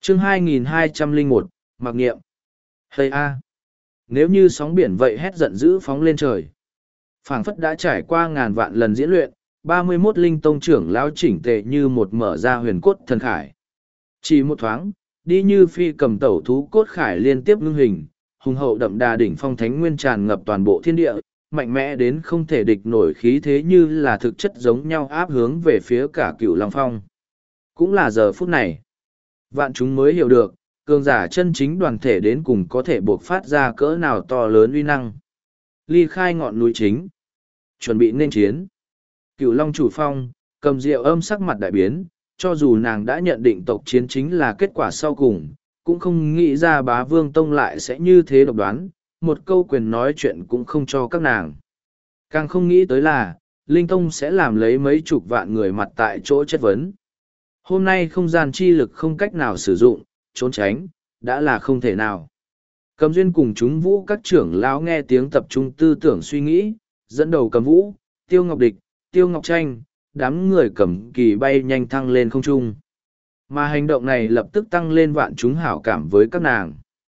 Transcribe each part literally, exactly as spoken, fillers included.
chương hai nghìn hai trăm lẻ một, mặc niệm. Hây a! Nếu như sóng biển vậy hét giận dữ phóng lên trời. Phảng phất đã trải qua ngàn vạn lần diễn luyện, ba mươi mốt linh tông trưởng lão chỉnh tề như một mở ra huyền cốt thần khải. Chỉ một thoáng, đi như phi cầm tẩu thú cốt khải liên tiếp ngưng hình, hùng hậu đậm đà đỉnh phong thánh nguyên tràn ngập toàn bộ thiên địa, mạnh mẽ đến không thể địch nổi khí thế như là thực chất giống nhau áp hướng về phía cả cựu long phong. Cũng là giờ phút này, vạn chúng mới hiểu được, cường giả chân chính đoàn thể đến cùng có thể buộc phát ra cỡ nào to lớn uy năng. Ly khai ngọn núi chính, chuẩn bị nên chiến. Cựu long chủ phong, cầm rượu âm sắc mặt đại biến, cho dù nàng đã nhận định tộc chiến chính là kết quả sau cùng, cũng không nghĩ ra bá vương tông lại sẽ như thế độc đoán, một câu quyền nói chuyện cũng không cho các nàng. Càng không nghĩ tới là, Linh Tông sẽ làm lấy mấy chục vạn người mặt tại chỗ chất vấn. Hôm nay không gian chi lực không cách nào sử dụng, trốn tránh, đã là không thể nào. Cầm duyên cùng chúng vũ các trưởng lão nghe tiếng tập trung tư tưởng suy nghĩ, dẫn đầu cầm vũ, tiêu ngọc địch, tiêu ngọc tranh, đám người cầm kỳ bay nhanh thăng lên không trung. Mà hành động này lập tức tăng lên vạn chúng hảo cảm với các nàng.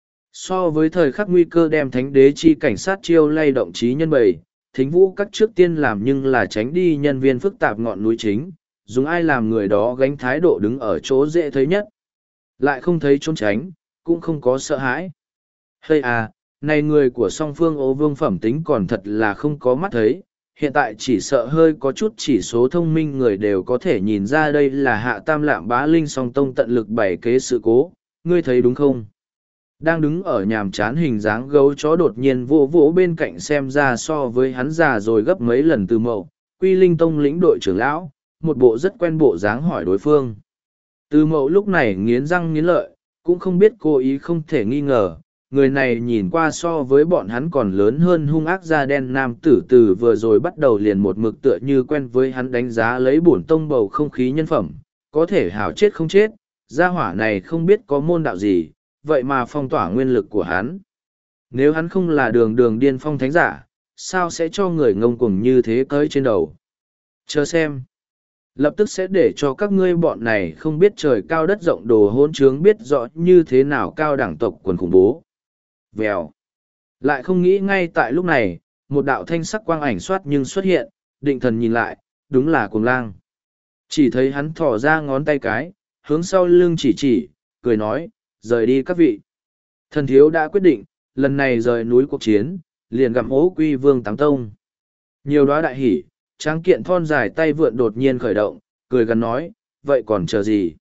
So với thời khắc nguy cơ đem thánh đế chi cảnh sát chiêu lay động trí nhân bầy, thính vũ các trước tiên làm nhưng là tránh đi nhân viên phức tạp ngọn núi chính, dùng ai làm người đó gánh thái độ đứng ở chỗ dễ thấy nhất. Lại không thấy trốn tránh, cũng không có sợ hãi. Hây à, này người của song phương ô vương phẩm tính còn thật là không có mắt thấy, hiện tại chỉ sợ hơi có chút chỉ số thông minh người đều có thể nhìn ra đây là hạ tam lạm bá linh song tông tận lực bày kế sự cố, ngươi thấy đúng không? Đang đứng ở nhàm chán hình dáng gấu chó đột nhiên vỗ vỗ bên cạnh xem ra so với hắn già rồi gấp mấy lần từ mậu, quy linh tông lĩnh đội trưởng lão, một bộ rất quen bộ dáng hỏi đối phương. Từ mậu lúc này nghiến răng nghiến lợi, cũng không biết cố ý không thể nghi ngờ, người này nhìn qua so với bọn hắn còn lớn hơn hung ác da đen nam tử từ vừa rồi bắt đầu liền một mực tựa như quen với hắn đánh giá lấy bổn tông bầu không khí nhân phẩm, có thể hảo chết không chết, gia hỏa này không biết có môn đạo gì, vậy mà phong tỏa nguyên lực của hắn. Nếu hắn không là đường đường điên phong thánh giả, sao sẽ cho người ngông cuồng như thế cơi trên đầu? Chờ xem. Lập tức sẽ để cho các ngươi bọn này không biết trời cao đất rộng đồ hôn trướng biết rõ như thế nào cao đẳng tộc quần khủng bố. Vèo. Lại không nghĩ ngay tại lúc này, một đạo thanh sắc quang ảnh soát nhưng xuất hiện, định thần nhìn lại, đúng là cuồng lang. Chỉ thấy hắn thỏ ra ngón tay cái, hướng sau lưng chỉ chỉ, cười nói, rời đi các vị. Thần thiếu đã quyết định, lần này rời núi cuộc chiến, liền gặm ố quy vương tám tông. Nhiều đóa đại hỉ, tráng kiện thon dài tay vượn đột nhiên khởi động, cười gần nói, vậy còn chờ gì?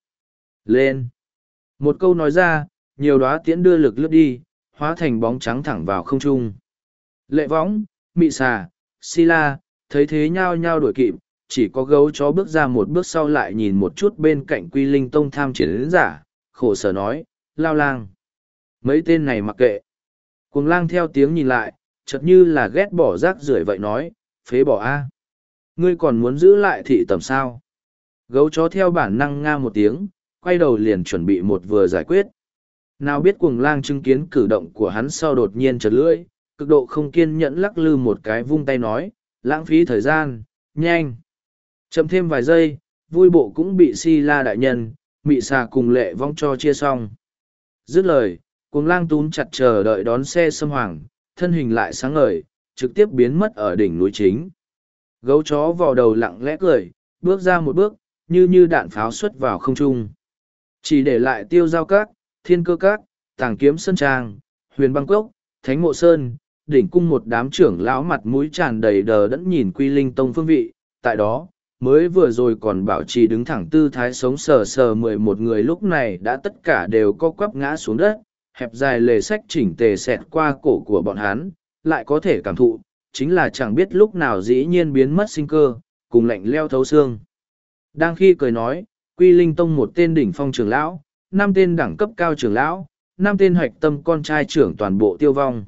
Lên! Một câu nói ra, nhiều đóa tiễn đưa lực lướt đi, hóa thành bóng trắng thẳng vào không trung. Lệ võng, mị xà, si la, thấy thế nhao nhao đuổi kịp, chỉ có gấu chó bước ra một bước sau lại nhìn một chút bên cạnh quy linh tông tham chiến giả, khổ sở nói, lao lang. Mấy tên này mặc kệ. Cuồng lang theo tiếng nhìn lại, chợt như là ghét bỏ rác rưởi vậy nói, phế bỏ a. Ngươi còn muốn giữ lại thị tầm sao? Gấu chó theo bản năng nga một tiếng, quay đầu liền chuẩn bị một vừa giải quyết. Nào biết cuồng lang chứng kiến cử động của hắn sau đột nhiên chật lưỡi, cực độ không kiên nhẫn lắc lư một cái vung tay nói, lãng phí thời gian, nhanh. Chậm thêm vài giây, vui bộ cũng bị si la đại nhân, mị xà cùng lệ vong cho chia xong. Dứt lời, cuồng lang túm chặt chờ đợi đón xe xâm hoàng, thân hình lại sáng ngời, trực tiếp biến mất ở đỉnh núi chính. Gấu chó vò đầu lặng lẽ cười, bước ra một bước, như như đạn pháo xuất vào không trung. Chỉ để lại tiêu giao các, thiên cơ các, tàng kiếm sơn trang, huyền băng cốc, thánh mộ sơn, đỉnh cung một đám trưởng lão mặt mũi tràn đầy đờ đẫn nhìn quy linh tông phương vị. Tại đó, mới vừa rồi còn bảo trì đứng thẳng tư thái sống sờ sờ mười một người lúc này đã tất cả đều co quắp ngã xuống đất, hẹp dài lề sách chỉnh tề xẹt qua cổ của bọn hắn, lại có thể cảm thụ, chính là chẳng biết lúc nào dĩ nhiên biến mất sinh cơ, cùng lạnh leo thấu xương. Đang khi cười nói, quy linh tông một tên đỉnh phong trưởng lão, năm tên đẳng cấp cao trưởng lão, năm tên hoạch tâm con trai trưởng toàn bộ tiêu vong.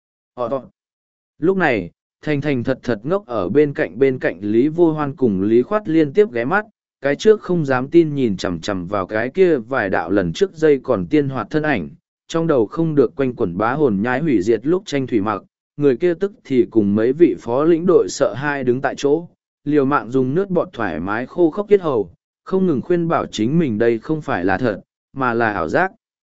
Họ lúc này, thành thành thật thật ngốc ở bên cạnh bên cạnh Lý Vô Hoan cùng Lý Khoát liên tiếp ghé mắt, cái trước không dám tin nhìn chằm chằm vào cái kia vài đạo lần trước dây còn tiên hoạt thân ảnh, trong đầu không được quanh quẩn bá hồn nhái hủy diệt lúc tranh thủy mặc, người kia tức thì cùng mấy vị phó lĩnh đội sợ hai đứng tại chỗ, liều mạng dùng nước bọt thoải mái khô khốc kết hầu, không ngừng khuyên bảo chính mình đây không phải là thật, mà là ảo giác.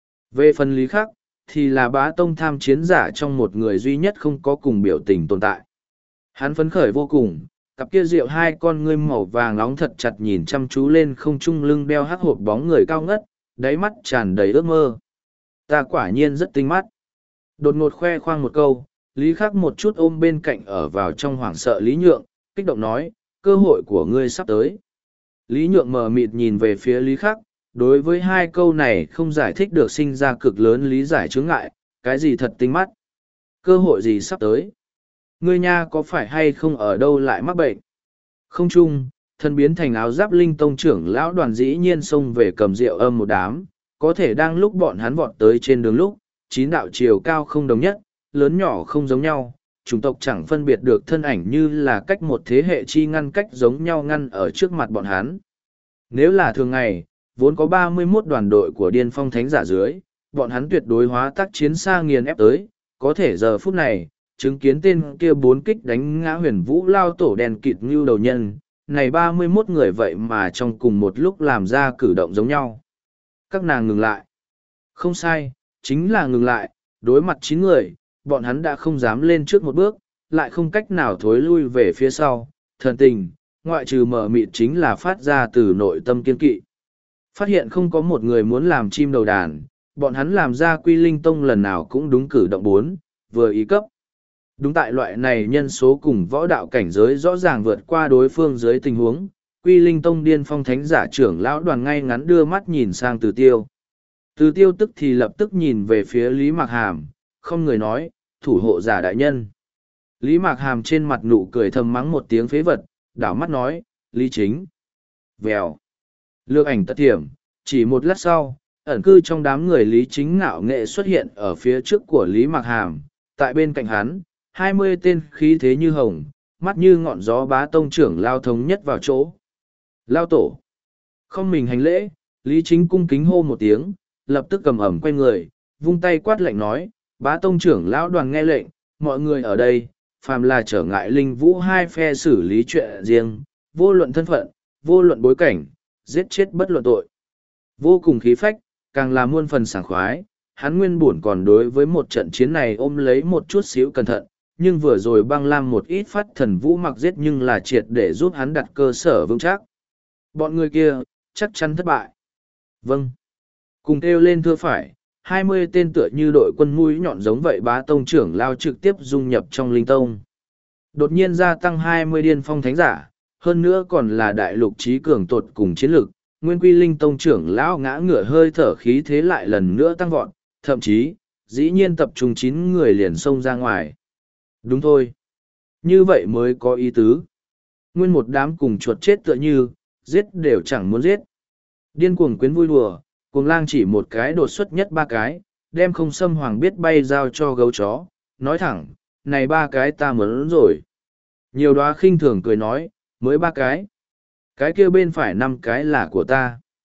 Về phần Lý Khắc, thì là bá tông tham chiến giả trong một người duy nhất không có cùng biểu tình tồn tại. Hắn phấn khởi vô cùng, cặp kia rượu hai con ngươi màu vàng nóng thật chặt nhìn chăm chú lên không trung lưng đeo hắc hộp bóng người cao ngất, đáy mắt tràn đầy ước mơ. Ta quả nhiên rất tinh mắt. Đột ngột khoe khoang một câu, Lý Khắc một chút ôm bên cạnh ở vào trong hoảng sợ Lý Nhượng, kích động nói, cơ hội của ngươi sắp tới. Lý Nhượng mờ mịt nhìn về phía Lý Khắc, đối với hai câu này không giải thích được sinh ra cực lớn lý giải chướng ngại, cái gì thật tinh mắt. Cơ hội gì sắp tới. Ngươi nha có phải hay không ở đâu lại mắc bệnh. Không chung, thân biến thành áo giáp linh tông trưởng lão đoàn dĩ nhiên xông về cầm rượu âm một đám, có thể đang lúc bọn hắn vọt tới trên đường lúc, chín đạo chiều cao không đồng nhất, lớn nhỏ không giống nhau, chủng tộc chẳng phân biệt được thân ảnh như là cách một thế hệ chi ngăn cách giống nhau ngăn ở trước mặt bọn hắn. Nếu là thường ngày, vốn có ba mươi mốt đoàn đội của điên phong thánh giả dưới, bọn hắn tuyệt đối hóa tác chiến xa nghiền ép tới, có thể giờ phút này, chứng kiến tên kia bốn kích đánh ngã huyền vũ lao tổ đèn kịt như đầu nhân, này ba mươi mốt người vậy mà trong cùng một lúc làm ra cử động giống nhau. Các nàng ngừng lại. Không sai, chính là ngừng lại, đối mặt chín người, bọn hắn đã không dám lên trước một bước, lại không cách nào thối lui về phía sau, thần tình, ngoại trừ mở mịt chính là phát ra từ nội tâm kiên kỵ. Phát hiện không có một người muốn làm chim đầu đàn, bọn hắn làm ra quy linh tông lần nào cũng đúng cử động bốn, vừa ý cấp. Đúng tại loại này nhân số cùng võ đạo cảnh giới rõ ràng vượt qua đối phương dưới tình huống, quy linh tông điên phong thánh giả trưởng lão đoàn ngay ngắn đưa mắt nhìn sang Từ Tiêu. Từ Tiêu tức thì lập tức nhìn về phía Lý Mạc Hàm, không người nói, thủ hộ giả đại nhân. Lý Mạc Hàm trên mặt nụ cười thầm mắng một tiếng phế vật, đảo mắt nói, Lý Chính. Vèo. Lược ảnh tật thiểm, chỉ một lát sau, ẩn cư trong đám người Lý Chính ngạo nghệ xuất hiện ở phía trước của Lý Mạc Hàm, tại bên cạnh hắn, hai mươi tên khí thế như hồng, mắt như ngọn gió bá tông trưởng lao thống nhất vào chỗ. Lao tổ. Không mình hành lễ, Lý Chính cung kính hô một tiếng, lập tức cầm ẩm quay người, vung tay quát lệnh nói, bá tông trưởng lão đoàn nghe lệnh, mọi người ở đây, phàm là trở ngại linh vũ hai phe xử lý chuyện riêng, vô luận thân phận, vô luận bối cảnh, giết chết bất luận tội. Vô cùng khí phách, càng là muôn phần sảng khoái, hắn nguyên buồn còn đối với một trận chiến này ôm lấy một chút xíu cẩn thận, nhưng vừa rồi băng lam một ít phát thần vũ mặc giết nhưng là triệt để giúp hắn đặt cơ sở vững chắc. Bọn người kia, chắc chắn thất bại. Vâng. Cùng kêu lên thưa phải, hai mươi tên tựa như đội quân mũi nhọn giống vậy bá tông trưởng lao trực tiếp dung nhập trong linh tông. Đột nhiên gia tăng hai mươi điên phong thánh giả, hơn nữa còn là đại lục trí cường tột cùng chiến lực, nguyên quy linh tông trưởng lão ngã ngửa hơi thở khí thế lại lần nữa tăng vọt, thậm chí, dĩ nhiên tập trung chín người liền xông ra ngoài. Đúng thôi. Như vậy mới có ý tứ. Nguyên một đám cùng chuột chết tựa như, giết đều chẳng muốn giết. Điên cuồng quyến vui đùa, cuồng lang chỉ một cái đột xuất nhất ba cái, đem không xâm hoàng biết bay giao cho gấu chó, nói thẳng, này ba cái ta muốn rồi. Nhiều đóa khinh thường cười nói, mới ba cái. Cái kia bên phải năm cái là của ta.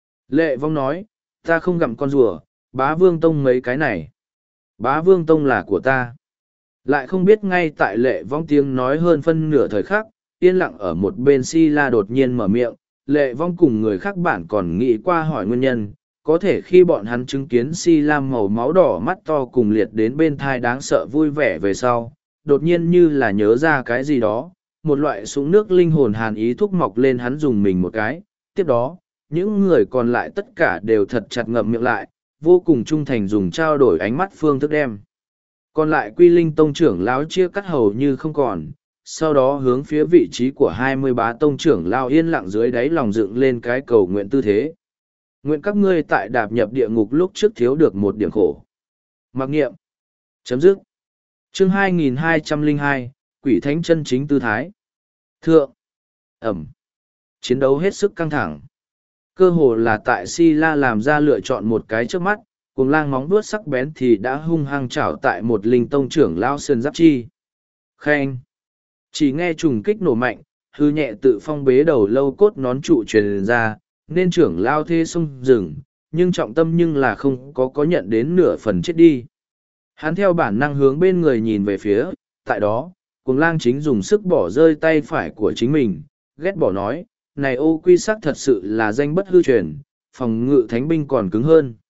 Lệ vong nói, ta không gặm con rùa, bá vương tông mấy cái này. Bá vương tông là của ta. Lại không biết ngay tại lệ vong tiếng nói hơn phân nửa thời khắc, yên lặng ở một bên si la đột nhiên mở miệng, lệ vong cùng người khác bản còn nghĩ qua hỏi nguyên nhân, có thể khi bọn hắn chứng kiến si la màu máu đỏ mắt to cùng liệt đến bên thai đáng sợ vui vẻ về sau, đột nhiên như là nhớ ra cái gì đó, một loại súng nước linh hồn hàn ý thúc mọc lên hắn dùng mình một cái, tiếp đó, những người còn lại tất cả đều thật chặt ngậm miệng lại, vô cùng trung thành dùng trao đổi ánh mắt phương thức đem. Còn lại quy linh tông trưởng lão chia cắt hầu như không còn, sau đó hướng phía vị trí của hai mươi bá tông trưởng lao yên lặng dưới đáy lòng dựng lên cái cầu nguyện tư thế. Nguyện các ngươi tại đạp nhập địa ngục lúc trước thiếu được một điểm khổ. Mặc nghiệm. Chấm dứt. Chương hai nghìn hai trăm lẻ hai, Quỷ Thánh chân chính tư thái. Thượng. Ẩm. Chiến đấu hết sức căng thẳng. Cơ hồ là tại Si La làm ra lựa chọn một cái trước mắt, cùng lang móng vuốt sắc bén thì đã hung hăng chảo tại một linh tông trưởng lao sơn giáp chi. Khen. Chỉ nghe trùng kích nổ mạnh, hư nhẹ tự phong bế đầu lâu cốt nón trụ truyền ra, nên trưởng lao thê sông rừng, nhưng trọng tâm nhưng là không có có nhận đến nửa phần chết đi. Hắn theo bản năng hướng bên người nhìn về phía, tại đó, cuồng lang chính dùng sức bỏ rơi tay phải của chính mình, ghét bỏ nói, này ô quy sắc thật sự là danh bất hư truyền, phòng ngự thánh binh còn cứng hơn.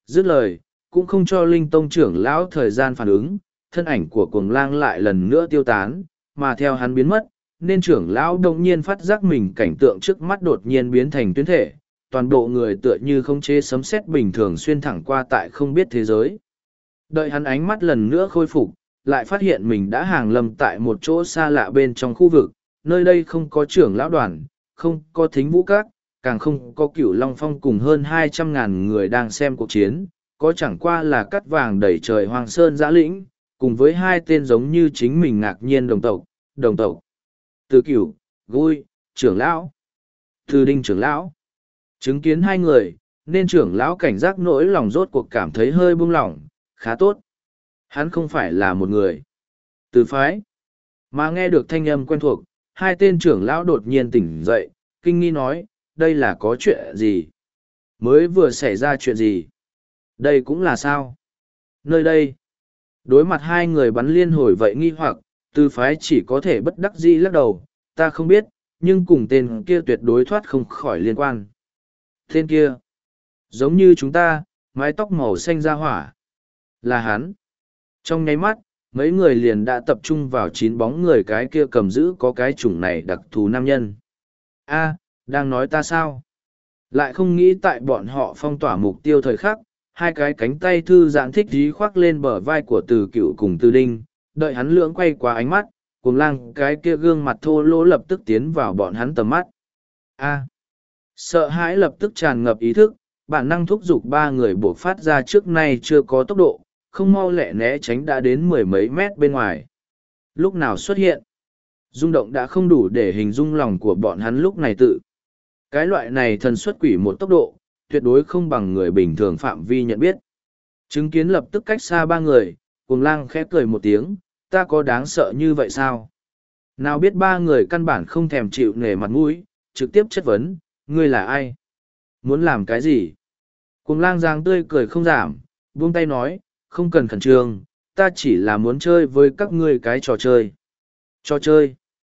Dứt lời, cũng không cho Linh Tông trưởng lão thời gian phản ứng, thân ảnh của cuồng lang lại lần nữa tiêu tán, mà theo hắn biến mất, nên trưởng lão đông nhiên phát giác mình cảnh tượng trước mắt đột nhiên biến thành tuyến thể, toàn bộ người tựa như không chế sấm sét bình thường xuyên thẳng qua tại không biết thế giới. Đợi hắn ánh mắt lần nữa khôi phục, lại phát hiện mình đã hàng lầm tại một chỗ xa lạ bên trong khu vực, nơi đây không có trưởng lão đoàn, không có thính vũ các, càng không có cửu long phong cùng hơn hai trăm ngàn người đang xem cuộc chiến, có chẳng qua là cắt vàng đầy trời hoàng sơn giã lĩnh, cùng với hai tên giống như chính mình ngạc nhiên đồng tộc, đồng tộc. Từ cửu, vui, trưởng lão, từ đinh trưởng lão. Chứng kiến hai người, nên trưởng lão cảnh giác nỗi lòng rốt cuộc cảm thấy hơi buông lỏng, khá tốt. Hắn không phải là một người. Từ phái. Mà nghe được thanh âm quen thuộc, hai tên trưởng lão đột nhiên tỉnh dậy, kinh nghi nói, đây là có chuyện gì? Mới vừa xảy ra chuyện gì? Đây cũng là sao? Nơi đây. Đối mặt hai người bắn liên hồi vậy nghi hoặc, từ phái chỉ có thể bất đắc dĩ lắc đầu, ta không biết, nhưng cùng tên kia tuyệt đối thoát không khỏi liên quan. Tên kia. Giống như chúng ta, mái tóc màu xanh ra hỏa. Là hắn. Trong nháy mắt, mấy người liền đã tập trung vào chín bóng người cái kia cầm giữ có cái chủng này đặc thù nam nhân. A, đang nói ta sao? Lại không nghĩ tại bọn họ phong tỏa mục tiêu thời khắc, hai cái cánh tay thư giãn thích dí khoác lên bờ vai của từ cựu cùng từ đinh, đợi hắn lưỡng quay qua ánh mắt, cùng lang cái kia gương mặt thô lỗ lập tức tiến vào bọn hắn tầm mắt. A. Sợ hãi lập tức tràn ngập ý thức, bản năng thúc giục ba người buộc phát ra trước nay chưa có tốc độ, không mau lẹ né tránh đã đến mười mấy mét bên ngoài. Lúc nào xuất hiện, rung động đã không đủ để hình dung lòng của bọn hắn lúc này tự. Cái loại này thần xuất quỷ một tốc độ, tuyệt đối không bằng người bình thường phạm vi nhận biết. Chứng kiến lập tức cách xa ba người, cuồng lang khẽ cười một tiếng, ta có đáng sợ như vậy sao? Nào biết ba người căn bản không thèm chịu nể mặt mũi, trực tiếp chất vấn, ngươi là ai? Muốn làm cái gì? Cuồng lang giang tươi cười không giảm, buông tay nói, không cần khẩn trương, ta chỉ là muốn chơi với các ngươi cái trò chơi. Trò chơi?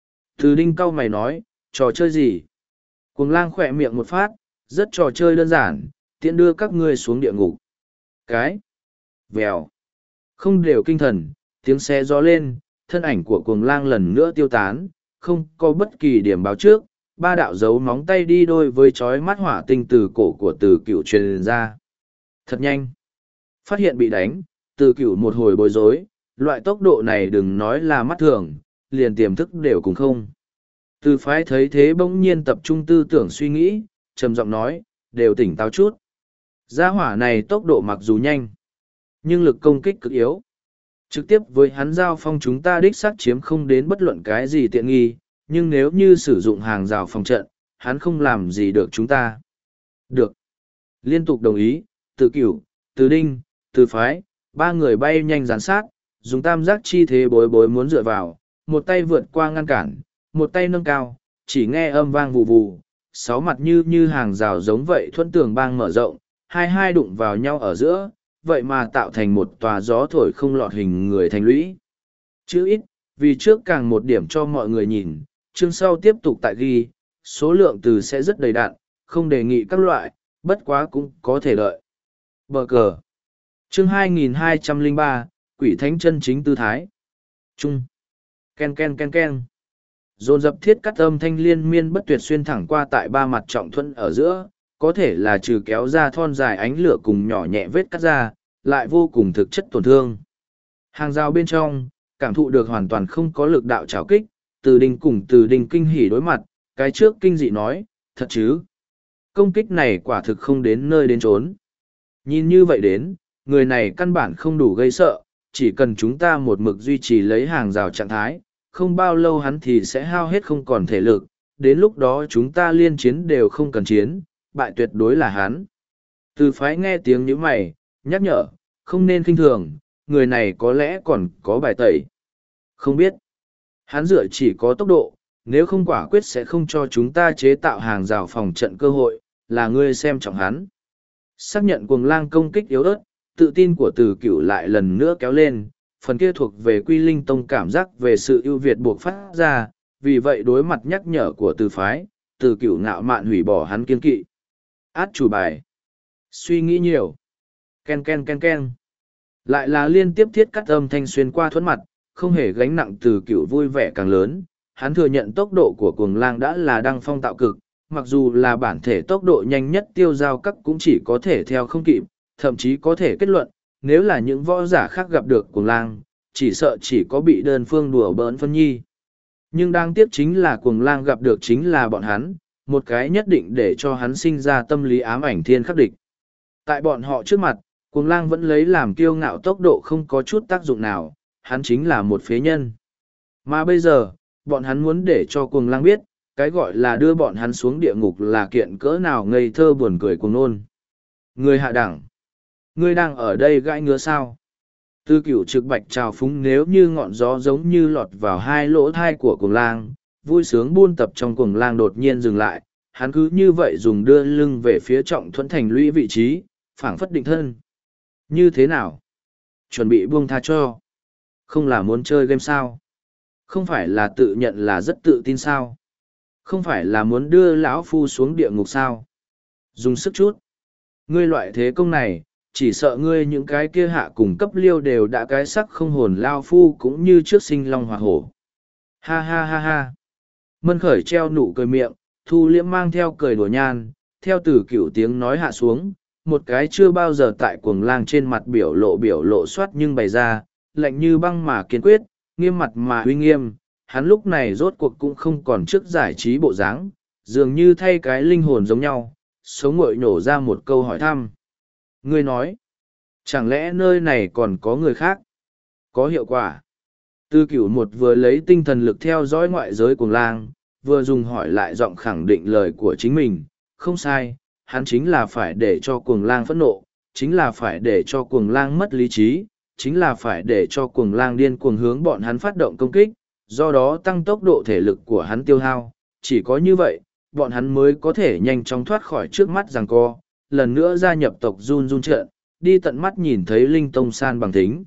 Từ đinh cau mày nói, trò chơi gì? Cuồng lang khỏe miệng một phát, rất trò chơi đơn giản, tiện đưa các ngươi xuống địa ngục. Cái? Vèo. Không đều kinh thần, tiếng xe gió lên, thân ảnh của cuồng lang lần nữa tiêu tán, không có bất kỳ điểm báo trước, ba đạo dấu móng tay đi đôi với chói mắt hỏa tinh từ cổ của từ cựu truyền ra. Thật nhanh. Phát hiện bị đánh, từ cựu một hồi bối rối, loại tốc độ này đừng nói là mắt thường, liền tiềm thức đều cùng không. Từ phái thấy thế bỗng nhiên tập trung tư tưởng suy nghĩ, trầm giọng nói, đều tỉnh táo chút. Gia hỏa này tốc độ mặc dù nhanh, nhưng lực công kích cực yếu. Trực tiếp với hắn giao phong chúng ta đích xác chiếm không đến bất luận cái gì tiện nghi, nhưng nếu như sử dụng hàng rào phòng trận, hắn không làm gì được chúng ta. Được. Liên tục đồng ý, từ cửu, từ đinh, từ phái, ba người bay nhanh gián sát, dùng tam giác chi thế bối bối muốn dựa vào, một tay vượt qua ngăn cản, một tay nâng cao, chỉ nghe âm vang vù vù, sáu mặt như như hàng rào giống vậy thuẫn tường bang mở rộng, hai hai đụng vào nhau ở giữa, vậy mà tạo thành một tòa gió thổi không lọt hình người thành lũy. Chứ ít, vì trước càng một điểm cho mọi người nhìn, chương sau tiếp tục tại ghi, số lượng từ sẽ rất đầy đặn, không đề nghị các loại, bất quá cũng có thể lợi. Bờ cờ. Chương hai nghìn hai trăm lẻ ba, Quỷ Thánh chân chính tư thái. Trung. Ken ken ken ken. Dồn dập thiết cắt âm thanh liên miên bất tuyệt xuyên thẳng qua tại ba mặt trọng thuẫn ở giữa, có thể là trừ kéo ra thon dài ánh lửa cùng nhỏ nhẹ vết cắt ra, lại vô cùng thực chất tổn thương. Hàng rào bên trong, cảm thụ được hoàn toàn không có lực đạo trào kích, từ đinh cùng từ đinh kinh hỉ đối mặt, cái trước kinh dị nói, thật chứ. Công kích này quả thực không đến nơi đến trốn. Nhìn như vậy đến, người này căn bản không đủ gây sợ, chỉ cần chúng ta một mực duy trì lấy hàng rào trạng thái, không bao lâu hắn thì sẽ hao hết không còn thể lực, đến lúc đó chúng ta liên chiến đều không cần chiến, bại tuyệt đối là hắn. Từ phái nghe tiếng như mày, nhắc nhở, không nên khinh thường, người này có lẽ còn có bài tẩy. Không biết. Hắn dựa chỉ có tốc độ, nếu không quả quyết sẽ không cho chúng ta chế tạo hàng rào phòng trận cơ hội, là ngươi xem trọng hắn. Xác nhận cuồng lang công kích yếu ớt, tự tin của từ cửu lại lần nữa kéo lên, phần kia thuộc về quy linh tông cảm giác về sự ưu việt buộc phát ra, vì vậy đối mặt nhắc nhở của từ phái, từ cửu ngạo mạn hủy bỏ hắn kiên kỵ. Át chủ bài. Suy nghĩ nhiều. Ken ken ken ken. Lại là liên tiếp thiết cắt âm thanh xuyên qua thuẫn mặt, không hề gánh nặng từ cựu vui vẻ càng lớn. Hắn thừa nhận tốc độ của cuồng lang đã là đăng phong tạo cực, mặc dù là bản thể tốc độ nhanh nhất tiêu giao các cũng chỉ có thể theo không kịp, thậm chí có thể kết luận, nếu là những võ giả khác gặp được cuồng lang, chỉ sợ chỉ có bị đơn phương đùa bỡn phân nhi. Nhưng đáng tiếc chính là cuồng lang gặp được chính là bọn hắn, một cái nhất định để cho hắn sinh ra tâm lý ám ảnh thiên khắc địch. Tại bọn họ trước mặt, cuồng lang vẫn lấy làm kiêu ngạo tốc độ không có chút tác dụng nào, hắn chính là một phế nhân. Mà bây giờ, bọn hắn muốn để cho cuồng lang biết, cái gọi là đưa bọn hắn xuống địa ngục là kiện cỡ nào ngây thơ buồn cười cuồng nôn. Người hạ đẳng, ngươi đang ở đây gãi ngứa sao? Tư cửu trực bạch trào phúng nếu như ngọn gió giống như lọt vào hai lỗ thai của cuồng lang, vui sướng buôn tập trong cuồng lang đột nhiên dừng lại, hắn cứ như vậy dùng đưa lưng về phía trọng thuẫn thành lũy vị trí, phảng phất định thân. Như thế nào? Chuẩn bị buông tha cho. Không là muốn chơi game sao? Không phải là tự nhận là rất tự tin sao? Không phải là muốn đưa lão phu xuống địa ngục sao? Dùng sức chút. Ngươi loại thế công này, chỉ sợ ngươi những cái kia hạ cùng cấp liêu đều đã cái sắc không hồn lao phu cũng như trước sinh long hoa hổ. Ha ha ha ha. Mân khởi treo nụ cười miệng, thu liễm mang theo cười đùa nhan, theo từ cửu tiếng nói hạ xuống, một cái chưa bao giờ tại cuồng lang trên mặt biểu lộ biểu lộ soát nhưng bày ra, lạnh như băng mà kiên quyết, nghiêm mặt mà uy nghiêm, hắn lúc này rốt cuộc cũng không còn trước giải trí bộ dáng, dường như thay cái linh hồn giống nhau, sống ngội nổ ra một câu hỏi thăm. Ngươi nói, chẳng lẽ nơi này còn có người khác? Có hiệu quả. Tư cửu một vừa lấy tinh thần lực theo dõi ngoại giới cuồng lang, vừa dùng hỏi lại giọng khẳng định lời của chính mình, không sai, hắn chính là phải để cho cuồng lang phẫn nộ, chính là phải để cho cuồng lang mất lý trí, chính là phải để cho cuồng lang điên cuồng hướng bọn hắn phát động công kích, do đó tăng tốc độ thể lực của hắn tiêu hao, chỉ có như vậy, bọn hắn mới có thể nhanh chóng thoát khỏi trước mắt giằng co, lần nữa gia nhập tộc run run trận, đi tận mắt nhìn thấy linh tông san bằng thính.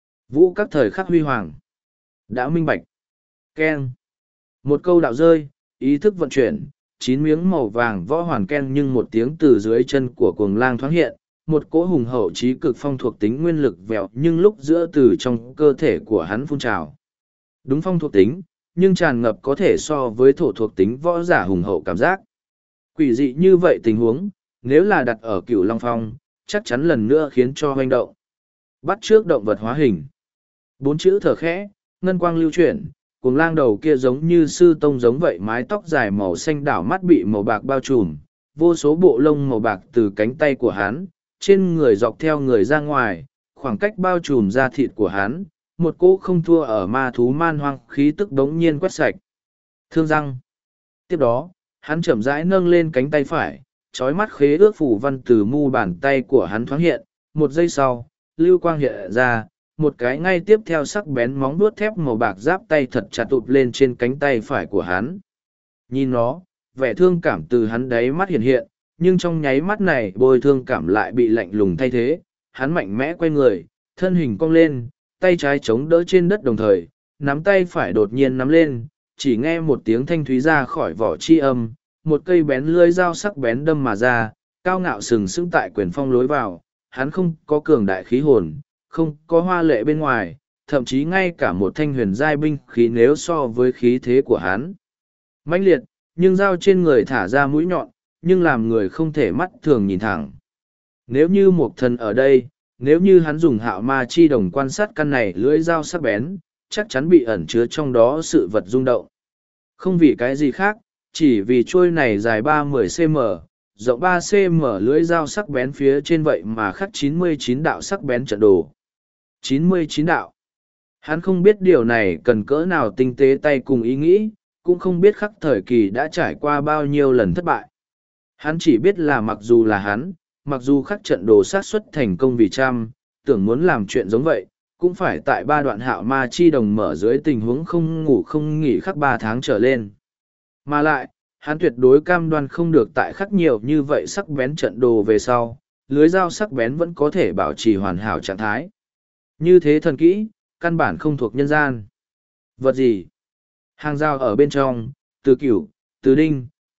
Vũ các thời khắc huy hoàng. Đã minh bạch. Ken. Một câu đạo rơi, ý thức vận chuyển, chín miếng màu vàng võ hoàn ken nhưng một tiếng từ dưới chân của cuồng lang thoáng hiện, một cỗ hùng hậu trí cực phong thuộc tính nguyên lực vẹo nhưng lúc giữa từ trong cơ thể của hắn phun trào. Đúng phong thuộc tính, nhưng tràn ngập có thể so với thổ thuộc tính võ giả hùng hậu cảm giác. Quỷ dị như vậy tình huống, nếu là đặt ở cửu long phong, chắc chắn lần nữa khiến cho hoành động. Bắt trước động vật hóa hình. Bốn chữ thở khẽ, ngân quang lưu chuyển, cuồng lang đầu kia giống như sư tông giống vậy, mái tóc dài màu xanh đảo mắt bị màu bạc bao trùm, vô số bộ lông màu bạc từ cánh tay của hắn, trên người dọc theo người ra ngoài, khoảng cách bao trùm da thịt của hắn, một cỗ không thua ở ma thú man hoang khí tức đống nhiên quét sạch. Thương răng. Tiếp đó, hắn chậm rãi nâng lên cánh tay phải, trói mắt khế ước phủ văn từ mu bàn tay của hắn thoáng hiện, một giây sau, lưu quang hiện ra, một cái ngay tiếp theo sắc bén móng vuốt thép màu bạc giáp tay thật chặt tụt lên trên cánh tay phải của hắn. Nhìn nó, vẻ thương cảm từ hắn đáy mắt hiện hiện, nhưng trong nháy mắt này bôi thương cảm lại bị lạnh lùng thay thế, hắn mạnh mẽ quay người, thân hình cong lên, tay trái chống đỡ trên đất đồng thời, nắm tay phải đột nhiên nắm lên, chỉ nghe một tiếng thanh thúy ra khỏi vỏ chi âm, một cây bén lưỡi dao sắc bén đâm mà ra, cao ngạo sừng sững tại quyền phong lối vào, hắn không có cường đại khí hồn, không có hoa lệ bên ngoài, thậm chí ngay cả một thanh huyền giai binh khí nếu so với khí thế của hắn. Mãnh liệt, nhưng dao trên người thả ra mũi nhọn, nhưng làm người không thể mắt thường nhìn thẳng. Nếu như một thần ở đây, nếu như hắn dùng hạo ma chi đồng quan sát căn này lưỡi dao sắc bén, chắc chắn bị ẩn chứa trong đó sự vật rung động. Không vì cái gì khác, chỉ vì trôi này dài ba mươi xăng-ti-mét, rộng ba xăng-ti-mét lưỡi dao sắc bén phía trên vậy mà khắc chín mươi chín đạo sắc bén trận đồ. chín mươi chín đạo. Hắn không biết điều này cần cỡ nào tinh tế tay cùng ý nghĩ, cũng không biết khắc thời kỳ đã trải qua bao nhiêu lần thất bại. Hắn chỉ biết là mặc dù là hắn, mặc dù khắc trận đồ sát xuất thành công vì trăm, tưởng muốn làm chuyện giống vậy, cũng phải tại ba đoạn hạo ma chi đồng mở dưới tình huống không ngủ không nghỉ khắc ba tháng trở lên. Mà lại, hắn tuyệt đối cam đoan không được tại khắc nhiều như vậy sắc bén trận đồ về sau, lưới dao sắc bén vẫn có thể bảo trì hoàn hảo trạng thái. Như thế thần kỹ, căn bản không thuộc nhân gian. Vật gì? Hàng rào ở bên trong, từ cửu, từ đinh,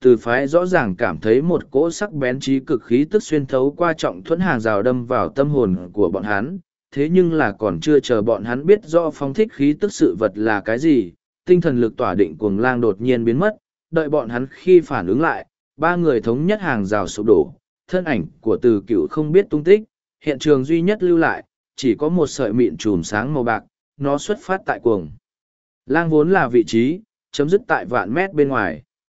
từ phái rõ ràng cảm thấy một cỗ sắc bén trí cực khí tức xuyên thấu qua trọng thuẫn hàng rào đâm vào tâm hồn của bọn hắn. Thế nhưng là còn chưa chờ bọn hắn biết rõ phóng thích khí tức sự vật là cái gì, tinh thần lực tỏa định cuồng lang đột nhiên biến mất, đợi bọn hắn khi phản ứng lại, ba người thống nhất hàng rào sụp đổ, thân ảnh của từ cửu không biết tung tích, hiện trường duy nhất lưu lại, chỉ có một sợi mịn chùm sáng màu bạc, nó xuất phát tại cuồng lang vốn là vị trí, chấm dứt tại vạn mét bên ngoài.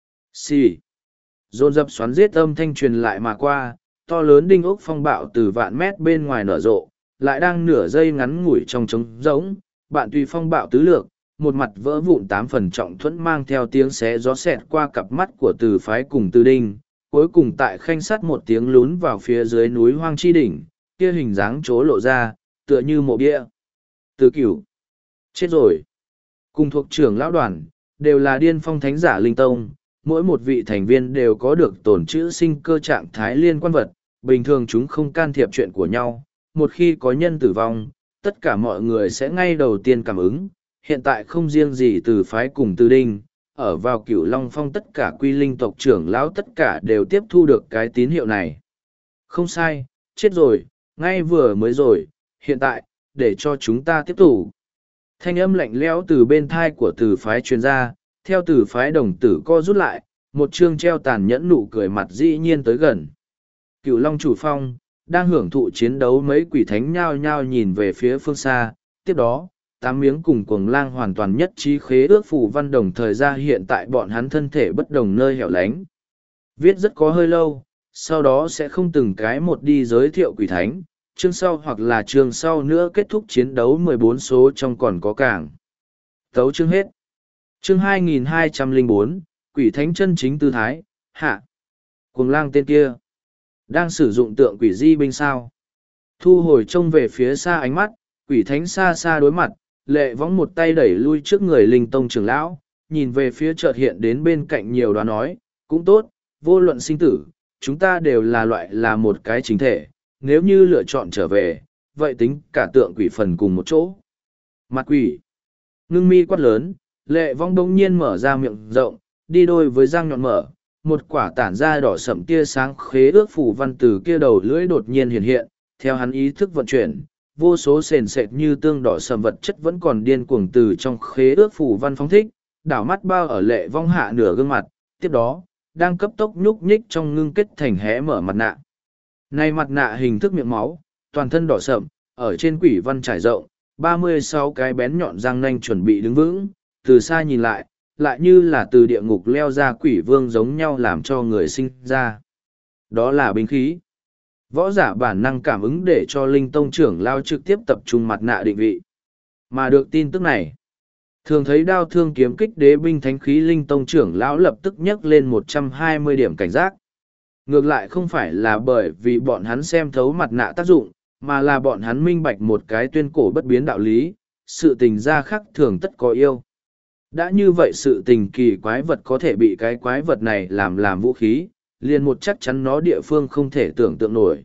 Xì. Dồn dập xoắn giết âm thanh truyền lại mà qua, to lớn đinh ốc phong bạo từ vạn mét bên ngoài nở rộ, lại đang nửa giây ngắn ngủi trong trống rỗng, bạn tùy phong bạo tứ lược, một mặt vỡ vụn tám phần trọng thuẫn mang theo tiếng xé gió xẹt qua cặp mắt của từ phái cùng từ đinh, cuối cùng tại khanh sắt một tiếng lún vào phía dưới núi hoang chi đỉnh, kia hình dáng chố lộ ra, tựa như mộ bia. Từ cửu. Chết rồi. Cùng thuộc trưởng lão đoàn, đều là điên phong thánh giả linh tông, mỗi một vị thành viên đều có được tổn chữ sinh cơ trạng thái liên quan vật, bình thường chúng không can thiệp chuyện của nhau, một khi có nhân tử vong, tất cả mọi người sẽ ngay đầu tiên cảm ứng, hiện tại không riêng gì từ phái cùng từ đinh, ở vào cửu long phong tất cả quy linh tộc trưởng lão tất cả đều tiếp thu được cái tín hiệu này. Không sai, chết rồi, ngay vừa mới rồi, hiện tại, để cho chúng ta tiếp tục. Thanh âm lạnh lẽo từ bên thai của từ phái truyền ra, theo từ phái đồng tử co rút lại, một chương treo tàn nhẫn nụ cười mặt dĩ nhiên tới gần. Cửu long chủ phong, đang hưởng thụ chiến đấu mấy quỷ thánh nhao nhao nhìn về phía phương xa, tiếp đó, tám miếng cùng cuồng lang hoàn toàn nhất trí khế ước phù văn đồng thời ra hiện tại bọn hắn thân thể bất đồng nơi hẻo lánh. Viết rất có hơi lâu, sau đó sẽ không từng cái một đi giới thiệu quỷ thánh, chương sau hoặc là chương sau nữa kết thúc chiến đấu mười bốn số trong còn có cảng. Tấu chương hết. Chương hai nghìn hai trăm lẻ bốn, quỷ thánh chân chính tư thái, hạ. Cuồng lang tên kia. Đang sử dụng tượng quỷ di binh sao. Thu hồi trông về phía xa ánh mắt, quỷ thánh xa xa đối mặt, lệ võng một tay đẩy lui trước người linh tông trưởng lão, nhìn về phía chợt hiện đến bên cạnh nhiều đoán nói, cũng tốt, vô luận sinh tử, chúng ta đều là loại là một cái chính thể, nếu như lựa chọn trở về, vậy tính cả tượng quỷ phần cùng một chỗ. Mặt quỷ. Ngưng mi quát lớn, lệ vong đông nhiên mở ra miệng rộng, đi đôi với răng nhọn mở, một quả tản ra đỏ sậm tia sáng khế ước phủ văn từ kia đầu lưỡi đột nhiên hiện hiện, theo hắn ý thức vận chuyển, vô số sền sệt như tương đỏ sầm vật chất vẫn còn điên cuồng từ trong khế ước phủ văn phóng thích, đảo mắt bao ở lệ vong hạ nửa gương mặt, tiếp đó, đang cấp tốc nhúc nhích trong ngưng kết thành hé mở mặt nạ. Này mặt nạ hình thức miệng máu, toàn thân đỏ sậm, ở trên quỷ văn trải rộng, ba mươi sáu cái bén nhọn răng nanh chuẩn bị đứng vững, từ xa nhìn lại, lại như là từ địa ngục leo ra quỷ vương giống nhau làm cho người sinh ra. Đó là binh khí. Võ giả bản năng cảm ứng để cho linh tông trưởng lao trực tiếp tập trung mặt nạ định vị. Mà được tin tức này, thường thấy đao thương kiếm kích đế binh thánh khí linh tông trưởng lão lập tức nhấc lên một trăm hai mươi điểm cảnh giác. Ngược lại không phải là bởi vì bọn hắn xem thấu mặt nạ tác dụng, mà là bọn hắn minh bạch một cái tuyên cổ bất biến đạo lý, sự tình gia khắc thường tất có yêu. Đã như vậy sự tình kỳ quái vật có thể bị cái quái vật này làm làm vũ khí, liền một chắc chắn nó địa phương không thể tưởng tượng nổi.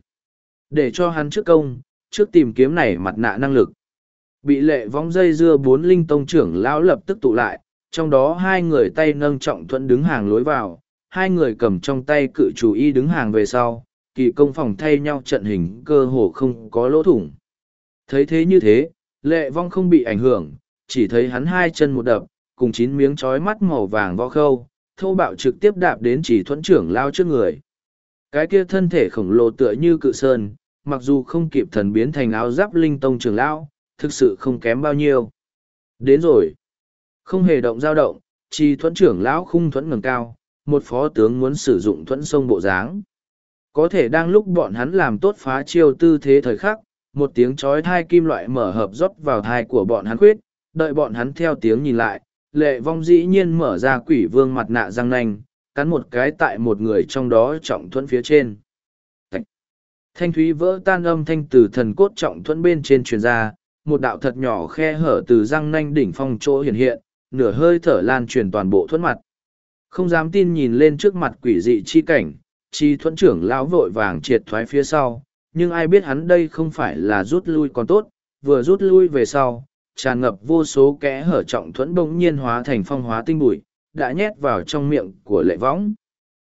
Để cho hắn trước công, trước tìm kiếm này mặt nạ năng lực. Bị lệ vong dây dưa bốn linh tông trưởng lão lập tức tụ lại, trong đó hai người tay nâng trọng thuẫn đứng hàng lối vào, hai người cầm trong tay cự chủ y đứng hàng về sau, kỳ công phòng thay nhau trận hình cơ hồ không có lỗ thủng. Thấy thế như thế, lệ vong không bị ảnh hưởng, chỉ thấy hắn hai chân một đập, cùng chín miếng chói mắt màu vàng vo khâu, thô bạo trực tiếp đạp đến chỉ thuẫn trưởng lao trước người. Cái kia thân thể khổng lồ tựa như cự sơn, mặc dù không kịp thần biến thành áo giáp linh tông trưởng lão, thực sự không kém bao nhiêu. Đến rồi. Không hề động dao động, chỉ thuẫn trưởng lão khung thuẫn ngẩng cao, một phó tướng muốn sử dụng thuẫn sông bộ dáng. Có thể đang lúc bọn hắn làm tốt phá chiêu tư thế thời khắc, một tiếng chói thai kim loại mở hợp rót vào thai của bọn hắn khuyết, đợi bọn hắn theo tiếng nhìn lại, lệ vong dĩ nhiên mở ra quỷ vương mặt nạ răng nanh, cắn một cái tại một người trong đó trọng thuẫn phía trên. Thanh thúy vỡ tan âm thanh từ thần cốt trọng thuẫn bên trên truyền ra, một đạo thật nhỏ khe hở từ răng nanh đỉnh phong chỗ hiện hiện, nửa hơi thở lan truyền toàn bộ thuẫn mặt. Không dám tin nhìn lên trước mặt quỷ dị chi cảnh, chi thuẫn trưởng lão vội vàng triệt thoái phía sau, nhưng ai biết hắn đây không phải là rút lui còn tốt, vừa rút lui về sau, tràn ngập vô số kẽ hở trọng thuẫn bỗng nhiên hóa thành phong hóa tinh bụi, đã nhét vào trong miệng của lệ võng.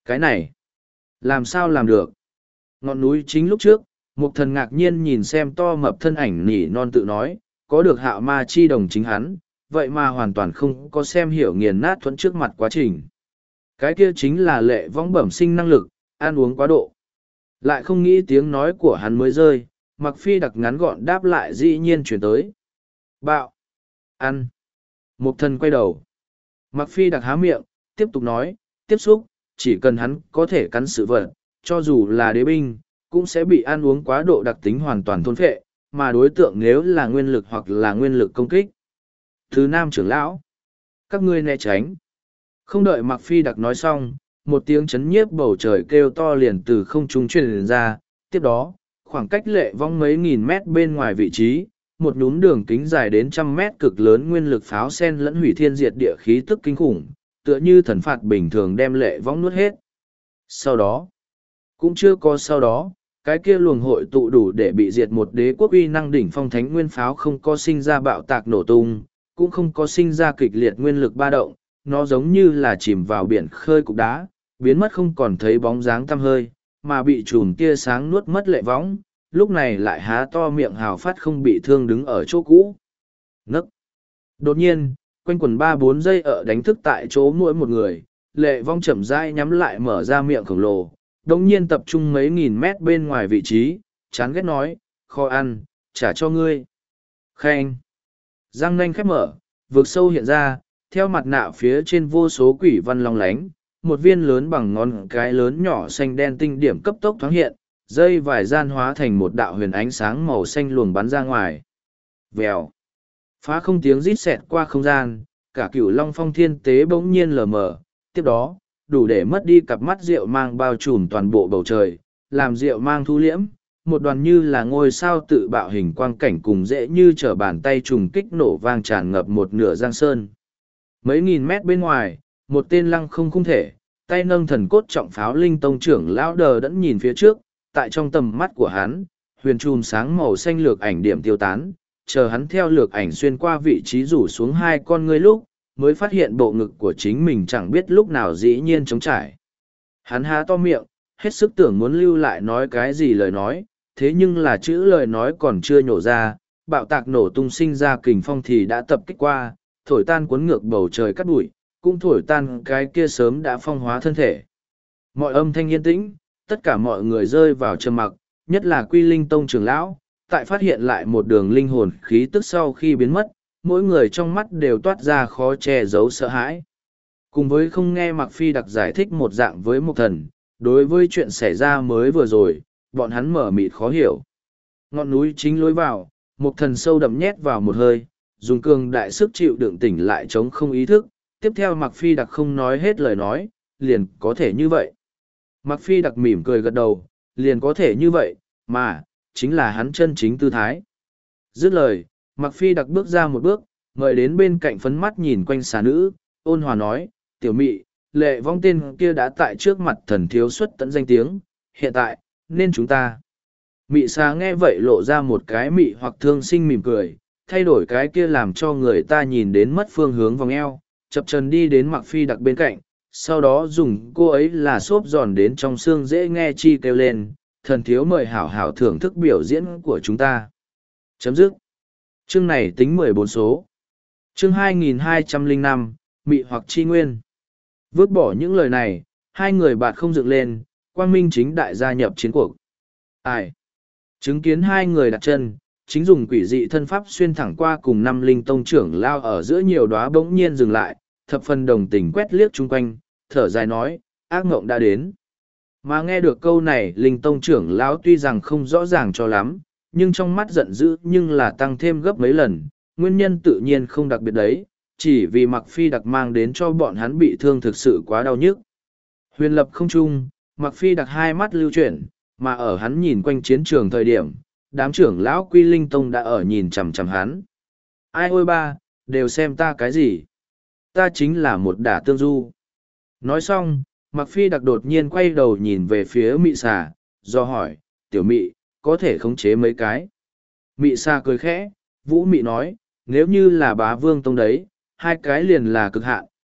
Cái này, làm sao làm được? Ngọn núi chính lúc trước, Mục Thần ngạc nhiên nhìn xem to mập thân ảnh nỉ non tự nói, có được hạo ma chi đồng chính hắn, vậy mà hoàn toàn không có xem hiểu nghiền nát thuẫn trước mặt quá trình. Cái kia chính là lệ vong bẩm sinh năng lực, ăn uống quá độ. Lại không nghĩ tiếng nói của hắn mới rơi, Mặc Phi đặc ngắn gọn đáp lại dĩ nhiên chuyển tới. Bạo! Ăn! Mục Thần quay đầu. Mặc Phi đặc há miệng, tiếp tục nói, tiếp xúc, chỉ cần hắn có thể cắn sự vật, cho dù là đế binh, cũng sẽ bị ăn uống quá độ đặc tính hoàn toàn thôn phệ, mà đối tượng nếu là nguyên lực hoặc là nguyên lực công kích. Thứ Nam trưởng lão, các ngươi né tránh. Không đợi Mạc Phi đặc nói xong, một tiếng chấn nhiếp bầu trời kêu to liền từ không trung truyền ra, tiếp đó, khoảng cách lệ vong mấy nghìn mét bên ngoài vị trí, một nhúm đường kính dài đến trăm mét cực lớn nguyên lực pháo sen lẫn hủy thiên diệt địa khí tức kinh khủng, tựa như thần phạt bình thường đem lệ vong nuốt hết. Sau đó, cũng chưa có sau đó, cái kia luồng hội tụ đủ để bị diệt một đế quốc uy năng đỉnh phong thánh nguyên pháo không có sinh ra bạo tạc nổ tung, cũng không có sinh ra kịch liệt nguyên lực ba động, nó giống như là chìm vào biển khơi cục đá, biến mất không còn thấy bóng dáng tăm hơi, mà bị chùm tia sáng nuốt mất lệ võng, lúc này lại há to miệng hào phát không bị thương đứng ở chỗ cũ. Nấc! Đột nhiên, quanh quần ba bốn giây ở đánh thức tại chỗ mỗi một người, lệ vong chậm rãi nhắm lại mở ra miệng khổng lồ, đồng nhiên tập trung mấy nghìn mét bên ngoài vị trí, chán ghét nói, kho ăn, trả cho ngươi. Khen! Răng nanh khép mở, vực sâu hiện ra, theo mặt nạ phía trên vô số quỷ văn long lánh, một viên lớn bằng ngón cái lớn nhỏ xanh đen tinh điểm cấp tốc thoáng hiện, dây vài gian hóa thành một đạo huyền ánh sáng màu xanh luồng bắn ra ngoài. Vèo! Phá không tiếng rít xẹt qua không gian, cả cửu long phong thiên tế bỗng nhiên lờ mờ, tiếp đó, đủ để mất đi cặp mắt rượu mang bao trùm toàn bộ bầu trời, làm rượu mang thu liễm, một đoàn như là ngôi sao tự bạo hình quang cảnh cùng dễ như trở bàn tay trùng kích nổ vang tràn ngập một nửa giang sơn. Mấy nghìn mét bên ngoài, một tên lăng không khung thể, tay nâng thần cốt trọng pháo linh tông trưởng lão đờ đẫn nhìn phía trước, tại trong tầm mắt của hắn, huyền chùm sáng màu xanh lược ảnh điểm tiêu tán, chờ hắn theo lược ảnh xuyên qua vị trí rủ xuống hai con ngươi lúc, mới phát hiện bộ ngực của chính mình chẳng biết lúc nào dĩ nhiên trống trải. Hắn há to miệng, hết sức tưởng muốn lưu lại nói cái gì lời nói, thế nhưng là chữ lời nói còn chưa nhổ ra, bạo tạc nổ tung sinh ra kình phong thì đã tập kích qua, thổi tan cuốn ngược bầu trời cắt bụi, cũng thổi tan cái kia sớm đã phong hóa thân thể. Mọi âm thanh yên tĩnh, tất cả mọi người rơi vào trầm mặc, nhất là Quy Linh Tông trưởng lão, tại phát hiện lại một đường linh hồn khí tức sau khi biến mất, mỗi người trong mắt đều toát ra khó che giấu sợ hãi. Cùng với không nghe Mạc Phi đặc giải thích một dạng với Mục Thần, đối với chuyện xảy ra mới vừa rồi, bọn hắn mở mịt khó hiểu. Ngọn núi chính lối vào, Mục Thần sâu đậm nhét vào một hơi, dùng cường đại sức chịu đựng tỉnh lại chống không ý thức, tiếp theo Mạc Phi đặc không nói hết lời nói, liền có thể như vậy. Mạc Phi đặc mỉm cười gật đầu, liền có thể như vậy, mà, chính là hắn chân chính tư thái. Dứt lời, Mạc Phi đặc bước ra một bước, mời đến bên cạnh phấn mắt nhìn quanh xà nữ, ôn hòa nói, tiểu mị, lệ vong tên kia đã tại trước mặt thần thiếu xuất tận danh tiếng, hiện tại, nên chúng ta. Mị xà nghe vậy lộ ra một cái mị hoặc thương sinh mỉm cười, thay đổi cái kia làm cho người ta nhìn đến mất phương hướng vòng eo, chập chân đi đến Mạc Phi đặc bên cạnh, sau đó dùng cô ấy là xốp giòn đến trong xương dễ nghe chi kêu lên, thần thiếu mời hảo hảo thưởng thức biểu diễn của chúng ta. Chấm dứt. Chương này tính mười bốn số. Chương hai nghìn hai trăm lẻ năm, Mị hoặc chi nguyên. Vứt bỏ những lời này, hai người bạn không dựng lên, Quang Minh chính đại gia nhập chiến cuộc. Ai? Chứng kiến hai người đặt chân, chính dùng quỷ dị thân pháp xuyên thẳng qua cùng năm linh tông trưởng lao ở giữa nhiều đóa bỗng nhiên dừng lại, thập phần đồng tình quét liếc chung quanh, thở dài nói, ác ngộng đã đến. Mà nghe được câu này, linh tông trưởng lão tuy rằng không rõ ràng cho lắm, nhưng trong mắt giận dữ nhưng là tăng thêm gấp mấy lần, nguyên nhân tự nhiên không đặc biệt đấy, chỉ vì Mạc Phi đặc mang đến cho bọn hắn bị thương thực sự quá đau nhức. Huyền lập không trung, Mạc Phi đặc hai mắt lưu chuyển, mà ở hắn nhìn quanh chiến trường thời điểm, đám trưởng lão Quy Linh Tông đã ở nhìn chằm chằm hắn. Ai ôi ba, đều xem ta cái gì? Ta chính là một đả tương du. Nói xong, Mạc Phi đặc đột nhiên quay đầu nhìn về phía Mị xà, do hỏi, tiểu Mị, có thể khống chế mấy cái? Mị xà cười khẽ, Vũ Mị nói, nếu như là bá vương tông đấy, hai cái liền là cực hạn,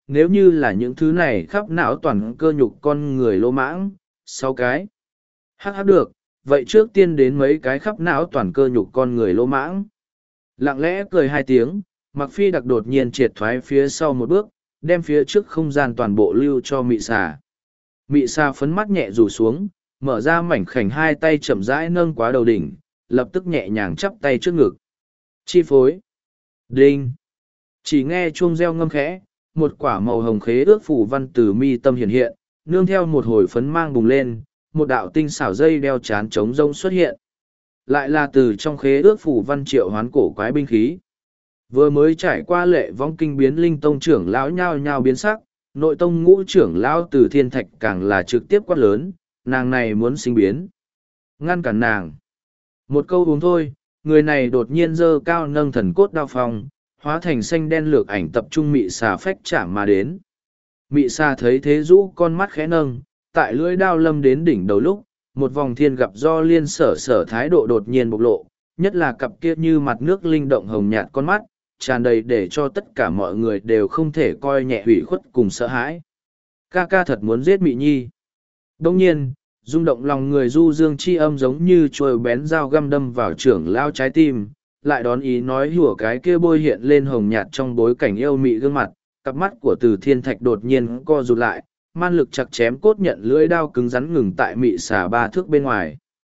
nếu như là những thứ này khắp não toàn cơ nhục con người lỗ mãng, sáu cái. Hắc hắc được, vậy trước tiên đến mấy cái khắp não toàn cơ nhục con người lỗ mãng. Lặng lẽ cười hai tiếng, Mặc Phi đặc đột nhiên triệt thoái phía sau một bước, đem phía trước không gian toàn bộ lưu cho mị xà. Mị xà phấn mắt nhẹ rủ xuống, mở ra mảnh khảnh hai tay chậm rãi nâng quá đầu đỉnh, lập tức nhẹ nhàng chắp tay trước ngực. Chi phối. Đinh. Chỉ nghe chuông reo ngâm khẽ, một quả màu hồng khế ước phủ văn từ mi tâm hiện hiện, nương theo một hồi phấn mang bùng lên, một đạo tinh xảo dây đeo chán trống rông xuất hiện. Lại là từ trong khế ước phủ văn triệu hoán cổ quái binh khí. Vừa mới trải qua lệ vong kinh biến linh tông trưởng lão nhao nhao biến sắc, nội tông ngũ trưởng lão từ thiên thạch càng là trực tiếp quát lớn, nàng này muốn sinh biến. Ngăn cản nàng. Một câu uống thôi, người này đột nhiên giơ cao nâng thần cốt đao phong, hóa thành xanh đen lược ảnh tập trung mị xà phách chạm mà đến. Mị xà thấy thế rũ con mắt khẽ nâng, tại lưỡi đao lâm đến đỉnh đầu lúc, một vòng thiên gặp do liên sở sở thái độ đột nhiên bộc lộ, nhất là cặp kia như mặt nước linh động hồng nhạt con mắt, tràn đầy để cho tất cả mọi người đều không thể coi nhẹ hủy khuất cùng sợ hãi. Ca ca thật muốn giết Mị Nhi. Đông nhiên, rung động lòng người du dương chi âm giống như trôi bén dao găm đâm vào trưởng lao trái tim, lại đón ý nói hùa cái kia bôi hiện lên hồng nhạt trong bối cảnh yêu mị gương mặt, cặp mắt của Từ Thiên Thạch đột nhiên co rụt lại, man lực chặt chém cốt nhận lưỡi đao cứng rắn ngừng tại mị xà ba thước bên ngoài.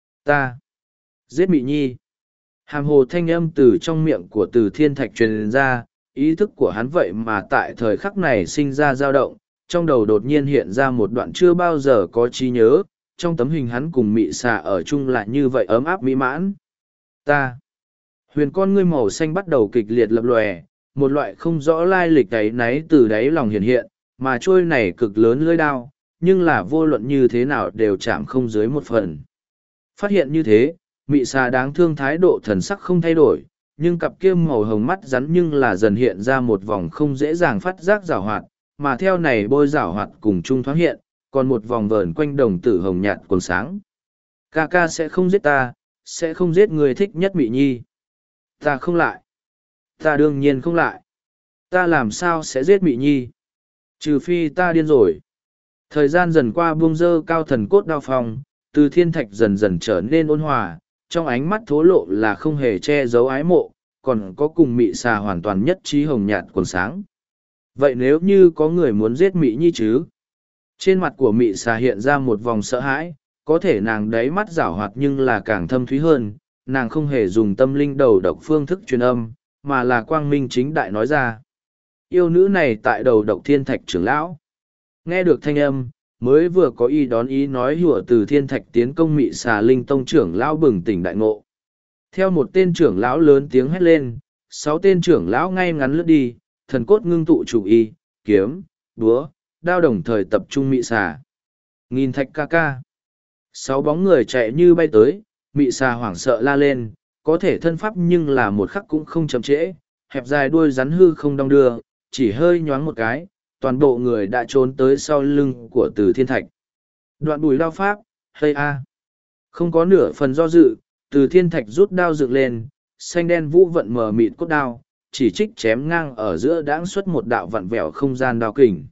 Ta giết Mị Nhi. Hàm hồ thanh âm từ trong miệng của Từ Thiên Thạch truyền ra, ý thức của hắn vậy mà tại thời khắc này sinh ra dao động, trong đầu đột nhiên hiện ra một đoạn chưa bao giờ có trí nhớ, trong tấm hình hắn cùng mị xà ở chung lại như vậy ấm áp mỹ mãn. Ta. Huyền con ngươi màu xanh bắt đầu kịch liệt lập lòe, một loại không rõ lai lịch đáy náy từ đáy lòng hiện hiện, mà trôi này cực lớn lưỡi đao, nhưng là vô luận như thế nào đều chạm không dưới một phần. Phát hiện như thế, mị xà đáng thương thái độ thần sắc không thay đổi, nhưng cặp kia màu hồng mắt rắn nhưng là dần hiện ra một vòng không dễ dàng phát giác rào hoạt, mà theo này bôi rào hoạt cùng chung thoáng hiện, còn một vòng vờn quanh đồng tử hồng nhạt quần sáng. Ca ca sẽ không giết ta, sẽ không giết người thích nhất Mị Nhi. Ta không lại. Ta đương nhiên không lại. Ta làm sao sẽ giết Mị Nhi? Trừ phi ta điên rồi. Thời gian dần qua buông dơ cao thần cốt đao phong, Từ Thiên Thạch dần dần trở nên ôn hòa, trong ánh mắt thố lộ là không hề che giấu ái mộ, còn có cùng mị xà hoàn toàn nhất trí hồng nhạt quần sáng. Vậy nếu như có người muốn giết Mị Nhi chứ? Trên mặt của mị xà hiện ra một vòng sợ hãi, có thể nàng đáy mắt giảo hoạt nhưng là càng thâm thúy hơn, nàng không hề dùng tâm linh đầu độc phương thức truyền âm, mà là quang minh chính đại nói ra. Yêu nữ này tại đầu độc Thiên Thạch trưởng lão. Nghe được thanh âm, mới vừa có ý đón ý nói hùa Từ Thiên Thạch tiến công mị xà linh tông trưởng lão bừng tỉnh đại ngộ. Theo một tên trưởng lão lớn tiếng hét lên, sáu tên trưởng lão ngay ngắn lướt đi, thần cốt ngưng tụ chủ y, kiếm, búa, đao đồng thời tập trung mị xà. Nghìn thạch ca ca. Sáu bóng người chạy như bay tới, mị xà hoảng sợ la lên, có thể thân pháp nhưng là một khắc cũng không chậm trễ, hẹp dài đuôi rắn hư không đong đưa, chỉ hơi nhoáng một cái, toàn bộ người đã trốn tới sau lưng của Từ Thiên Thạch. Đoạn bùi đao pháp, hay a. Không có nửa phần do dự, Từ Thiên Thạch rút đao dựng lên, xanh đen vũ vận mờ mịt cốt đao, chỉ trích chém ngang ở giữa đãng xuất một đạo vặn vẹo không gian đao kình.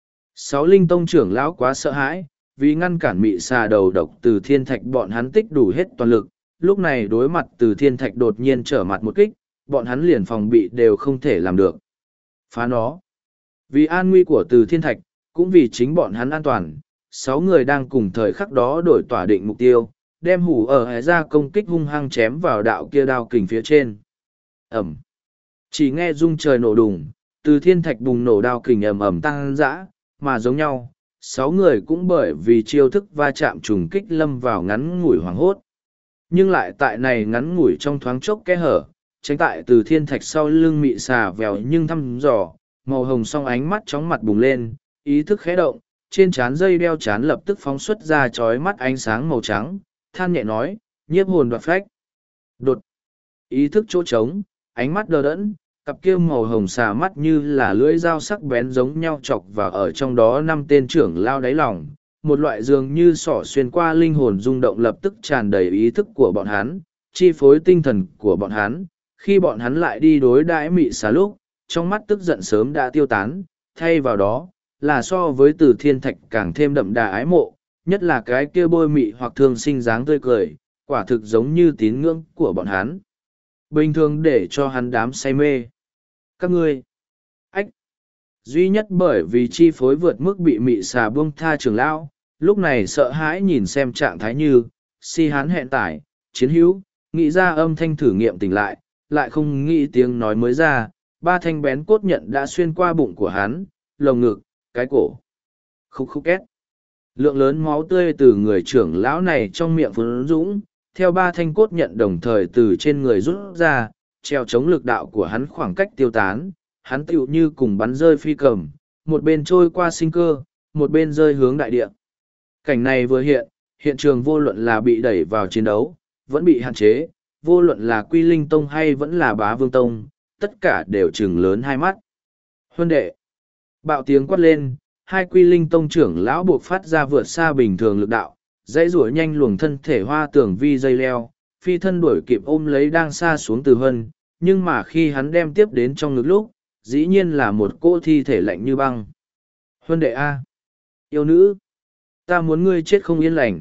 Sáu linh tông trưởng lão quá sợ hãi, vì ngăn cản mị xà đầu độc Từ Thiên Thạch bọn hắn tích đủ hết toàn lực, lúc này đối mặt Từ Thiên Thạch đột nhiên trở mặt một kích, bọn hắn liền phòng bị đều không thể làm được. Phá nó. Vì an nguy của Từ Thiên Thạch, cũng vì chính bọn hắn an toàn, sáu người đang cùng thời khắc đó đổi tỏa định mục tiêu, đem hủ ở hải ra công kích hung hăng chém vào đạo kia đao kình phía trên. Ẩm. Chỉ nghe rung trời nổ đùng, Từ Thiên Thạch bùng nổ đao kình ầm ầm tăng dã, mà giống nhau, sáu người cũng bởi vì chiêu thức va chạm trùng kích lâm vào ngắn ngủi hoảng hốt. Nhưng lại tại này ngắn ngủi trong thoáng chốc kẽ hở, tránh tại Từ Thiên Thạch sau lưng mị xà vèo nhưng thăm dò, màu hồng song ánh mắt chóng mặt bùng lên, ý thức khẽ động, trên trán dây đeo chán lập tức phóng xuất ra chói mắt ánh sáng màu trắng, than nhẹ nói, nhiếp hồn đoạt phách. Đột. Ý thức chỗ trống, ánh mắt đờ đẫn, cặp kia màu hồng xà mắt như là lưỡi dao sắc bén giống nhau chọc vào ở trong đó năm tên trưởng lao đáy lòng, một loại dường như sỏ xuyên qua linh hồn rung động lập tức tràn đầy ý thức của bọn hắn, chi phối tinh thần của bọn hắn, khi bọn hắn lại đi đối đãi mị xà lúc, trong mắt tức giận sớm đã tiêu tán, thay vào đó, là so với từ thiên thạch càng thêm đậm đà ái mộ, nhất là cái kia bôi mị hoặc thương sinh dáng tươi cười, quả thực giống như tín ngưỡng của bọn hắn. Bình thường để cho hắn đám say mê. Các ngươi, ách, duy nhất bởi vì chi phối vượt mức bị mị xà buông tha trường lão, lúc này sợ hãi nhìn xem trạng thái như, si hắn hẹn tải, chiến hữu, nghĩ ra âm thanh thử nghiệm tỉnh lại, lại không nghĩ tiếng nói mới ra, ba thanh bén cốt nhận đã xuyên qua bụng của hắn, lồng ngực, cái cổ. Khúc khúc két. Lượng lớn máu tươi từ người trưởng lão này trong miệng phun dũng, theo ba thanh cốt nhận đồng thời từ trên người rút ra, treo chống lực đạo của hắn khoảng cách tiêu tán, hắn tựu như cùng bắn rơi phi cầm, một bên trôi qua sinh cơ, một bên rơi hướng đại địa. Cảnh này vừa hiện, hiện trường vô luận là bị đẩy vào chiến đấu, vẫn bị hạn chế, vô luận là Quy Linh Tông hay vẫn là Bá Vương Tông, tất cả đều trừng lớn hai mắt. Huân đệ! Bạo tiếng quát lên, hai Quy Linh Tông trưởng lão buộc phát ra vượt xa bình thường lực đạo, dãy rủa nhanh luồng thân thể hoa tưởng vi dây leo, phi thân đuổi kịp ôm lấy đang xa xuống từ Hân, nhưng mà khi hắn đem tiếp đến trong ngực lúc, dĩ nhiên là một cỗ thi thể lạnh như băng. Huân đệ A! Yêu nữ! Ta muốn ngươi chết không yên lành.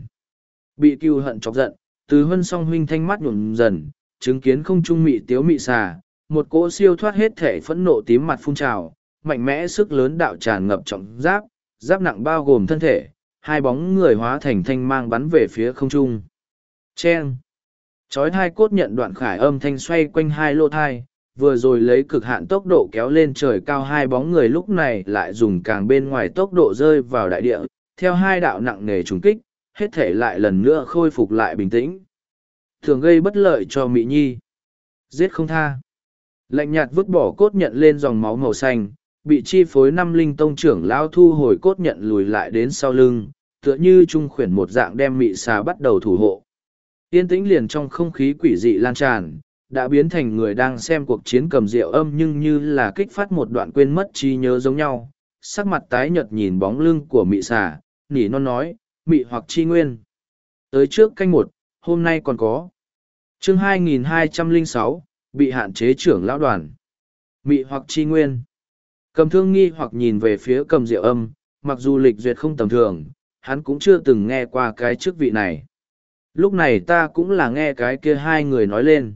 Bị cừu hận chọc giận, từ Hân song huynh thanh mắt nhuộm dần, chứng kiến không trung mị tiếu mị xà, một cỗ siêu thoát hết thể phẫn nộ tím mặt phun trào, mạnh mẽ sức lớn đạo tràn ngập trọng giáp, giáp nặng bao gồm thân thể, hai bóng người hóa thành thanh mang bắn về phía không trung. Chen! Chói hai cốt nhận đoạn khải âm thanh xoay quanh hai lô thai, vừa rồi lấy cực hạn tốc độ kéo lên trời cao hai bóng người lúc này lại dùng càng bên ngoài tốc độ rơi vào đại địa, theo hai đạo nặng nề trùng kích, hết thể lại lần nữa khôi phục lại bình tĩnh. Thường gây bất lợi cho Mị Nhi. Giết không tha. Lạnh nhạt vứt bỏ cốt nhận lên dòng máu màu xanh, bị chi phối năm linh tông trưởng lao thu hồi cốt nhận lùi lại đến sau lưng, tựa như trung khuyển một dạng đem mị xà bắt đầu thủ hộ. Yên tĩnh liền trong không khí quỷ dị lan tràn, đã biến thành người đang xem cuộc chiến cầm rượu âm nhưng như là kích phát một đoạn quên mất trí nhớ giống nhau. Sắc mặt tái nhợt nhìn bóng lưng của mị xà, nỉ non nói, mị hoặc chi nguyên. Tới trước canh một, hôm nay còn có. Chương hai nghìn hai trăm lẻ sáu, bị hạn chế trưởng lão đoàn. Mị hoặc chi nguyên. Cầm thương nghi hoặc nhìn về phía cầm rượu âm, mặc dù lịch duyệt không tầm thường, hắn cũng chưa từng nghe qua cái chức vị này. Lúc này ta cũng là nghe cái kia hai người nói lên.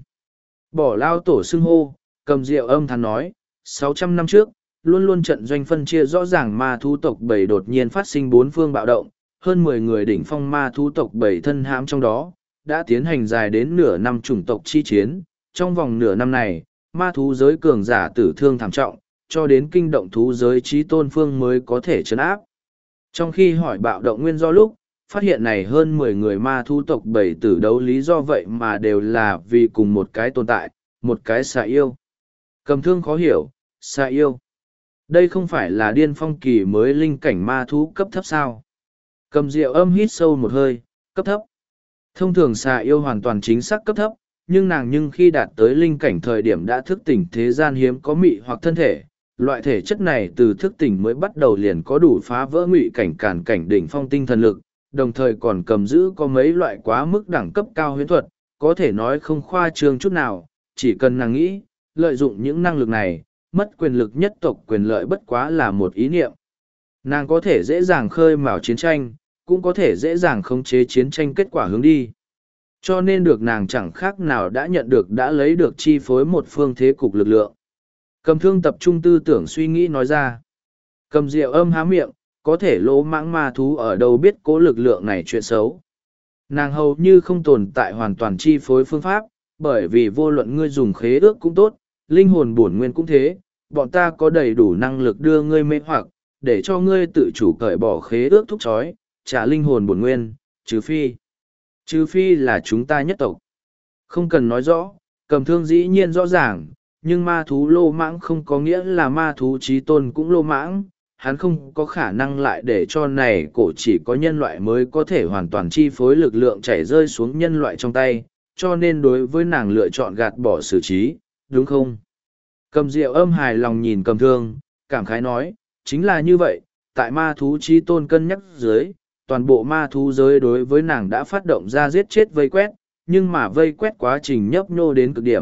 Bỏ lao tổ xưng hô, cầm rượu âm thắn nói, sáu trăm năm trước, luôn luôn trận doanh phân chia rõ ràng ma thú tộc bảy đột nhiên phát sinh bốn phương bạo động, hơn mười người đỉnh phong ma thú tộc bảy thân hãm trong đó, đã tiến hành dài đến nửa năm chủng tộc chi chiến. Trong vòng nửa năm này, ma thú giới cường giả tử thương thảm trọng, cho đến kinh động thú giới trí tôn phương mới có thể chấn áp. Trong khi hỏi bạo động nguyên do lúc, phát hiện này hơn mười người ma thú tộc bảy tử đấu lý do vậy mà đều là vì cùng một cái tồn tại, một cái xà yêu. Cầm thương khó hiểu, xà yêu. Đây không phải là điên phong kỳ mới linh cảnh ma thú cấp thấp sao? Cầm rượu âm hít sâu một hơi, cấp thấp. Thông thường xà yêu hoàn toàn chính xác cấp thấp, nhưng nàng nhưng khi đạt tới linh cảnh thời điểm đã thức tỉnh thế gian hiếm có mị hoặc thân thể. Loại thể chất này từ thức tỉnh mới bắt đầu liền có đủ phá vỡ ngụy cảnh cản cảnh đỉnh phong tinh thần lực, đồng thời còn cầm giữ có mấy loại quá mức đẳng cấp cao huyễn thuật, có thể nói không khoa trương chút nào, chỉ cần nàng nghĩ, lợi dụng những năng lực này, mất quyền lực nhất tộc quyền lợi bất quá là một ý niệm. Nàng có thể dễ dàng khơi mào chiến tranh, cũng có thể dễ dàng khống chế chiến tranh kết quả hướng đi. Cho nên được nàng chẳng khác nào đã nhận được đã lấy được chi phối một phương thế cục lực lượng. Cầm thương tập trung tư tưởng suy nghĩ nói ra. Cầm rượu âm há miệng, có thể lỗ mãng ma thú ở đâu biết cố lực lượng này chuyện xấu. Nàng hầu như không tồn tại hoàn toàn chi phối phương pháp, bởi vì vô luận ngươi dùng khế ước cũng tốt, linh hồn bổn nguyên cũng thế, bọn ta có đầy đủ năng lực đưa ngươi mê hoặc, để cho ngươi tự chủ cởi bỏ khế ước thúc chói, trả linh hồn bổn nguyên, trừ phi. Trừ phi là chúng ta nhất tộc. Không cần nói rõ, cầm thương dĩ nhiên rõ ràng, nhưng ma thú lô mãng không có nghĩa là ma thú trí tôn cũng lô mãng, hắn không có khả năng lại để cho này cổ chỉ có nhân loại mới có thể hoàn toàn chi phối lực lượng chảy rơi xuống nhân loại trong tay, cho nên đối với nàng lựa chọn gạt bỏ xử trí, đúng không? Cầm rượu âm hài lòng nhìn cầm thương, cảm khái nói, chính là như vậy, tại ma thú trí tôn cân nhắc dưới, toàn bộ ma thú giới đối với nàng đã phát động ra giết chết vây quét, nhưng mà vây quét quá trình nhấp nhô đến cực điểm,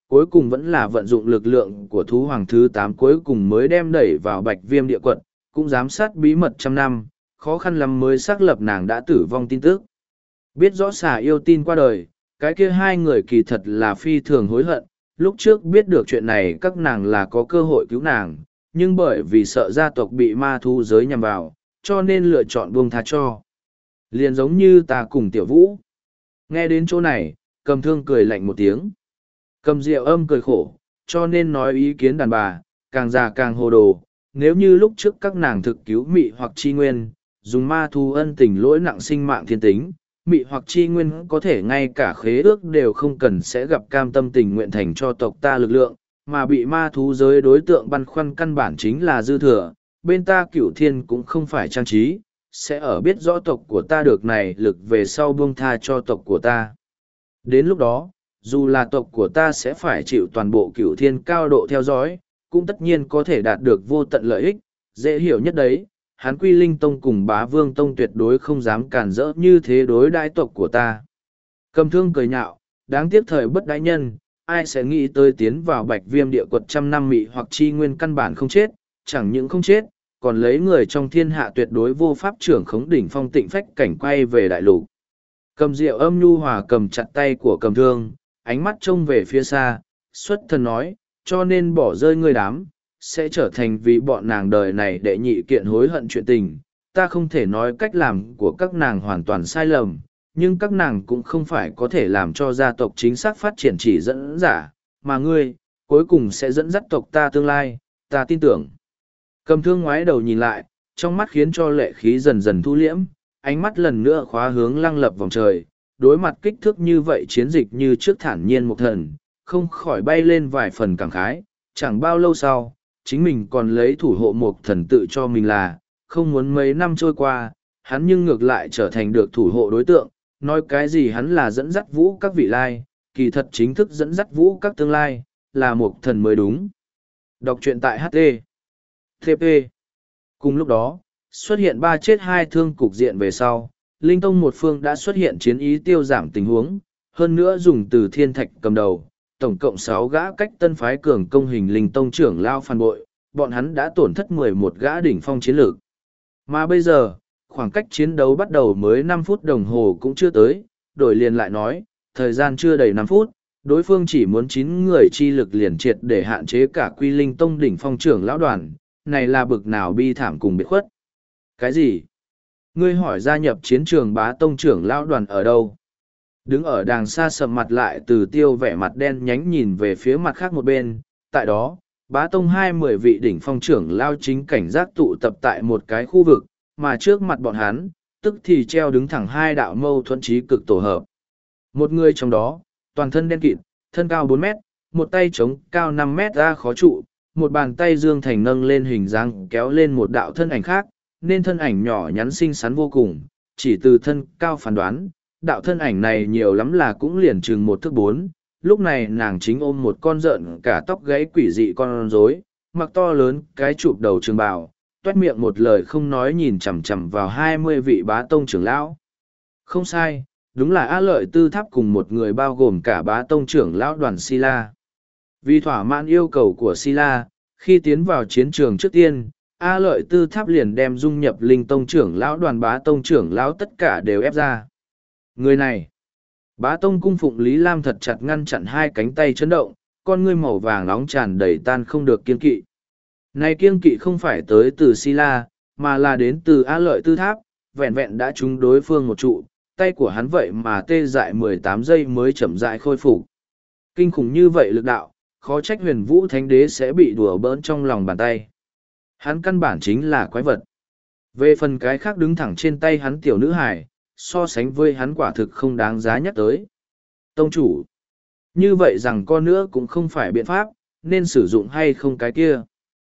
cuối cùng vẫn là vận dụng lực lượng của thú hoàng thứ tám cuối cùng mới đem đẩy vào bạch viêm địa quật, cũng giám sát bí mật trăm năm, khó khăn lắm mới xác lập nàng đã tử vong tin tức. Biết rõ xà yêu tin qua đời, cái kia hai người kỳ thật là phi thường hối hận, lúc trước biết được chuyện này các nàng là có cơ hội cứu nàng, nhưng bởi vì sợ gia tộc bị ma thu giới nhằm vào, cho nên lựa chọn buông tha cho. Liền giống như ta cùng tiểu vũ. Nghe đến chỗ này, cầm thương cười lạnh một tiếng. Cầm rượu âm cười khổ, cho nên nói ý kiến đàn bà, càng già càng hồ đồ. Nếu như lúc trước các nàng thực cứu mị hoặc chi nguyên, dùng ma thu ân tình lỗi nặng sinh mạng thiên tính, mị hoặc chi nguyên có thể ngay cả khế ước đều không cần sẽ gặp cam tâm tình nguyện thành cho tộc ta lực lượng, mà bị ma thú giới đối tượng băn khoăn căn bản chính là dư thừa, bên ta cửu thiên cũng không phải trang trí, sẽ ở biết rõ tộc của ta được này lực về sau buông tha cho tộc của ta. Đến lúc đó, dù là tộc của ta sẽ phải chịu toàn bộ cửu thiên cao độ theo dõi, cũng tất nhiên có thể đạt được vô tận lợi ích, dễ hiểu nhất đấy. Hán Quy Linh Tông cùng Bá Vương Tông tuyệt đối không dám cản rỡ như thế đối đãi tộc của ta. Cầm thương cười nhạo, đáng tiếc thời bất đãi nhân, ai sẽ nghĩ tới tiến vào bạch viêm địa quật trăm năm mị hoặc chi nguyên căn bản không chết, chẳng những không chết, còn lấy người trong thiên hạ tuyệt đối vô pháp trưởng khống đỉnh phong tịnh phách cảnh quay về đại lục. Cầm rượu âm nhu hòa cầm chặt tay của cầm thương, ánh mắt trông về phía xa, xuất thần nói, cho nên bỏ rơi ngươi đám, sẽ trở thành vì bọn nàng đời này đệ nhị kiện hối hận chuyện tình. Ta không thể nói cách làm của các nàng hoàn toàn sai lầm, nhưng các nàng cũng không phải có thể làm cho gia tộc chính xác phát triển chỉ dẫn giả, mà ngươi, cuối cùng sẽ dẫn dắt tộc ta tương lai, ta tin tưởng. Cầm thương ngoái đầu nhìn lại, trong mắt khiến cho lệ khí dần dần thu liễm, ánh mắt lần nữa khóa hướng lăng lập vòng trời, đối mặt kích thước như vậy chiến dịch như trước thản nhiên một thần, không khỏi bay lên vài phần cảm khái, chẳng bao lâu sau, chính mình còn lấy thủ hộ một thần tự cho mình là, không muốn mấy năm trôi qua, hắn nhưng ngược lại trở thành được thủ hộ đối tượng, nói cái gì hắn là dẫn dắt vũ các vị lai, kỳ thật chính thức dẫn dắt vũ các tương lai, là một thần mới đúng. Đọc truyện tại hát tê. tê pê. Cùng lúc đó, xuất hiện ba chết hai thương cục diện về sau, Linh Tông một phương đã xuất hiện chiến ý tiêu giảm tình huống, hơn nữa dùng từ thiên thạch cầm đầu, tổng cộng sáu gã cách tân phái cường công hình Linh Tông trưởng lao phản bội, bọn hắn đã tổn thất mười một gã đỉnh phong chiến lược. Mà bây giờ, khoảng cách chiến đấu bắt đầu mới năm phút đồng hồ cũng chưa tới, đổi liền lại nói, thời gian chưa đầy năm phút, đối phương chỉ muốn chín người chi lực liền triệt để hạn chế cả Quy Linh Tông đỉnh phong trưởng lão đoàn, này là bực nào bi thảm cùng biệt khuất. Cái gì? Ngươi hỏi gia nhập chiến trường Bá Tông trưởng lão đoàn ở đâu? Đứng ở đàng xa sầm mặt lại từ tiêu vẻ mặt đen nhánh nhìn về phía mặt khác một bên, tại đó, Bá Tông hai mười vị đỉnh phong trưởng lao chính cảnh giác tụ tập tại một cái khu vực, mà trước mặt bọn hắn, tức thì treo đứng thẳng hai đạo mâu thuẫn trí cực tổ hợp. Một người trong đó, toàn thân đen kịt, thân cao bốn mét, một tay trống cao năm mét ra khó trụ, một bàn tay dương thành nâng lên hình dáng kéo lên một đạo thân ảnh khác, nên thân ảnh nhỏ nhắn xinh xắn vô cùng, chỉ từ thân cao phán đoán, đạo thân ảnh này nhiều lắm là cũng liền chừng một thước bốn. Lúc này nàng chính ôm một con rợn cả tóc gáy quỷ dị con rối, mặc to lớn cái chụp đầu trường bào, toét miệng một lời không nói nhìn chằm chằm vào hai mươi vị bá tông trưởng lão. Không sai, đúng là A Lợi Tư Tháp cùng một người bao gồm cả bá tông trưởng lão đoàn Sila. Vì thỏa mãn yêu cầu của Sila, khi tiến vào chiến trường trước tiên, A Lợi Tư Tháp liền đem dung nhập Linh Tông trưởng lão đoàn bá tông trưởng lão tất cả đều ép ra. Người này, Bá Tông cung phụng Lý Lam thật chặt ngăn chặn hai cánh tay chấn động, con ngươi màu vàng nóng tràn đầy tan không được kiên kỵ. Này kiên kỵ không phải tới từ Sila, mà là đến từ A Lợi Tư Tháp, vẹn vẹn đã trúng đối phương một trụ, tay của hắn vậy mà tê dại mười tám giây mới chậm rãi khôi phục. Kinh khủng như vậy lực đạo, khó trách Huyền Vũ Thánh Đế sẽ bị đùa bỡn trong lòng bàn tay. Hắn căn bản chính là quái vật. Về phần cái khác đứng thẳng trên tay hắn tiểu nữ hải, so sánh với hắn quả thực không đáng giá nhắc tới. Tông chủ, như vậy rằng con nữa cũng không phải biện pháp, nên sử dụng hay không cái kia.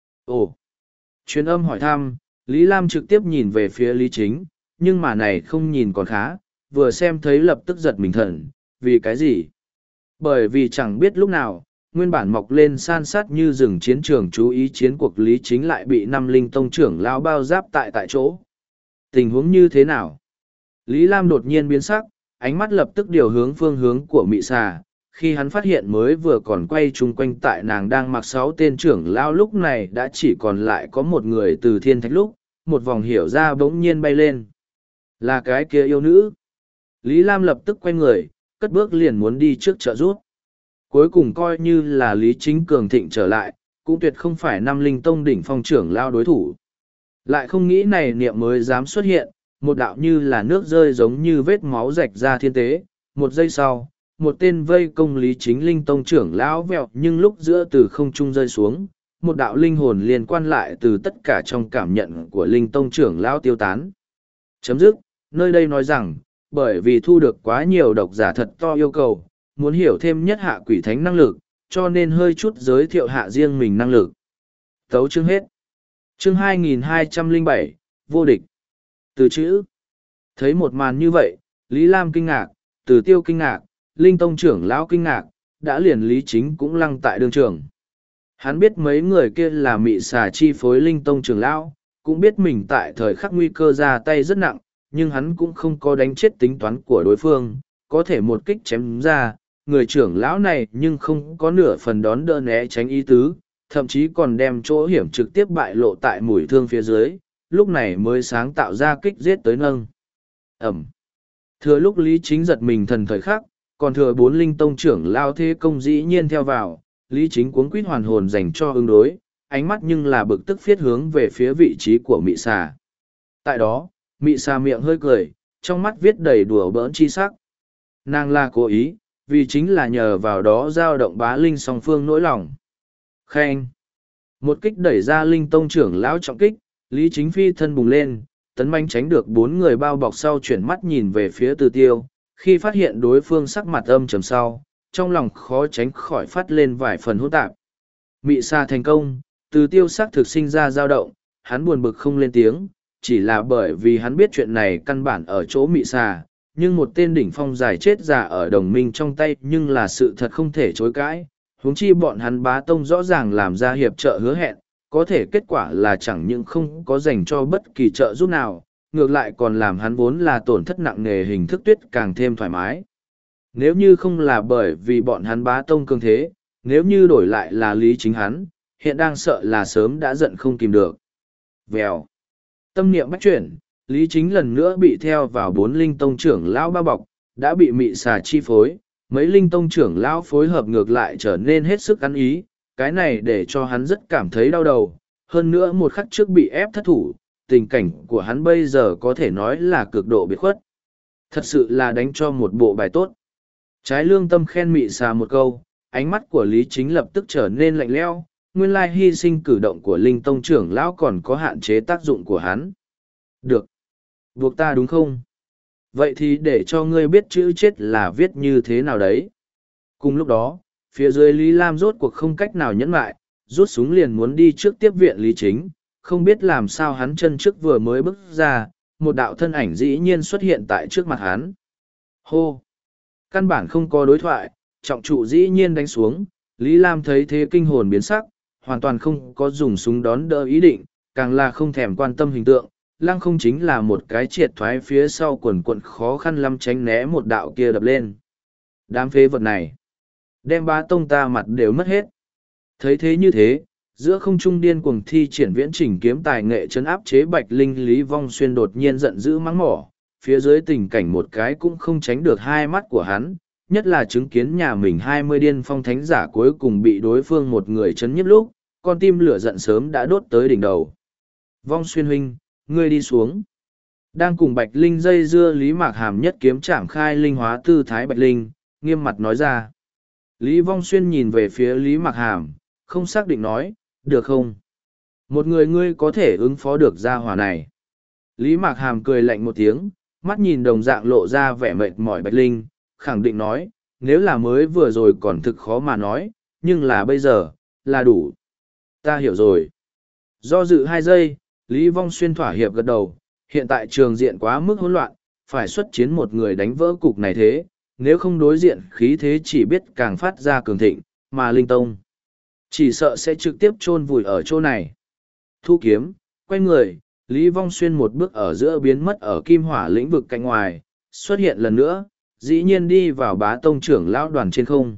Ồ, truyền âm hỏi thăm, Lý Lam trực tiếp nhìn về phía Lý Chính, nhưng mà này không nhìn còn khá, vừa xem thấy lập tức giật mình thần, vì cái gì? Bởi vì chẳng biết lúc nào, nguyên bản mọc lên san sát như rừng chiến trường chú ý chiến cuộc Lý Chính lại bị năm linh tông trưởng lao bao giáp tại tại chỗ. Tình huống như thế nào? Lý Lam đột nhiên biến sắc, ánh mắt lập tức điều hướng phương hướng của mị xà, khi hắn phát hiện mới vừa còn quay chung quanh tại nàng đang mặc sáu tên trưởng lao lúc này đã chỉ còn lại có một người từ thiên thạch lúc, một vòng hiểu ra bỗng nhiên bay lên. Là cái kia yêu nữ. Lý Lam lập tức quay người, cất bước liền muốn đi trước trợ giúp. Cuối cùng coi như là Lý Chính cường thịnh trở lại, cũng tuyệt không phải năm linh tông đỉnh phong trưởng lao đối thủ. Lại không nghĩ này niệm mới dám xuất hiện, một đạo như là nước rơi giống như vết máu rạch ra thiên tế. Một giây sau, một tên vây công Lý Chính linh tông trưởng lão vẹo nhưng lúc giữa từ không trung rơi xuống, một đạo linh hồn liên quan lại từ tất cả trong cảm nhận của linh tông trưởng lão tiêu tán. Chấm dứt, nơi đây nói rằng, bởi vì thu được quá nhiều độc giả thật to yêu cầu, muốn hiểu thêm nhất hạ quỷ thánh năng lực, cho nên hơi chút giới thiệu hạ riêng mình năng lực. Tấu chương hết. Chương hai nghìn hai trăm lẻ bảy, vô địch. Từ chữ. Thấy một màn như vậy, Lý Lam kinh ngạc, Từ Tiêu kinh ngạc, Linh Tông trưởng lão kinh ngạc, đã liền Lý Chính cũng lăng tại đường trường. Hắn biết mấy người kia là mị xà chi phối Linh Tông trưởng lão, cũng biết mình tại thời khắc nguy cơ ra tay rất nặng, nhưng hắn cũng không có đánh chết tính toán của đối phương, có thể một kích chém ra, người trưởng lão này nhưng không có nửa phần đón đỡ né tránh ý tứ, thậm chí còn đem chỗ hiểm trực tiếp bại lộ tại mũi thương phía dưới, lúc này mới sáng tạo ra kích giết tới nâng. Ẩm. Thừa lúc Lý Chính giật mình thần thời khắc, còn thừa bốn linh tông trưởng lao thế công dĩ nhiên theo vào, Lý Chính cuống quýt hoàn hồn dành cho ứng đối, ánh mắt nhưng là bực tức phiết hướng về phía vị trí của mị xà. Tại đó, mị xà miệng hơi cười, trong mắt viết đầy đùa bỡn chi sắc. Nàng là cố ý, vì chính là nhờ vào đó giao động bá linh song phương nỗi lòng. Khen. Một kích đẩy ra linh tông trưởng lão trọng kích, Lý Chính phi thân bùng lên, tấn manh tránh được bốn người bao bọc sau chuyển mắt nhìn về phía Từ Tiêu, khi phát hiện đối phương sắc mặt âm trầm sau, trong lòng khó tránh khỏi phát lên vài phần hỗn tạp. Mị xà thành công, Từ Tiêu sắc thực sinh ra dao động, hắn buồn bực không lên tiếng, chỉ là bởi vì hắn biết chuyện này căn bản ở chỗ mị xà, nhưng một tên đỉnh phong giải chết già ở đồng minh trong tay nhưng là sự thật không thể chối cãi. Huống chi bọn hắn bá tông rõ ràng làm ra hiệp trợ hứa hẹn, có thể kết quả là chẳng những không có dành cho bất kỳ trợ giúp nào, ngược lại còn làm hắn vốn là tổn thất nặng nề hình thức tuyết càng thêm thoải mái. Nếu như không là bởi vì bọn hắn bá tông cường thế, nếu như đổi lại là Lý Chính hắn, hiện đang sợ là sớm đã giận không kìm được. Vèo. Tâm niệm bách chuyển, Lý Chính lần nữa bị theo vào bốn linh tông trưởng lão bao bọc, đã bị mị xà chi phối. Mấy linh tông trưởng lão phối hợp ngược lại trở nên hết sức ăn ý, cái này để cho hắn rất cảm thấy đau đầu. Hơn nữa một khắc trước bị ép thất thủ, tình cảnh của hắn bây giờ có thể nói là cực độ biệt khuất. Thật sự là đánh cho một bộ bài tốt. Trái lương tâm khen mị xà một câu, ánh mắt của Lý Chính lập tức trở nên lạnh lẽo. Nguyên lai hy sinh cử động của linh tông trưởng lão còn có hạn chế tác dụng của hắn. Được. Buộc ta đúng không? Vậy thì để cho ngươi biết chữ chết là viết như thế nào đấy. Cùng lúc đó, phía dưới Lý Lam rốt cuộc không cách nào nhẫn lại, rút súng liền muốn đi trước tiếp viện Lý Chính, không biết làm sao hắn chân trước vừa mới bước ra, một đạo thân ảnh dĩ nhiên xuất hiện tại trước mặt hắn. Hô! Căn bản không có đối thoại, trọng trụ dĩ nhiên đánh xuống, Lý Lam thấy thế kinh hồn biến sắc, hoàn toàn không có dùng súng đón đỡ ý định, càng là không thèm quan tâm hình tượng. Lăng không chính là một cái triệt thoái phía sau quần quận khó khăn lắm tránh né một đạo kia đập lên. Đám phế vật này, đem bá tông ta mặt đều mất hết. Thấy thế như thế, giữa không trung điên cuồng thi triển viễn chỉnh kiếm tài nghệ chấn áp chế bạch linh Lý Vong Xuyên đột nhiên giận dữ mắng mỏ, phía dưới tình cảnh một cái cũng không tránh được hai mắt của hắn, nhất là chứng kiến nhà mình hai mươi điên phong thánh giả cuối cùng bị đối phương một người chấn nhiếp lúc, con tim lửa giận sớm đã đốt tới đỉnh đầu. Vong Xuyên huynh, ngươi đi xuống. Đang cùng Bạch Linh dây dưa Lý Mạc Hàm nhất kiếm trảm khai linh hóa tư thái Bạch Linh, nghiêm mặt nói ra. Lý Vong Xuyên nhìn về phía Lý Mạc Hàm, không xác định nói, được không? Một người ngươi có thể ứng phó được gia hỏa này. Lý Mạc Hàm cười lạnh một tiếng, mắt nhìn đồng dạng lộ ra vẻ mệt mỏi Bạch Linh, khẳng định nói, nếu là mới vừa rồi còn thực khó mà nói, nhưng là bây giờ, là đủ. Ta hiểu rồi. Do dự hai giây, Lý Vong Xuyên thỏa hiệp gật đầu, hiện tại trường diện quá mức hỗn loạn, phải xuất chiến một người đánh vỡ cục này thế, nếu không đối diện khí thế chỉ biết càng phát ra cường thịnh, mà Linh Tông chỉ sợ sẽ trực tiếp chôn vùi ở chỗ này. Thu kiếm, quay người, Lý Vong Xuyên một bước ở giữa biến mất ở kim hỏa lĩnh vực cạnh ngoài, xuất hiện lần nữa, dĩ nhiên đi vào bá tông trưởng lão đoàn trên không.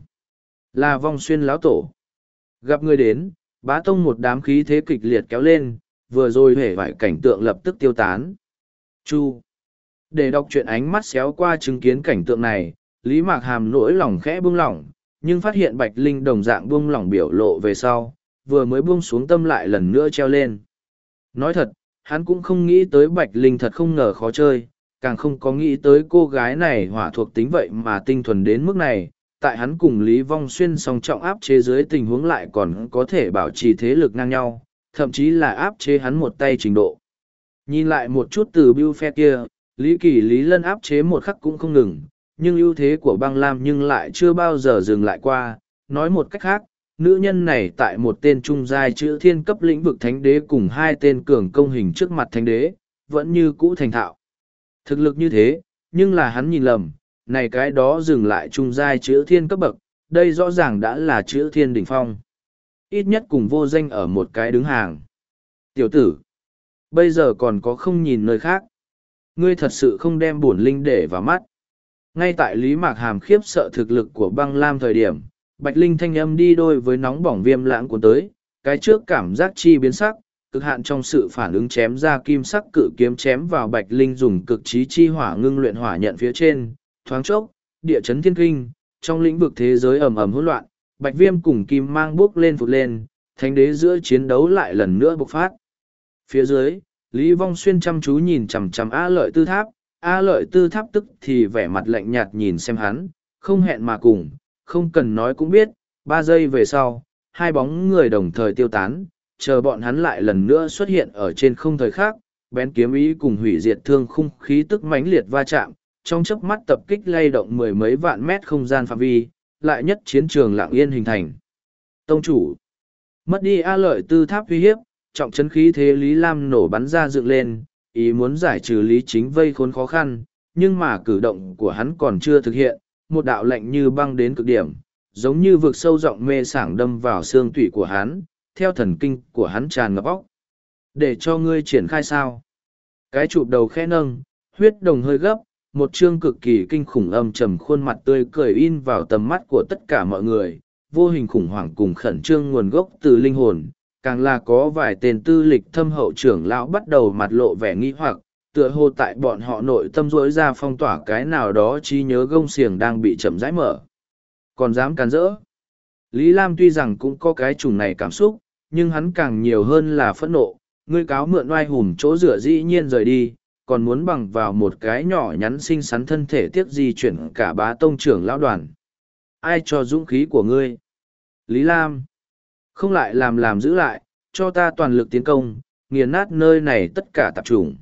Là Vong Xuyên lão tổ. Gặp người đến, bá tông một đám khí thế kịch liệt kéo lên, vừa rồi hể vải cảnh tượng lập tức tiêu tán. Chu. Để đọc truyện ánh mắt xéo qua chứng kiến cảnh tượng này, Lý Mạc Hàm nỗi lòng khẽ buông lỏng, nhưng phát hiện Bạch Linh đồng dạng buông lỏng biểu lộ về sau, vừa mới buông xuống tâm lại lần nữa treo lên. Nói thật, hắn cũng không nghĩ tới Bạch Linh thật không ngờ khó chơi, càng không có nghĩ tới cô gái này hỏa thuộc tính vậy mà tinh thuần đến mức này. Tại hắn cùng Lý Vong Xuyên song trọng áp chế dưới tình huống lại còn có thể bảo trì thế lực ngang nhau, thậm chí là áp chế hắn một tay trình độ. Nhìn lại một chút từ bưu phe kia, Lý Kỳ Lý Lân áp chế một khắc cũng không ngừng, nhưng ưu thế của băng lam nhưng lại chưa bao giờ dừng lại qua. Nói một cách khác, nữ nhân này tại một tên trung giai chữ thiên cấp lĩnh vực thánh đế cùng hai tên cường công hình trước mặt thánh đế, vẫn như cũ thành thạo. Thực lực như thế, nhưng là hắn nhìn lầm, này cái đó dừng lại trung giai chữ thiên cấp bậc, đây rõ ràng đã là chữ thiên đỉnh phong. Ít nhất cùng vô danh ở một cái đứng hàng. Tiểu tử, bây giờ còn có không nhìn nơi khác. Ngươi thật sự không đem bổn linh để vào mắt. Ngay tại Lý Mạc Hàm khiếp sợ thực lực của băng lam thời điểm, Bạch Linh thanh âm đi đôi với nóng bỏng viêm lãng cuốn tới, cái trước cảm giác chi biến sắc, cực hạn trong sự phản ứng chém ra kim sắc cự kiếm chém vào Bạch Linh dùng cực trí chi hỏa ngưng luyện hỏa nhận phía trên, thoáng chốc, địa chấn thiên kinh, trong lĩnh vực thế giới ầm ầm hỗn loạn, Bạch Viêm cùng Kim Mang bước lên phụt lên, thánh đế giữa chiến đấu lại lần nữa bộc phát. Phía dưới, Lý Vong Xuyên chăm chú nhìn chằm chằm A Lợi Tư Tháp, A Lợi Tư Tháp tức thì vẻ mặt lạnh nhạt nhìn xem hắn, không hẹn mà cùng, không cần nói cũng biết, ba giây về sau, hai bóng người đồng thời tiêu tán, chờ bọn hắn lại lần nữa xuất hiện ở trên không thời khác, bén kiếm ý cùng hủy diệt thương khung khí tức mãnh liệt va chạm, trong chớp mắt tập kích lay động mười mấy vạn mét không gian phạm vi, lại nhất chiến trường lặng yên hình thành. Tông chủ, mất đi A Lợi Tư Tháp uy hiếp, trọng chấn khí thế Lý Lam nổ bắn ra dựng lên, ý muốn giải trừ Lý Chính vây khốn khó khăn, nhưng mà cử động của hắn còn chưa thực hiện, một đạo lạnh như băng đến cực điểm, giống như vực sâu rộng mê sảng đâm vào xương tủy của hắn, theo thần kinh của hắn tràn ngập óc. Để cho ngươi triển khai sao? Cái chụp đầu khẽ nâng, huyết đồng hơi gấp, một chương cực kỳ kinh khủng âm trầm khuôn mặt tươi cười in vào tầm mắt của tất cả mọi người, vô hình khủng hoảng cùng khẩn trương nguồn gốc từ linh hồn, càng là có vài tên tư lịch thâm hậu trưởng lão bắt đầu mặt lộ vẻ nghi hoặc, tựa hồ tại bọn họ nội tâm rỗi ra phong tỏa cái nào đó trí nhớ gông xiềng đang bị chậm rãi mở. Còn dám càn rỡ. Lý Lam tuy rằng cũng có cái chủng này cảm xúc, nhưng hắn càng nhiều hơn là phẫn nộ, ngươi cáo mượn oai hùm chỗ rửa dĩ nhiên rời đi, còn muốn bằng vào một cái nhỏ nhắn xinh xắn thân thể tiếc di chuyển cả bá tông trưởng lão đoàn. Ai cho dũng khí của ngươi? Lý Lam. Không lại làm làm giữ lại, cho ta toàn lực tiến công, nghiền nát nơi này tất cả tạp chủng.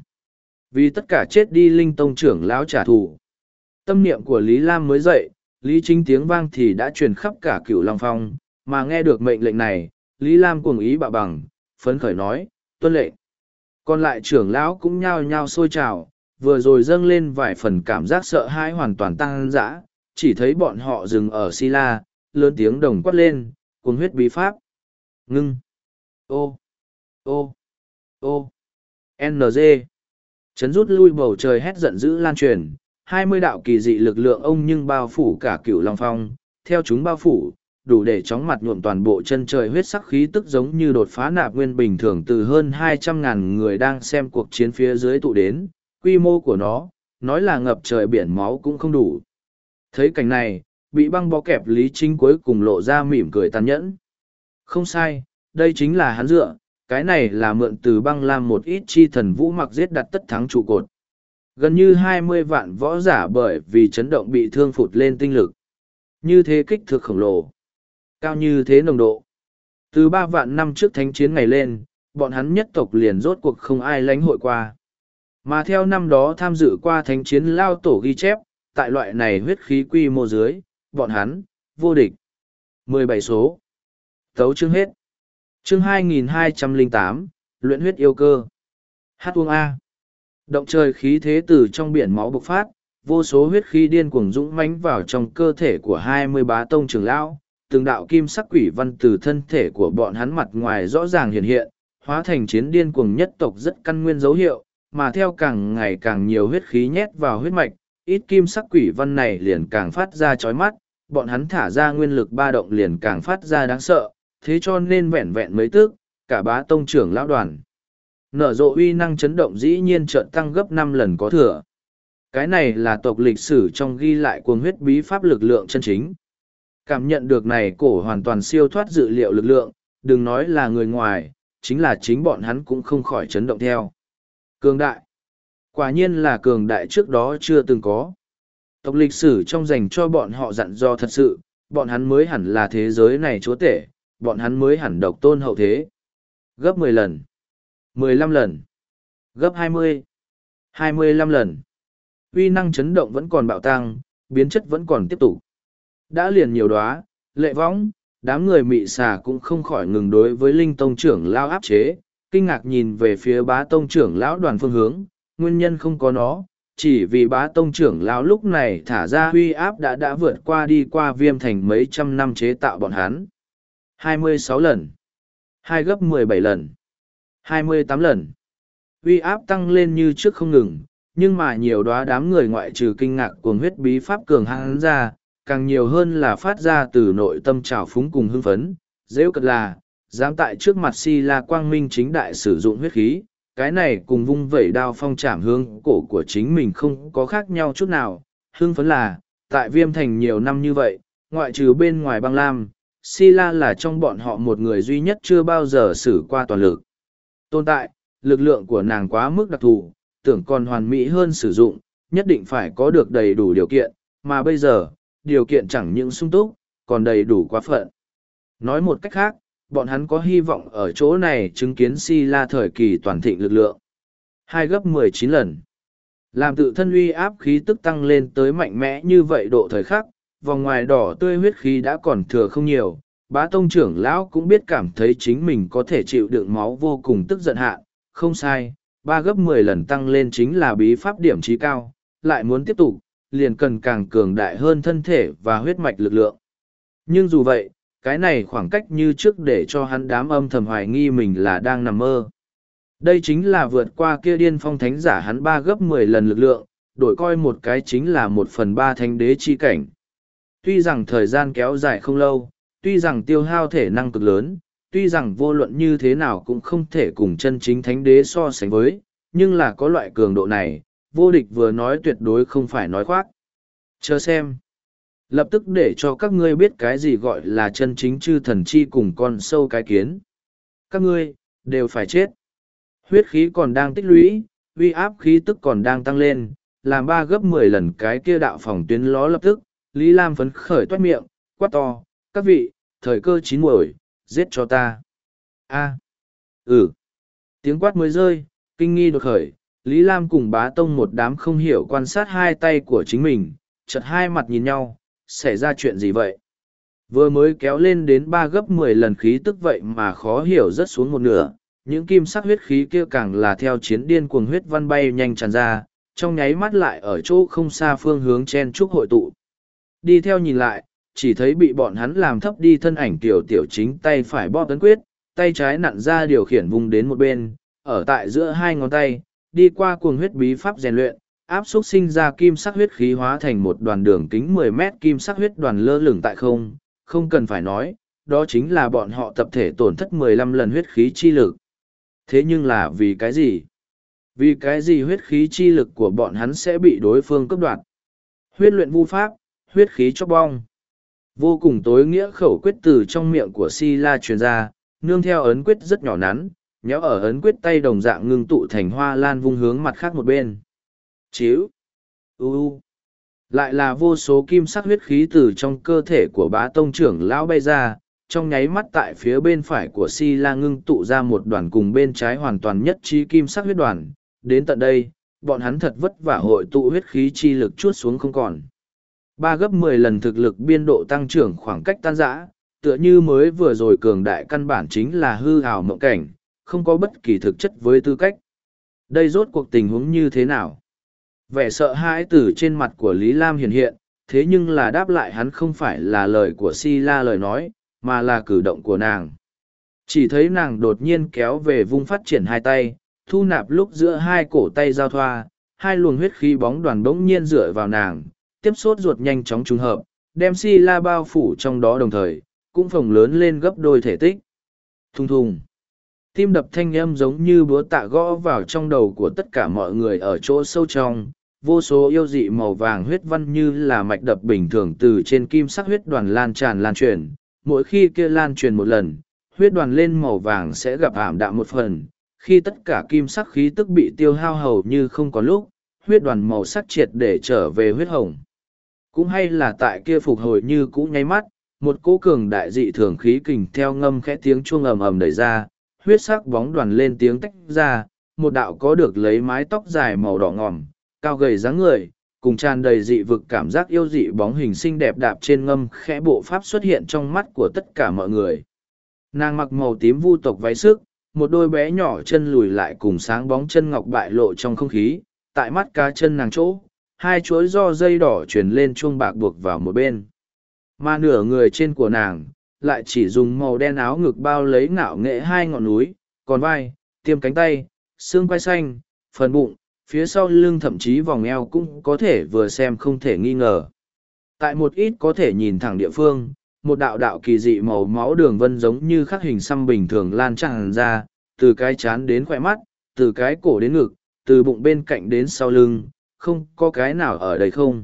Vì tất cả chết đi linh tông trưởng lão trả thù. Tâm niệm của Lý Lam mới dậy, Lý Chính tiếng vang thì đã truyền khắp cả cửu Long Phong, mà nghe được mệnh lệnh này, Lý Lam cuồng ý bạo bằng, phấn khởi nói, tuân lệnh. Còn lại trưởng lão cũng nhao nhao sôi trào, vừa rồi dâng lên vài phần cảm giác sợ hãi hoàn toàn tăng dã, chỉ thấy bọn họ dừng ở Si La, lớn tiếng đồng quát lên, cuồng huyết bí pháp. Ngưng. Ô. Ô. Ô. en giê. Chấn rút lui bầu trời hét giận dữ lan truyền, hai mươi đạo kỳ dị lực lượng ông nhưng bao phủ cả cửu Long Phong, theo chúng bao phủ, đủ để chóng mặt nhuộm toàn bộ chân trời huyết sắc khí tức giống như đột phá nạp nguyên bình thường từ hơn hai trăm ngàn người đang xem cuộc chiến phía dưới tụ đến, quy mô của nó, nói là ngập trời biển máu cũng không đủ. Thấy cảnh này, bị băng bó kẹp Lý Chính cuối cùng lộ ra mỉm cười tàn nhẫn. Không sai, đây chính là hắn dựa, cái này là mượn từ băng lam một ít chi thần vũ mặc giết đặt tất thắng trụ cột. Gần như hai mươi vạn võ giả bởi vì chấn động bị thương phụt lên tinh lực. Như thế kích thước khổng lồ. Cao như thế nồng độ. Từ ba vạn năm trước thánh chiến ngày lên, bọn hắn nhất tộc liền rốt cuộc không ai lãnh hội qua. Mà theo năm đó tham dự qua thánh chiến lao tổ ghi chép, tại loại này huyết khí quy mô dưới, bọn hắn, vô địch. mười bảy số. Tấu chương hết. Chương hai nghìn hai trăm lẻ tám, luyện huyết yêu cơ. Hát uông A. Động trời khí thế từ trong biển máu bộc phát, vô số huyết khí điên cuồng dũng mãnh vào trong cơ thể của hai mươi bá tông trưởng lão, từng đạo kim sắc quỷ văn từ thân thể của bọn hắn mặt ngoài rõ ràng hiện hiện, hóa thành chiến điên cuồng nhất tộc rất căn nguyên dấu hiệu, mà theo càng ngày càng nhiều huyết khí nhét vào huyết mạch, ít kim sắc quỷ văn này liền càng phát ra chói mắt, bọn hắn thả ra nguyên lực ba động liền càng phát ra đáng sợ, thế cho nên vẹn vẹn mấy tức, cả bá tông trưởng lão đoàn. Nở rộ uy năng chấn động dĩ nhiên chợt tăng gấp năm lần có thừa. Cái này là tộc lịch sử trong ghi lại cuồng huyết bí pháp lực lượng chân chính. Cảm nhận được này cổ hoàn toàn siêu thoát dự liệu lực lượng, đừng nói là người ngoài, chính là chính bọn hắn cũng không khỏi chấn động theo. Cường đại. Quả nhiên là cường đại trước đó chưa từng có. Tộc lịch sử trong dành cho bọn họ dặn dò thật sự, bọn hắn mới hẳn là thế giới này chúa tể, bọn hắn mới hẳn độc tôn hậu thế. Gấp mười lần, mười lăm lần, gấp hai mươi, hai mươi lăm lần. Uy năng chấn động vẫn còn bạo tăng, biến chất vẫn còn tiếp tục. Đã liền nhiều đóa, lệ võng, đám người mị xà cũng không khỏi ngừng đối với linh tông trưởng lao áp chế, kinh ngạc nhìn về phía bá tông trưởng lão đoàn phương hướng, nguyên nhân không có nó, chỉ vì bá tông trưởng lão lúc này thả ra huy áp đã đã vượt qua đi qua viêm thành mấy trăm năm chế tạo bọn hắn. hai mươi sáu lần, hai gấp mười bảy lần, hai mươi tám lần. Huy áp tăng lên như trước không ngừng, nhưng mà nhiều đóa đám người ngoại trừ kinh ngạc cuồng huyết bí pháp cường hãn ra, càng nhiều hơn là phát ra từ nội tâm trào phúng cùng hưng phấn. Dễ cật là, dám tại trước mặt si la quang minh chính đại sử dụng huyết khí, cái này cùng vung vẩy đao phong chạm hướng cổ của chính mình không có khác nhau chút nào. Hưng phấn là, tại viêm thành nhiều năm như vậy, ngoại trừ bên ngoài băng lam, si la là trong bọn họ một người duy nhất chưa bao giờ sử qua toàn lực. Tồn tại, lực lượng của nàng quá mức đặc thù, tưởng còn hoàn mỹ hơn sử dụng, nhất định phải có được đầy đủ điều kiện, mà bây giờ, điều kiện chẳng những sung túc, còn đầy đủ quá phận. Nói một cách khác, bọn hắn có hy vọng ở chỗ này chứng kiến si la thời kỳ toàn thịnh lực lượng. Hai gấp mười chín lần. Làm tự thân uy áp khí tức tăng lên tới mạnh mẽ như vậy độ thời khắc, vòng ngoài đỏ tươi huyết khí đã còn thừa không nhiều. Bá tông trưởng lão cũng biết cảm thấy chính mình có thể chịu đựng máu vô cùng tức giận hạ, không sai, ba gấp mười lần tăng lên chính là bí pháp điểm trí cao, lại muốn tiếp tục, liền cần càng cường đại hơn thân thể và huyết mạch lực lượng. Nhưng dù vậy, cái này khoảng cách như trước để cho hắn đám âm thầm hoài nghi mình là đang nằm mơ. Đây chính là vượt qua kia điên phong thánh giả hắn ba gấp mười lần lực lượng, đổi coi một cái chính là một phần ba thánh đế chi cảnh. Tuy rằng thời gian kéo dài không lâu, tuy rằng tiêu hao thể năng cực lớn, tuy rằng vô luận như thế nào cũng không thể cùng chân chính thánh đế so sánh với, nhưng là có loại cường độ này, vô địch vừa nói tuyệt đối không phải nói khoác. Chờ xem. Lập tức để cho các ngươi biết cái gì gọi là chân chính chư thần chi cùng con sâu cái kiến. Các ngươi, đều phải chết. Huyết khí còn đang tích lũy, uy áp khí tức còn đang tăng lên, làm ba gấp mười lần cái kia đạo phòng tuyến ló lập tức, Lý Lam phấn khởi toát miệng, quát to, các vị, thời cơ chín muồi, giết cho ta. A. Ừ. Tiếng quát mới rơi, kinh nghi đột khởi, Lý Lam cùng bá tông một đám không hiểu quan sát hai tay của chính mình, chợt hai mặt nhìn nhau, xảy ra chuyện gì vậy? Vừa mới kéo lên đến ba gấp mười lần khí tức vậy mà khó hiểu rất xuống một nửa, những kim sắc huyết khí kia càng là theo chiến điên cuồng huyết văn bay nhanh tràn ra, trong nháy mắt lại ở chỗ không xa phương hướng chen trúc hội tụ. Đi theo nhìn lại, chỉ thấy bị bọn hắn làm thấp đi thân ảnh tiểu tiểu chính tay phải bóp tấn quyết, tay trái nặn ra điều khiển vùng đến một bên, ở tại giữa hai ngón tay, đi qua cuồng huyết bí pháp rèn luyện, áp xúc sinh ra kim sắc huyết khí hóa thành một đoàn đường kính mười mét kim sắc huyết đoàn lơ lửng tại không, không cần phải nói, đó chính là bọn họ tập thể tổn thất mười lăm lần huyết khí chi lực. Thế nhưng là vì cái gì? Vì cái gì huyết khí chi lực của bọn hắn sẽ bị đối phương cướp đoạt? Huyết luyện vu pháp, huyết khí chóc bong. Vô cùng tối nghĩa khẩu quyết từ trong miệng của Si La truyền ra, nương theo ấn quyết rất nhỏ nắn, nhéo ở ấn quyết tay đồng dạng ngưng tụ thành hoa lan vung hướng mặt khác một bên. Chíu. U u. Lại là vô số kim sắc huyết khí từ trong cơ thể của bá tông trưởng lão bay ra, trong nháy mắt tại phía bên phải của Si La ngưng tụ ra một đoàn cùng bên trái hoàn toàn nhất trí kim sắc huyết đoàn. Đến tận đây, bọn hắn thật vất vả hội tụ huyết khí chi lực chuốt xuống không còn. Ba gấp mười lần thực lực biên độ tăng trưởng khoảng cách tan rã, tựa như mới vừa rồi cường đại căn bản chính là hư ảo mộng cảnh, không có bất kỳ thực chất với tư cách. Đây rốt cuộc tình huống như thế nào? Vẻ sợ hãi từ trên mặt của Lý Lam hiện hiện, thế nhưng là đáp lại hắn không phải là lời của Si La lời nói, mà là cử động của nàng. Chỉ thấy nàng đột nhiên kéo về vung phát triển hai tay, thu nạp lúc giữa hai cổ tay giao thoa, hai luồng huyết khí bóng đoàn bỗng nhiên dựa vào nàng, tiếp sốt ruột nhanh chóng trùng hợp, đem si la bao phủ trong đó đồng thời, cũng phồng lớn lên gấp đôi thể tích. Thùng thùng. Tim đập thanh âm giống như búa tạ gõ vào trong đầu của tất cả mọi người ở chỗ sâu trong, vô số yêu dị màu vàng huyết văn như là mạch đập bình thường từ trên kim sắc huyết đoàn lan tràn lan truyền. Mỗi khi kia lan truyền một lần, huyết đoàn lên màu vàng sẽ gặp ảm đạm một phần. Khi tất cả kim sắc khí tức bị tiêu hao hầu như không có lúc, huyết đoàn màu sắc triệt để trở về huyết hồng. Cũng hay là tại kia phục hồi như cũ nháy mắt, một cỗ cường đại dị thường khí kình theo ngâm khẽ tiếng chuông ầm ầm đẩy ra, huyết sắc bóng đoàn lên tiếng tách ra, một đạo có được lấy mái tóc dài màu đỏ ngòm, cao gầy dáng người, cùng tràn đầy dị vực cảm giác yêu dị bóng hình xinh đẹp đạp trên ngâm khẽ bộ pháp xuất hiện trong mắt của tất cả mọi người. Nàng mặc màu tím vu tộc váy sức, một đôi bé nhỏ chân lùi lại cùng sáng bóng chân ngọc bại lộ trong không khí, tại mắt cá chân nàng chỗ, hai chuỗi do dây đỏ truyền lên chuông bạc buộc vào một bên. Mà nửa người trên của nàng, lại chỉ dùng màu đen áo ngực bao lấy ngạo nghệ hai ngọn núi, còn vai, tiêm cánh tay, xương quai xanh, phần bụng, phía sau lưng thậm chí vòng eo cũng có thể vừa xem không thể nghi ngờ. Tại một ít có thể nhìn thẳng địa phương, một đạo đạo kỳ dị màu máu đường vân giống như khắc hình xăm bình thường lan tràn ra, từ cái chán đến khỏe mắt, từ cái cổ đến ngực, từ bụng bên cạnh đến sau lưng, không có cái nào ở đây không.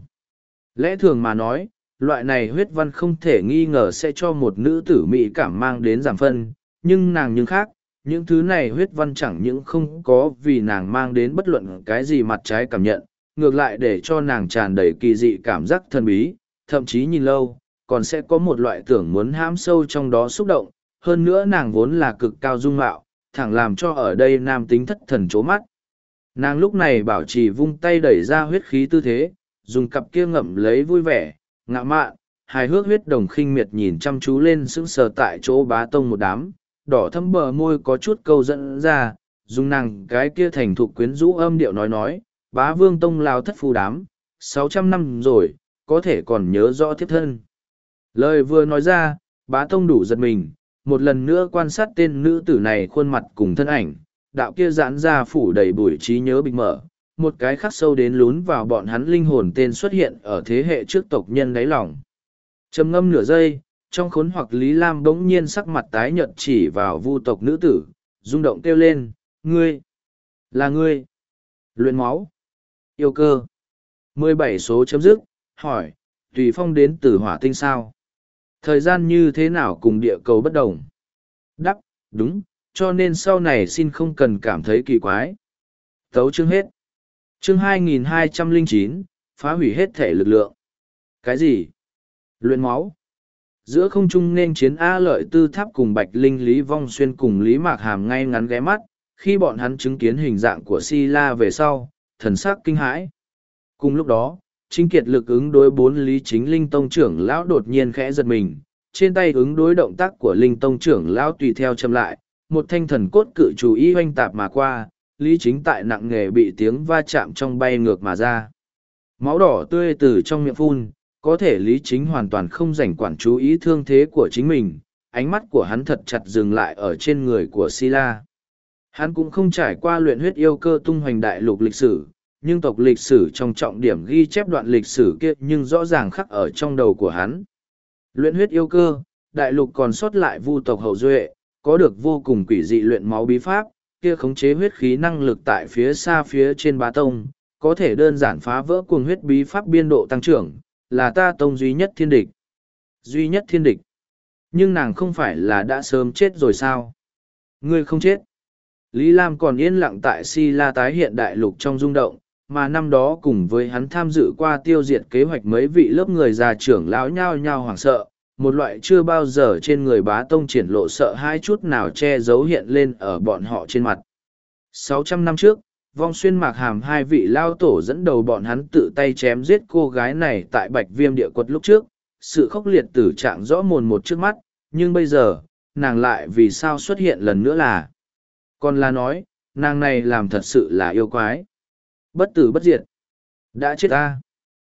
Lẽ thường mà nói, loại này huyết văn không thể nghi ngờ sẽ cho một nữ tử mỹ cảm mang đến giảm phân, nhưng nàng nhưng khác, những thứ này huyết văn chẳng những không có vì nàng mang đến bất luận cái gì mặt trái cảm nhận, ngược lại để cho nàng tràn đầy kỳ dị cảm giác thần bí, thậm chí nhìn lâu, còn sẽ có một loại tưởng muốn hãm sâu trong đó xúc động, hơn nữa nàng vốn là cực cao dung mạo, thẳng làm cho ở đây nam tính thất thần chố mắt. Nàng lúc này bảo trì vung tay đẩy ra huyết khí tư thế, dùng cặp kia ngậm lấy vui vẻ, ngạ mạn, hài hước huyết đồng khinh miệt nhìn chăm chú lên sững sờ tại chỗ bá tông một đám, đỏ thâm bờ môi có chút câu dẫn ra, dùng nàng cái kia thành thục quyến rũ âm điệu nói nói, bá vương tông lao thất phu đám, sáu trăm năm rồi, có thể còn nhớ rõ thiếp thân. Lời vừa nói ra, bá tông đủ giật mình, một lần nữa quan sát tên nữ tử này khuôn mặt cùng thân ảnh, đạo kia giãn ra phủ đầy bụi trí nhớ bịch mở, một cái khắc sâu đến lún vào bọn hắn linh hồn tên xuất hiện ở thế hệ trước tộc nhân đáy lòng. Trầm ngâm nửa giây, trong khốn hoặc Lý Lam bỗng nhiên sắc mặt tái nhợt chỉ vào vu tộc nữ tử, rung động kêu lên, ngươi, là ngươi, luyện máu, yêu cơ. mười bảy số chấm dứt, hỏi, tùy phong đến từ hỏa tinh sao? Thời gian như thế nào cùng địa cầu bất đồng? Đáp, đúng, cho nên sau này xin không cần cảm thấy kỳ quái. Tấu chương hết. Chương hai nghìn hai trăm lẻ chín, phá hủy hết thể lực lượng. Cái gì? Luyện máu. Giữa không trung nên chiến A Lợi Tư Tháp cùng Bạch Linh Lý Vong Xuyên cùng Lý Mạc Hàm ngay ngắn ghé mắt, khi bọn hắn chứng kiến hình dạng của Si La về sau, thần sắc kinh hãi. Cùng lúc đó, chính kiệt lực ứng đối bốn Lý Chính Linh Tông trưởng lão đột nhiên khẽ giật mình, trên tay ứng đối động tác của Linh Tông trưởng lão tùy theo chậm lại, một thanh thần cốt cự chủ y oanh tạp mà qua, Lý Chính tại nặng nghề bị tiếng va chạm trong bay ngược mà ra. Máu đỏ tươi từ trong miệng phun, có thể Lý Chính hoàn toàn không rảnh quản chú ý thương thế của chính mình, ánh mắt của hắn thật chặt dừng lại ở trên người của Si La. Hắn cũng không trải qua luyện huyết yêu cơ tung hoành đại lục lịch sử, nhưng tộc lịch sử trong trọng điểm ghi chép đoạn lịch sử kia nhưng rõ ràng khắc ở trong đầu của hắn. Luyện huyết yêu cơ, đại lục còn sót lại vu tộc hậu duệ, có được vô cùng quỷ dị luyện máu bí pháp, kia khống chế huyết khí năng lực tại phía xa phía trên bá tông, có thể đơn giản phá vỡ cuồng huyết bí pháp biên độ tăng trưởng, là ta tông duy nhất thiên địch. Duy nhất thiên địch. Nhưng nàng không phải là đã sớm chết rồi sao? Ngươi không chết. Lý Lam còn yên lặng tại Si La tái hiện đại lục trong rung động, mà năm đó cùng với hắn tham dự qua tiêu diệt kế hoạch mấy vị lớp người già trưởng lão nhao nhao hoảng sợ, một loại chưa bao giờ trên người bá tông triển lộ sợ hai chút nào che giấu hiện lên ở bọn họ trên mặt. sáu trăm năm trước, Vong Xuyên Mạc Hàm hai vị lao tổ dẫn đầu bọn hắn tự tay chém giết cô gái này tại Bạch Viêm địa quật lúc trước, sự khốc liệt tử trạng rõ mồn một trước mắt, nhưng bây giờ, nàng lại vì sao xuất hiện lần nữa là... Còn là nói, nàng này làm thật sự là yêu quái. Bất tử bất diệt. Đã chết ta.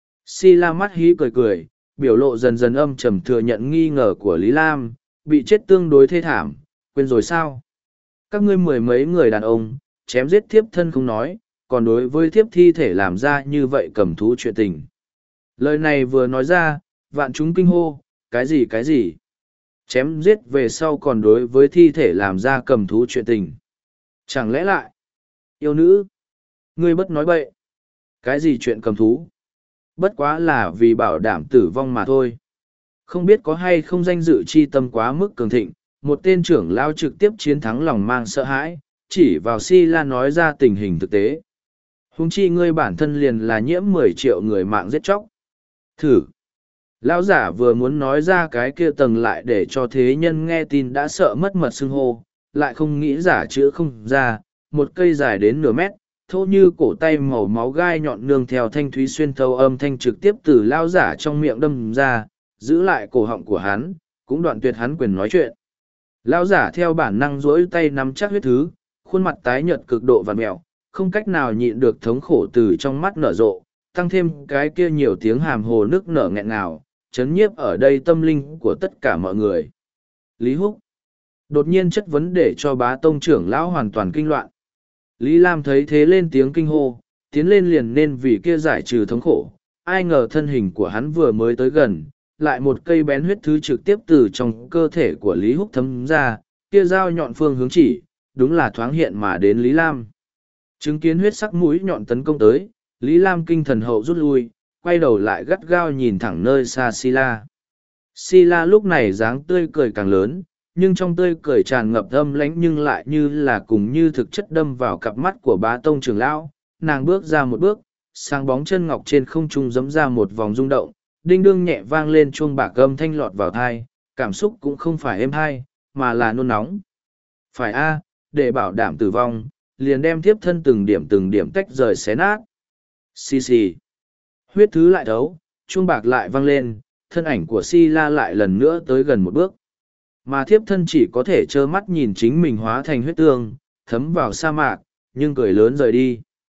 Si La mắt hí cười cười, biểu lộ dần dần âm trầm thừa nhận nghi ngờ của Lý Lam, bị chết tương đối thê thảm, quên rồi sao? Các ngươi mười mấy người đàn ông, chém giết thiếp thân không nói, còn đối với thiếp thi thể làm ra như vậy cầm thú chuyện tình. Lời này vừa nói ra, vạn chúng kinh hô, cái gì cái gì? Chém giết về sau còn đối với thi thể làm ra cầm thú chuyện tình. Chẳng lẽ lại, yêu nữ, ngươi bất nói bậy. Cái gì chuyện cầm thú? Bất quá là vì bảo đảm tử vong mà thôi. Không biết có hay không danh dự chi tâm quá mức cường thịnh, một tên trưởng lao trực tiếp chiến thắng lòng mang sợ hãi, chỉ vào Si La nói ra tình hình thực tế. Huống chi ngươi bản thân liền là nhiễm mười triệu người mạng giết chóc. Thử. Lão giả vừa muốn nói ra cái kia tầng lại để cho thế nhân nghe tin đã sợ mất mật xưng hô, lại không nghĩ giả chữ không ra, một cây dài đến nửa mét, thô như cổ tay màu máu gai nhọn nương theo thanh thúy xuyên thấu âm thanh trực tiếp từ lão giả trong miệng đâm ra, giữ lại cổ họng của hắn, cũng đoạn tuyệt hắn quyền nói chuyện. Lão giả theo bản năng duỗi tay nắm chắc huyết thứ, khuôn mặt tái nhợt cực độ vằn mẹo, không cách nào nhịn được thống khổ từ trong mắt nở rộ, tăng thêm cái kia nhiều tiếng hàm hồ nước nở nghẹn ngào, chấn nhiếp ở đây tâm linh của tất cả mọi người. Lý Húc đột nhiên chất vấn để cho bá tông trưởng lão hoàn toàn kinh loạn. Lý Lam thấy thế lên tiếng kinh hô, tiến lên liền nên vì kia giải trừ thống khổ, ai ngờ thân hình của hắn vừa mới tới gần, lại một cây bén huyết thứ trực tiếp từ trong cơ thể của Lý Húc thấm ra, kia dao nhọn phương hướng chỉ, đúng là thoáng hiện mà đến Lý Lam. Chứng kiến huyết sắc mũi nhọn tấn công tới, Lý Lam kinh thần hậu rút lui, quay đầu lại gắt gao nhìn thẳng nơi xa Sila. Sila lúc này dáng tươi cười càng lớn, nhưng trong tươi cười tràn ngập âm lãnh nhưng lại như là cùng như thực chất đâm vào cặp mắt của bá tông trưởng lão. Nàng bước ra một bước, sáng bóng chân ngọc trên không trung giẫm ra một vòng rung động, đinh đương nhẹ vang lên chuông bạc âm thanh lọt vào thai, cảm xúc cũng không phải êm hay, mà là nôn nóng. Phải a, để bảo đảm tử vong, liền đem tiếp thân từng điểm từng điểm tách rời xé nát. Xì xì. Huyết thứ lại thấu, chuông bạc lại vang lên, thân ảnh của Si La lại lần nữa tới gần một bước. Mà thiếp thân chỉ có thể trơ mắt nhìn chính mình hóa thành huyết tương, thấm vào sa mạc, nhưng cười lớn rời đi.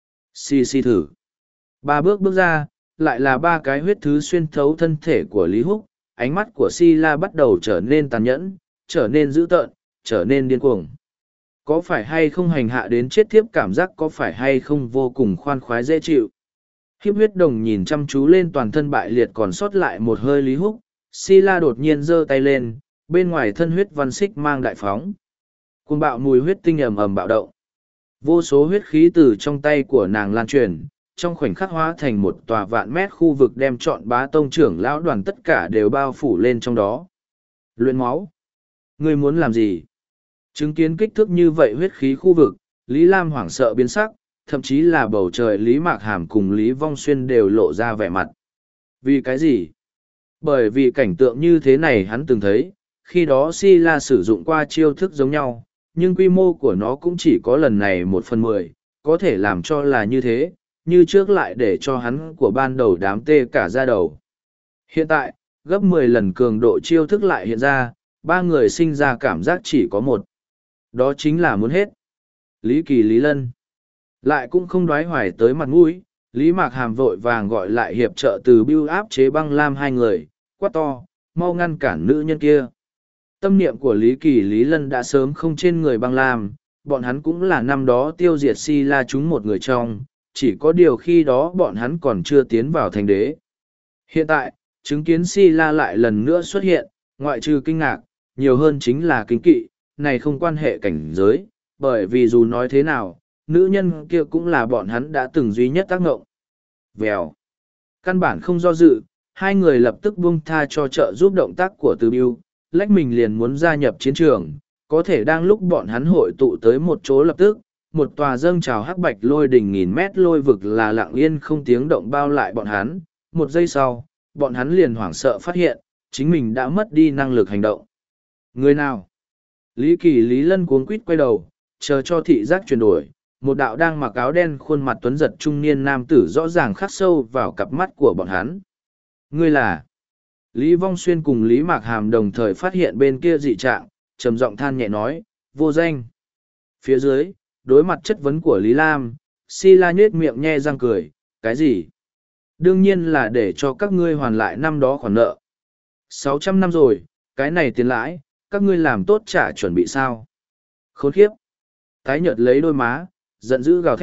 Xì xì thử. Ba bước bước ra, lại là ba cái huyết thứ xuyên thấu thân thể của Lý Húc, ánh mắt của Si La bắt đầu trở nên tàn nhẫn, trở nên dữ tợn, trở nên điên cuồng. Có phải hay không hành hạ đến chết thiếp cảm giác có phải hay không vô cùng khoan khoái dễ chịu. Hiếp huyết đồng nhìn chăm chú lên toàn thân bại liệt còn sót lại một hơi Lý Húc, Si La đột nhiên giơ tay lên, bên ngoài thân huyết văn xích mang đại phóng. Cuồng bạo mùi huyết tinh ầm ầm bạo động. Vô số huyết khí từ trong tay của nàng lan truyền, trong khoảnh khắc hóa thành một tòa vạn mét khu vực đem trọn bá tông trưởng lão đoàn tất cả đều bao phủ lên trong đó. Luyện máu. Ngươi muốn làm gì? Chứng kiến kích thước như vậy huyết khí khu vực, Lý Lam hoảng sợ biến sắc, thậm chí là bầu trời Lý Mạc Hàm cùng Lý Vong Xuyên đều lộ ra vẻ mặt. Vì cái gì? Bởi vì cảnh tượng như thế này hắn từng thấy, khi đó Si La sử dụng qua chiêu thức giống nhau, nhưng quy mô của nó cũng chỉ có lần này một phần mười, có thể làm cho là như thế, như trước lại để cho hắn của ban đầu đám tê cả ra đầu. Hiện tại, gấp mười lần cường độ chiêu thức lại hiện ra, ba người sinh ra cảm giác chỉ có một. Đó chính là muốn hết. Lý Kỳ Lý Lân. Lại cũng không đoái hoài tới mặt mũi, Lý Mạc Hàm vội vàng gọi lại hiệp trợ từ bưu áp chế băng lam hai người, quát to, mau ngăn cản nữ nhân kia. Tâm niệm của Lý Kỳ Lý Lân đã sớm không trên người băng lam, bọn hắn cũng là năm đó tiêu diệt Si La chúng một người trong, chỉ có điều khi đó bọn hắn còn chưa tiến vào thành đế. Hiện tại, chứng kiến Si La lại lần nữa xuất hiện, ngoại trừ kinh ngạc, nhiều hơn chính là kinh kỵ, này không quan hệ cảnh giới, bởi vì dù nói thế nào, nữ nhân kia cũng là bọn hắn đã từng duy nhất tác ngộng. Vèo. Căn bản không do dự, hai người lập tức buông tha cho trợ giúp động tác của Từ Biêu, lách mình liền muốn gia nhập chiến trường, có thể đang lúc bọn hắn hội tụ tới một chỗ lập tức, một tòa dâng trào hắc bạch lôi đỉnh nghìn mét lôi vực là lặng yên không tiếng động bao lại bọn hắn, một giây sau, bọn hắn liền hoảng sợ phát hiện, chính mình đã mất đi năng lực hành động. Người nào? Lý Kỳ Lý Lân cuống quýt quay đầu, chờ cho thị giác chuyển đổi, một đạo đang mặc áo đen khuôn mặt tuấn giật trung niên nam tử rõ ràng khắc sâu vào cặp mắt của bọn hắn. Ngươi là? Lý Vong Xuyên cùng Lý Mạc Hàm đồng thời phát hiện bên kia dị trạng, trầm giọng than nhẹ nói, vô danh. Phía dưới, đối mặt chất vấn của Lý Lam, Si La nhết miệng nhe răng cười, cái gì? Đương nhiên là để cho các ngươi hoàn lại năm đó khoản nợ. Sáu trăm năm rồi, cái này tiền lãi, các ngươi làm tốt trả chuẩn bị sao? Khốn khiếp! Tái nhợt lấy đôi má, giận dữ gào thét,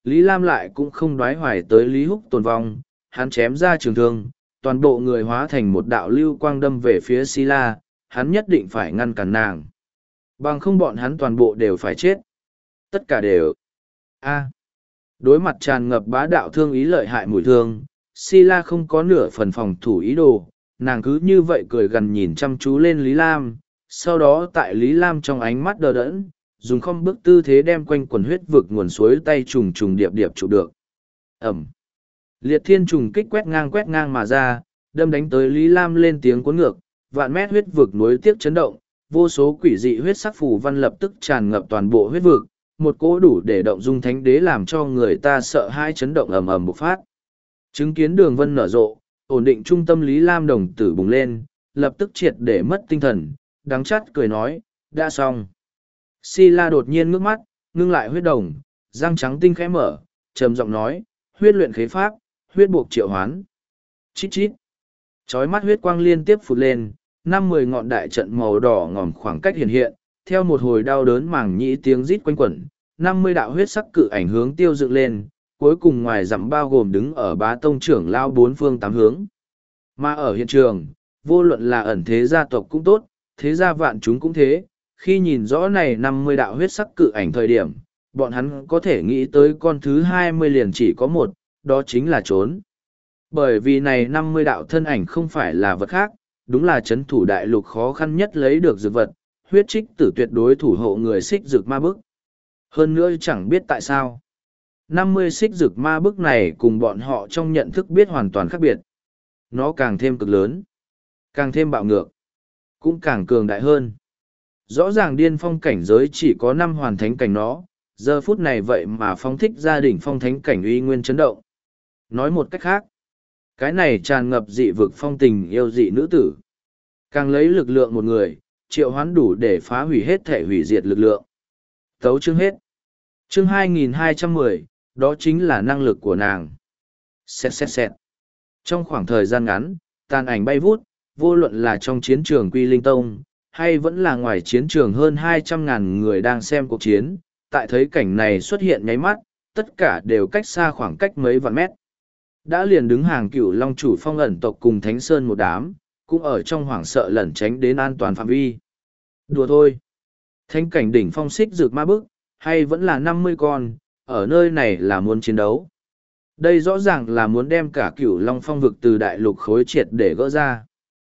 Lý Lam lại cũng không đoái hoài tới Lý Húc tồn vong, hắn chém ra trường thương, toàn bộ người hóa thành một đạo lưu quang đâm về phía Sila, hắn nhất định phải ngăn cản nàng. Bằng không bọn hắn toàn bộ đều phải chết. Tất cả đều. A. Đối mặt tràn ngập bá đạo thương ý lợi hại mùi thương, Sila không có nửa phần phòng thủ ý đồ, nàng cứ như vậy cười gần nhìn chăm chú lên Lý Lam, sau đó tại Lý Lam trong ánh mắt đờ đẫn, dùng không bước tư thế đem quanh quần huyết vực nguồn suối tay trùng trùng điệp điệp chụp được. Ẩm. Liệt thiên trùng kích quét ngang quét ngang mà ra, đâm đánh tới Lý Lam lên tiếng cuốn ngược, vạn mét huyết vực nối tiếc chấn động, vô số quỷ dị huyết sắc phù văn lập tức tràn ngập toàn bộ huyết vực, một cỗ đủ để động dung thánh đế làm cho người ta sợ hai chấn động ầm ầm bộc phát. Chứng kiến đường vân nở rộ, ổn định trung tâm Lý Lam đồng tử bùng lên, lập tức triệt để mất tinh thần, đắng chắt cười nói, đã xong. Sila đột nhiên ngước mắt, ngưng lại huyết đồng, răng trắng tinh khẽ mở, trầm giọng nói, huyết luyện khế pháp, huyết buộc triệu hoán. Chít chít. Chói mắt huyết quang liên tiếp phụt lên, năm mười ngọn đại trận màu đỏ ngòm khoảng cách hiện hiện, theo một hồi đau đớn màng nhĩ tiếng rít quanh quẩn, năm mươi đạo huyết sắc cự ảnh hướng tiêu dựng lên, cuối cùng ngoài dặm bao gồm đứng ở bá tông trưởng lao bốn phương tám hướng. Mà ở hiện trường, vô luận là ẩn thế gia tộc cũng tốt, thế gia vạn chúng cũng thế, khi nhìn rõ này năm mươi đạo huyết sắc cự ảnh thời điểm, bọn hắn có thể nghĩ tới con thứ hai mươi liền chỉ có một, đó chính là trốn. Bởi vì này năm mươi đạo thân ảnh không phải là vật khác, đúng là chấn thủ đại lục khó khăn nhất lấy được dược vật, huyết trích tử tuyệt đối thủ hộ người xích dược ma bức. Hơn nữa chẳng biết tại sao. năm mươi xích dược ma bức này cùng bọn họ trong nhận thức biết hoàn toàn khác biệt. Nó càng thêm cực lớn, càng thêm bạo ngược, cũng càng cường đại hơn. Rõ ràng điên phong cảnh giới chỉ có năm hoàn thánh cảnh nó, giờ phút này vậy mà phong thích gia đình phong thánh cảnh uy nguyên chấn động. Nói một cách khác, cái này tràn ngập dị vực phong tình yêu dị nữ tử. Càng lấy lực lượng một người, triệu hoán đủ để phá hủy hết thể hủy diệt lực lượng. Tấu chương hết. Chương hai nghìn hai trăm mười, đó chính là năng lực của nàng. Xẹt xẹt xẹt. Trong khoảng thời gian ngắn, tàn ảnh bay vút, vô luận là trong chiến trường Quy Linh Tông, hay vẫn là ngoài chiến trường hơn hai trăm ngàn người đang xem cuộc chiến, tại thấy cảnh này xuất hiện nháy mắt, tất cả đều cách xa khoảng cách mấy vạn mét. Đã liền đứng hàng cửu long chủ phong ẩn tộc cùng Thánh Sơn một đám, cũng ở trong hoảng sợ lẩn tránh đến an toàn phạm vi. Đùa thôi. Thánh cảnh đỉnh phong xích dược ma bức, hay vẫn là năm mươi con, ở nơi này là muốn chiến đấu. Đây rõ ràng là muốn đem cả cửu long phong vực từ đại lục khối triệt để gỡ ra.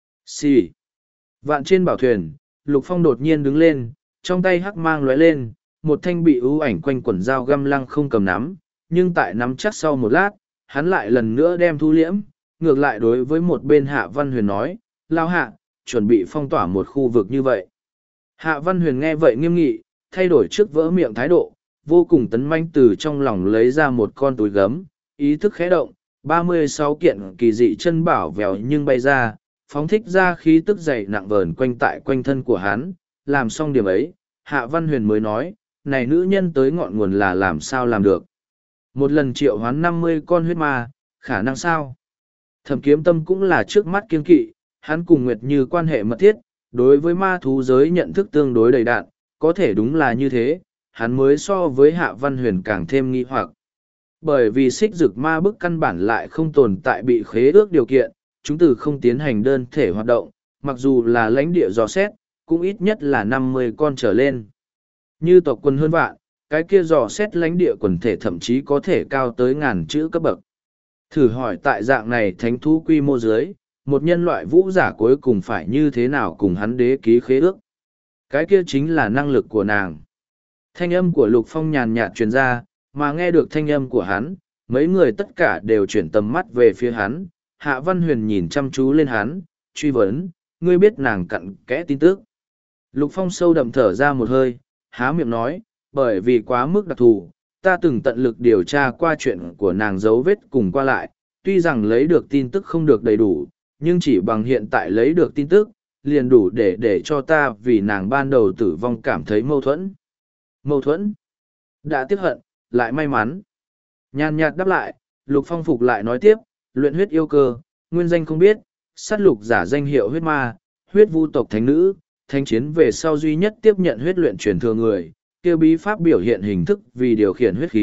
Xì. Vạn trên bảo thuyền, Lục Phong đột nhiên đứng lên, trong tay hắc mang lóe lên, một thanh bị ưu ảnh quanh quẩn dao găm lăng không cầm nắm, nhưng tại nắm chắc sau một lát, hắn lại lần nữa đem thu liễm, ngược lại đối với một bên Hạ Văn Huyền nói, lao hạ, chuẩn bị phong tỏa một khu vực như vậy. Hạ Văn Huyền nghe vậy nghiêm nghị, thay đổi trước vỡ miệng thái độ, vô cùng tấn manh từ trong lòng lấy ra một con túi gấm, ý thức khẽ động, ba mươi sáu kiện kỳ dị chân bảo vèo nhưng bay ra, phóng thích ra khí tức dày nặng vờn quanh tại quanh thân của hắn, làm xong điểm ấy, Hạ Văn Huyền mới nói, này nữ nhân tới ngọn nguồn là làm sao làm được. Một lần triệu hoán năm mươi con huyết ma, khả năng sao? Thẩm Kiếm Tâm cũng là trước mắt kiên kỵ, hắn cùng Nguyệt Như quan hệ mật thiết, đối với ma thú giới nhận thức tương đối đầy đạn, có thể đúng là như thế, hắn mới so với Hạ Văn Huyền càng thêm nghi hoặc. Bởi vì xích dực ma bức căn bản lại không tồn tại bị khế ước điều kiện, chúng từ không tiến hành đơn thể hoạt động, mặc dù là lãnh địa dò xét, cũng ít nhất là năm mươi con trở lên. Như tộc quân hơn vạn, cái kia dò xét lãnh địa quần thể thậm chí có thể cao tới ngàn chữ cấp bậc. Thử hỏi tại dạng này thánh thú quy mô dưới, một nhân loại vũ giả cuối cùng phải như thế nào cùng hắn đế ký khế ước. Cái kia chính là năng lực của nàng. Thanh âm của Lục Phong nhàn nhạt truyền ra, mà nghe được thanh âm của hắn, mấy người tất cả đều chuyển tầm mắt về phía hắn. Hạ Văn Huyền nhìn chăm chú lên hắn, truy vấn, ngươi biết nàng cặn kẽ tin tức. Lục Phong sâu đậm thở ra một hơi, há miệng nói, bởi vì quá mức đặc thù, ta từng tận lực điều tra qua chuyện của nàng dấu vết cùng qua lại, tuy rằng lấy được tin tức không được đầy đủ, nhưng chỉ bằng hiện tại lấy được tin tức, liền đủ để để cho ta vì nàng ban đầu tử vong cảm thấy mâu thuẫn. Mâu thuẫn? Đã tiếc hận, lại may mắn. Nhàn nhạt đáp lại, Lục Phong phục lại nói tiếp, luyện huyết yêu cơ, nguyên danh không biết, sát lục giả danh hiệu huyết ma, huyết vu tộc thánh nữ, thánh chiến về sau duy nhất tiếp nhận huyết luyện truyền thừa người, kêu bí pháp biểu hiện hình thức vì điều khiển huyết khí,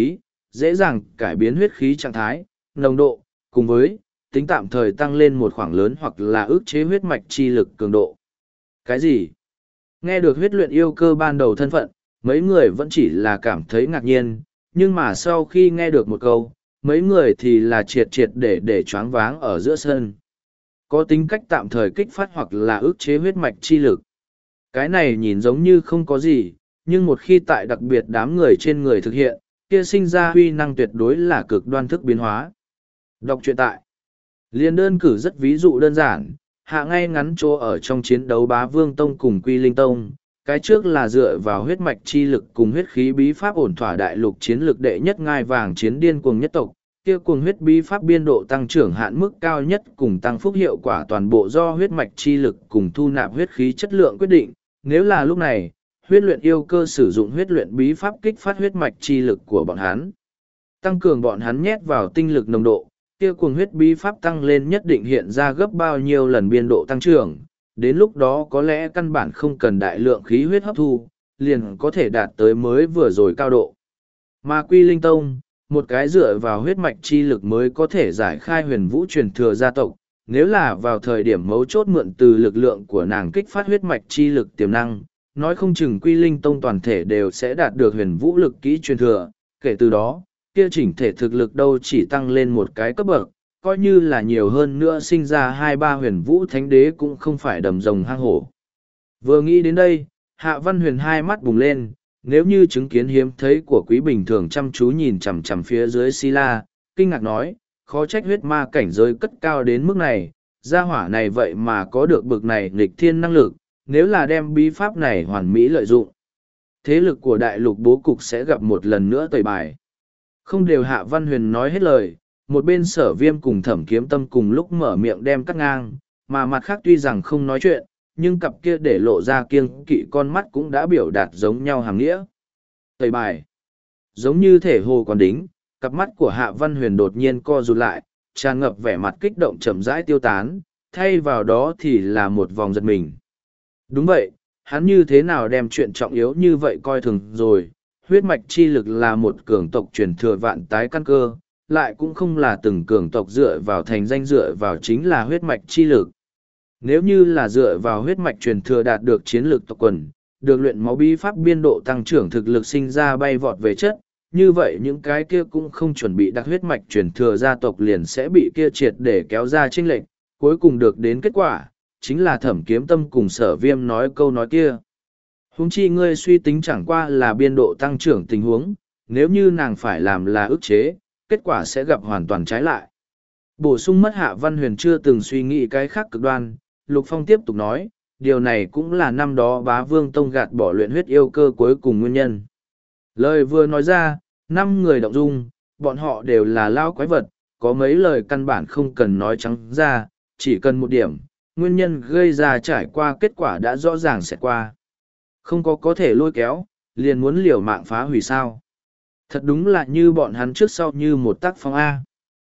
dễ dàng cải biến huyết khí trạng thái, nồng độ, cùng với tính tạm thời tăng lên một khoảng lớn hoặc là ức chế huyết mạch chi lực cường độ. Cái gì? Nghe được huyết luyện yêu cơ ban đầu thân phận, mấy người vẫn chỉ là cảm thấy ngạc nhiên, nhưng mà sau khi nghe được một câu, mấy người thì là triệt triệt để để choáng váng ở giữa sân. Có tính cách tạm thời kích phát hoặc là ức chế huyết mạch chi lực. Cái này nhìn giống như không có gì, nhưng một khi tại đặc biệt đám người trên người thực hiện, kia sinh ra huy năng tuyệt đối là cực đoan thức biến hóa. Đọc truyện tại. Liên đơn cử rất ví dụ đơn giản, hạ ngay ngắn chỗ ở trong chiến đấu Bá Vương Tông cùng Quy Linh Tông, cái trước là dựa vào huyết mạch chi lực cùng huyết khí bí pháp ổn thỏa đại lục chiến lực đệ nhất ngai vàng chiến điên cuồng nhất tộc, kia cuồng huyết bí pháp biên độ tăng trưởng hạn mức cao nhất cùng tăng phúc hiệu quả toàn bộ do huyết mạch chi lực cùng thu nạp huyết khí chất lượng quyết định. Nếu là lúc này, huyết luyện yêu cơ sử dụng huyết luyện bí pháp kích phát huyết mạch chi lực của bọn hắn, tăng cường bọn hắn nhét vào tinh lực nồng độ, kia cuồng huyết bí pháp tăng lên nhất định hiện ra gấp bao nhiêu lần biên độ tăng trưởng, đến lúc đó có lẽ căn bản không cần đại lượng khí huyết hấp thu, liền có thể đạt tới mới vừa rồi cao độ. Mà Quy Linh Tông, một cái dựa vào huyết mạch chi lực mới có thể giải khai huyền vũ truyền thừa gia tộc, nếu là vào thời điểm mấu chốt mượn từ lực lượng của nàng kích phát huyết mạch chi lực tiềm năng, nói không chừng Quy Linh Tông toàn thể đều sẽ đạt được huyền vũ lực kỹ truyền thừa, kể từ đó, kia chỉnh thể thực lực đâu chỉ tăng lên một cái cấp bậc, coi như là nhiều hơn nữa sinh ra hai ba huyền vũ thánh đế cũng không phải đầm rồng hang hổ. Vừa nghĩ đến đây, Hạ Văn Huyền hai mắt bùng lên, nếu như chứng kiến hiếm thấy của quý bình thường chăm chú nhìn chằm chằm phía dưới Sila, kinh ngạc nói, khó trách huyết ma cảnh giới cất cao đến mức này, gia hỏa này vậy mà có được bực này nghịch thiên năng lực, nếu là đem bí pháp này hoàn mỹ lợi dụng. Thế lực của đại lục bố cục sẽ gặp một lần nữa tẩy bài. Không đều Hạ Văn Huyền nói hết lời, một bên Sở Viêm cùng Thẩm Kiếm Tâm cùng lúc mở miệng đem cắt ngang, mà mặt khác tuy rằng không nói chuyện, nhưng cặp kia để lộ ra kiêng kỵ con mắt cũng đã biểu đạt giống nhau hàng nghĩa. Tẩy bài. Giống như thể hồ còn đính, cặp mắt của Hạ Văn Huyền đột nhiên co rụt lại, tràn ngập vẻ mặt kích động chậm rãi tiêu tán, thay vào đó thì là một vòng giật mình. Đúng vậy, hắn như thế nào đem chuyện trọng yếu như vậy coi thường rồi, huyết mạch chi lực là một cường tộc truyền thừa vạn tái căn cơ, lại cũng không là từng cường tộc dựa vào thành danh dựa vào chính là huyết mạch chi lực. Nếu như là dựa vào huyết mạch truyền thừa đạt được chiến lược tộc quần, được luyện máu bí pháp biên độ tăng trưởng thực lực sinh ra bay vọt về chất, như vậy những cái kia cũng không chuẩn bị đặc huyết mạch truyền thừa gia tộc liền sẽ bị kia triệt để kéo ra chênh lệch, cuối cùng được đến kết quả, chính là Thẩm Kiếm Tâm cùng Sở Viêm nói câu nói kia. Huống chi ngươi suy tính chẳng qua là biên độ tăng trưởng tình huống, nếu như nàng phải làm là ức chế, kết quả sẽ gặp hoàn toàn trái lại. Bổ sung mất Hạ Văn Huyền chưa từng suy nghĩ cái khác cực đoan, Lục Phong tiếp tục nói, điều này cũng là năm đó Bá Vương Tông gạt bỏ luyện huyết yêu cơ cuối cùng nguyên nhân. Lời vừa nói ra, năm người động dung, bọn họ đều là lao quái vật, có mấy lời căn bản không cần nói trắng ra, chỉ cần một điểm, nguyên nhân gây ra trải qua kết quả đã rõ ràng sẽ qua. Không có có thể lôi kéo, liền muốn liều mạng phá hủy sao. Thật đúng là như bọn hắn trước sau như một tác phong A.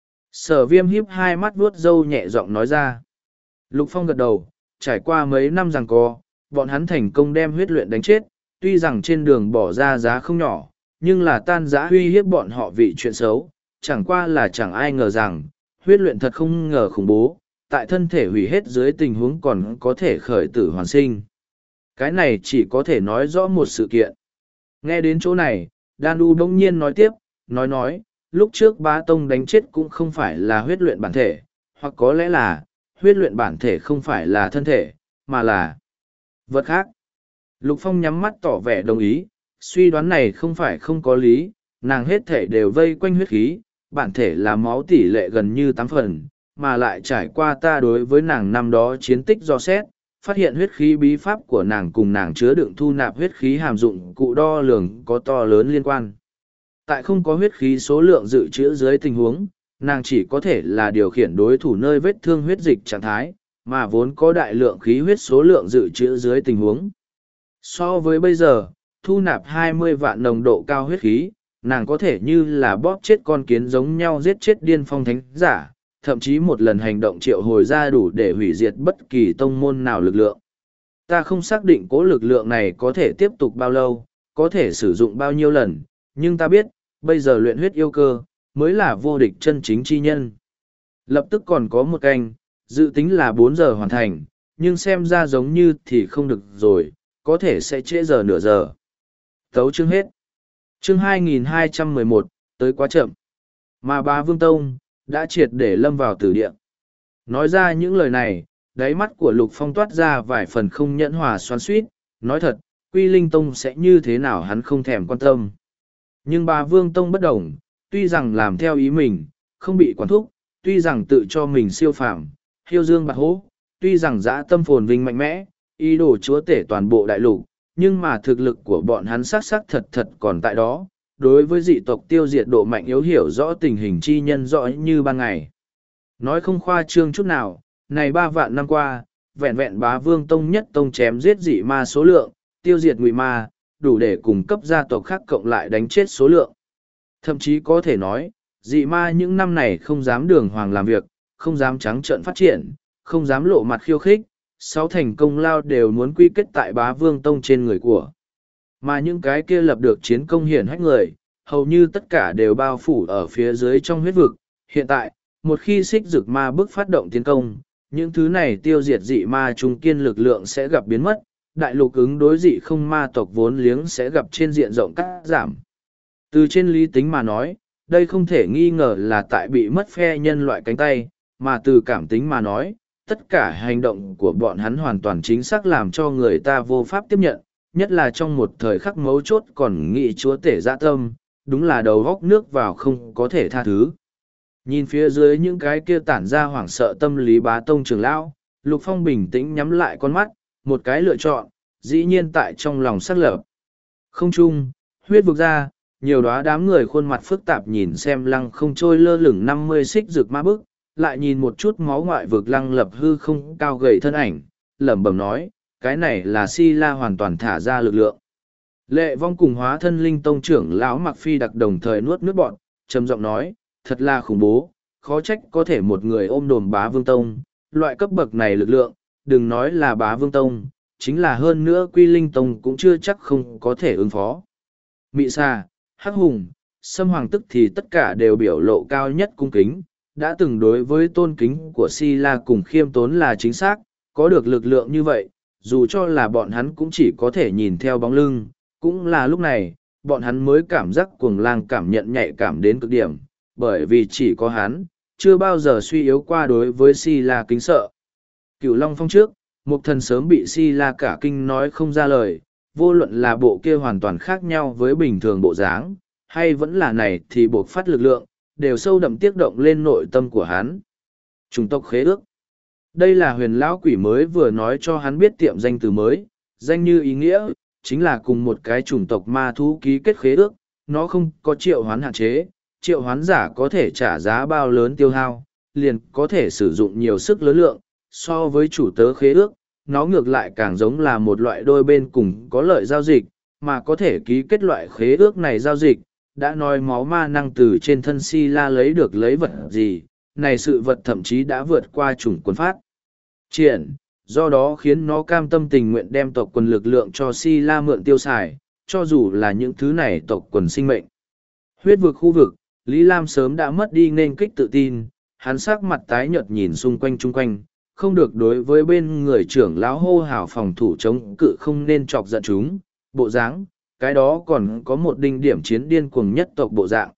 Sở Viêm híp hai mắt vuốt râu nhẹ giọng nói ra. Lục Phong gật đầu, trải qua mấy năm giằng co, bọn hắn thành công đem huyết luyện đánh chết, tuy rằng trên đường bỏ ra giá không nhỏ, nhưng là tan giã uy hiếp bọn họ vì chuyện xấu, chẳng qua là chẳng ai ngờ rằng, huyết luyện thật không ngờ khủng bố, tại thân thể hủy hết dưới tình huống còn có thể khởi tử hoàn sinh. Cái này chỉ có thể nói rõ một sự kiện. Nghe đến chỗ này, Đan U bỗng nhiên nói tiếp, nói nói, lúc trước Bá Tông đánh chết cũng không phải là huyết luyện bản thể, hoặc có lẽ là, huyết luyện bản thể không phải là thân thể, mà là vật khác. Lục Phong nhắm mắt tỏ vẻ đồng ý, suy đoán này không phải không có lý, nàng hết thể đều vây quanh huyết khí, bản thể là máu tỷ lệ gần như tám phần, mà lại trải qua ta đối với nàng năm đó chiến tích do xét, phát hiện huyết khí bí pháp của nàng cùng nàng chứa đựng thu nạp huyết khí hàm dụng cụ đo lường có to lớn liên quan. Tại không có huyết khí số lượng dự trữ dưới tình huống, nàng chỉ có thể là điều khiển đối thủ nơi vết thương huyết dịch trạng thái, mà vốn có đại lượng khí huyết số lượng dự trữ dưới tình huống. So với bây giờ, thu nạp hai mươi vạn nồng độ cao huyết khí, nàng có thể như là bóp chết con kiến giống nhau giết chết điên phong thánh giả, thậm chí một lần hành động triệu hồi ra đủ để hủy diệt bất kỳ tông môn nào lực lượng. Ta không xác định cố lực lượng này có thể tiếp tục bao lâu, có thể sử dụng bao nhiêu lần, nhưng ta biết, Bây giờ luyện huyết yêu cơ, mới là vô địch chân chính chi nhân. Lập tức còn có một canh, dự tính là bốn giờ hoàn thành, nhưng xem ra giống như thì không được rồi, có thể sẽ trễ giờ nửa giờ. Tấu chương hết. Chương hai nghìn hai trăm mười một, tới quá chậm. Mà Bá Vương Tông, đã triệt để lâm vào tử địa. Nói ra những lời này, đáy mắt của Lục Phong toát ra vài phần không nhẫn hòa xoắn xuýt, nói thật, Quy Linh Tông sẽ như thế nào hắn không thèm quan tâm. Nhưng Bá Vương Tông bất đồng, tuy rằng làm theo ý mình, không bị quản thúc, tuy rằng tự cho mình siêu phàm, hiêu dương bạc hố, tuy rằng dã tâm phồn vinh mạnh mẽ, ý đồ chúa tể toàn bộ đại lục, nhưng mà thực lực của bọn hắn xác xác thật thật còn tại đó. Đối với dị tộc tiêu diệt độ mạnh yếu hiểu rõ tình hình chi nhân rõ như ban ngày. Nói không khoa trương chút nào, này ba vạn năm qua, vẹn vẹn Bá Vương Tông nhất tông chém giết dị ma số lượng, tiêu diệt ngụy ma, đủ để cung cấp gia tộc khác cộng lại đánh chết số lượng. Thậm chí có thể nói, dị ma những năm này không dám đường hoàng làm việc, không dám trắng trợn phát triển, không dám lộ mặt khiêu khích, sáu thành công lao đều muốn quy kết tại Bá Vương Tông trên người của. Mà những cái kia lập được chiến công hiển hách người, hầu như tất cả đều bao phủ ở phía dưới trong huyết vực. Hiện tại, một khi xích dực ma bức phát động tiến công, những thứ này tiêu diệt dị ma trung kiên lực lượng sẽ gặp biến mất, đại lục ứng đối dị không ma tộc vốn liếng sẽ gặp trên diện rộng cắt giảm. Từ trên lý tính mà nói, đây không thể nghi ngờ là tại bị mất phe nhân loại cánh tay, mà từ cảm tính mà nói, tất cả hành động của bọn hắn hoàn toàn chính xác làm cho người ta vô pháp tiếp nhận, nhất là trong một thời khắc mấu chốt còn nghĩ chúa tể dạ tâm, đúng là đầu góc nước vào không có thể tha thứ. Nhìn phía dưới những cái kia tản ra hoảng sợ tâm lý Bá Tông trưởng lão, Lục Phong bình tĩnh nhắm lại con mắt, một cái lựa chọn, dĩ nhiên tại trong lòng xác lập. Không chung, huyết vực ra, nhiều đóa đám người khuôn mặt phức tạp nhìn xem lăng không trôi lơ lửng năm mươi xích rực ma bức, lại nhìn một chút máu ngoại vực lăng lập hư không cao gầy thân ảnh, lẩm bẩm nói, cái này là Si La hoàn toàn thả ra lực lượng. Lệ Vong cùng Hóa Thân Linh Tông trưởng lão Mặc Phi đặc đồng thời nuốt nước bọn, trầm giọng nói, thật là khủng bố, khó trách có thể một người ôm đồm Bá Vương Tông, loại cấp bậc này lực lượng, đừng nói là Bá Vương Tông, chính là hơn nữa Quy Linh Tông cũng chưa chắc không có thể ứng phó. Mị Sa, Hắc Hùng, Sâm Hoàng tức thì tất cả đều biểu lộ cao nhất cung kính, đã từng đối với tôn kính của Si La cùng khiêm tốn là chính xác, có được lực lượng như vậy, dù cho là bọn hắn cũng chỉ có thể nhìn theo bóng lưng, cũng là lúc này, bọn hắn mới cảm giác cuồng lang cảm nhận nhạy cảm đến cực điểm, bởi vì chỉ có hắn, chưa bao giờ suy yếu qua đối với Si La kính sợ. Cửu Long Phong trước, Mục Thần sớm bị Si La cả kinh nói không ra lời, vô luận là bộ kia hoàn toàn khác nhau với bình thường bộ dáng, hay vẫn là này thì buộc phát lực lượng, đều sâu đậm tiếc động lên nội tâm của hắn. Chủng tộc khế ước. Đây là huyền lão quỷ mới vừa nói cho hắn biết tiệm danh từ mới, danh như ý nghĩa, chính là cùng một cái chủng tộc ma thú ký kết khế ước, nó không có triệu hoán hạn chế, triệu hoán giả có thể trả giá bao lớn tiêu hao, liền có thể sử dụng nhiều sức lớn lượng, so với chủ tớ khế ước, nó ngược lại càng giống là một loại đôi bên cùng có lợi giao dịch, mà có thể ký kết loại khế ước này giao dịch, đã nói máu ma năng từ trên thân Si La lấy được lấy vật gì, này sự vật thậm chí đã vượt qua chủng quân phát triển, do đó khiến nó cam tâm tình nguyện đem tộc quần lực lượng cho Si La mượn tiêu xài, cho dù là những thứ này tộc quần sinh mệnh. Huyết vực khu vực, Lý Lam sớm đã mất đi nên kích tự tin, hắn sắc mặt tái nhợt nhìn xung quanh chung quanh, không được đối với bên người trưởng lão hô hào phòng thủ chống cự không nên chọc giận chúng, bộ dáng, cái đó còn có một đinh điểm chiến điên cuồng nhất tộc bộ dạng.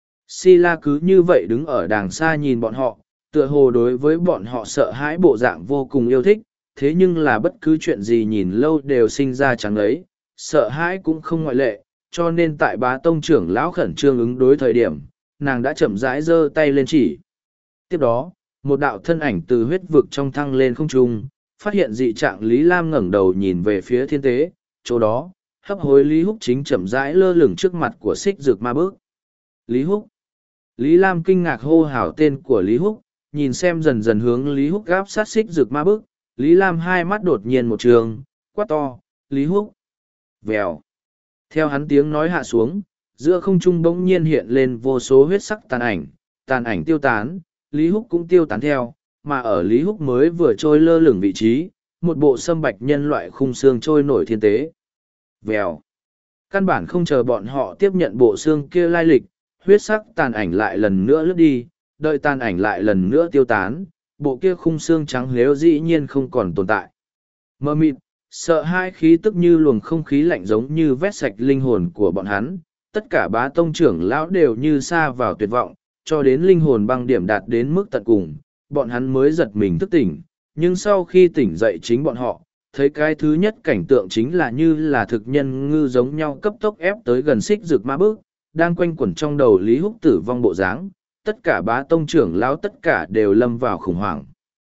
Si La cứ như vậy đứng ở đàng xa nhìn bọn họ, tựa hồ đối với bọn họ sợ hãi bộ dạng vô cùng yêu thích, thế nhưng là bất cứ chuyện gì nhìn lâu đều sinh ra chẳng ấy, sợ hãi cũng không ngoại lệ, cho nên tại Bá Tông trưởng lão khẩn trương ứng đối thời điểm, nàng đã chậm rãi giơ tay lên chỉ. Tiếp đó, một đạo thân ảnh từ huyết vực trong thăng lên không trung, phát hiện dị trạng Lý Lam ngẩng đầu nhìn về phía thiên tế, chỗ đó, hấp hối Lý Húc chính chậm rãi lơ lửng trước mặt của xích dược ma bước. Lý Húc. Lý Lam kinh ngạc hô hào tên của Lý Húc, nhìn xem dần dần hướng Lý Húc gáp sát xích dược ma bước, Lý Lam hai mắt đột nhiên một trường, quát to, Lý Húc. Vèo. Theo hắn tiếng nói hạ xuống, giữa không trung bỗng nhiên hiện lên vô số huyết sắc tàn ảnh, tàn ảnh tiêu tán, Lý Húc cũng tiêu tán theo, mà ở Lý Húc mới vừa trôi lơ lửng vị trí, một bộ sâm bạch nhân loại khung xương trôi nổi thiên tế. Vèo. Căn bản không chờ bọn họ tiếp nhận bộ xương kia lai lịch, huyết sắc tàn ảnh lại lần nữa lướt đi, đợi tàn ảnh lại lần nữa tiêu tán, bộ kia khung xương trắng lếu dĩ nhiên không còn tồn tại. Mơ mịt, sợ hai khí tức như luồng không khí lạnh giống như vét sạch linh hồn của bọn hắn, tất cả bá tông trưởng lão đều như xa vào tuyệt vọng, cho đến linh hồn băng điểm đạt đến mức tận cùng, bọn hắn mới giật mình thức tỉnh, nhưng sau khi tỉnh dậy chính bọn họ, thấy cái thứ nhất cảnh tượng chính là như là thực nhân ngư giống nhau cấp tốc ép tới gần xích rực ma bước, đang quanh quẩn trong đầu Lý Húc tử vong bộ dáng, tất cả bá tông trưởng lão tất cả đều lâm vào khủng hoảng.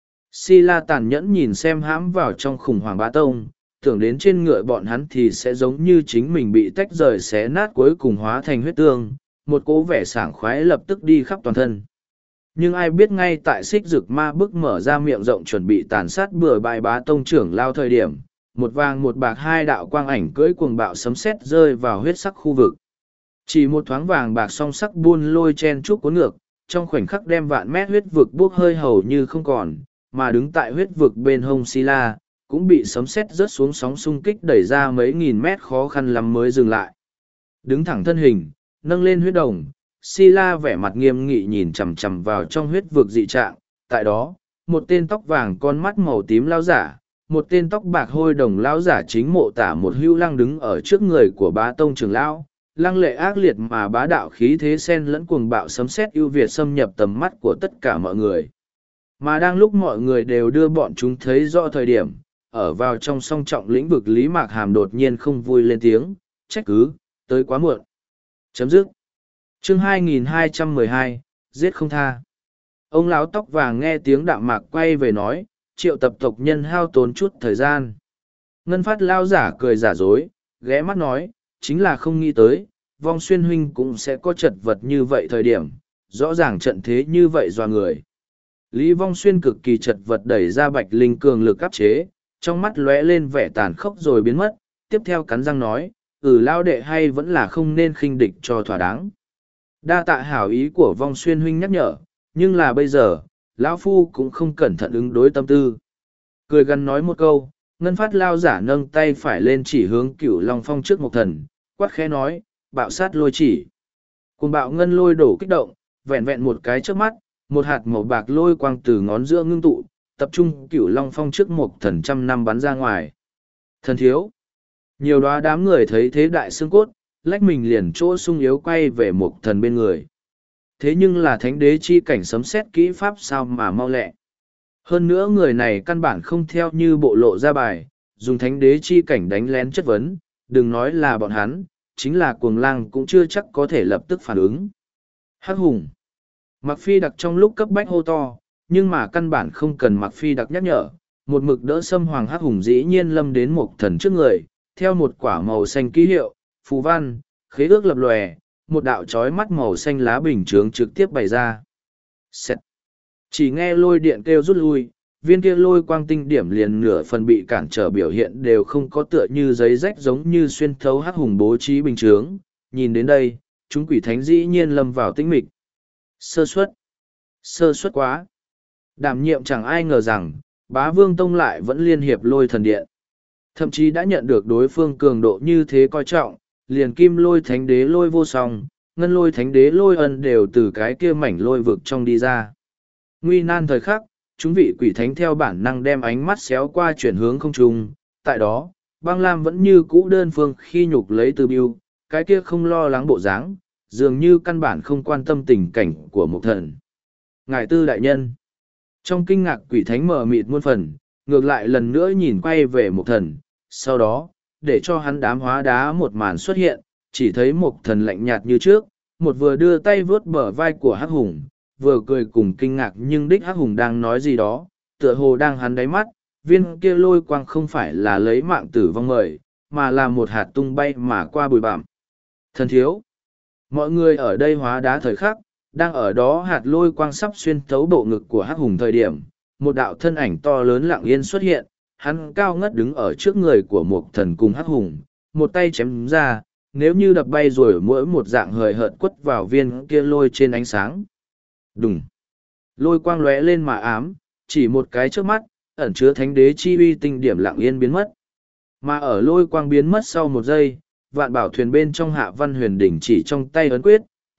Si La tàn nhẫn nhìn xem hãm vào trong khủng hoảng bá tông, tưởng đến trên ngựa bọn hắn thì sẽ giống như chính mình bị tách rời xé nát cuối cùng hóa thành huyết tương, một cỗ vẻ sảng khoái lập tức đi khắp toàn thân. Nhưng ai biết ngay tại xích rực ma bức mở ra miệng rộng chuẩn bị tàn sát bừa bãi bá tông trưởng lao thời điểm, một vàng một bạc hai đạo quang ảnh cưỡi cuồng bạo sấm sét rơi vào huyết sắc khu vực. Chỉ một thoáng vàng bạc song sắc buôn lôi chen chúc cuốn ngược, trong khoảnh khắc đem vạn mét huyết vực bốc hơi hầu như không còn, mà đứng tại huyết vực bên hông Sila, cũng bị sấm sét rớt xuống sóng xung kích đẩy ra mấy nghìn mét khó khăn lắm mới dừng lại. Đứng thẳng thân hình, nâng lên huyết đồng, Sila vẻ mặt nghiêm nghị nhìn chằm chằm vào trong huyết vực dị trạng, tại đó, một tên tóc vàng con mắt màu tím lao giả, một tên tóc bạc hôi đồng lao giả chính mộ tả một hưu lăng đứng ở trước người của bá tông trưởng lão, lăng lệ ác liệt mà bá đạo khí thế sen lẫn cuồng bạo sấm sét ưu việt xâm nhập tầm mắt của tất cả mọi người. Mà đang lúc mọi người đều đưa bọn chúng thấy rõ thời điểm, ở vào trong song trọng lĩnh vực Lý Mạc Hàm đột nhiên không vui lên tiếng, trách cứ, tới quá muộn. Chấm dứt. Chương hai nghìn hai trăm mười hai, giết không tha. Ông lão tóc vàng nghe tiếng đạm mạc quay về nói, triệu tập tộc nhân hao tốn chút thời gian. Ngân phát lao giả cười giả dối, ghé mắt nói, chính là không nghĩ tới, vong xuyên huynh cũng sẽ có chật vật như vậy thời điểm, rõ ràng trận thế như vậy doa người. Lý vong xuyên cực kỳ chật vật đẩy ra bạch linh cường lực áp chế, trong mắt lóe lên vẻ tàn khốc rồi biến mất, tiếp theo cắn răng nói, ừ lao đệ hay vẫn là không nên khinh địch cho thỏa đáng. Đa tạ hảo ý của vong xuyên huynh nhắc nhở, nhưng là bây giờ, lão phu cũng không cẩn thận ứng đối tâm tư. Cười gắn nói một câu, ngân phát lao giả nâng tay phải lên chỉ hướng cửu long phong trước một thần, quát khẽ nói, bạo sát lôi chỉ. Cùng bạo ngân lôi đổ kích động, vẹn vẹn một cái trước mắt, một hạt màu bạc lôi quang từ ngón giữa ngưng tụ, tập trung cửu long phong trước một thần trăm năm bắn ra ngoài. Thần thiếu. Nhiều đoá đám người thấy thế đại xương cốt, lách mình liền chỗ sung yếu quay về một thần bên người. Thế nhưng là thánh đế chi cảnh sấm xét kỹ pháp sao mà mau lẹ. Hơn nữa người này căn bản không theo như bộ lộ ra bài, dùng thánh đế chi cảnh đánh lén chất vấn, đừng nói là bọn hắn, chính là cuồng lang cũng chưa chắc có thể lập tức phản ứng. Hắc hùng. Mặc phi đặc trong lúc cấp bách hô to, nhưng mà căn bản không cần mặc phi đặc nhắc nhở, một mực đỡ xâm hoàng hắc hùng dĩ nhiên lâm đến một thần trước người, theo một quả màu xanh ký hiệu, phù văn, khế ước lập lòe, một đạo trói mắt màu xanh lá bình chướng trực tiếp bày ra. Xét. Chỉ nghe lôi điện kêu rút lui, viên kia lôi quang tinh điểm liền nửa phần bị cản trở biểu hiện đều không có tựa như giấy rách giống như xuyên thấu hắc hùng bố trí bình chướng. Nhìn đến đây, chúng quỷ thánh dĩ nhiên lâm vào tĩnh mịch. Sơ suất. Sơ suất quá. Đảm nhiệm chẳng ai ngờ rằng, bá vương tông lại vẫn liên hiệp lôi thần điện. Thậm chí đã nhận được đối phương cường độ như thế coi trọng, liền kim lôi thánh đế lôi vô song, ngân lôi thánh đế lôi ân đều từ cái kia mảnh lôi vực trong đi ra. Nguy nan thời khắc, chúng vị quỷ thánh theo bản năng đem ánh mắt xéo qua chuyển hướng không trung, tại đó, băng lam vẫn như cũ đơn phương khi nhục lấy từ biêu, cái kia không lo lắng bộ dáng, dường như căn bản không quan tâm tình cảnh của một thần. Ngài tư đại nhân, trong kinh ngạc quỷ thánh mở mịt muôn phần, ngược lại lần nữa nhìn quay về một thần, sau đó, để cho hắn đám hóa đá một màn xuất hiện, chỉ thấy một thần lạnh nhạt như trước, một vừa đưa tay vướt bờ vai của hắc hùng, vừa cười cùng kinh ngạc nhưng đích hắc hùng đang nói gì đó, tựa hồ đang hắn đáy mắt, viên kia lôi quang không phải là lấy mạng tử vong mời, mà là một hạt tung bay mà qua bụi bặm. Thần thiếu, mọi người ở đây hóa đá thời khắc, đang ở đó hạt lôi quang sắp xuyên thấu bộ ngực của hắc hùng thời điểm, một đạo thân ảnh to lớn lặng yên xuất hiện, hắn cao ngất đứng ở trước người của một thần cùng hắc hùng, một tay chém ra, nếu như đập bay rồi mỗi một dạng hời hợt quất vào viên kia lôi trên ánh sáng. Đùng! Lôi quang lóe lên mà ám, chỉ một cái trước mắt, ẩn chứa thánh đế chi uy tinh điểm lặng yên biến mất. Mà ở lôi quang biến mất sau một giây, vạn bảo thuyền bên trong hạ văn huyền đỉnh chỉ trong tay ấn quyết,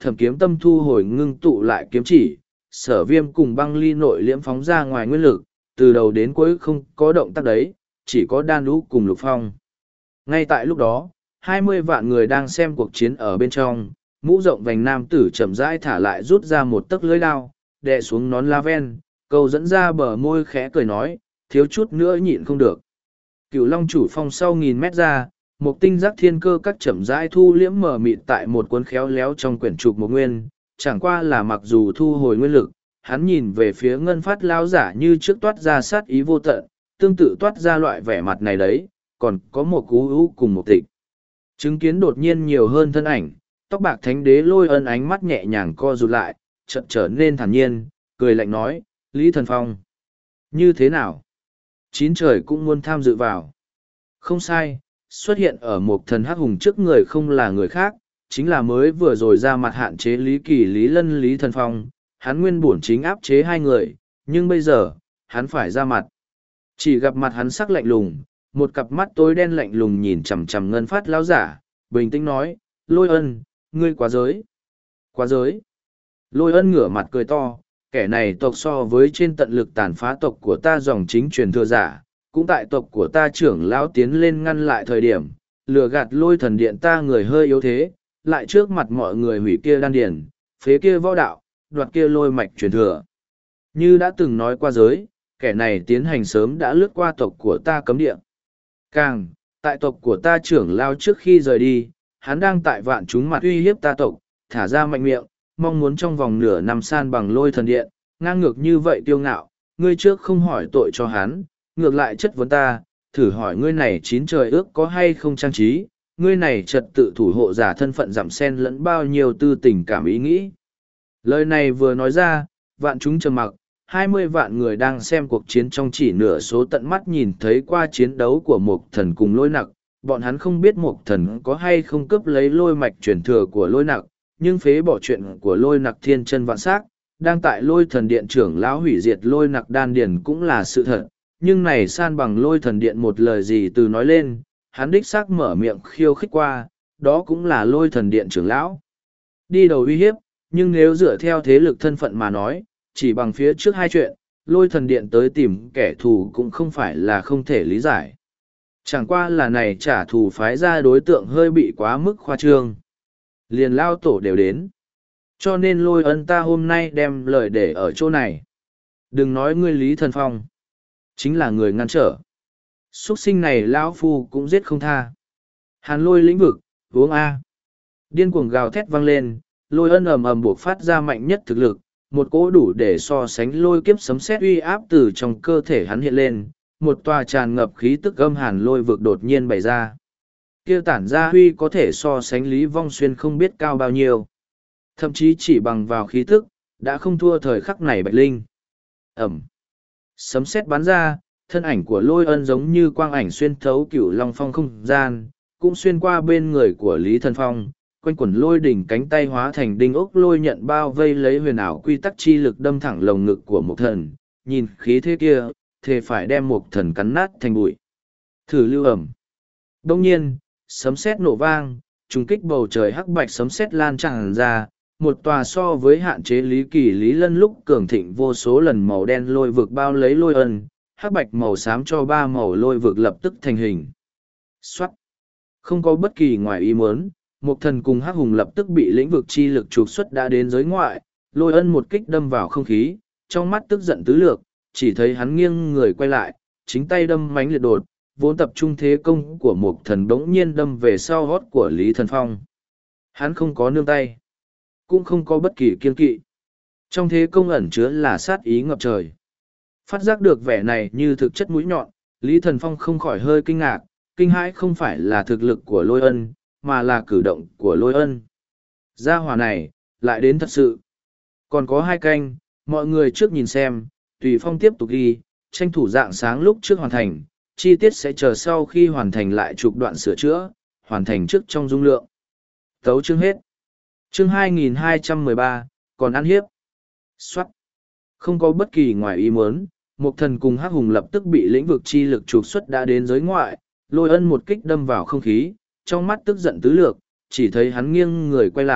Thẩm Kiếm Tâm thu hồi ngưng tụ lại kiếm chỉ, Sở Viêm cùng băng ly nội liễm phóng ra ngoài nguyên lực, từ đầu đến cuối không có động tác đấy, chỉ có Đan Lũ cùng Lục Phong. Ngay tại lúc đó, hai mươi vạn người đang xem cuộc chiến ở bên trong, mũ rộng vành nam tử chậm rãi thả lại rút ra một tấc lưới đao, đè xuống nón la ven, cầu dẫn ra bờ môi khẽ cười nói, thiếu chút nữa nhịn không được. Cửu Long chủ phong sau nghìn mét ra, một tinh giác thiên cơ các chậm rãi thu liễm mở mịt tại một cuốn khéo léo trong quyển trục một nguyên, chẳng qua là mặc dù thu hồi nguyên lực, hắn nhìn về phía ngân phát lao giả như trước toát ra sát ý vô tận, tương tự toát ra loại vẻ mặt này đấy, còn có một cú ú cùng một tịch. Chứng kiến đột nhiên nhiều hơn thân ảnh, tóc bạc thánh đế Lôi Ân ánh mắt nhẹ nhàng co rụt lại, chợt trở nên thản nhiên, cười lạnh nói, Lý Thần Phong. Như thế nào? Chín trời cũng muốn tham dự vào. Không sai, xuất hiện ở một thần hắc hùng trước người không là người khác, chính là mới vừa rồi ra mặt hạn chế Lý Kỳ Lý Lân Lý Thần Phong, hắn nguyên bổn chính áp chế hai người, nhưng bây giờ, hắn phải ra mặt. Chỉ gặp mặt hắn sắc lạnh lùng, một cặp mắt tối đen lạnh lùng nhìn chằm chằm ngân phát lão giả, bình tĩnh nói, Lôi Ân, ngươi quá giới. Quá giới. Lôi Ân ngửa mặt cười to, kẻ này tộc so với trên tận lực tàn phá tộc của ta dòng chính truyền thừa giả, cũng tại tộc của ta trưởng lão tiến lên ngăn lại thời điểm, lừa gạt lôi thần điện ta người hơi yếu thế, lại trước mặt mọi người hủy kia đan điển, phế kia võ đạo, đoạt kia lôi mạch truyền thừa. Như đã từng nói qua giới, kẻ này tiến hành sớm đã lướt qua tộc của ta cấm địa. Càng, tại tộc của ta trưởng lao trước khi rời đi, hắn đang tại vạn chúng mặt uy hiếp ta tộc, thả ra mạnh miệng, mong muốn trong vòng nửa năm san bằng lôi thần điện, ngang ngược như vậy tiêu ngạo, ngươi trước không hỏi tội cho hắn, ngược lại chất vấn ta, thử hỏi ngươi này chín trời ước có hay không trang trí, ngươi này trật tự thủ hộ giả thân phận giảm sen lẫn bao nhiêu tư tình cảm ý nghĩ. Lời này vừa nói ra, vạn chúng trầm mặc, hai mươi vạn người đang xem cuộc chiến trong chỉ nửa số tận mắt nhìn thấy qua chiến đấu của một thần cùng lôi nặc, bọn hắn không biết một thần có hay không cướp lấy lôi mạch truyền thừa của lôi nặc, nhưng phế bỏ chuyện của lôi nặc thiên chân vạn sắc đang tại lôi thần điện trưởng lão hủy diệt lôi nặc đan điền cũng là sự thật, nhưng này san bằng lôi thần điện một lời gì từ nói lên, hắn đích xác mở miệng khiêu khích qua, đó cũng là lôi thần điện trưởng lão. Đi đầu uy hiếp, nhưng nếu dựa theo thế lực thân phận mà nói, chỉ bằng phía trước hai chuyện, lôi thần điện tới tìm kẻ thù cũng không phải là không thể lý giải. Chẳng qua là này trả thù phái ra đối tượng hơi bị quá mức khoa trương. Liền lao tổ đều đến. Cho nên Lôi Ân ta hôm nay đem lời để ở chỗ này. Đừng nói ngươi Lý Thần Phong. Chính là người ngăn trở. Xuất sinh này lão phu cũng giết không tha. Hàn lôi lĩnh vực, uống A. Điên cuồng gào thét vang lên, Lôi Ân ầm ầm buộc phát ra mạnh nhất thực lực, một cỗ đủ để so sánh lôi kiếp sấm sét uy áp từ trong cơ thể hắn hiện lên, một tòa tràn ngập khí tức âm hàn lôi vực đột nhiên bày ra. Kia tản ra huy có thể so sánh Lý Vong Xuyên không biết cao bao nhiêu. Thậm chí chỉ bằng vào khí tức, đã không thua thời khắc này Bạch Linh. Ẩm. Sấm sét bắn ra, thân ảnh của Lôi Ân giống như quang ảnh xuyên thấu cửu long phong không gian, cũng xuyên qua bên người của Lý Thần Phong, quanh quẩn lôi đỉnh cánh tay hóa thành đinh ốc lôi nhận bao vây lấy huyền ảo quy tắc chi lực đâm thẳng lồng ngực của một thần, nhìn khí thế kia, thề phải đem một thần cắn nát thành bụi. Thử lưu ẩm. Đông nhiên, sấm sét nổ vang, trùng kích bầu trời hắc bạch sấm sét lan tràn ra, một tòa so với hạn chế lý kỳ lý lân lúc cường thịnh vô số lần màu đen lôi vực bao lấy Lôi Ân, hắc bạch màu xám cho ba màu lôi vực lập tức thành hình. Xoát. Không có bất kỳ ngoài ý muốn, một thần cùng hắc hùng lập tức bị lĩnh vực chi lực trục xuất đã đến giới ngoại, Lôi Ân một kích đâm vào không khí, trong mắt tức giận tứ lược, chỉ thấy hắn nghiêng người quay lại, chính tay đâm mánh liệt đột, vốn tập trung thế công của một thần bỗng nhiên đâm về sau hót của Lý Thần Phong. Hắn không có nương tay, cũng không có bất kỳ kiên kỵ. Trong thế công ẩn chứa là sát ý ngập trời. Phát giác được vẻ này như thực chất mũi nhọn, Lý Thần Phong không khỏi hơi kinh ngạc, kinh hãi không phải là thực lực của Lôi Ân, mà là cử động của Lôi Ân. Gia hỏa này, lại đến thật sự. Còn có hai canh, mọi người trước nhìn xem, tùy phong tiếp tục ghi, tranh thủ dạng sáng lúc trước hoàn thành, chi tiết sẽ chờ sau khi hoàn thành lại chụp đoạn sửa chữa, hoàn thành trước trong dung lượng. Tấu chương hết. Chương hai nghìn hai trăm mười ba, còn ăn hiếp. Xoát. Không có bất kỳ ngoài ý muốn, một thần cùng hắc hùng lập tức bị lĩnh vực chi lực trục xuất đã đến giới ngoại, Lôi Ân một kích đâm vào không khí, trong mắt tức giận tứ lược, chỉ thấy hắn nghiêng người quay lại,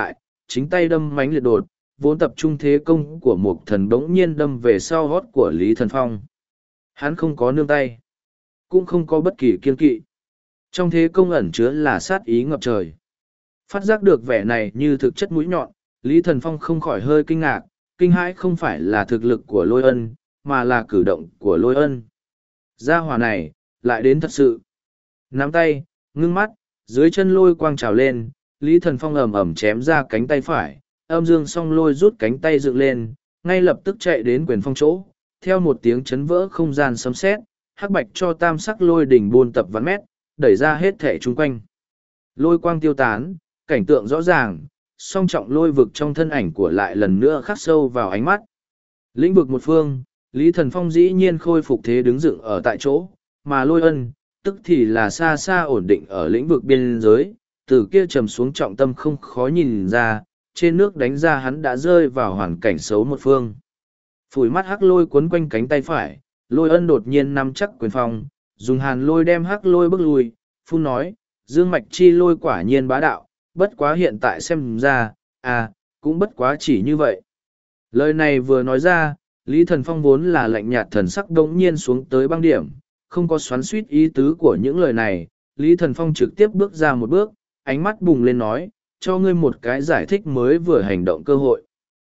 chính tay đâm mánh liệt đột, vốn tập trung thế công của Mộc Thần bỗng nhiên đâm về sau gót của Lý Thần Phong. Hắn không có nương tay, cũng không có bất kỳ kiên kỵ. Trong thế công ẩn chứa là sát ý ngập trời. Phát giác được vẻ này như thực chất mũi nhọn, Lý Thần Phong không khỏi hơi kinh ngạc, kinh hãi không phải là thực lực của Lôi Ân, mà là cử động của Lôi Ân. Gia hỏa này, lại đến thật sự. Nắm tay, ngưng mắt, dưới chân lôi quang trào lên, Lý Thần Phong ầm ầm chém ra cánh tay phải, âm dương song lôi rút cánh tay dựng lên, ngay lập tức chạy đến quyền phong chỗ, theo một tiếng chấn vỡ không gian sấm sét, hắc bạch cho tam sắc lôi đỉnh buôn tập vạn mét, đẩy ra hết thể chung quanh. Lôi quang tiêu tán, cảnh tượng rõ ràng, song trọng lôi vực trong thân ảnh của lại lần nữa khắc sâu vào ánh mắt. Lĩnh vực một phương, Lý Thần Phong dĩ nhiên khôi phục thế đứng dựng ở tại chỗ, mà Lôi Ân, tức thì là xa xa ổn định ở lĩnh vực biên giới, từ kia trầm xuống trọng tâm không khó nhìn ra, trên nước đánh ra hắn đã rơi vào hoàn cảnh xấu một phương. Phủi mắt hắc lôi cuốn quanh cánh tay phải, Lôi Ân đột nhiên nắm chắc quyền phong, dùng hàn lôi đem hắc lôi bước lui, phun nói, dương mạch chi lôi quả nhiên bá đạo, bất quá hiện tại xem ra, à, cũng bất quá chỉ như vậy. Lời này vừa nói ra, Lý Thần Phong vốn là lạnh nhạt thần sắc đống nhiên xuống tới băng điểm, không có xoắn suýt ý tứ của những lời này, Lý Thần Phong trực tiếp bước ra một bước, ánh mắt bùng lên nói, cho ngươi một cái giải thích mới vừa hành động cơ hội.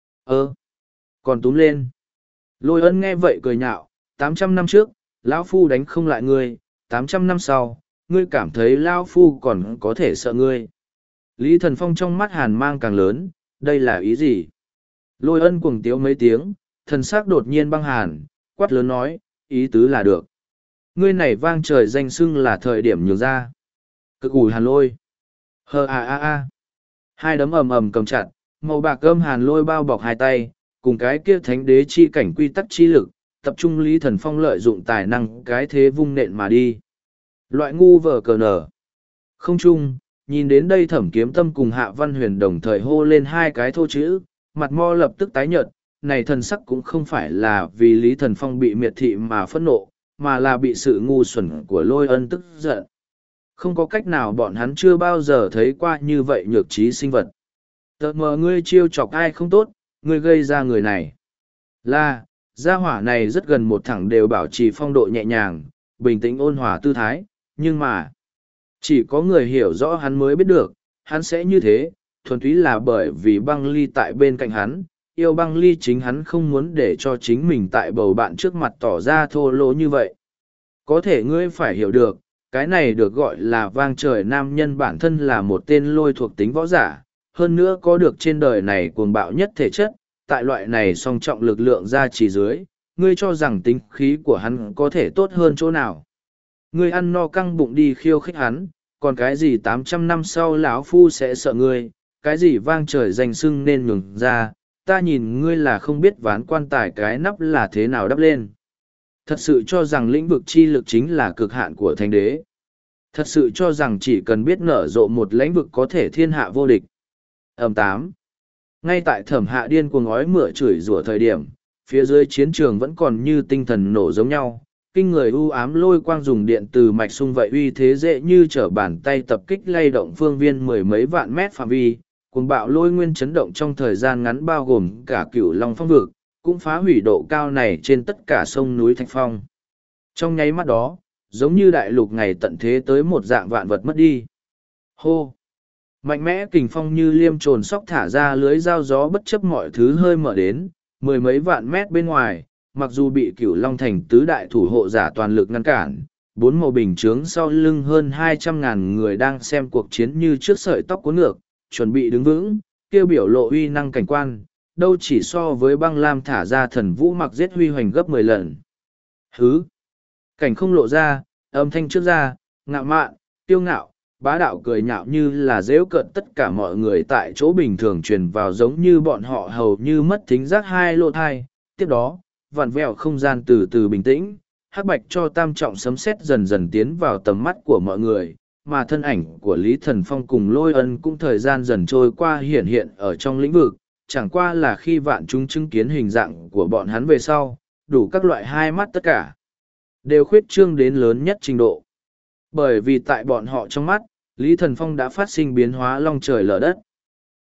Ơ, còn túm lên. Lôi Ân nghe vậy cười nhạo, tám trăm năm trước, lão phu đánh không lại ngươi, tám trăm năm sau, ngươi cảm thấy lão phu còn có thể sợ ngươi. Lý Thần Phong trong mắt hàn mang càng lớn, đây là ý gì? Lôi Ân cuồng tiếu mấy tiếng, thần sắc đột nhiên băng hàn, quát lớn nói, ý tứ là được. Ngươi này vang trời danh xưng là thời điểm nhường ra. Cực ủi hàn lôi. Hờ à à à. Hai đấm ầm ầm cầm chặt, màu bạc gâm hàn lôi bao bọc hai tay, cùng cái kia thánh đế chi cảnh quy tắc chi lực, tập trung Lý Thần Phong lợi dụng tài năng cái thế vung nện mà đi. Loại ngu vờ cờ nở. Không chung, nhìn đến đây Thẩm Kiếm Tâm cùng Hạ Văn Huyền đồng thời hô lên hai cái thô chữ, mặt mo lập tức tái nhợt, này thần sắc cũng không phải là vì Lý Thần Phong bị miệt thị mà phẫn nộ, mà là bị sự ngu xuẩn của Lôi Ân tức giận. Không có cách nào bọn hắn chưa bao giờ thấy qua như vậy nhược trí sinh vật. Tờ mờ ngươi chiêu chọc ai không tốt, ngươi gây ra người này. Là, gia hỏa này rất gần một thẳng đều bảo trì phong độ nhẹ nhàng, bình tĩnh ôn hòa tư thái, nhưng mà, chỉ có người hiểu rõ hắn mới biết được, hắn sẽ như thế, thuần túy là bởi vì băng ly tại bên cạnh hắn, yêu băng ly chính hắn không muốn để cho chính mình tại bầu bạn trước mặt tỏ ra thô lỗ như vậy. Có thể ngươi phải hiểu được, cái này được gọi là vang trời nam nhân bản thân là một tên lôi thuộc tính võ giả, hơn nữa có được trên đời này cuồng bạo nhất thể chất, tại loại này song trọng lực lượng ra chỉ dưới, ngươi cho rằng tính khí của hắn có thể tốt hơn chỗ nào. Ngươi ăn no căng bụng đi khiêu khích hắn, còn cái gì tám trăm năm sau lão phu sẽ sợ ngươi, cái gì vang trời danh sưng nên nhường ra, ta nhìn ngươi là không biết ván quan tài cái nắp là thế nào đắp lên. Thật sự cho rằng lĩnh vực chi lực chính là cực hạn của thánh đế. Thật sự cho rằng chỉ cần biết nở rộ một lĩnh vực có thể thiên hạ vô địch. Ẩm tám. Ngay tại Thẩm Hạ điên cuồng ngói mửa chửi rủa thời điểm, phía dưới chiến trường vẫn còn như tinh thần nổ giống nhau. Kinh người u ám lôi quang dùng điện từ mạch sung vậy uy thế dễ như trở bàn tay tập kích lay động phương viên mười mấy vạn mét phạm vi. Cuồng bạo lôi nguyên chấn động trong thời gian ngắn bao gồm cả cửu long phong vực, cũng phá hủy độ cao này trên tất cả sông núi Thạch Phong. Trong nháy mắt đó, giống như đại lục ngày tận thế tới một dạng vạn vật mất đi. Hô! Mạnh mẽ kình phong như liêm trồn sóc thả ra lưới dao gió bất chấp mọi thứ hơi mở đến, mười mấy vạn mét bên ngoài, mặc dù bị cửu long thành tứ đại thủ hộ giả toàn lực ngăn cản, bốn màu bình chướng sau lưng hơn hai trăm ngàn người đang xem cuộc chiến như trước sợi tóc cuốn ngược, chuẩn bị đứng vững, kêu biểu lộ uy năng cảnh quan, đâu chỉ so với băng lam thả ra thần vũ mặc giết huy hoành gấp mười lần. Hứ! Cảnh không lộ ra, âm thanh trước ra, ngạo mạn, tiêu ngạo, bá đạo cười nhạo như là dễu cợt tất cả mọi người tại chỗ bình thường truyền vào giống như bọn họ hầu như mất thính giác hai lỗ thai. Tiếp đó, vặn vẹo không gian từ từ bình tĩnh, hắc bạch cho tam trọng sấm sét dần dần tiến vào tầm mắt của mọi người, mà thân ảnh của Lý Thần Phong cùng Lôi Ân cũng thời gian dần trôi qua hiện hiện ở trong lĩnh vực, chẳng qua là khi vạn chúng chứng kiến hình dạng của bọn hắn về sau, đủ các loại hai mắt tất cả, đều khuyết trương đến lớn nhất trình độ. Bởi vì tại bọn họ trong mắt, Lý Thần Phong đã phát sinh biến hóa long trời lở đất.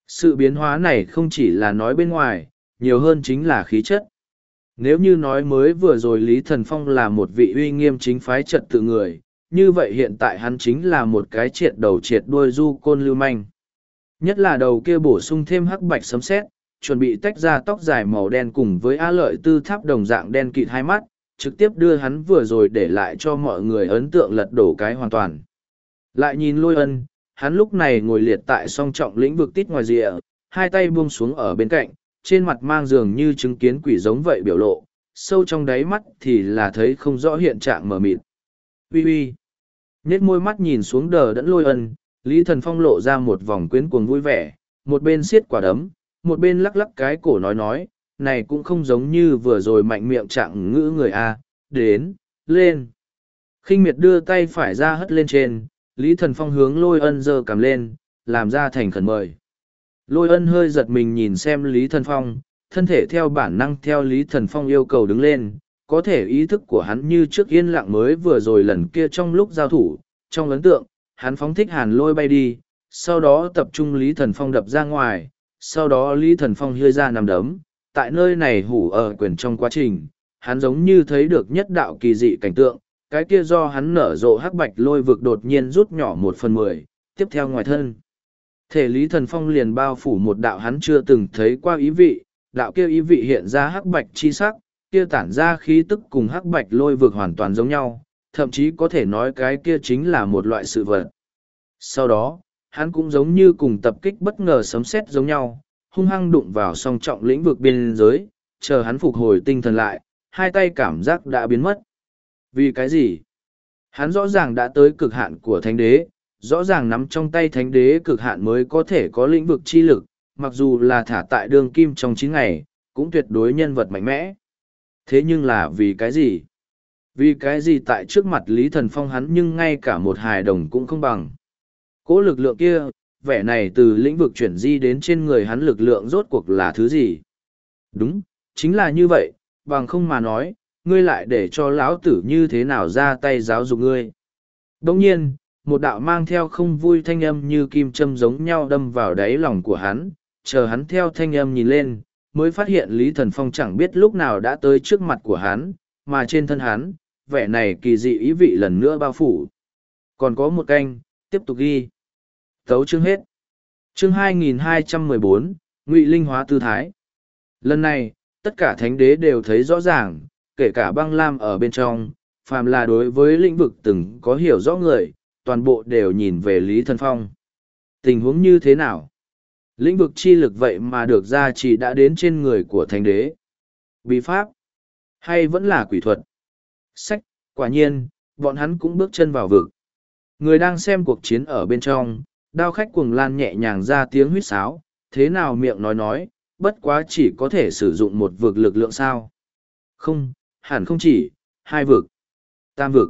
Sự biến hóa này không chỉ là nói bên ngoài, nhiều hơn chính là khí chất. Nếu như nói mới vừa rồi Lý Thần Phong là một vị uy nghiêm chính phái trật tự người, như vậy hiện tại hắn chính là một cái triệt đầu triệt đuôi du côn lưu manh. Nhất là đầu kia bổ sung thêm hắc bạch sấm sét, chuẩn bị tách ra tóc dài màu đen cùng với á lợi tư tháp đồng dạng đen kịt hai mắt, trực tiếp đưa hắn vừa rồi để lại cho mọi người ấn tượng lật đổ cái hoàn toàn. Lại nhìn Lôi Ân, hắn lúc này ngồi liệt tại song trọng lĩnh vực tít ngoài rìa, hai tay buông xuống ở bên cạnh, trên mặt mang dường như chứng kiến quỷ giống vậy biểu lộ, sâu trong đáy mắt thì là thấy không rõ hiện trạng mờ mịt. Ui ui! Nhết môi mắt nhìn xuống đờ đẫn Lôi Ân, Lý Thần Phong lộ ra một vòng quyến cuồng vui vẻ, một bên xiết quả đấm, một bên lắc lắc cái cổ nói nói, này cũng không giống như vừa rồi mạnh miệng trạng ngữ người A, đến, lên. Khinh miệt đưa tay phải ra hất lên trên, Lý Thần Phong hướng Lôi Ân giơ cầm lên, làm ra thành khẩn mời. Lôi Ân hơi giật mình nhìn xem Lý Thần Phong, thân thể theo bản năng theo Lý Thần Phong yêu cầu đứng lên, có thể ý thức của hắn như trước yên lặng mới vừa rồi lần kia trong lúc giao thủ, trong ấn tượng, hắn phóng thích hàn lôi bay đi, sau đó tập trung Lý Thần Phong đập ra ngoài, sau đó Lý Thần Phong hơi ra nằm đấm, tại nơi này hủ ở quyền trong quá trình, hắn giống như thấy được nhất đạo kỳ dị cảnh tượng, cái kia do hắn nở rộ hắc bạch lôi vực đột nhiên rút nhỏ một phần mười, tiếp theo ngoài thân. Thể Lý Thần Phong liền bao phủ một đạo hắn chưa từng thấy qua ý vị, đạo kia ý vị hiện ra hắc bạch chi sắc, kia tản ra khí tức cùng hắc bạch lôi vực hoàn toàn giống nhau, thậm chí có thể nói cái kia chính là một loại sự vật. Sau đó, hắn cũng giống như cùng tập kích bất ngờ sấm sét giống nhau, hung hăng đụng vào song trọng lĩnh vực biên giới, chờ hắn phục hồi tinh thần lại, hai tay cảm giác đã biến mất. Vì cái gì? Hắn rõ ràng đã tới cực hạn của thánh đế, rõ ràng nắm trong tay thánh đế cực hạn mới có thể có lĩnh vực chi lực, mặc dù là thả tại đường kim trong chín ngày, cũng tuyệt đối nhân vật mạnh mẽ. Thế nhưng là vì cái gì? Vì cái gì tại trước mặt Lý Thần Phong hắn nhưng ngay cả một hài đồng cũng không bằng. Cỗ lực lượng kia, vẻ này từ lĩnh vực chuyển di đến trên người hắn lực lượng rốt cuộc là thứ gì? Đúng, chính là như vậy, bằng không mà nói, ngươi lại để cho lão tử như thế nào ra tay giáo dục ngươi. Đồng nhiên, một đạo mang theo không vui thanh âm như kim châm giống nhau đâm vào đáy lòng của hắn, chờ hắn theo thanh âm nhìn lên, mới phát hiện Lý Thần Phong chẳng biết lúc nào đã tới trước mặt của hắn, mà trên thân hắn, vẻ này kỳ dị ý vị lần nữa bao phủ. Còn có một canh, tiếp tục ghi. Thấu chương hết. Chương hai nghìn hai trăm mười bốn, Ngụy Linh hóa tư thái. Lần này, tất cả thánh đế đều thấy rõ ràng, kể cả băng lam ở bên trong, phàm là đối với lĩnh vực từng có hiểu rõ người, toàn bộ đều nhìn về Lý Thần Phong. Tình huống như thế nào? Lĩnh vực chi lực vậy mà được ra chỉ đã đến trên người của thánh đế. Bí pháp? Hay vẫn là quỷ thuật? Sách, quả nhiên, bọn hắn cũng bước chân vào vực. Người đang xem cuộc chiến ở bên trong, đao khách cuồng lan nhẹ nhàng ra tiếng huýt sáo, thế nào miệng nói nói, bất quá chỉ có thể sử dụng một vực lực lượng sao. Không, hẳn không chỉ, hai vực, tam vực,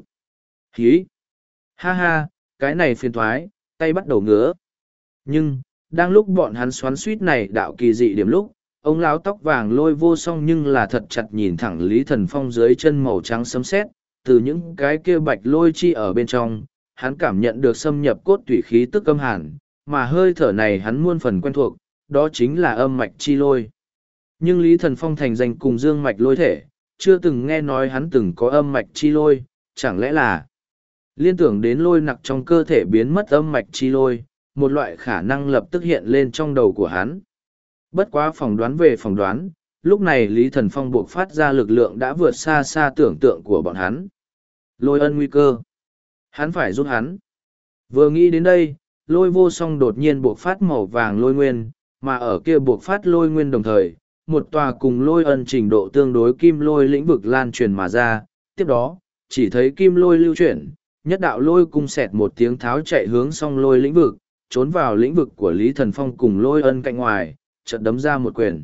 hí. Ha ha, cái này phiền thoái, tay bắt đầu ngứa. Nhưng, đang lúc bọn hắn xoắn suýt này đạo kỳ dị điểm lúc, ông lão tóc vàng lôi vô song nhưng là thật chặt nhìn thẳng Lý Thần Phong dưới chân màu trắng sấm sét, từ những cái kia bạch lôi chi ở bên trong, hắn cảm nhận được xâm nhập cốt tủy khí tức âm hàn, mà hơi thở này hắn muôn phần quen thuộc, đó chính là âm mạch chi lôi. Nhưng Lý Thần Phong thành danh cùng dương mạch lôi thể, chưa từng nghe nói hắn từng có âm mạch chi lôi, chẳng lẽ là liên tưởng đến lôi nặc trong cơ thể biến mất âm mạch chi lôi, một loại khả năng lập tức hiện lên trong đầu của hắn. Bất quá phỏng đoán về phỏng đoán, lúc này Lý Thần Phong buộc phát ra lực lượng đã vượt xa xa tưởng tượng của bọn hắn. Lôi ân nguy cơ. Hắn phải giúp hắn. Vừa nghĩ đến đây, lôi vô song đột nhiên buộc phát màu vàng lôi nguyên, mà ở kia buộc phát lôi nguyên đồng thời, một tòa cùng lôi ân trình độ tương đối kim lôi lĩnh vực lan truyền mà ra. Tiếp đó, chỉ thấy kim lôi lưu chuyển, nhất đạo lôi cung xẹt một tiếng tháo chạy hướng song lôi lĩnh vực, trốn vào lĩnh vực của Lý Thần Phong cùng lôi ân cạnh ngoài, chợt đấm ra một quyền.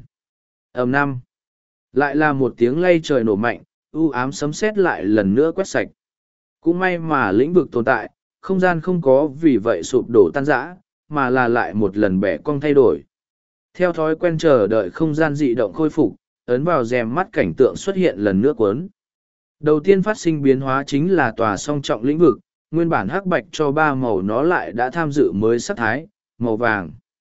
Ầm năm. Lại là một tiếng lay trời nổ mạnh, u ám sấm sét lại lần nữa quét sạch. Cũng may mà lĩnh vực tồn tại, không gian không có vì vậy sụp đổ tan rã, mà là lại một lần bẻ cong thay đổi. Theo thói quen chờ đợi không gian dị động khôi phục, ấn vào rèm mắt cảnh tượng xuất hiện lần nữa cuốn. Đầu tiên phát sinh biến hóa chính là tòa song trọng lĩnh vực, nguyên bản hắc bạch cho ba màu nó lại đã tham dự mới sắc thái, màu vàng.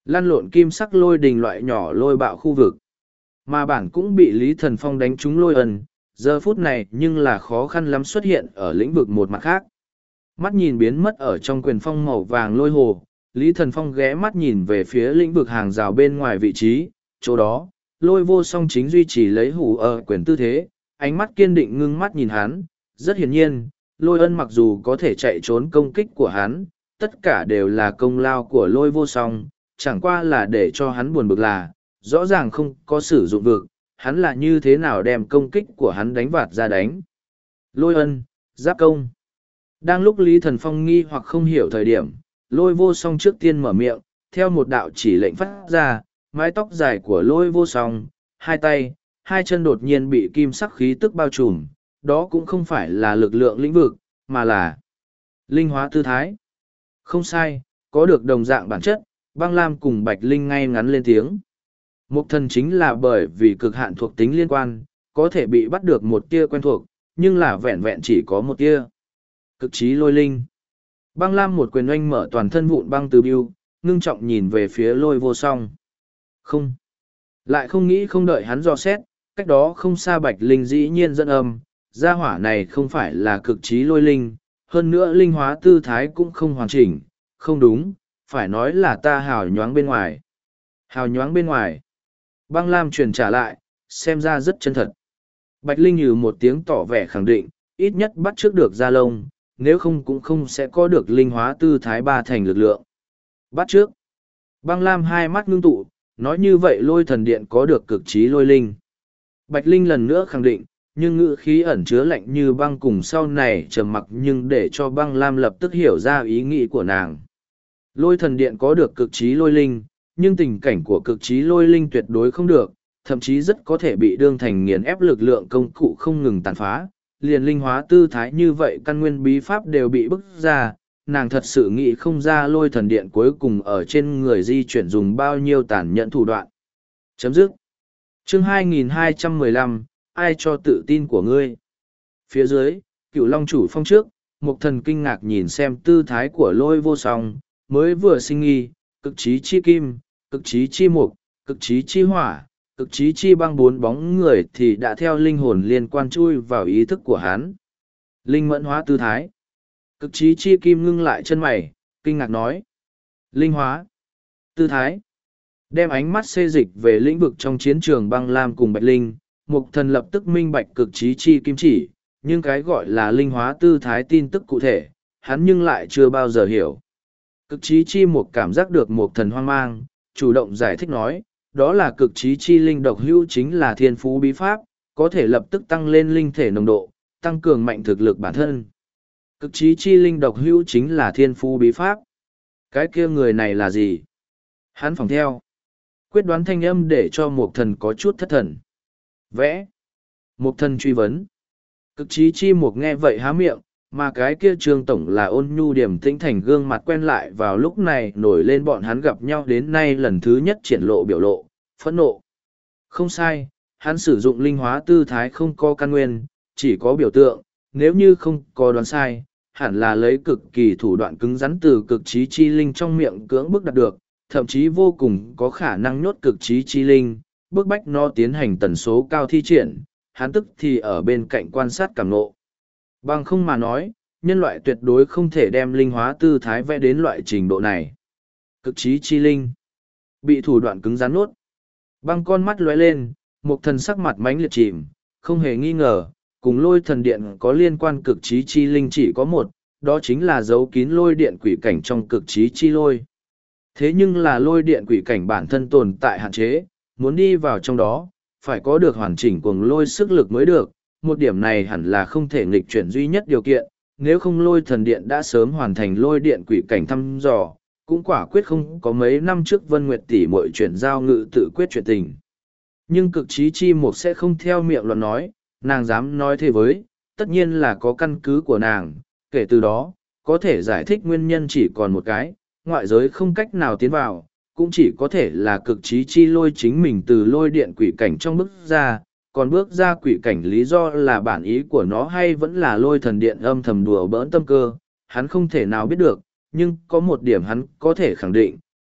lăn lộn kim sắc lôi đình loại nhỏ lôi bạo khu vực. Mà bản cũng bị Lý Thần Phong đánh trúng lôi ân, giờ phút này nhưng là khó khăn lắm xuất hiện ở lĩnh vực một mặt khác. Mắt nhìn biến mất ở trong quyền phong màu vàng lôi hồ, Lý Thần Phong ghé mắt nhìn về phía lĩnh vực hàng rào bên ngoài vị trí, chỗ đó, lôi vô song chính duy trì lấy hủ ở quyền tư thế, ánh mắt kiên định ngưng mắt nhìn hắn, rất hiển nhiên, lôi ân mặc dù có thể chạy trốn công kích của hắn, tất cả đều là công lao của lôi vô song, chẳng qua là để cho hắn buồn bực là, rõ ràng không có sử dụng vực, hắn là như thế nào đem công kích của hắn đánh vạt ra đánh. Lôi ân, giáp công. Đang lúc Lý Thần Phong nghi hoặc không hiểu thời điểm, lôi vô song trước tiên mở miệng, theo một đạo chỉ lệnh phát ra, mái tóc dài của lôi vô song, hai tay, hai chân đột nhiên bị kim sắc khí tức bao trùm, đó cũng không phải là lực lượng lĩnh vực, mà là linh hóa tư thái. Không sai, có được đồng dạng bản chất, băng lam cùng bạch linh ngay ngắn lên tiếng. Mục thần chính là bởi vì cực hạn thuộc tính liên quan, có thể bị bắt được một tia quen thuộc, nhưng là vẹn vẹn chỉ có một tia. Cực trí lôi linh. Băng lam một quyền oanh mở toàn thân vụn băng từ biêu, ngưng trọng nhìn về phía lôi vô song. Không. Lại không nghĩ không đợi hắn dò xét, cách đó không xa bạch linh dĩ nhiên dẫn âm, gia hỏa này không phải là cực trí lôi linh, hơn nữa linh hóa tư thái cũng không hoàn chỉnh, không đúng, phải nói là ta hào nhoáng bên ngoài. Hào nhoáng bên ngoài. Băng lam truyền trả lại, xem ra rất chân thật. Bạch linh như một tiếng tỏ vẻ khẳng định, ít nhất bắt trước được gia lông, nếu không cũng không sẽ có được linh hóa tư thái ba thành lực lượng. Bắt trước. Băng lam hai mắt ngưng tụ, nói như vậy lôi thần điện có được cực trí lôi linh. Bạch linh lần nữa khẳng định, nhưng ngữ khí ẩn chứa lạnh như băng cùng sau này trầm mặc nhưng để cho băng lam lập tức hiểu ra ý nghĩ của nàng. Lôi thần điện có được cực trí lôi linh, nhưng tình cảnh của cực trí lôi linh tuyệt đối không được, thậm chí rất có thể bị đương thành nghiền ép lực lượng công cụ không ngừng tàn phá, liền linh hóa tư thái như vậy căn nguyên bí pháp đều bị bức ra, nàng thật sự nghĩ không ra lôi thần điện cuối cùng ở trên người di chuyển dùng bao nhiêu tàn nhẫn thủ đoạn. Chấm dứt. Chương hai nghìn hai trăm mười lăm, ai cho tự tin của ngươi? Phía dưới, cựu long chủ phong trước, một thần kinh ngạc nhìn xem tư thái của lôi vô song, mới vừa sinh nghi, cực trí chi kim, cực trí chi mục, cực trí chi hỏa, cực trí chi băng bốn bóng người thì đã theo linh hồn liên quan chui vào ý thức của hắn. Linh mẫn hóa tư thái. Cực trí chi kim ngưng lại chân mày, kinh ngạc nói. Linh hóa. Tư thái. Đem ánh mắt xê dịch về lĩnh vực trong chiến trường băng lam cùng bạch linh, mục thần lập tức minh bạch cực trí chi kim chỉ, nhưng cái gọi là linh hóa tư thái tin tức cụ thể, hắn nhưng lại chưa bao giờ hiểu. Cực trí chi mục cảm giác được mục thần hoang mang, chủ động giải thích nói, đó là cực trí chi linh độc hữu chính là thiên phú bí pháp, có thể lập tức tăng lên linh thể nồng độ, tăng cường mạnh thực lực bản thân. Cực trí chi linh độc hữu chính là thiên phú bí pháp. Cái kia người này là gì? Hắn phỏng theo. Quyết đoán thanh âm để cho mục thần có chút thất thần. Vẽ. Mục thần truy vấn. Cực trí chi mục nghe vậy há miệng, mà cái kia trương tổng là ôn nhu điểm tĩnh thành gương mặt quen lại vào lúc này nổi lên bọn hắn gặp nhau đến nay lần thứ nhất triển lộ biểu lộ, phẫn nộ. Không sai, hắn sử dụng linh hóa tư thái không có căn nguyên, chỉ có biểu tượng, nếu như không có đoán sai, hẳn là lấy cực kỳ thủ đoạn cứng rắn từ cực trí chi linh trong miệng cưỡng bức đạt được, thậm chí vô cùng có khả năng nhốt cực trí chi linh, bức bách nó tiến hành tần số cao thi triển, hắn tức thì ở bên cạnh quan sát cảm nộ. Bằng không mà nói, nhân loại tuyệt đối không thể đem linh hóa tư thái vẽ đến loại trình độ này. Cực trí chi linh. Bị thủ đoạn cứng rắn nuốt. Băng con mắt lóe lên, một thần sắc mặt mánh liệt chìm, không hề nghi ngờ, cùng lôi thần điện có liên quan cực trí chi linh chỉ có một, đó chính là dấu kín lôi điện quỷ cảnh trong cực trí chi lôi. Thế nhưng là lôi điện quỷ cảnh bản thân tồn tại hạn chế, muốn đi vào trong đó, phải có được hoàn chỉnh cuồng lôi sức lực mới được, một điểm này hẳn là không thể nghịch chuyển duy nhất điều kiện, nếu không lôi thần điện đã sớm hoàn thành lôi điện quỷ cảnh thăm dò, cũng quả quyết không có mấy năm trước Vân Nguyệt tỷ muội chuyển giao ngự tự quyết chuyện tình. Nhưng cực trí chi mục sẽ không theo miệng luận nói, nàng dám nói thế với, tất nhiên là có căn cứ của nàng, kể từ đó, có thể giải thích nguyên nhân chỉ còn một cái, ngoại giới không cách nào tiến vào, cũng chỉ có thể là cực trí chi lôi chính mình từ lôi điện quỷ cảnh trong bước ra, còn bước ra quỷ cảnh lý do là bản ý của nó hay vẫn là lôi thần điện âm thầm đùa bỡn tâm cơ, hắn không thể nào biết được, nhưng có một điểm hắn có thể khẳng định,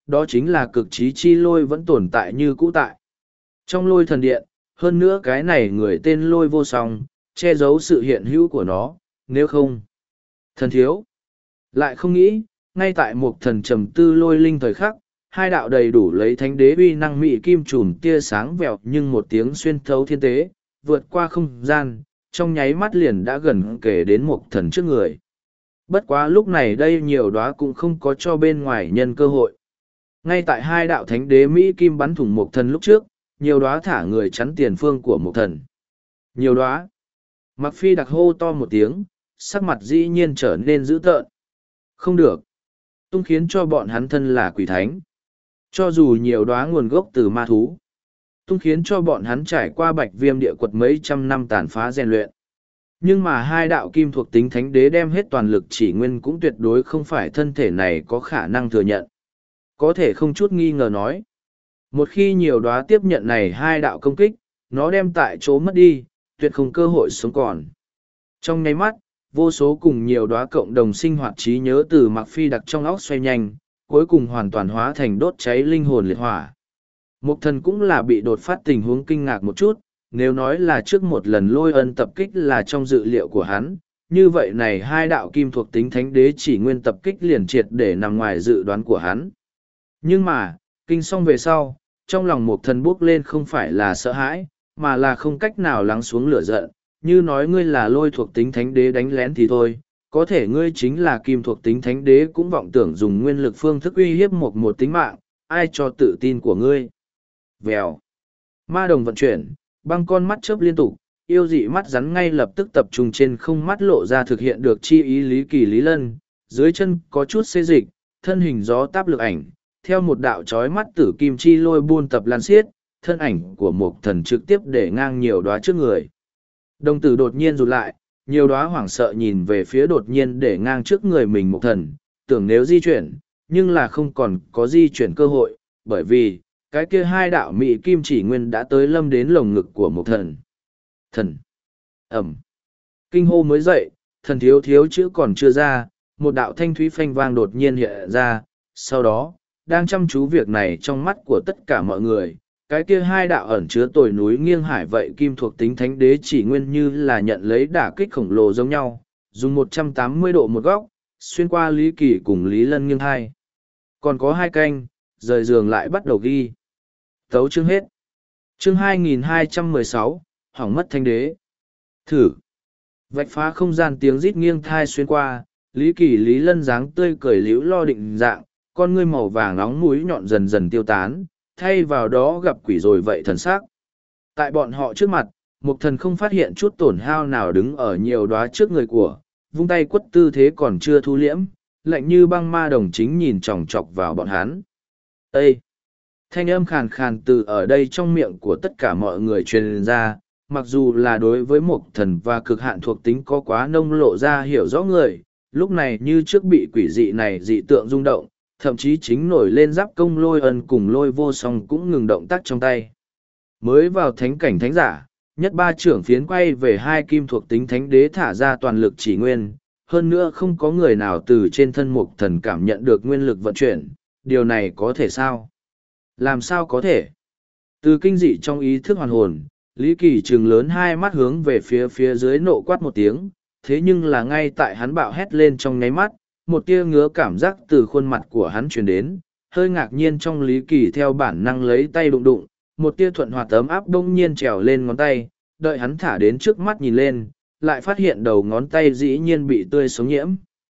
đó chính là cực trí chi lôi vẫn tồn tại như cũ tại. Trong lôi thần điện, hơn nữa cái này người tên lôi vô song, che giấu sự hiện hữu của nó, nếu không. Thần thiếu. Lại không nghĩ, ngay tại một thần trầm tư lôi linh thời khắc, hai đạo đầy đủ lấy thánh đế uy năng mị kim trùm tia sáng vẹo nhưng một tiếng xuyên thấu thiên tế, vượt qua không gian, trong nháy mắt liền đã gần kể đến một thần trước người. Bất quá lúc này đây nhiều đóa cũng không có cho bên ngoài nhân cơ hội. Ngay tại hai đạo thánh đế Mỹ kim bắn thủng một thần lúc trước, nhiều đóa thả người chắn tiền phương của một thần. Nhiều đóa. Mặc phi đặc hô to một tiếng, sắc mặt dĩ nhiên trở nên dữ tợn. Không được. Tung khiến cho bọn hắn thân là quỷ thánh. Cho dù nhiều đóa nguồn gốc từ ma thú. Tung khiến cho bọn hắn trải qua bạch viêm địa quật mấy trăm năm tàn phá rèn luyện. Nhưng mà hai đạo kim thuộc tính thánh đế đem hết toàn lực chỉ nguyên cũng tuyệt đối không phải thân thể này có khả năng thừa nhận. Có thể không chút nghi ngờ nói. Một khi nhiều đóa tiếp nhận này hai đạo công kích, nó đem tại chỗ mất đi, tuyệt không cơ hội sống còn. Trong nháy mắt, vô số cùng nhiều đóa cộng đồng sinh hoạt trí nhớ từ Mạc Phi đặc trong óc xoay nhanh, cuối cùng hoàn toàn hóa thành đốt cháy linh hồn liệt hỏa. Mục thần cũng là bị đột phát tình huống kinh ngạc một chút, nếu nói là trước một lần lôi ân tập kích là trong dự liệu của hắn, như vậy này hai đạo kim thuộc tính thánh đế chỉ nguyên tập kích liền triệt để nằm ngoài dự đoán của hắn. Nhưng mà, kinh xong về sau, trong lòng mục thần bốc lên không phải là sợ hãi, mà là không cách nào lắng xuống lửa giận, như nói ngươi là lôi thuộc tính thánh đế đánh lén thì thôi, có thể ngươi chính là kim thuộc tính thánh đế cũng vọng tưởng dùng nguyên lực phương thức uy hiếp một một tính mạng, ai cho tự tin của ngươi. Vèo. Ma đồng vận chuyển, băng con mắt chớp liên tục, yêu dị mắt rắn ngay lập tức tập trung trên không mắt lộ ra thực hiện được chi ý lý kỳ lý lân, dưới chân có chút xê dịch, thân hình gió táp lực ảnh, theo một đạo chói mắt tử kim chi lôi buôn tập lan xiết, thân ảnh của một thần trực tiếp để ngang nhiều đóa trước người. Đồng tử đột nhiên rụt lại, nhiều đóa hoảng sợ nhìn về phía đột nhiên để ngang trước người mình một thần, tưởng nếu di chuyển, nhưng là không còn có di chuyển cơ hội, bởi vì, cái kia hai đạo mị kim chỉ nguyên đã tới lâm đến lồng ngực của một thần. Thần. Ẩm. Kinh hô mới dậy, thần thiếu thiếu chữ còn chưa ra, một đạo thanh thúy phanh vang đột nhiên hiện ra, sau đó, đang chăm chú việc này trong mắt của tất cả mọi người, cái kia hai đạo ẩn chứa tồi núi nghiêng hải vậy kim thuộc tính thánh đế chỉ nguyên như là nhận lấy đả kích khổng lồ giống nhau, dùng một trăm tám mươi độ một góc, xuyên qua Lý Kỳ cùng Lý Lân nghiêng hai. Còn có hai canh, rời giường lại bắt đầu ghi. Tấu chương hết. Chương hai nghìn hai trăm mười sáu, hỏng mất thánh đế. Thử. Vạch phá không gian tiếng rít nghiêng thai xuyên qua, Lý Kỳ Lý Lân dáng tươi cười liễu lo định dạng, con ngươi màu vàng nóng mũi nhọn dần dần tiêu tán, thay vào đó gặp quỷ rồi vậy thần sắc. Tại bọn họ trước mặt, Mục thần không phát hiện chút tổn hao nào đứng ở nhiều đóa trước người của, vung tay quất tư thế còn chưa thu liễm, lạnh như băng ma đồng chính nhìn chòng chọc vào bọn hắn. Ê! Thanh âm khàn khàn từ ở đây trong miệng của tất cả mọi người truyền ra, mặc dù là đối với Mục thần và cực hạn thuộc tính có quá nông lộ ra hiểu rõ người, lúc này như trước bị quỷ dị này dị tượng rung động, thậm chí chính nổi lên giáp công lôi ân cùng lôi vô song cũng ngừng động tác trong tay. Mới vào thánh cảnh thánh giả, nhất ba trưởng phiến quay về hai kim thuộc tính thánh đế thả ra toàn lực chỉ nguyên, hơn nữa không có người nào từ trên thân mục thần cảm nhận được nguyên lực vận chuyển, điều này có thể sao? Làm sao có thể? Từ kinh dị trong ý thức hoàn hồn, Lý Kỳ trừng lớn hai mắt hướng về phía phía dưới nộ quát một tiếng, thế nhưng là ngay tại hắn bạo hét lên trong nháy mắt, một tia ngứa cảm giác từ khuôn mặt của hắn truyền đến, hơi ngạc nhiên trong Lý Kỳ theo bản năng lấy tay đụng đụng, một tia thuận hoạt ấm áp đông nhiên trèo lên ngón tay, đợi hắn thả đến trước mắt nhìn lên, lại phát hiện đầu ngón tay dĩ nhiên bị tươi sống nhiễm.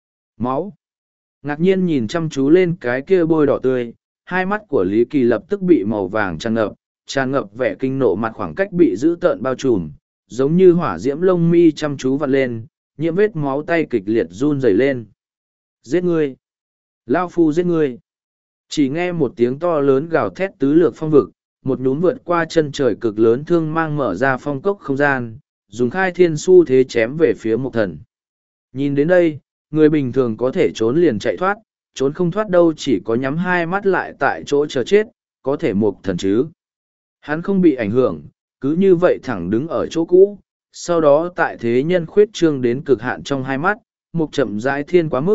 Máu. Ngạc nhiên nhìn chăm chú lên cái kia bôi đỏ tươi, hai mắt của Lý Kỳ lập tức bị màu vàng tràn ngập, tràn ngập vẻ kinh nộ mặt khoảng cách bị giữ tợn bao trùm, giống như hỏa diễm lông mi chăm chú vặn lên, nhiễm vết máu tay kịch liệt run rẩy lên. Giết ngươi! Lao phu giết ngươi! Chỉ nghe một tiếng to lớn gào thét tứ lược phong vực, một nhún vượt qua chân trời cực lớn thương mang mở ra phong cốc không gian, dùng khai thiên su thế chém về phía Mục thần. Nhìn đến đây, người bình thường có thể trốn liền chạy thoát, trốn không thoát đâu chỉ có nhắm hai mắt lại tại chỗ chờ chết, có thể Mục thần chứ. Hắn không bị ảnh hưởng, cứ như vậy thẳng đứng ở chỗ cũ, sau đó tại thế nhân khuyết trương đến cực hạn trong hai mắt, Mục chậm rãi thiên quá mức,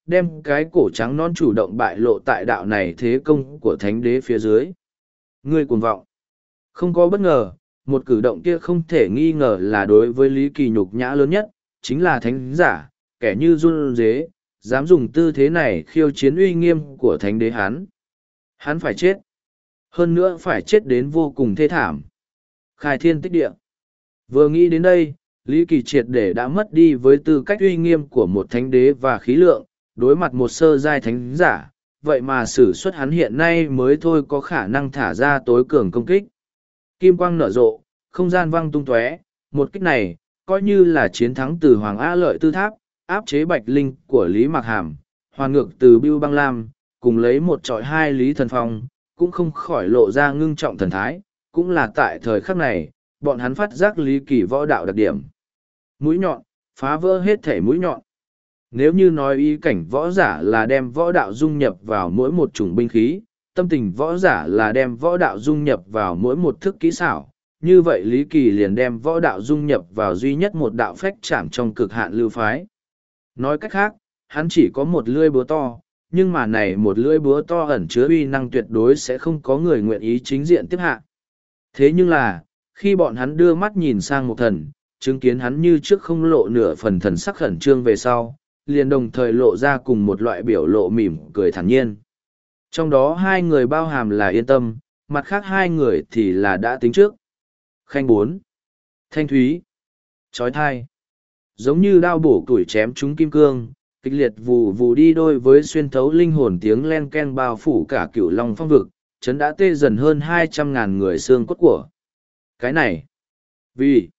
đem cái cổ trắng non chủ động bại lộ tại đạo này thế công của thánh đế phía dưới. Ngươi cuồng vọng. Không có bất ngờ, một cử động kia không thể nghi ngờ là đối với Lý Kỳ nhục nhã lớn nhất, chính là thánh giả, kẻ như run dế, dám dùng tư thế này khiêu chiến uy nghiêm của thánh đế hắn. Hắn phải chết. Hơn nữa phải chết đến vô cùng thê thảm. Khai thiên tích địa. Vừa nghĩ đến đây, Lý Kỳ triệt để đã mất đi với tư cách uy nghiêm của một thánh đế và khí lượng, đối mặt một sơ giai thánh giả, vậy mà sử xuất hắn hiện nay mới thôi có khả năng thả ra tối cường công kích. Kim quang nở rộ, không gian văng tung tóe, một kích này, coi như là chiến thắng từ Hoàng A Lợi Tư Tháp, áp chế Bạch Linh của Lý Mạc Hàm, hoàn ngược từ Bưu Băng Lam, cùng lấy một trọi hai Lý Thần Phong, cũng không khỏi lộ ra ngưng trọng thần thái, cũng là tại thời khắc này, bọn hắn phát giác Lý Kỳ võ đạo đặc điểm. Mũi nhọn, phá vỡ hết thể mũi nhọn. Nếu như nói ý cảnh võ giả là đem võ đạo dung nhập vào mỗi một chủng binh khí, tâm tình võ giả là đem võ đạo dung nhập vào mỗi một thức kỹ xảo, như vậy Lý Kỳ liền đem võ đạo dung nhập vào duy nhất một đạo phách chạm trong cực hạn lưu phái. Nói cách khác, hắn chỉ có một lưỡi búa to, nhưng mà này một lưỡi búa to ẩn chứa uy năng tuyệt đối sẽ không có người nguyện ý chính diện tiếp hạ. Thế nhưng là, khi bọn hắn đưa mắt nhìn sang một thần, chứng kiến hắn như trước không lộ nửa phần thần sắc khẩn trương về sau, liền đồng thời lộ ra cùng một loại biểu lộ mỉm cười thản nhiên. Trong đó hai người bao hàm là yên tâm, mặt khác hai người thì là đã tính trước. Khanh bốn. Thanh thúy. Chói thai. Giống như đao bổ tuổi chém trúng kim cương, kịch liệt vù vù đi đôi với xuyên thấu linh hồn tiếng len ken bao phủ cả cửu long phong vực, chấn đã tê dần hơn hai trăm ngàn người xương cốt của. Cái này. Vì.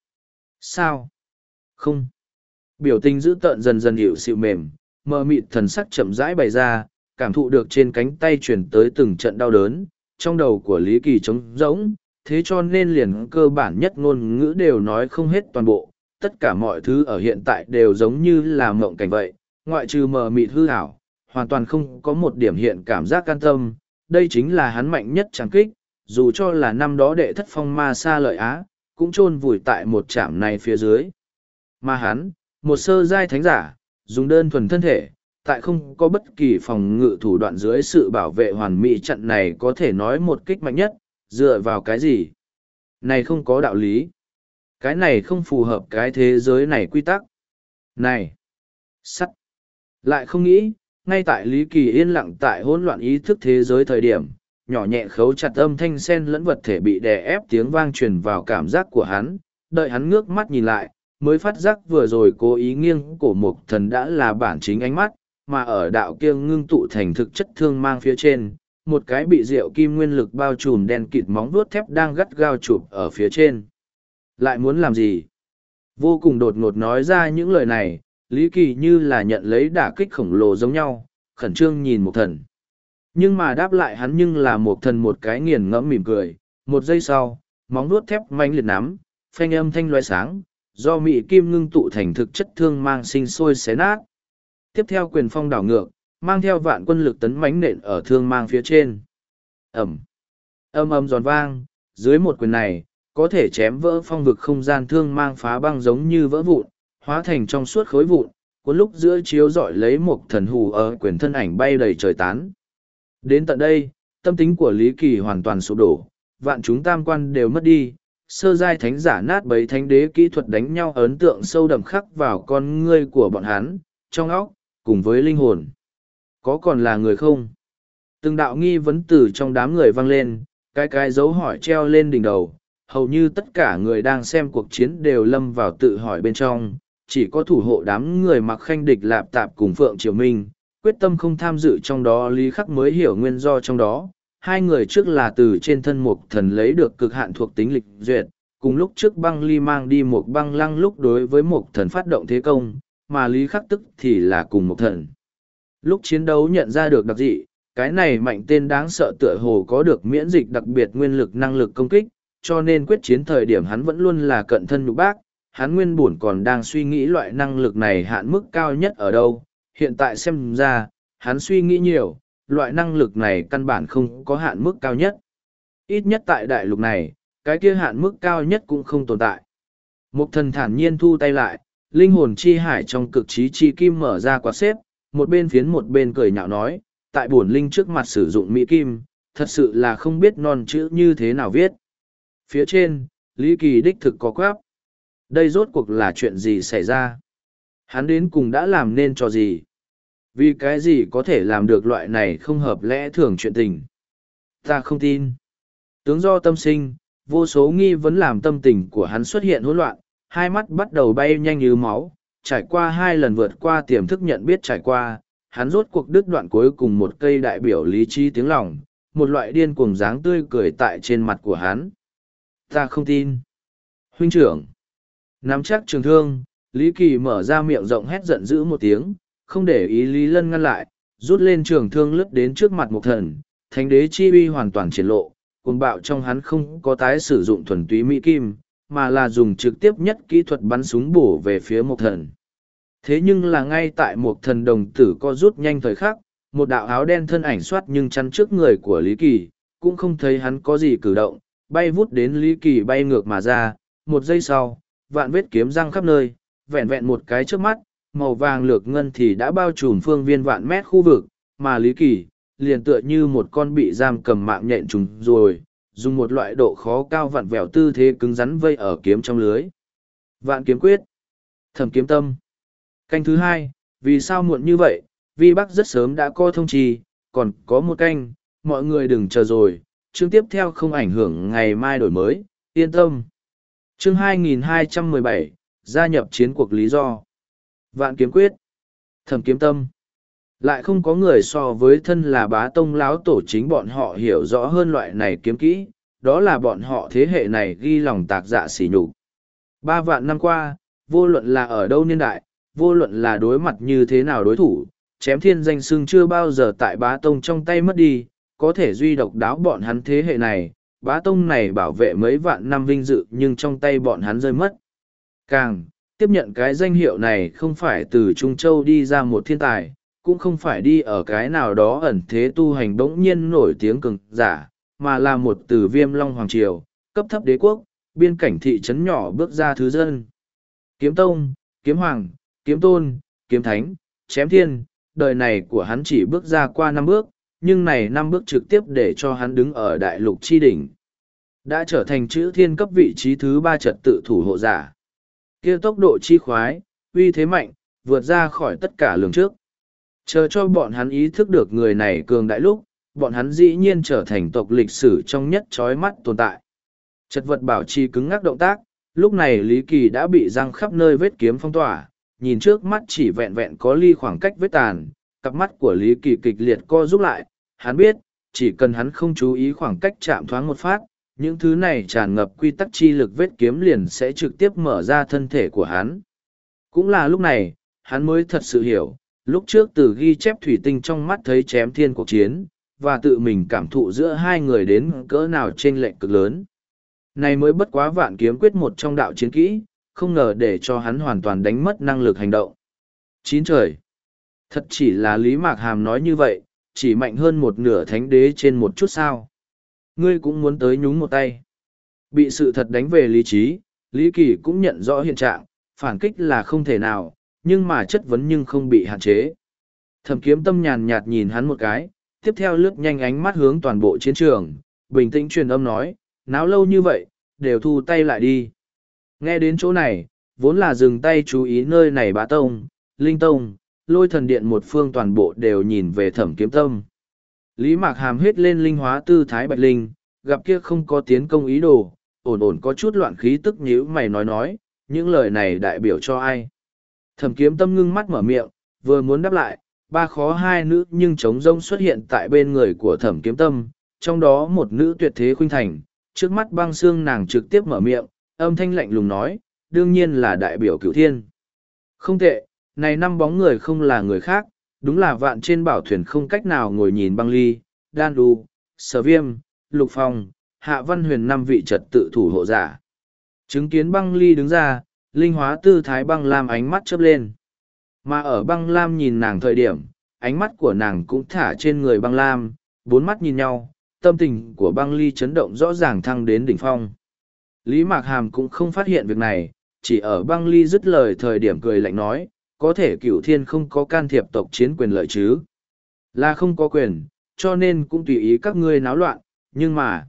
Sao? Không. Biểu tình dữ tợn dần dần hiệu xịu mềm, mờ mịt thần sắc chậm rãi bày ra, cảm thụ được trên cánh tay chuyển tới từng trận đau đớn, trong đầu của Lý Kỳ trống rỗng, thế cho nên liền cơ bản nhất ngôn ngữ đều nói không hết toàn bộ, tất cả mọi thứ ở hiện tại đều giống như là mộng cảnh vậy, ngoại trừ mờ mịt hư ảo, hoàn toàn không có một điểm hiện cảm giác can tâm, đây chính là hắn mạnh nhất tràng kích, dù cho là năm đó đệ thất phong ma sa lợi Á, cũng chôn vùi tại một trạm này phía dưới. Mà hắn, một sơ giai thánh giả, dùng đơn thuần thân thể, tại không có bất kỳ phòng ngự thủ đoạn dưới sự bảo vệ hoàn mỹ trận này có thể nói một kích mạnh nhất, dựa vào cái gì? Này không có đạo lý. Cái này không phù hợp cái thế giới này quy tắc. Này! Sắt! Lại không nghĩ, ngay tại Lý Kỳ yên lặng tại hỗn loạn ý thức thế giới thời điểm, nhỏ nhẹ khấu chặt âm thanh sen lẫn vật thể bị đè ép tiếng vang truyền vào cảm giác của hắn, đợi hắn ngước mắt nhìn lại, mới phát giác vừa rồi cố ý nghiêng cổ mục thần đã là bản chính ánh mắt, mà ở đạo kia ngưng tụ thành thực chất thương mang phía trên, một cái bị rượu kim nguyên lực bao trùm đen kịt móng vuốt thép đang gắt gao chụp ở phía trên. Lại muốn làm gì? Vô cùng đột ngột nói ra những lời này, Lý Kỳ như là nhận lấy đả kích khổng lồ giống nhau, khẩn trương nhìn mục thần. Nhưng mà đáp lại hắn nhưng là mục thần một cái nghiền ngẫm mỉm cười, một giây sau, móng vuốt thép manh liệt nắm, phanh âm thanh loé sáng, do mị kim ngưng tụ thành thực chất thương mang sinh sôi xé nát. Tiếp theo quyền phong đảo ngược, mang theo vạn quân lực tấn mãnh nện ở thương mang phía trên. Ẩm. Âm âm giòn vang, dưới một quyền này, có thể chém vỡ phong vực không gian thương mang phá băng giống như vỡ vụn, hóa thành trong suốt khối vụn, cuốn lúc giữa chiếu rọi lấy một thần hù ở quyền thân ảnh bay đầy trời tán. Đến tận đây, tâm tính của Lý Kỳ hoàn toàn sụp đổ, vạn chúng tam quan đều mất đi, sơ giai thánh giả nát bấy thánh đế kỹ thuật đánh nhau ấn tượng sâu đậm khắc vào con ngươi của bọn hắn, trong óc, cùng với linh hồn. Có còn là người không? Từng đạo nghi vấn từ trong đám người vang lên, cái cái dấu hỏi treo lên đỉnh đầu, hầu như tất cả người đang xem cuộc chiến đều lâm vào tự hỏi bên trong, chỉ có thủ hộ đám người mặc khanh địch lạp tạp cùng Phượng Triều Minh, quyết tâm không tham dự trong đó. Lý Khắc mới hiểu nguyên do trong đó. Hai người trước là từ trên thân mục thần lấy được cực hạn thuộc tính lịch duyệt, cùng lúc trước băng ly mang đi một băng lăng lúc đối với mục thần phát động thế công, mà Lý Khắc tức thì là cùng mục thần. Lúc chiến đấu nhận ra được đặc dị, cái này mạnh tên đáng sợ tựa hồ có được miễn dịch đặc biệt nguyên lực năng lực công kích, cho nên quyết chiến thời điểm hắn vẫn luôn là cận thân nhục bác, hắn nguyên bổn còn đang suy nghĩ loại năng lực này hạn mức cao nhất ở đâu, hiện tại xem ra, hắn suy nghĩ nhiều, loại năng lực này căn bản không có hạn mức cao nhất. Ít nhất tại đại lục này, cái kia hạn mức cao nhất cũng không tồn tại. Mục thần thản nhiên thu tay lại, linh hồn chi hải trong cực trí chi kim mở ra quạt xếp, một bên phiến một bên cười nhạo nói, tại bổn linh trước mặt sử dụng mỹ kim, thật sự là không biết non chữ như thế nào viết. Phía trên, Lý Kỳ đích thực có quáp. Đây rốt cuộc là chuyện gì xảy ra? Hắn đến cùng đã làm nên cho gì? Vì cái gì có thể làm được loại này không hợp lẽ thường chuyện tình? Ta không tin. Tướng do tâm sinh, vô số nghi vấn làm tâm tình của hắn xuất hiện hỗn loạn, hai mắt bắt đầu bay nhanh như máu, trải qua hai lần vượt qua tiềm thức nhận biết trải qua, hắn rốt cuộc đứt đoạn cuối cùng một cây đại biểu lý trí tiếng lòng, một loại điên cuồng dáng tươi cười tại trên mặt của hắn. Ta không tin. Huynh trưởng. Nắm chắc trường thương, Lý Kỳ mở ra miệng rộng hét giận dữ một tiếng, không để ý Lý Lân ngăn lại, rút lên trường thương lướt đến trước mặt Mộc Thần, thánh đế chi uy hoàn toàn triển lộ, cuồng bạo trong hắn không có tái sử dụng thuần túy mỹ kim, mà là dùng trực tiếp nhất kỹ thuật bắn súng bổ về phía Mộc Thần. Thế nhưng là ngay tại Mộc Thần đồng tử co rút nhanh thời khắc, một đạo áo đen thân ảnh xoát nhưng chắn trước người của Lý Kỳ, cũng không thấy hắn có gì cử động, bay vút đến Lý Kỳ bay ngược mà ra, một giây sau, vạn vết kiếm răng khắp nơi, vẹn vẹn một cái trước mắt, màu vàng lược ngân thì đã bao trùm phương viên vạn mét khu vực, mà Lý Kỳ, liền tựa như một con bị giam cầm mạng nhện trùng rồi, dùng một loại độ khó cao vặn vẹo tư thế cứng rắn vây ở kiếm trong lưới. Vạn kiếm quyết. Thẩm kiếm tâm. Canh thứ hai, vì sao muộn như vậy, Vi Bắc rất sớm đã có thông trì, còn có một canh, mọi người đừng chờ rồi, chương tiếp theo không ảnh hưởng ngày mai đổi mới, yên tâm. Chương hai nghìn hai trăm mười bảy, gia nhập chiến cuộc lý do. Vạn kiếm quyết. Thẩm kiếm tâm. Lại không có người so với thân là bá tông láo tổ chính bọn họ hiểu rõ hơn loại này kiếm kỹ, đó là bọn họ thế hệ này ghi lòng tạc dạ sỉ nhục. Ba vạn năm qua, vô luận là ở đâu niên đại, vô luận là đối mặt như thế nào đối thủ, chém thiên danh xưng chưa bao giờ tại bá tông trong tay mất đi, có thể duy độc đáo bọn hắn thế hệ này, bá tông này bảo vệ mấy vạn năm vinh dự nhưng trong tay bọn hắn rơi mất. Càng, tiếp nhận cái danh hiệu này không phải từ Trung Châu đi ra một thiên tài, cũng không phải đi ở cái nào đó ẩn thế tu hành bỗng nhiên nổi tiếng cường giả, mà là một từ Viêm Long Hoàng Triều, cấp thấp đế quốc, biên cảnh thị trấn nhỏ bước ra thứ dân. Kiếm Tông, Kiếm Hoàng, Kiếm Tôn, Kiếm Thánh, Chém Thiên, đời này của hắn chỉ bước ra qua năm bước, nhưng này năm bước trực tiếp để cho hắn đứng ở đại lục chi đỉnh. Đã trở thành chữ thiên cấp vị trí thứ ba trật tự thủ hộ giả. Kia tốc độ chi khoái, uy thế mạnh, vượt ra khỏi tất cả lường trước. Chờ cho bọn hắn ý thức được người này cường đại lúc, bọn hắn dĩ nhiên trở thành tộc lịch sử trong nhất chói mắt tồn tại. Chật vật bảo trì cứng ngắc động tác, lúc này Lý Kỳ đã bị răng khắp nơi vết kiếm phong tỏa, nhìn trước mắt chỉ vẹn vẹn có ly khoảng cách vết tàn, cặp mắt của Lý Kỳ kịch liệt co rút lại, hắn biết, chỉ cần hắn không chú ý khoảng cách chạm thoáng một phát, những thứ này tràn ngập quy tắc chi lực vết kiếm liền sẽ trực tiếp mở ra thân thể của hắn. Cũng là lúc này, hắn mới thật sự hiểu, lúc trước từ ghi chép thủy tinh trong mắt thấy chém thiên cuộc chiến, và tự mình cảm thụ giữa hai người đến cỡ nào chênh lệch cực lớn. Này mới bất quá vạn kiếm quyết một trong đạo chiến kỹ, không ngờ để cho hắn hoàn toàn đánh mất năng lực hành động. Chín trời! Thật chỉ là Lý Mạc Hàm nói như vậy, chỉ mạnh hơn một nửa thánh đế trên một chút sao. Ngươi cũng muốn tới nhúng một tay. Bị sự thật đánh về lý trí, Lý Kỳ cũng nhận rõ hiện trạng, phản kích là không thể nào, nhưng mà chất vấn nhưng không bị hạn chế. Thẩm kiếm tâm nhàn nhạt nhìn hắn một cái, tiếp theo lướt nhanh ánh mắt hướng toàn bộ chiến trường, bình tĩnh truyền âm nói, náo lâu như vậy, đều thu tay lại đi. Nghe đến chỗ này, vốn là dừng tay chú ý nơi này bá tông, linh tông, lôi thần điện một phương toàn bộ đều nhìn về thẩm kiếm tâm. Lý Mạc Hàm hết lên linh hóa tư thái bạch linh, gặp kia không có tiến công ý đồ, ổn ổn có chút loạn khí tức nhíu mày nói nói, những lời này đại biểu cho ai. Thẩm kiếm tâm ngưng mắt mở miệng, vừa muốn đáp lại, ba khó hai nữ nhưng trống rông xuất hiện tại bên người của thẩm kiếm tâm, trong đó một nữ tuyệt thế khuynh thành, trước mắt băng xương nàng trực tiếp mở miệng, âm thanh lạnh lùng nói, đương nhiên là đại biểu cửu thiên. Không tệ, này năm bóng người không là người khác, đúng là vạn trên bảo thuyền không cách nào ngồi nhìn băng ly, đan đu, sở viêm, lục phong, hạ văn huyền năm vị trật tự thủ hộ giả. Chứng kiến băng ly đứng ra, linh hóa tư thái băng lam ánh mắt chớp lên. Mà ở băng lam nhìn nàng thời điểm, ánh mắt của nàng cũng thả trên người băng lam, bốn mắt nhìn nhau, tâm tình của băng ly chấn động rõ ràng thăng đến đỉnh phong. Lý Mạc Hàm cũng không phát hiện việc này, chỉ ở băng ly dứt lời thời điểm cười lạnh nói, có thể cửu thiên không có can thiệp tộc chiến quyền lợi chứ? Là không có quyền, cho nên cũng tùy ý các ngươi náo loạn, nhưng mà...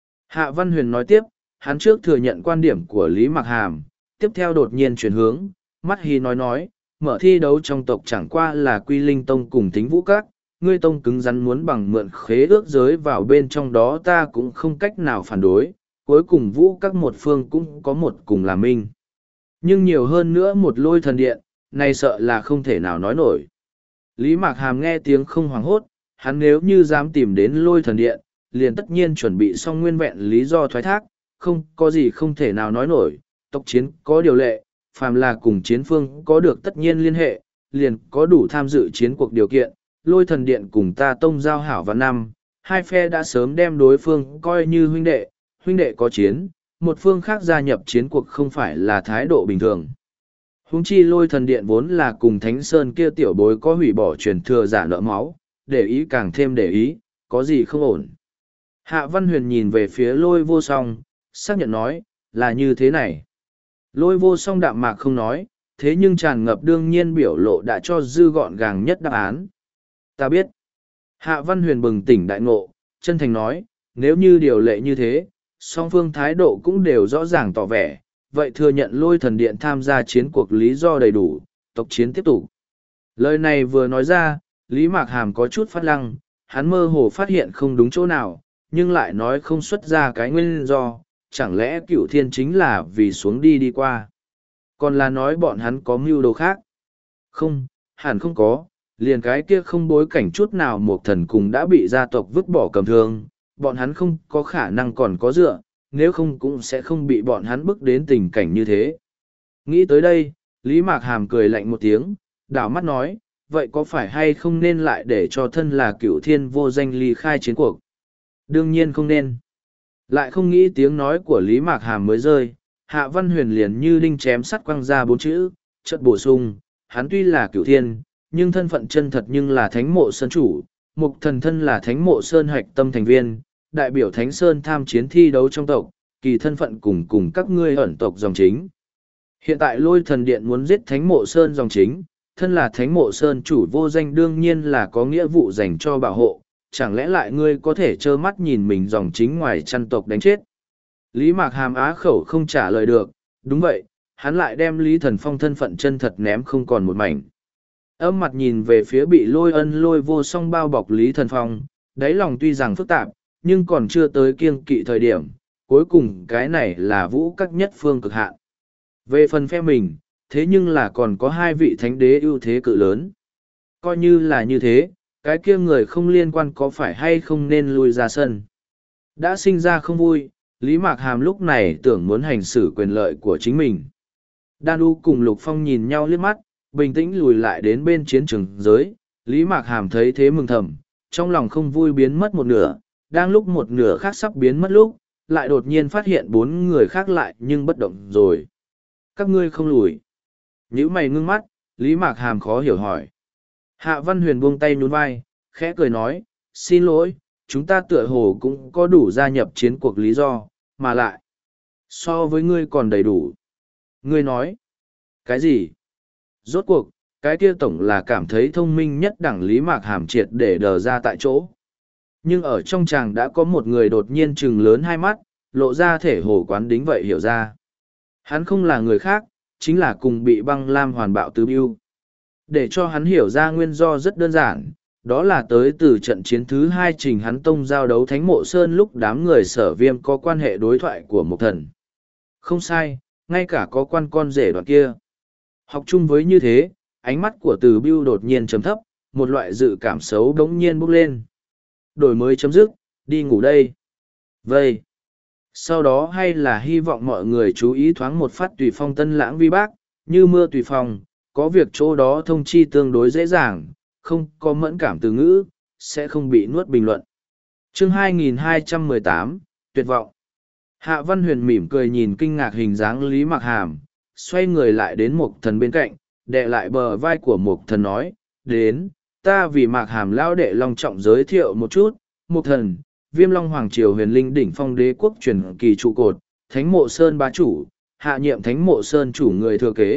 Hạ Văn Huyền nói tiếp, hắn trước thừa nhận quan điểm của Lý Mạc Hàm, tiếp theo đột nhiên chuyển hướng, mắt hí nói nói, mở thi đấu trong tộc chẳng qua là Quy Linh Tông cùng Thính Vũ Các, ngươi tông cứng rắn muốn bằng mượn khế ước giới vào bên trong đó ta cũng không cách nào phản đối, cuối cùng Vũ Các một phương cũng có một cùng là minh. Nhưng nhiều hơn nữa một lôi thần điện, này sợ là không thể nào nói nổi. Lý Mạc Hàm nghe tiếng không hoảng hốt, hắn nếu như dám tìm đến lôi thần điện, liền tất nhiên chuẩn bị xong nguyên vẹn lý do thoái thác, không có gì không thể nào nói nổi, tộc chiến có điều lệ, phàm là cùng chiến phương có được tất nhiên liên hệ, liền có đủ tham dự chiến cuộc điều kiện, lôi thần điện cùng ta tông giao hảo vào năm, hai phe đã sớm đem đối phương coi như huynh đệ, huynh đệ có chiến, một phương khác gia nhập chiến cuộc không phải là thái độ bình thường. Huống chi lôi thần điện vốn là cùng Thánh Sơn kia tiểu bối có hủy bỏ truyền thừa giả nợ máu, để ý càng thêm để ý, có gì không ổn. Hạ Văn Huyền nhìn về phía lôi vô song, xác nhận nói, là như thế này. Lôi vô song đạm mạc không nói, thế nhưng tràn ngập đương nhiên biểu lộ đã cho dư gọn gàng nhất đáp án. Ta biết. Hạ Văn Huyền bừng tỉnh đại ngộ, chân thành nói, nếu như điều lệ như thế, song phương thái độ cũng đều rõ ràng tỏ vẻ, vậy thừa nhận lôi thần điện tham gia chiến cuộc lý do đầy đủ, tộc chiến tiếp tục. Lời này vừa nói ra, Lý Mạc Hàm có chút phát lăng, hắn mơ hồ phát hiện không đúng chỗ nào, nhưng lại nói không xuất ra cái nguyên do, chẳng lẽ cửu thiên chính là vì xuống đi đi qua. Còn là nói bọn hắn có mưu đồ khác. Không, hẳn không có, liền cái kia không bối cảnh chút nào một thần cùng đã bị gia tộc vứt bỏ cầm thương, bọn hắn không có khả năng còn có dựa, nếu không cũng sẽ không bị bọn hắn bức đến tình cảnh như thế. Nghĩ tới đây, Lý Mạc Hàm cười lạnh một tiếng, đảo mắt nói, vậy có phải hay không nên lại để cho thân là cửu thiên vô danh ly khai chiến cuộc? Đương nhiên không nên. Lại không nghĩ tiếng nói của Lý Mạc Hàm mới rơi, Hạ Văn Huyền liền như đinh chém sắt quăng ra bốn chữ, chợt bổ sung, hắn tuy là cửu thiên, nhưng thân phận chân thật nhưng là thánh mộ sơn chủ, mục thần thân là thánh mộ sơn hạch tâm thành viên, đại biểu thánh sơn tham chiến thi đấu trong tộc, kỳ thân phận cùng cùng các ngươi ẩn tộc dòng chính. Hiện tại lôi thần điện muốn giết thánh mộ sơn dòng chính, thân là thánh mộ sơn chủ vô danh đương nhiên là có nghĩa vụ dành cho bảo hộ, chẳng lẽ lại ngươi có thể trơ mắt nhìn mình dòng chính ngoài chăn tộc đánh chết. Lý Mạc Hàm á khẩu không trả lời được, đúng vậy, hắn lại đem Lý Thần Phong thân phận chân thật ném không còn một mảnh. Âm mặt nhìn về phía bị lôi ân lôi vô song bao bọc Lý Thần Phong, đáy lòng tuy rằng phức tạp, nhưng còn chưa tới kiêng kỵ thời điểm, cuối cùng cái này là vũ các nhất phương cực hạn. Về phần phe mình, thế nhưng là còn có hai vị thánh đế ưu thế cự lớn. Coi như là như thế, cái kia người không liên quan có phải hay không nên lui ra sân. Đã sinh ra không vui, Lý Mạc Hàm lúc này tưởng muốn hành xử quyền lợi của chính mình. Đan U cùng Lục Phong nhìn nhau liếc mắt, bình tĩnh lùi lại đến bên chiến trường giới. Lý Mạc Hàm thấy thế mừng thầm, trong lòng không vui biến mất một nửa, đang lúc một nửa khác sắp biến mất lúc, lại đột nhiên phát hiện bốn người khác lại nhưng bất động rồi. Các ngươi không lùi. Nhữ mày ngưng mắt, Lý Mạc Hàm khó hiểu hỏi. Hạ Văn Huyền buông tay nhún vai, khẽ cười nói, xin lỗi, chúng ta tựa hồ cũng có đủ gia nhập chiến cuộc lý do, mà lại. So với ngươi còn đầy đủ. Ngươi nói. Cái gì? Rốt cuộc, cái kia tổng là cảm thấy thông minh nhất đẳng Lý Mạc Hàm triệt để đờ ra tại chỗ. Nhưng ở trong chàng đã có một người đột nhiên trừng lớn hai mắt, lộ ra thể hồ quán đính vậy hiểu ra. Hắn không là người khác, chính là cùng bị băng lam hoàn bạo tứ bưu. Để cho hắn hiểu ra nguyên do rất đơn giản, đó là tới từ trận chiến thứ hai trình hắn tông giao đấu Thánh Mộ Sơn lúc đám người sở viêm có quan hệ đối thoại của một thần. Không sai, ngay cả có quan con rể đoạn kia. Học chung với như thế, ánh mắt của từ bưu đột nhiên chấm thấp, một loại dự cảm xấu đống nhiên bốc lên. Đổi mới chấm dứt, đi ngủ đây. Vây. Sau đó hay là hy vọng mọi người chú ý thoáng một phát tùy phong tân lãng vi bác, như mưa tùy phong, có việc chỗ đó thông chi tương đối dễ dàng, không có mẫn cảm từ ngữ, sẽ không bị nuốt bình luận. Chương hai nghìn hai trăm mười tám, tuyệt vọng. Hạ Văn Huyền mỉm cười nhìn kinh ngạc hình dáng Lý Mạc Hàm, xoay người lại đến Mục Thần bên cạnh, đè lại bờ vai của Mục Thần nói, đến, ta vì Mạc Hàm lão đệ long trọng giới thiệu một chút, Mục Thần, Viêm Long Hoàng Triều huyền linh đỉnh phong đế quốc truyền kỳ trụ cột, Thánh Mộ Sơn bá chủ, hạ nhiệm Thánh Mộ Sơn chủ người thừa kế,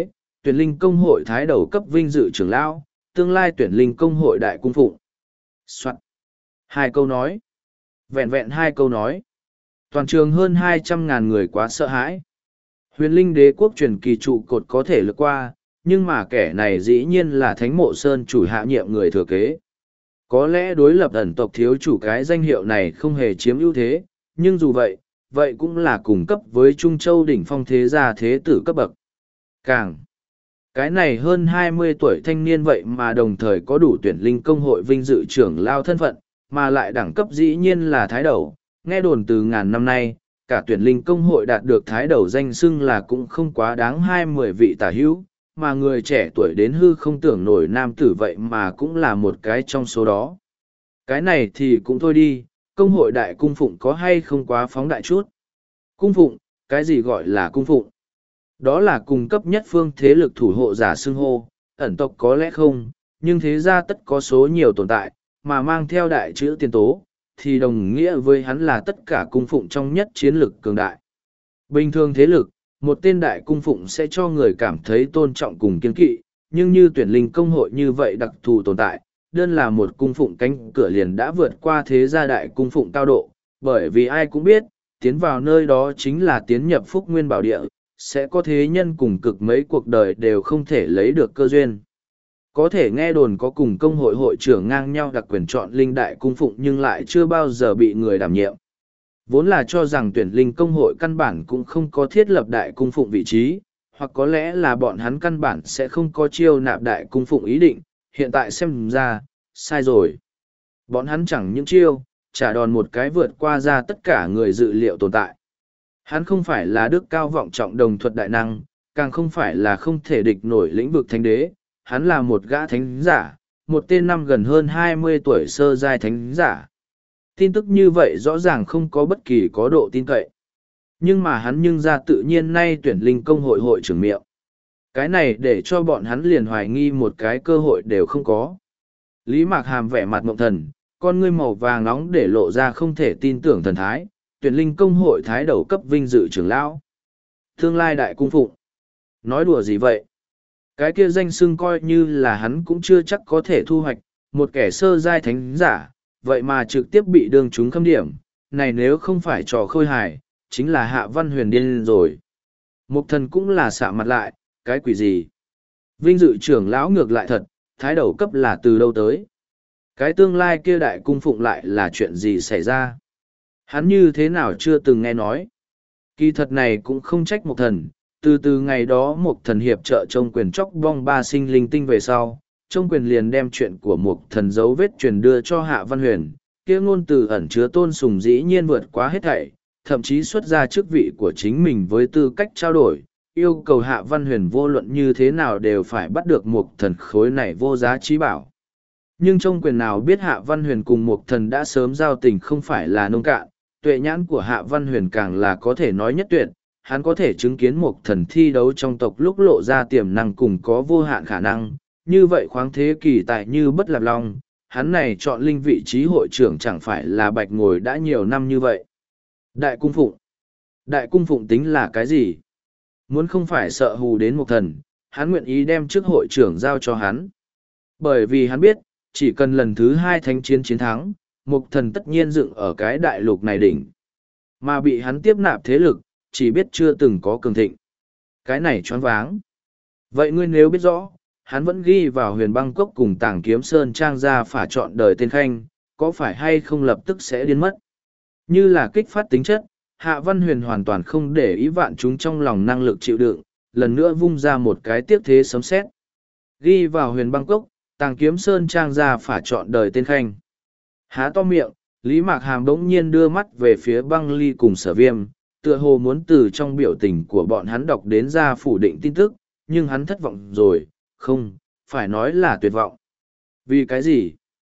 tuyển linh công hội thái đầu cấp vinh dự trưởng lão, tương lai tuyển linh công hội đại cung phụng. Soạn. Hai câu nói. Vẹn vẹn hai câu nói. Toàn trường hơn hai trăm ngàn người quá sợ hãi. Huyền linh đế quốc truyền kỳ trụ cột có thể lướt qua, nhưng mà kẻ này dĩ nhiên là Thánh Mộ Sơn chủ hạ nhiệm người thừa kế. Có lẽ đối lập ẩn tộc thiếu chủ cái danh hiệu này không hề chiếm ưu thế, nhưng dù vậy, vậy cũng là cùng cấp với Trung Châu đỉnh phong thế gia thế tử cấp bậc. Càng, cái này hơn hai mươi tuổi thanh niên vậy mà đồng thời có đủ tuyển linh công hội vinh dự trưởng lao thân phận, mà lại đẳng cấp dĩ nhiên là thái đầu, nghe đồn từ ngàn năm nay, cả tuyển linh công hội đạt được thái đầu danh xưng là cũng không quá đáng hai mươi vị tả hữu, mà người trẻ tuổi đến hư không tưởng nổi nam tử vậy mà cũng là một cái trong số đó. Cái này thì cũng thôi đi, công hội đại cung phụng có hay không quá phóng đại chút. Cung phụng, cái gì gọi là cung phụng? Đó là cung cấp nhất phương thế lực thủ hộ giả xưng hô, ẩn tộc có lẽ không, nhưng thế ra tất có số nhiều tồn tại, mà mang theo đại chữ tiền tố, thì đồng nghĩa với hắn là tất cả cung phụng trong nhất chiến lực cường đại. Bình thường thế lực, một tên đại cung phụng sẽ cho người cảm thấy tôn trọng cùng kiên kỵ, nhưng như tuyển linh công hội như vậy đặc thù tồn tại, đơn là một cung phụng cánh cửa liền đã vượt qua thế gia đại cung phụng cao độ, bởi vì ai cũng biết, tiến vào nơi đó chính là tiến nhập phúc nguyên bảo địa, sẽ có thế nhân cùng cực mấy cuộc đời đều không thể lấy được cơ duyên. Có thể nghe đồn có cùng công hội hội trưởng ngang nhau đặc quyền chọn linh đại cung phụng nhưng lại chưa bao giờ bị người đảm nhiệm. Vốn là cho rằng tuyển linh công hội căn bản cũng không có thiết lập đại cung phụng vị trí, hoặc có lẽ là bọn hắn căn bản sẽ không có chiêu nạp đại cung phụng ý định, hiện tại xem ra, sai rồi. Bọn hắn chẳng những chiêu, trả đòn một cái vượt qua ra tất cả người dự liệu tồn tại. Hắn không phải là đức cao vọng trọng đồng thuật đại năng, càng không phải là không thể địch nổi lĩnh vực thánh đế, hắn là một gã thánh giả, một tên năm gần hơn hai mươi tuổi sơ giai thánh giả. Tin tức như vậy rõ ràng không có bất kỳ có độ tin cậy. Nhưng mà hắn nhưng ra tự nhiên nay tuyển linh công hội hội trưởng miệng. Cái này để cho bọn hắn liền hoài nghi một cái cơ hội đều không có. Lý Mạc Hàm vẻ mặt mộng thần, con ngươi màu vàng nóng để lộ ra không thể tin tưởng thần thái, tuyển linh công hội thái đầu cấp vinh dự trưởng lão. Tương lai đại cung phụng. Nói đùa gì vậy? Cái kia danh xưng coi như là hắn cũng chưa chắc có thể thu hoạch, một kẻ sơ giai thánh giả, vậy mà trực tiếp bị đương chúng khâm điểm, này nếu không phải trò khôi hài, chính là Hạ Văn Huyền điên rồi. Mục thần cũng là xạ mặt lại, cái quỷ gì? Vinh dự trưởng lão ngược lại thật, thái đầu cấp là từ đâu tới? Cái tương lai kia đại cung phụng lại là chuyện gì xảy ra? Hắn như thế nào chưa từng nghe nói? Kỳ thật này cũng không trách mục thần, từ từ ngày đó mục thần hiệp trợ trông quyền chóc bong ba sinh linh tinh về sau, trông quyền liền đem chuyện của mục thần dấu vết truyền đưa cho Hạ Văn Huyền, kia ngôn từ ẩn chứa tôn sùng dĩ nhiên vượt quá hết thảy, thậm chí xuất ra chức vị của chính mình với tư cách trao đổi, yêu cầu Hạ Văn Huyền vô luận như thế nào đều phải bắt được mục thần khối này vô giá trí bảo. Nhưng trông quyền nào biết Hạ Văn Huyền cùng mục thần đã sớm giao tình không phải là nông cạn, tuệ nhãn của Hạ Văn Huyền càng là có thể nói nhất tuyệt, hắn có thể chứng kiến mục thần thi đấu trong tộc lúc lộ ra tiềm năng cùng có vô hạn khả năng, như vậy khoáng thế kỳ tại như bất lạp long, hắn này chọn linh vị trí hội trưởng chẳng phải là bạch ngồi đã nhiều năm như vậy. Đại cung phụng. Đại cung phụng tính là cái gì? Muốn không phải sợ hù đến mục thần, hắn nguyện ý đem chức hội trưởng giao cho hắn. Bởi vì hắn biết, chỉ cần lần thứ hai thánh chiến chiến thắng, mục thần tất nhiên dựng ở cái đại lục này đỉnh. Mà bị hắn tiếp nạp thế lực, chỉ biết chưa từng có cường thịnh. Cái này choáng váng. Vậy ngươi nếu biết rõ, hắn vẫn ghi vào huyền băng cốc cùng tàng kiếm sơn trang ra phả chọn đời tên khanh, có phải hay không lập tức sẽ điên mất? Như là kích phát tính chất, Hạ Văn Huyền hoàn toàn không để ý vạn chúng trong lòng năng lực chịu đựng, lần nữa vung ra một cái tiếp thế sấm sét. Ghi vào huyền băng cốc, tàng kiếm sơn trang ra phả chọn đời tên khanh. Há to miệng, Lý Mạc Hàm bỗng nhiên đưa mắt về phía băng ly cùng sở viêm, tựa hồ muốn từ trong biểu tình của bọn hắn đọc đến ra phủ định tin tức, nhưng hắn thất vọng rồi, không, phải nói là tuyệt vọng. Vì cái gì?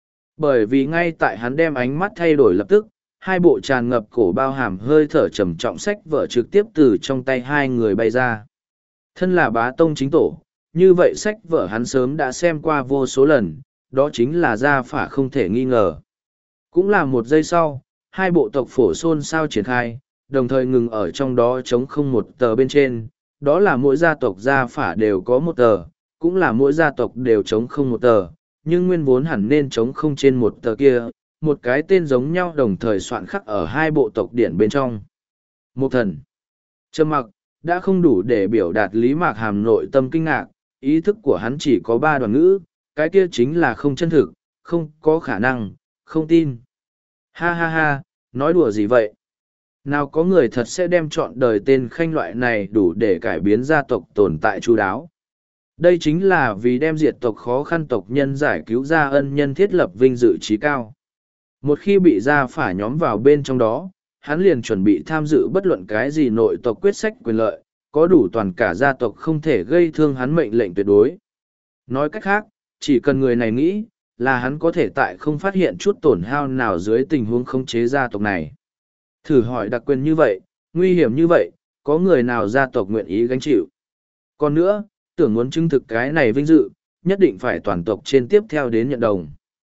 Bởi vì ngay tại hắn đem ánh mắt thay đổi lập tức, hai bộ tràn ngập cổ bao hàm hơi thở trầm trọng sách vở trực tiếp từ trong tay hai người bay ra. Thân là bá tông chính tổ, như vậy sách vở hắn sớm đã xem qua vô số lần, đó chính là gia phả không thể nghi ngờ. Cũng là một giây sau, hai bộ tộc phổ xôn sao triển khai, đồng thời ngừng ở trong đó chống không một tờ bên trên, đó là mỗi gia tộc gia phả đều có một tờ, cũng là mỗi gia tộc đều chống không một tờ, nhưng nguyên vốn hẳn nên chống không trên một tờ kia, một cái tên giống nhau đồng thời soạn khắc ở hai bộ tộc điển bên trong. Một thần. Trầm mặc, đã không đủ để biểu đạt Lý Mạc Hàm nội tâm kinh ngạc, ý thức của hắn chỉ có ba đoạn ngữ, cái kia chính là không chân thực, không có khả năng, không tin. Ha ha ha, nói đùa gì vậy? Nào có người thật sẽ đem chọn đời tên khanh loại này đủ để cải biến gia tộc tồn tại chu đáo. Đây chính là vì đem diệt tộc khó khăn tộc nhân giải cứu ra ân nhân thiết lập vinh dự trí cao. Một khi bị gia phả nhóm vào bên trong đó, hắn liền chuẩn bị tham dự bất luận cái gì nội tộc quyết sách quyền lợi, có đủ toàn cả gia tộc không thể gây thương hắn mệnh lệnh tuyệt đối. Nói cách khác, chỉ cần người này nghĩ, là hắn có thể tại không phát hiện chút tổn hao nào dưới tình huống khống chế gia tộc này. Thử hỏi đặc quyền như vậy, nguy hiểm như vậy, có người nào gia tộc nguyện ý gánh chịu. Còn nữa, tưởng muốn chứng thực cái này vinh dự, nhất định phải toàn tộc trên tiếp theo đến nhận đồng.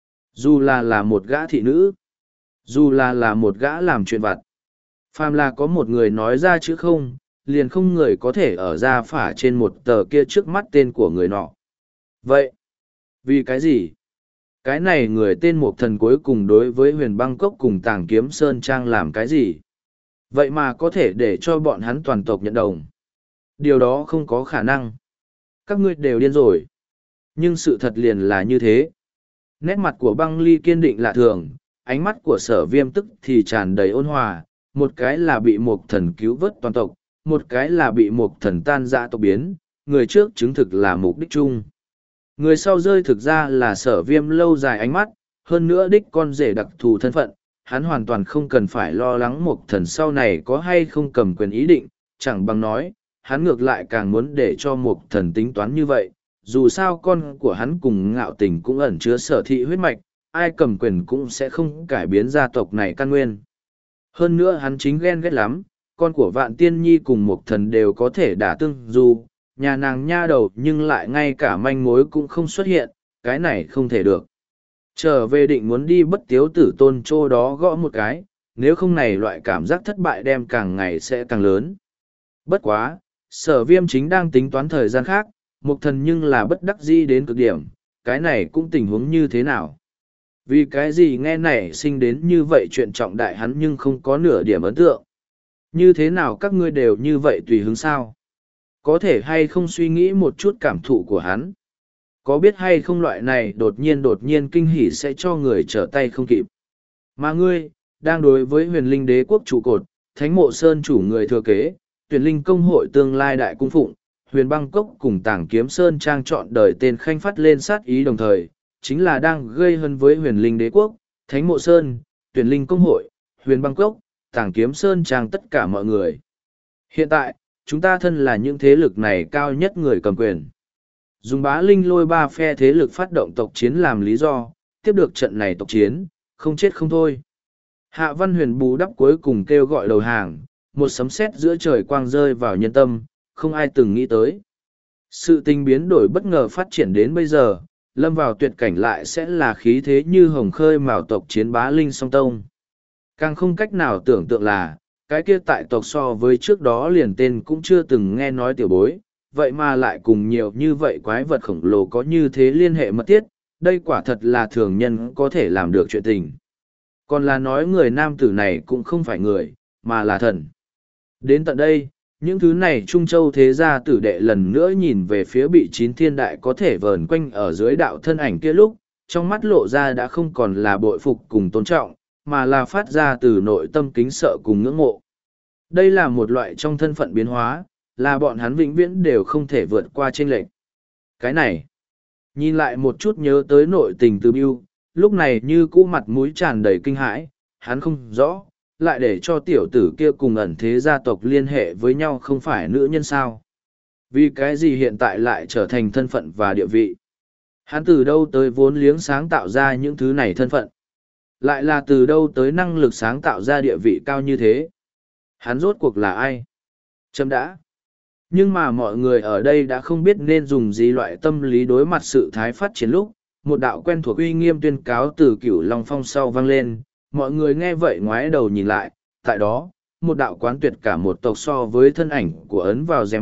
Dù là là một gã thị nữ, dù là là một gã làm chuyện vặt. Phàm là có một người nói ra chứ không, liền không người có thể ở ra phả trên một tờ kia trước mắt tên của người nọ. Vậy, vì cái gì? Cái này người tên Mộc Thần cuối cùng đối với huyền băng cốc cùng Tàng Kiếm Sơn Trang làm cái gì? Vậy mà có thể để cho bọn hắn toàn tộc nhận đồng. Điều đó không có khả năng. Các ngươi đều điên rồi. Nhưng sự thật liền là như thế. Nét mặt của băng ly kiên định lạ thường, ánh mắt của sở viêm tức thì tràn đầy ôn hòa, một cái là bị Mộc Thần cứu vớt toàn tộc, một cái là bị Mộc Thần tan dã tộc biến, người trước chứng thực là mục đích chung. Người sau rơi thực ra là sở viêm lâu dài ánh mắt, hơn nữa đích con rể đặc thù thân phận, hắn hoàn toàn không cần phải lo lắng Mộc Thần sau này có hay không cầm quyền ý định, chẳng bằng nói, hắn ngược lại càng muốn để cho Mộc Thần tính toán như vậy, dù sao con của hắn cùng Ngạo Tình cũng ẩn chứa sở thị huyết mạch, ai cầm quyền cũng sẽ không cải biến gia tộc này căn nguyên. Hơn nữa hắn chính ghen ghét lắm, con của Vạn Tiên Nhi cùng Mộc Thần đều có thể đả tương dù, nhà nàng nha đầu nhưng lại ngay cả manh mối cũng không xuất hiện, cái này không thể được. Trở về định muốn đi bất tiếu tử tôn chỗ đó gõ một cái, nếu không này loại cảm giác thất bại đem càng ngày sẽ càng lớn. Bất quá, sở viêm chính đang tính toán thời gian khác, Mộc Thần nhưng là bất đắc dĩ đến cực điểm, cái này cũng tình huống như thế nào. Vì cái gì nghe nảy sinh đến như vậy chuyện trọng đại hắn nhưng không có nửa điểm ấn tượng. Như thế nào các ngươi đều như vậy tùy hứng sao? Có thể hay không suy nghĩ một chút cảm thụ của hắn? Có biết hay không loại này đột nhiên đột nhiên kinh hỉ sẽ cho người trở tay không kịp? Mà ngươi, đang đối với huyền linh đế quốc trụ cột, thánh mộ sơn chủ người thừa kế, tuyển linh công hội tương lai đại cung phụng, huyền băng cốc cùng Tàng Kiếm Sơn Trang chọn đời tên khanh phát lên sát ý đồng thời, chính là đang gây hấn với huyền linh đế quốc, thánh mộ sơn, tuyển linh công hội, huyền băng cốc, Tàng Kiếm Sơn Trang tất cả mọi người. Hiện tại, chúng ta thân là những thế lực này cao nhất người cầm quyền. Dùng bá linh lôi ba phe thế lực phát động tộc chiến làm lý do, tiếp được trận này tộc chiến, không chết không thôi. Hạ Văn Huyền bù đắp cuối cùng kêu gọi đầu hàng, một sấm sét giữa trời quang rơi vào nhân tâm, không ai từng nghĩ tới. Sự tình biến đổi bất ngờ phát triển đến bây giờ, lâm vào tuyệt cảnh lại sẽ là khí thế như hồng khơi mào tộc chiến bá linh song tông. Càng không cách nào tưởng tượng là, cái kia tại tộc so với trước đó liền tên cũng chưa từng nghe nói tiểu bối, vậy mà lại cùng nhiều như vậy quái vật khổng lồ có như thế liên hệ mật thiết, đây quả thật là thường nhân có thể làm được chuyện tình. Còn là nói người nam tử này cũng không phải người, mà là thần. Đến tận đây, những thứ này Trung Châu thế gia tử đệ lần nữa nhìn về phía bị chín thiên đại có thể vờn quanh ở dưới đạo thân ảnh kia lúc, trong mắt lộ ra đã không còn là bội phục cùng tôn trọng, mà là phát ra từ nội tâm kính sợ cùng ngưỡng mộ. Đây là một loại trong thân phận biến hóa, là bọn hắn vĩnh viễn đều không thể vượt qua chênh lệch. Cái này, nhìn lại một chút nhớ tới nội tình từ Biêu, lúc này như cũ mặt mũi tràn đầy kinh hãi, hắn không rõ, lại để cho tiểu tử kia cùng ẩn thế gia tộc liên hệ với nhau không phải nữ nhân sao. Vì cái gì hiện tại lại trở thành thân phận và địa vị? Hắn từ đâu tới vốn liếng sáng tạo ra những thứ này thân phận? Lại là từ đâu tới năng lực sáng tạo ra địa vị cao như thế? Hắn rốt cuộc là ai? Chấm đã. Nhưng mà mọi người ở đây đã không biết nên dùng gì loại tâm lý đối mặt sự thái phát triển lúc, một đạo quen thuộc uy nghiêm tuyên cáo từ Cửu Long Phong sau vang lên, mọi người nghe vậy ngoái đầu nhìn lại, tại đó, một đạo quán tuyệt cả một tộc so với thân ảnh của ấn vào rẻ mắt,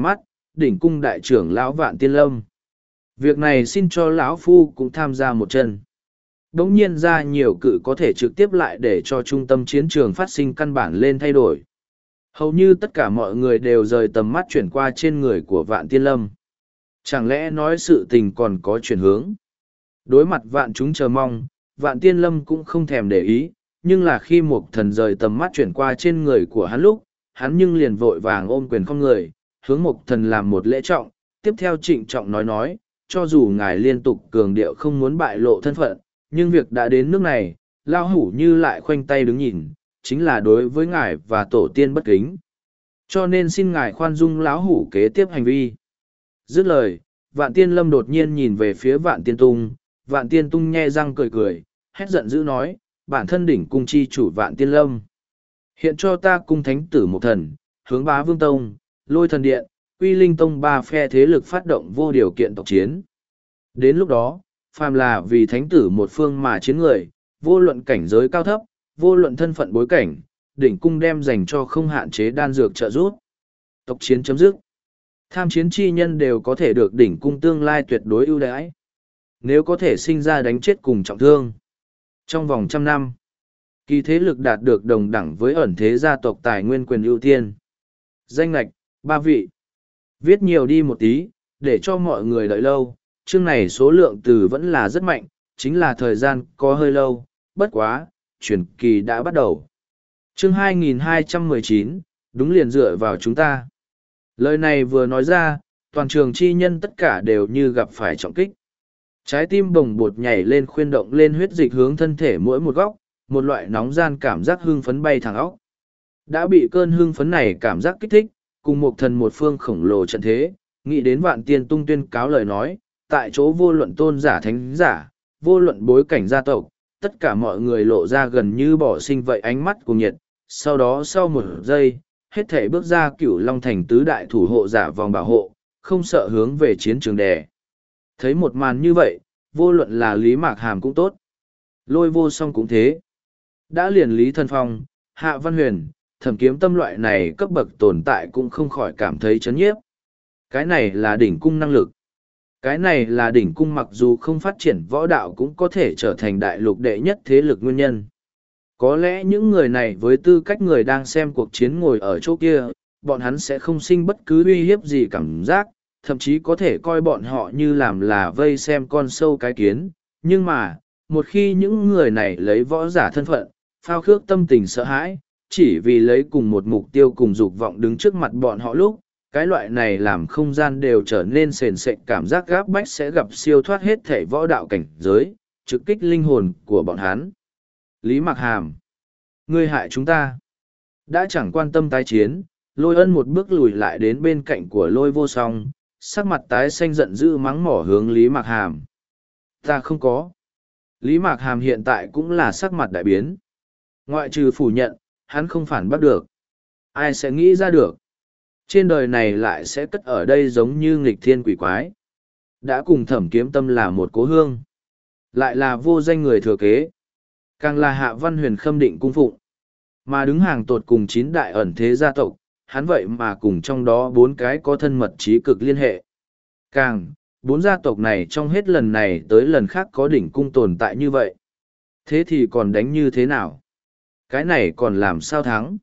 đỉnh cung đại trưởng lão Vạn Tiên Lâm. Việc này xin cho lão phu cũng tham gia một chân. Đống nhiên ra nhiều cự có thể trực tiếp lại để cho trung tâm chiến trường phát sinh căn bản lên thay đổi. Hầu như tất cả mọi người đều rời tầm mắt chuyển qua trên người của Vạn Tiên Lâm. Chẳng lẽ nói sự tình còn có chuyển hướng? Đối mặt vạn chúng chờ mong, Vạn Tiên Lâm cũng không thèm để ý, nhưng là khi một thần rời tầm mắt chuyển qua trên người của hắn lúc, hắn nhưng liền vội vàng ôm quyền không người, hướng một thần làm một lễ trọng, tiếp theo trịnh trọng nói nói, cho dù ngài liên tục cường điệu không muốn bại lộ thân phận, nhưng việc đã đến nước này, lao hủ như lại khoanh tay đứng nhìn, chính là đối với ngài và tổ tiên bất kính. Cho nên xin ngài khoan dung lão hủ kế tiếp hành vi. Dứt lời, Vạn Tiên Lâm đột nhiên nhìn về phía Vạn Tiên Tung, Vạn Tiên Tung nhe răng cười cười, hét giận dữ nói, bản thân đỉnh cung chi chủ Vạn Tiên Lâm. Hiện cho ta cung thánh tử một thần, hướng bá vương tông, lôi thần điện, uy linh tông ba phe thế lực phát động vô điều kiện tộc chiến. Đến lúc đó, phàm là vì thánh tử một phương mà chiến người, vô luận cảnh giới cao thấp, vô luận thân phận bối cảnh, đỉnh cung đem dành cho không hạn chế đan dược trợ giúp. Tộc chiến chấm dứt. Tham chiến chi nhân đều có thể được đỉnh cung tương lai tuyệt đối ưu đãi. Nếu có thể sinh ra đánh chết cùng trọng thương. Trong vòng trăm năm, kỳ thế lực đạt được đồng đẳng với ẩn thế gia tộc tài nguyên quyền ưu tiên. Danh lạch, ba vị. Viết nhiều đi một tí, để cho mọi người đợi lâu. Chương này số lượng từ vẫn là rất mạnh, chính là thời gian có hơi lâu, bất quá, truyền kỳ đã bắt đầu. Chương hai nghìn hai trăm mười chín, đúng liền dựa vào chúng ta. Lời này vừa nói ra, toàn trường chi nhân tất cả đều như gặp phải trọng kích. Trái tim bồng bột nhảy lên khuyên động lên huyết dịch hướng thân thể mỗi một góc, một loại nóng gian cảm giác hưng phấn bay thẳng óc. Đã bị cơn hưng phấn này cảm giác kích thích, cùng một thần một phương khổng lồ trận thế, nghĩ đến Vạn Tiên Tung tuyên cáo lời nói, tại chỗ vô luận tôn giả thánh giả, vô luận bối cảnh gia tộc, tất cả mọi người lộ ra gần như bỏ sinh vậy ánh mắt cùng nhiệt. Sau đó sau một giây, hết thể bước ra cửu long thành tứ đại thủ hộ giả vòng bảo hộ, không sợ hướng về chiến trường đè. Thấy một màn như vậy, vô luận là Lý Mạc Hàm cũng tốt, Lôi Vô Song cũng thế. Đã liền Lý Thần Phong, Hạ Văn Huyền, Thẩm Kiếm Tâm loại này cấp bậc tồn tại cũng không khỏi cảm thấy chấn nhiếp. Cái này là đỉnh cung năng lực. Cái này là đỉnh cung mặc dù không phát triển võ đạo cũng có thể trở thành đại lục đệ nhất thế lực nguyên nhân. Có lẽ những người này với tư cách người đang xem cuộc chiến ngồi ở chỗ kia, bọn hắn sẽ không sinh bất cứ uy hiếp gì cảm giác, thậm chí có thể coi bọn họ như làm là vây xem con sâu cái kiến. Nhưng mà, một khi những người này lấy võ giả thân phận, phao khước tâm tình sợ hãi, chỉ vì lấy cùng một mục tiêu cùng dục vọng đứng trước mặt bọn họ lúc, cái loại này làm không gian đều trở nên sền sệt cảm giác gáp bách sẽ gặp siêu thoát hết thể võ đạo cảnh giới, trực kích linh hồn của bọn hắn. Lý Mạc Hàm, ngươi hại chúng ta. Đã chẳng quan tâm tái chiến, Lôi Ân một bước lùi lại đến bên cạnh của Lôi Vô Song, sắc mặt tái xanh giận dữ mắng mỏ hướng Lý Mạc Hàm. Ta không có. Lý Mạc Hàm hiện tại cũng là sắc mặt đại biến. Ngoại trừ phủ nhận, hắn không phản bắt được. Ai sẽ nghĩ ra được? Trên đời này lại sẽ cất ở đây giống như nghịch thiên quỷ quái. Đã cùng Thẩm Kiếm Tâm là một cố hương. Lại là vô danh người thừa kế. Càng là Hạ Văn Huyền khâm định cung phụng. Mà đứng hàng tột cùng chín đại ẩn thế gia tộc, hắn vậy mà cùng trong đó bốn cái có thân mật trí cực liên hệ. Càng, bốn gia tộc này trong hết lần này tới lần khác có đỉnh cung tồn tại như vậy. Thế thì còn đánh như thế nào? Cái này còn làm sao thắng?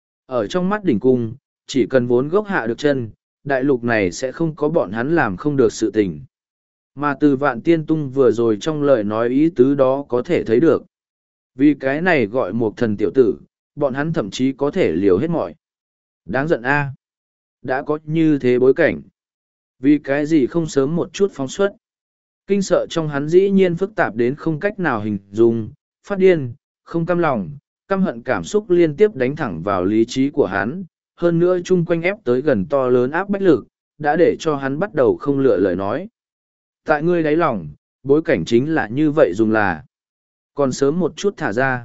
Ở trong mắt đỉnh cung, chỉ cần vốn gốc hạ được chân, đại lục này sẽ không có bọn hắn làm không được sự tình. Mà từ Vạn Tiên Tung vừa rồi trong lời nói ý tứ đó có thể thấy được. Vì cái này gọi một thần tiểu tử, bọn hắn thậm chí có thể liều hết mọi. Đáng giận a, đã có như thế bối cảnh. Vì cái gì không sớm một chút phóng xuất. Kinh sợ trong hắn dĩ nhiên phức tạp đến không cách nào hình dung, phát điên, không cam lòng, căm hận cảm xúc liên tiếp đánh thẳng vào lý trí của hắn. Hơn nữa chung quanh ép tới gần to lớn áp bách lực, đã để cho hắn bắt đầu không lựa lời nói. Tại ngươi đáy lòng, bối cảnh chính là như vậy dùng là. Còn sớm một chút thả ra.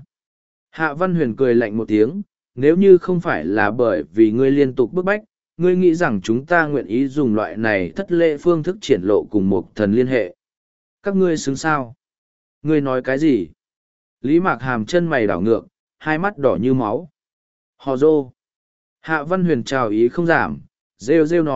Hạ Văn Huyền cười lạnh một tiếng, nếu như không phải là bởi vì ngươi liên tục bức bách, ngươi nghĩ rằng chúng ta nguyện ý dùng loại này thất lễ phương thức triển lộ cùng một thần liên hệ. Các ngươi xứng sao? Ngươi nói cái gì? Lý Mạc Hàm chân mày đảo ngược, hai mắt đỏ như máu. Hò rô. Hạ Văn Huyền chào ý không giảm, rêu rêu nói,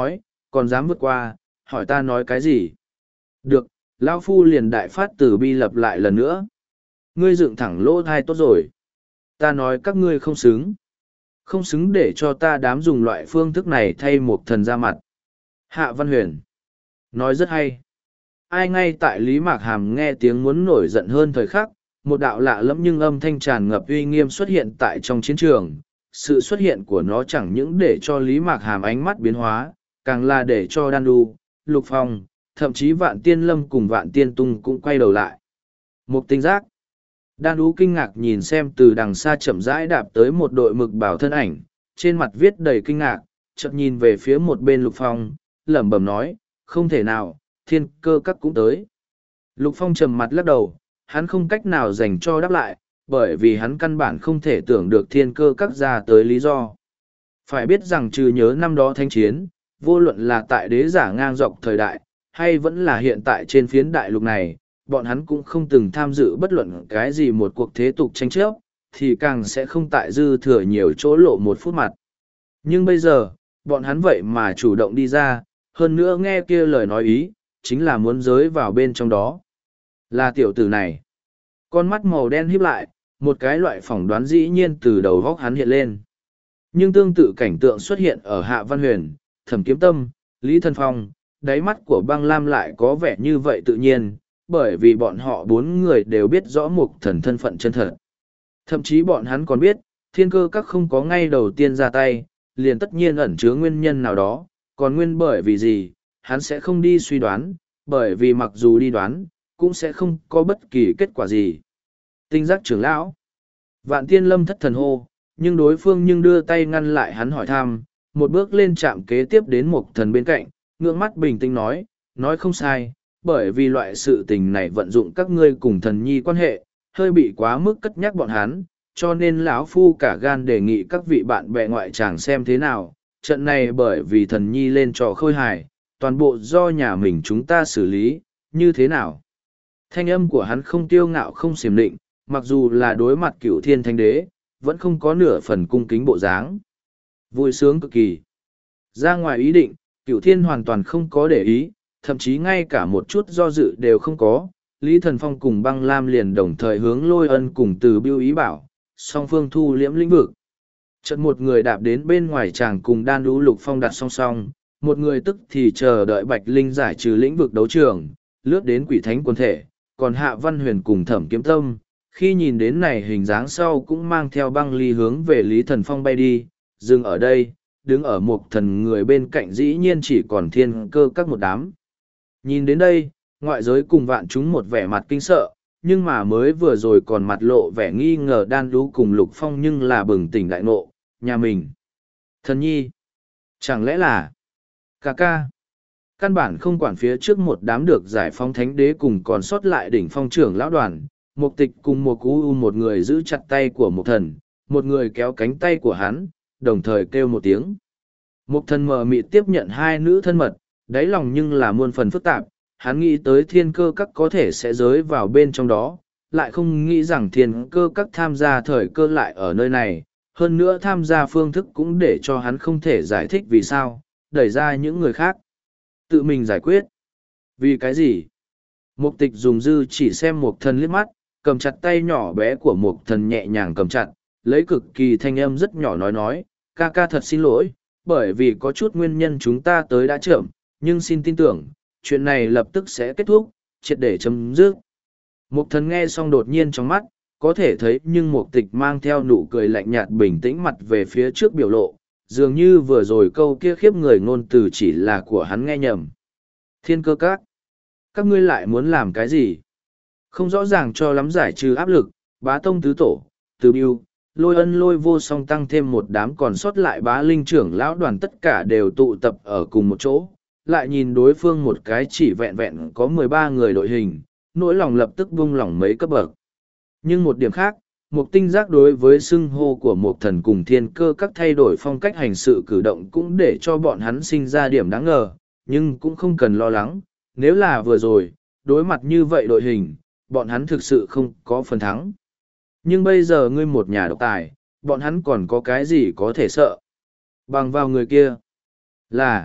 còn dám vượt qua, hỏi ta nói cái gì? Được, lão phu liền đại phát từ bi lập lại lần nữa. Ngươi dựng thẳng lỗ thai tốt rồi. Ta nói các ngươi không xứng. Không xứng để cho ta đám dùng loại phương thức này thay một thần ra mặt. Hạ Văn Huyền nói rất hay. Ai ngay tại Lý Mạc Hàm nghe tiếng muốn nổi giận hơn thời khắc, một đạo lạ lẫm nhưng âm thanh tràn ngập uy nghiêm xuất hiện tại trong chiến trường. Sự xuất hiện của nó chẳng những để cho Lý Mạc Hàm ánh mắt biến hóa, càng là để cho Đan Đu, Lục Phong, thậm chí Vạn Tiên Lâm cùng Vạn Tiên Tung cũng quay đầu lại. Mục Tinh Giác. Đan Đu kinh ngạc nhìn xem từ đằng xa chậm rãi đạp tới một đội mực bảo thân ảnh, trên mặt viết đầy kinh ngạc, chợt nhìn về phía một bên Lục Phong, lẩm bẩm nói, không thể nào, thiên cơ các cũng tới. Lục Phong trầm mặt lắc đầu, hắn không cách nào dành cho đáp lại, bởi vì hắn căn bản không thể tưởng được thiên cơ các ra tới lý do. Phải biết rằng trừ nhớ năm đó thanh chiến, vô luận là tại đế giả ngang dọc thời đại, hay vẫn là hiện tại trên phiến đại lục này, bọn hắn cũng không từng tham dự bất luận cái gì một cuộc thế tục tranh chấp, thì càng sẽ không tại dư thừa nhiều chỗ lộ một phút mặt. Nhưng bây giờ, bọn hắn vậy mà chủ động đi ra, hơn nữa nghe kia lời nói ý, chính là muốn giới vào bên trong đó. Là tiểu tử này. Con mắt màu đen híp lại, một cái loại phỏng đoán dĩ nhiên từ đầu góc hắn hiện lên. Nhưng tương tự cảnh tượng xuất hiện ở Hạ Văn Huyền, Thẩm Kiếm Tâm, Lý Thần Phong, đáy mắt của băng lam lại có vẻ như vậy tự nhiên, bởi vì bọn họ bốn người đều biết rõ mục thần thân phận chân thật. Thậm chí bọn hắn còn biết, thiên cơ các không có ngay đầu tiên ra tay, liền tất nhiên ẩn chứa nguyên nhân nào đó, còn nguyên bởi vì gì, hắn sẽ không đi suy đoán, bởi vì mặc dù đi đoán, cũng sẽ không có bất kỳ kết quả gì. Tinh Giác trưởng lão. Vạn Tiên Lâm thất thần hô, nhưng đối phương nhưng đưa tay ngăn lại hắn hỏi thăm, một bước lên chạm kế tiếp đến một thần bên cạnh, ngưỡng mắt bình tĩnh nói, nói không sai, bởi vì loại sự tình này vận dụng các ngươi cùng thần nhi quan hệ, hơi bị quá mức cất nhắc bọn hắn, cho nên lão phu cả gan đề nghị các vị bạn bè ngoại chàng xem thế nào, trận này bởi vì thần nhi lên trò khôi hài, toàn bộ do nhà mình chúng ta xử lý, như thế nào? Thanh âm của hắn không tiêu ngạo không xiểm định, mặc dù là đối mặt cửu thiên thánh đế, vẫn không có nửa phần cung kính bộ dáng. Vui sướng cực kỳ. Ra ngoài ý định, cửu thiên hoàn toàn không có để ý, thậm chí ngay cả một chút do dự đều không có. Lý Thần Phong cùng băng lam liền đồng thời hướng Lôi Ân cùng từ biêu ý bảo, song phương thu liễm lĩnh vực. Chợt một người đạp đến bên ngoài chàng cùng Đan Đu Lục Phong đặt song song, một người tức thì chờ đợi Bạch Linh giải trừ lĩnh vực đấu trường, lướt đến quỷ thánh quân thể, còn Hạ Văn Huyền cùng Thẩm Kiếm Tâm, khi nhìn đến này hình dáng sau cũng mang theo băng ly hướng về Lý Thần Phong bay đi, dừng ở đây, đứng ở một thần người bên cạnh dĩ nhiên chỉ còn thiên cơ các một đám. Nhìn đến đây, ngoại giới cùng vạn chúng một vẻ mặt kinh sợ, nhưng mà mới vừa rồi còn mặt lộ vẻ nghi ngờ Đan Đu cùng Lục Phong nhưng là bừng tỉnh đại ngộ, nhà mình. Thần nhi, chẳng lẽ là ca ca? Căn bản không quản phía trước một đám được giải phóng thánh đế cùng còn sót lại đỉnh phong trưởng lão đoàn, Mục Tịch cùng một cú u một người giữ chặt tay của một thần, một người kéo cánh tay của hắn, đồng thời kêu một tiếng. Mục thần mờ mịt tiếp nhận hai nữ thân mật, đáy lòng nhưng là muôn phần phức tạp, hắn nghĩ tới thiên cơ các có thể sẽ giới vào bên trong đó, lại không nghĩ rằng thiên cơ các tham gia thời cơ lại ở nơi này, hơn nữa tham gia phương thức cũng để cho hắn không thể giải thích vì sao, đẩy ra những người khác. Tự mình giải quyết. Vì cái gì? Mục Tịch dùng dư chỉ xem Mục thần liếc mắt, cầm chặt tay nhỏ bé của Mục thần nhẹ nhàng cầm chặt, lấy cực kỳ thanh âm rất nhỏ nói nói, ca ca thật xin lỗi, bởi vì có chút nguyên nhân chúng ta tới đã chậm, nhưng xin tin tưởng, chuyện này lập tức sẽ kết thúc, triệt để chấm dứt. Mục thần nghe xong đột nhiên trong mắt, có thể thấy nhưng Mục Tịch mang theo nụ cười lạnh nhạt bình tĩnh mặt về phía trước biểu lộ, dường như vừa rồi câu kia khiếp người ngôn từ chỉ là của hắn nghe nhầm. Thiên cơ các, các ngươi lại muốn làm cái gì? Không rõ ràng cho lắm giải trừ áp lực, bá tông tứ tổ, từ biêu, Lôi Ân Lôi Vô song tăng thêm một đám còn sót lại bá linh trưởng lão đoàn tất cả đều tụ tập ở cùng một chỗ, lại nhìn đối phương một cái chỉ vẹn vẹn có mười ba người đội hình, nỗi lòng lập tức buông lỏng mấy cấp bậc. Nhưng một điểm khác, Mục Tinh Giác đối với xưng hô của Mục thần cùng thiên cơ các thay đổi phong cách hành sự cử động cũng để cho bọn hắn sinh ra điểm đáng ngờ, nhưng cũng không cần lo lắng, nếu là vừa rồi, đối mặt như vậy đội hình, bọn hắn thực sự không có phần thắng. Nhưng bây giờ ngươi một nhà độc tài, bọn hắn còn có cái gì có thể sợ? Bằng vào người kia. Là,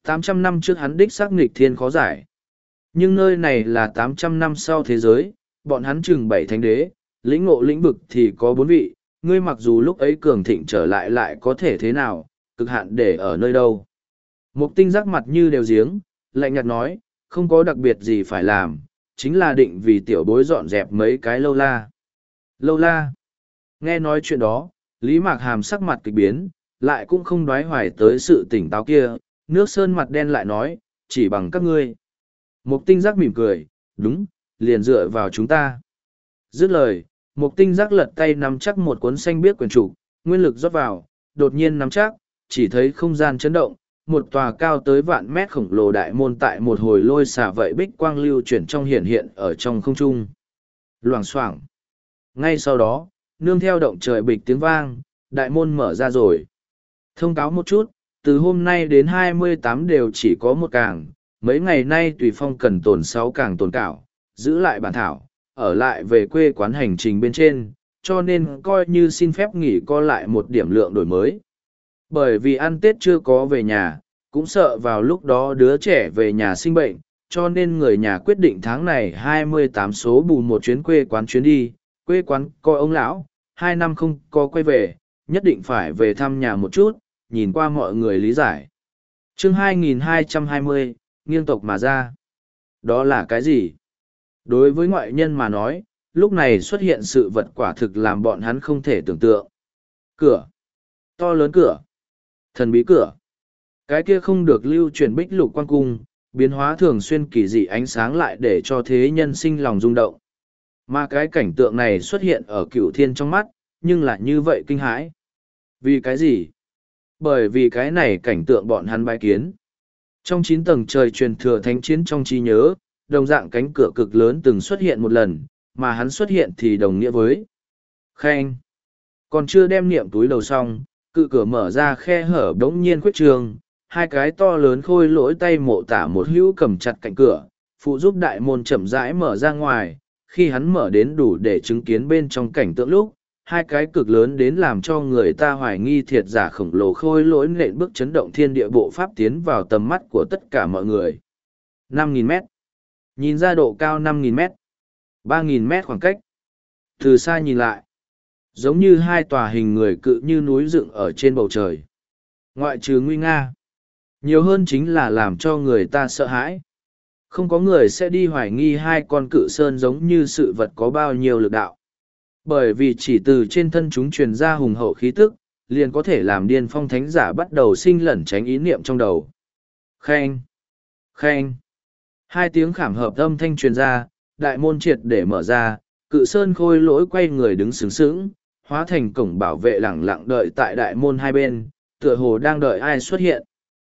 tám trăm năm trước hắn đích xác nghịch thiên khó giải. Nhưng nơi này là tám trăm năm sau thế giới, bọn hắn chừng bảy thánh đế, lĩnh ngộ lĩnh vực thì có bốn vị, ngươi mặc dù lúc ấy cường thịnh trở lại lại có thể thế nào, cực hạn để ở nơi đâu. Mục tinh giác mặt như đều giếng, lạnh nhạt nói, không có đặc biệt gì phải làm, chính là định vì tiểu bối dọn dẹp mấy cái lâu la. Lâu la. Nghe nói chuyện đó, Lý Mạc Hàm sắc mặt kịch biến, lại cũng không đoái hoài tới sự tỉnh táo kia, nước sơn mặt đen lại nói, chỉ bằng các ngươi. Mục tinh giác mỉm cười, đúng, liền dựa vào chúng ta. Dứt lời, mục tinh giác lật tay nắm chắc một cuốn xanh biếc quyển trục, nguyên lực rót vào, đột nhiên nắm chắc, chỉ thấy không gian chấn động, một tòa cao tới vạn mét khổng lồ đại môn tại một hồi lôi xả vậy bích quang lưu chuyển trong hiện hiện ở trong không trung. Loảng xoảng. Ngay sau đó, nương theo động trời bịch tiếng vang, đại môn mở ra rồi. Thông cáo một chút, từ hôm nay đến hai mươi tám đều chỉ có một càng, mấy ngày nay Tùy Phong cần tồn sáu càng tồn cảo, giữ lại bản thảo, ở lại về quê quán hành trình bên trên, cho nên coi như xin phép nghỉ co lại một điểm lượng đổi mới. Bởi vì ăn Tết chưa có về nhà, cũng sợ vào lúc đó đứa trẻ về nhà sinh bệnh, cho nên người nhà quyết định tháng này hai mươi tám số bù một chuyến quê quán chuyến đi, quê quán coi ông lão, hai năm không có quay về, nhất định phải về thăm nhà một chút, nhìn qua mọi người lý giải. Chương hai nghìn hai trăm hai mươi, nghiêng tộc mà ra. Đó là cái gì? Đối với ngoại nhân mà nói, lúc này xuất hiện sự vật quả thực làm bọn hắn không thể tưởng tượng. Cửa. To lớn cửa. Thần bí cửa. Cái kia không được lưu truyền bích lục quan cung, biến hóa thường xuyên kỳ dị ánh sáng lại để cho thế nhân sinh lòng rung động. Mà cái cảnh tượng này xuất hiện ở cửu thiên trong mắt, nhưng lại như vậy kinh hãi. Vì cái gì? Bởi vì cái này cảnh tượng bọn hắn bái kiến. Trong chín tầng trời truyền thừa thánh chiến trong trí nhớ, đồng dạng cánh cửa cực lớn từng xuất hiện một lần, mà hắn xuất hiện thì đồng nghĩa với khen. Còn chưa đem niệm túi đầu xong, cự cửa mở ra khe hở đống nhiên khuyết trường, hai cái to lớn khôi lỗi tay mộ tả một hữu cầm chặt cạnh cửa, phụ giúp đại môn chậm rãi mở ra ngoài, khi hắn mở đến đủ để chứng kiến bên trong cảnh tượng lúc, hai cái cực lớn đến làm cho người ta hoài nghi thiệt giả khổng lồ khôi lỗi nện bước chấn động thiên địa bộ pháp tiến vào tầm mắt của tất cả mọi người. năm nghìn mét. Nhìn ra độ cao năm nghìn mét. ba nghìn mét khoảng cách. Từ xa nhìn lại, giống như hai tòa hình người cự như núi dựng ở trên bầu trời. Ngoại trừ nguy nga, nhiều hơn chính là làm cho người ta sợ hãi. Không có người sẽ đi hoài nghi hai con cự sơn giống như sự vật có bao nhiêu lực đạo. Bởi vì chỉ từ trên thân chúng truyền ra hùng hậu khí tức, liền có thể làm điên phong thánh giả bắt đầu sinh lẩn tránh ý niệm trong đầu. Khen! Khen! Hai tiếng khảm hợp âm thanh truyền ra, đại môn triệt để mở ra, cự sơn khôi lỗi quay người đứng sướng sướng, hóa thành cổng bảo vệ lẳng lặng đợi tại đại môn hai bên, tựa hồ đang đợi ai xuất hiện.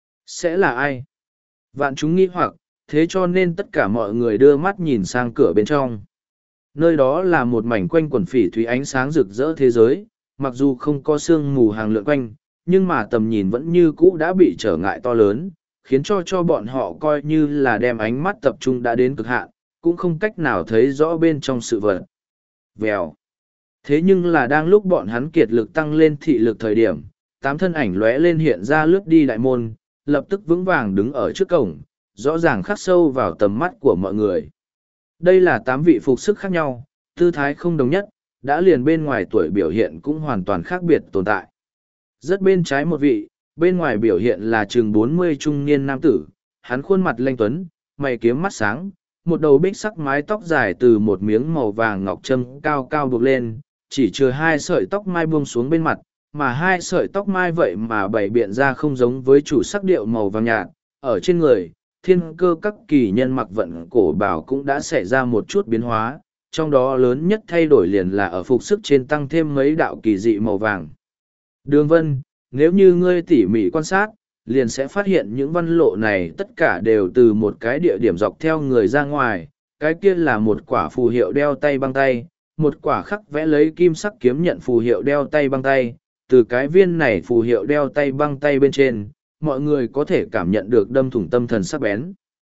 Sẽ là ai? Vạn chúng nghi hoặc, thế cho nên tất cả mọi người đưa mắt nhìn sang cửa bên trong. Nơi đó là một mảnh quanh quần phỉ thúy ánh sáng rực rỡ thế giới, mặc dù không có sương mù hàng lượn quanh, nhưng mà tầm nhìn vẫn như cũ đã bị trở ngại to lớn, khiến cho cho bọn họ coi như là đem ánh mắt tập trung đã đến cực hạn, cũng không cách nào thấy rõ bên trong sự vật. Vèo. Thế nhưng là đang lúc bọn hắn kiệt lực tăng lên thị lực thời điểm, tám thân ảnh lóe lên hiện ra lướt đi đại môn, lập tức vững vàng đứng ở trước cổng, rõ ràng khắc sâu vào tầm mắt của mọi người. Đây là tám vị phục sức khác nhau, tư thái không đồng nhất, đã liền bên ngoài tuổi biểu hiện cũng hoàn toàn khác biệt tồn tại. Rất bên trái một vị, bên ngoài biểu hiện là chừng bốn mươi trung niên nam tử, hắn khuôn mặt lanh tuấn, mày kiếm mắt sáng, một đầu bích sắc mái tóc dài từ một miếng màu vàng ngọc trâm cao cao buộc lên, chỉ chừa hai sợi tóc mai buông xuống bên mặt, mà hai sợi tóc mai vậy mà bày biện ra không giống với chủ sắc điệu màu vàng nhạt, ở trên người. Thiên cơ các kỳ nhân mặc vận cổ bảo cũng đã xảy ra một chút biến hóa, trong đó lớn nhất thay đổi liền là ở phục sức trên tăng thêm mấy đạo kỳ dị màu vàng. Đường vân, nếu như ngươi tỉ mỉ quan sát, liền sẽ phát hiện những văn lộ này tất cả đều từ một cái địa điểm dọc theo người ra ngoài, cái kia là một quả phù hiệu đeo tay băng tay, một quả khắc vẽ lấy kim sắc kiếm nhận phù hiệu đeo tay băng tay, từ cái viên này phù hiệu đeo tay băng tay bên trên. Mọi người có thể cảm nhận được đâm thủng tâm thần sắc bén.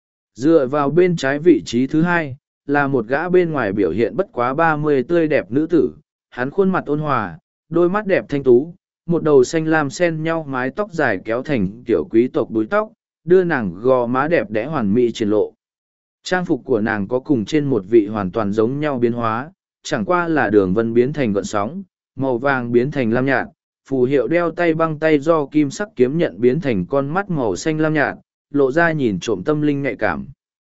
Dựa vào bên trái vị trí thứ hai, là một gã bên ngoài biểu hiện bất quá ba mươi tươi đẹp nữ tử, hắn khuôn mặt ôn hòa, đôi mắt đẹp thanh tú, một đầu xanh lam xen nhau mái tóc dài kéo thành kiểu quý tộc búi tóc, đưa nàng gò má đẹp đẽ hoàn mỹ triển lộ. Trang phục của nàng có cùng trên một vị hoàn toàn giống nhau biến hóa, chẳng qua là đường vân biến thành gợn sóng, màu vàng biến thành lam nhạt, phù hiệu đeo tay băng tay do kim sắc kiếm nhận biến thành con mắt màu xanh lam nhạt, lộ ra nhìn trộm tâm linh nhạy cảm.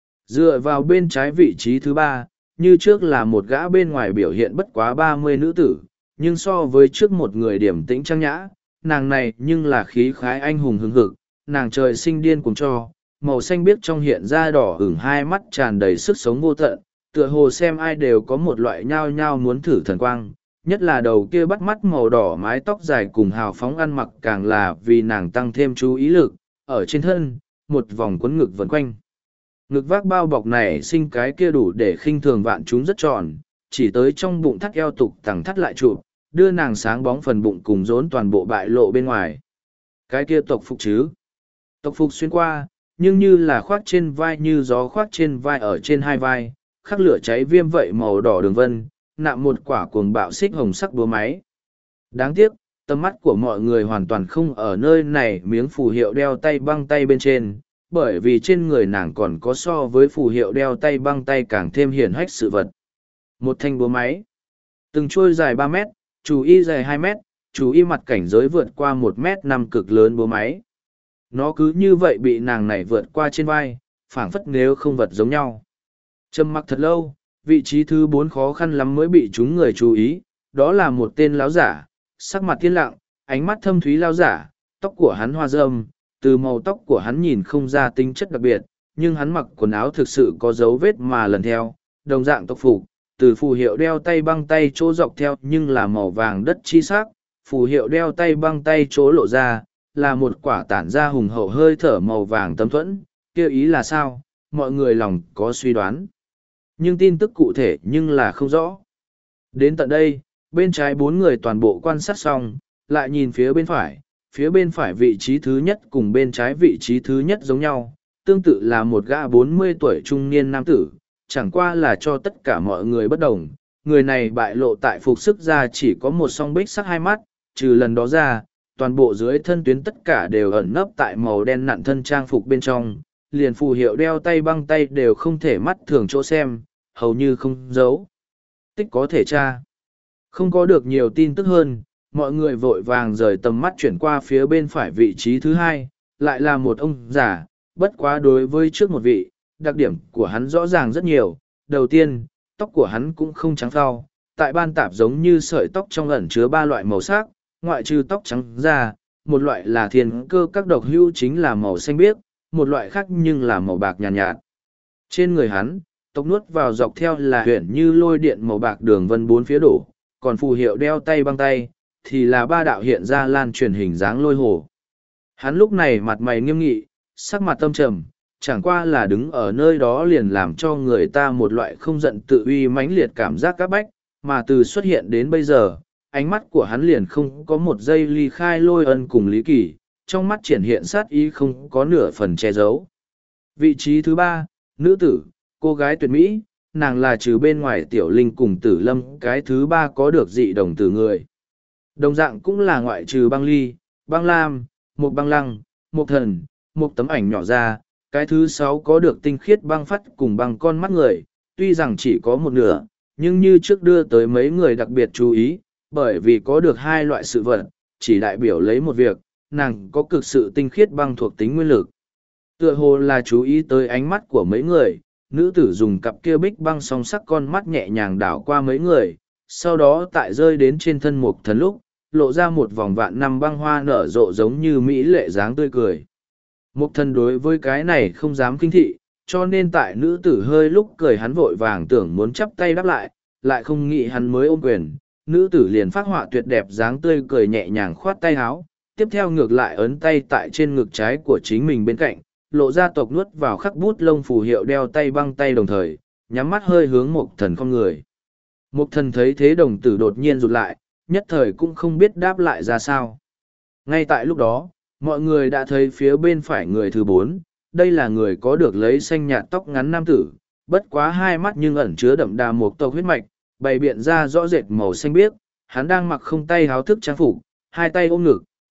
Dựa vào bên trái vị trí thứ ba, như trước là một gã bên ngoài biểu hiện bất quá ba mươi nữ tử, nhưng so với trước một người điểm tĩnh trang nhã, nàng này nhưng là khí khái anh hùng hứng hực, nàng trời sinh điên cùng cho, màu xanh biếc trong hiện ra đỏ ửng hai mắt tràn đầy sức sống vô tận, tựa hồ xem ai đều có một loại nhao nhao muốn thử thần quang, nhất là đầu kia bắt mắt màu đỏ mái tóc dài cùng hào phóng ăn mặc càng là vì nàng tăng thêm chú ý lực, ở trên thân, một vòng quấn ngực vần quanh. Ngực vác bao bọc này sinh cái kia đủ để khinh thường vạn chúng rất tròn, chỉ tới trong bụng thắt eo tục tằng thắt lại trụ, đưa nàng sáng bóng phần bụng cùng rốn toàn bộ bại lộ bên ngoài. Cái kia tộc phục chứ? Tộc phục xuyên qua, nhưng như là khoác trên vai như gió khoác trên vai ở trên hai vai, khắc lửa cháy viêm vậy màu đỏ đường vân, nạm một quả cuồng bạo xích hồng sắc búa máy. Đáng tiếc, tầm mắt của mọi người hoàn toàn không ở nơi này miếng phù hiệu đeo tay băng tay bên trên, bởi vì trên người nàng còn có so với phù hiệu đeo tay băng tay càng thêm hiển hách sự vật. Một thanh búa máy, từng trôi dài ba mét, chủ y dài hai mét, chủ y mặt cảnh giới vượt qua một mét năm cực lớn búa máy. Nó cứ như vậy bị nàng này vượt qua trên vai, phảng phất nếu không vật giống nhau. Trầm mặc thật lâu, vị trí thứ bốn khó khăn lắm mới bị chúng người chú ý, đó là một tên láo giả, sắc mặt tiên lặng, ánh mắt thâm thúy lao giả, tóc của hắn hoa râm, từ màu tóc của hắn nhìn không ra tính chất đặc biệt, nhưng hắn mặc quần áo thực sự có dấu vết mà lần theo, đồng dạng tóc phục, từ phù hiệu đeo tay băng tay chỗ dọc theo nhưng là màu vàng đất chi sắc, phù hiệu đeo tay băng tay chỗ lộ ra, là một quả tản ra hùng hậu hơi thở màu vàng tấm thuẫn, kêu ý là sao, mọi người lòng có suy đoán. Nhưng tin tức cụ thể nhưng là không rõ. Đến tận đây, bên trái bốn người toàn bộ quan sát xong, lại nhìn phía bên phải, phía bên phải vị trí thứ nhất cùng bên trái vị trí thứ nhất giống nhau, tương tự là một gã bốn mươi tuổi trung niên nam tử, chẳng qua là cho tất cả mọi người bất đồng. Người này bại lộ tại phục sức ra chỉ có một song bích sắc hai mắt, trừ lần đó ra, toàn bộ dưới thân tuyến tất cả đều ẩn nấp tại màu đen nặn thân trang phục bên trong, liền phù hiệu đeo tay băng tay đều không thể mắt thường chỗ xem, hầu như không giấu. Tích có thể tra. Không có được nhiều tin tức hơn, mọi người vội vàng rời tầm mắt chuyển qua phía bên phải vị trí thứ hai, lại là một ông già, bất quá đối với trước một vị, đặc điểm của hắn rõ ràng rất nhiều. Đầu tiên, tóc của hắn cũng không trắng phao, tại ban tạp giống như sợi tóc trong ẩn chứa ba loại màu sắc, ngoại trừ tóc trắng ra, một loại là thiên cơ các độc hữu chính là màu xanh biếc, một loại khác nhưng là màu bạc nhàn nhạt, nhạt. Trên người hắn, tóc nuốt vào dọc theo là huyển như lôi điện màu bạc đường vân bốn phía đổ, còn phù hiệu đeo tay băng tay, thì là ba đạo hiện ra lan truyền hình dáng lôi hồ. Hắn lúc này mặt mày nghiêm nghị, sắc mặt tâm trầm, chẳng qua là đứng ở nơi đó liền làm cho người ta một loại không giận tự uy mãnh liệt cảm giác các bách, mà từ xuất hiện đến bây giờ, ánh mắt của hắn liền không có một giây ly khai lôi ân cùng lý kỳ, trong mắt triển hiện sát ý không có nửa phần che giấu. Vị trí thứ ba, nữ tử, cô gái tuyệt mỹ, nàng là trừ bên ngoài tiểu linh cùng tử lâm cái thứ ba có được dị đồng từ người. Đồng dạng cũng là ngoại trừ băng ly, băng lam, một băng lăng, một thần, một tấm ảnh nhỏ ra, cái thứ sáu có được tinh khiết băng phắt cùng băng con mắt người, tuy rằng chỉ có một nửa, nhưng như trước đưa tới mấy người đặc biệt chú ý, bởi vì có được hai loại sự vật, chỉ đại biểu lấy một việc, nàng có cực sự tinh khiết băng thuộc tính nguyên lực. Tựa hồ là chú ý tới ánh mắt của mấy người, nữ tử dùng cặp kia bích băng song sắc con mắt nhẹ nhàng đảo qua mấy người, sau đó tại rơi đến trên thân mục thần lúc, lộ ra một vòng vạn năm băng hoa nở rộ giống như mỹ lệ dáng tươi cười. Mục thần đối với cái này không dám kinh thị, cho nên tại nữ tử hơi lúc cười hắn vội vàng tưởng muốn chắp tay đáp lại, lại không nghĩ hắn mới ôm quyền. Nữ tử liền phát họa tuyệt đẹp dáng tươi cười nhẹ nhàng khoát tay áo, tiếp theo ngược lại ấn tay tại trên ngực trái của chính mình bên cạnh, lộ ra tộc nuốt vào khắc bút lông phù hiệu đeo tay băng tay đồng thời, nhắm mắt hơi hướng mục thần không người. Mục thần thấy thế đồng tử đột nhiên rụt lại, nhất thời cũng không biết đáp lại ra sao. Ngay tại lúc đó, mọi người đã thấy phía bên phải người thứ bốn, đây là người có được lấy xanh nhạt tóc ngắn nam tử, bất quá hai mắt nhưng ẩn chứa đậm đà một tộc huyết mạch, bày biện ra rõ rệt màu xanh biếc, hắn đang mặc không tay háo thức trang phục, hai tay ôm ngực,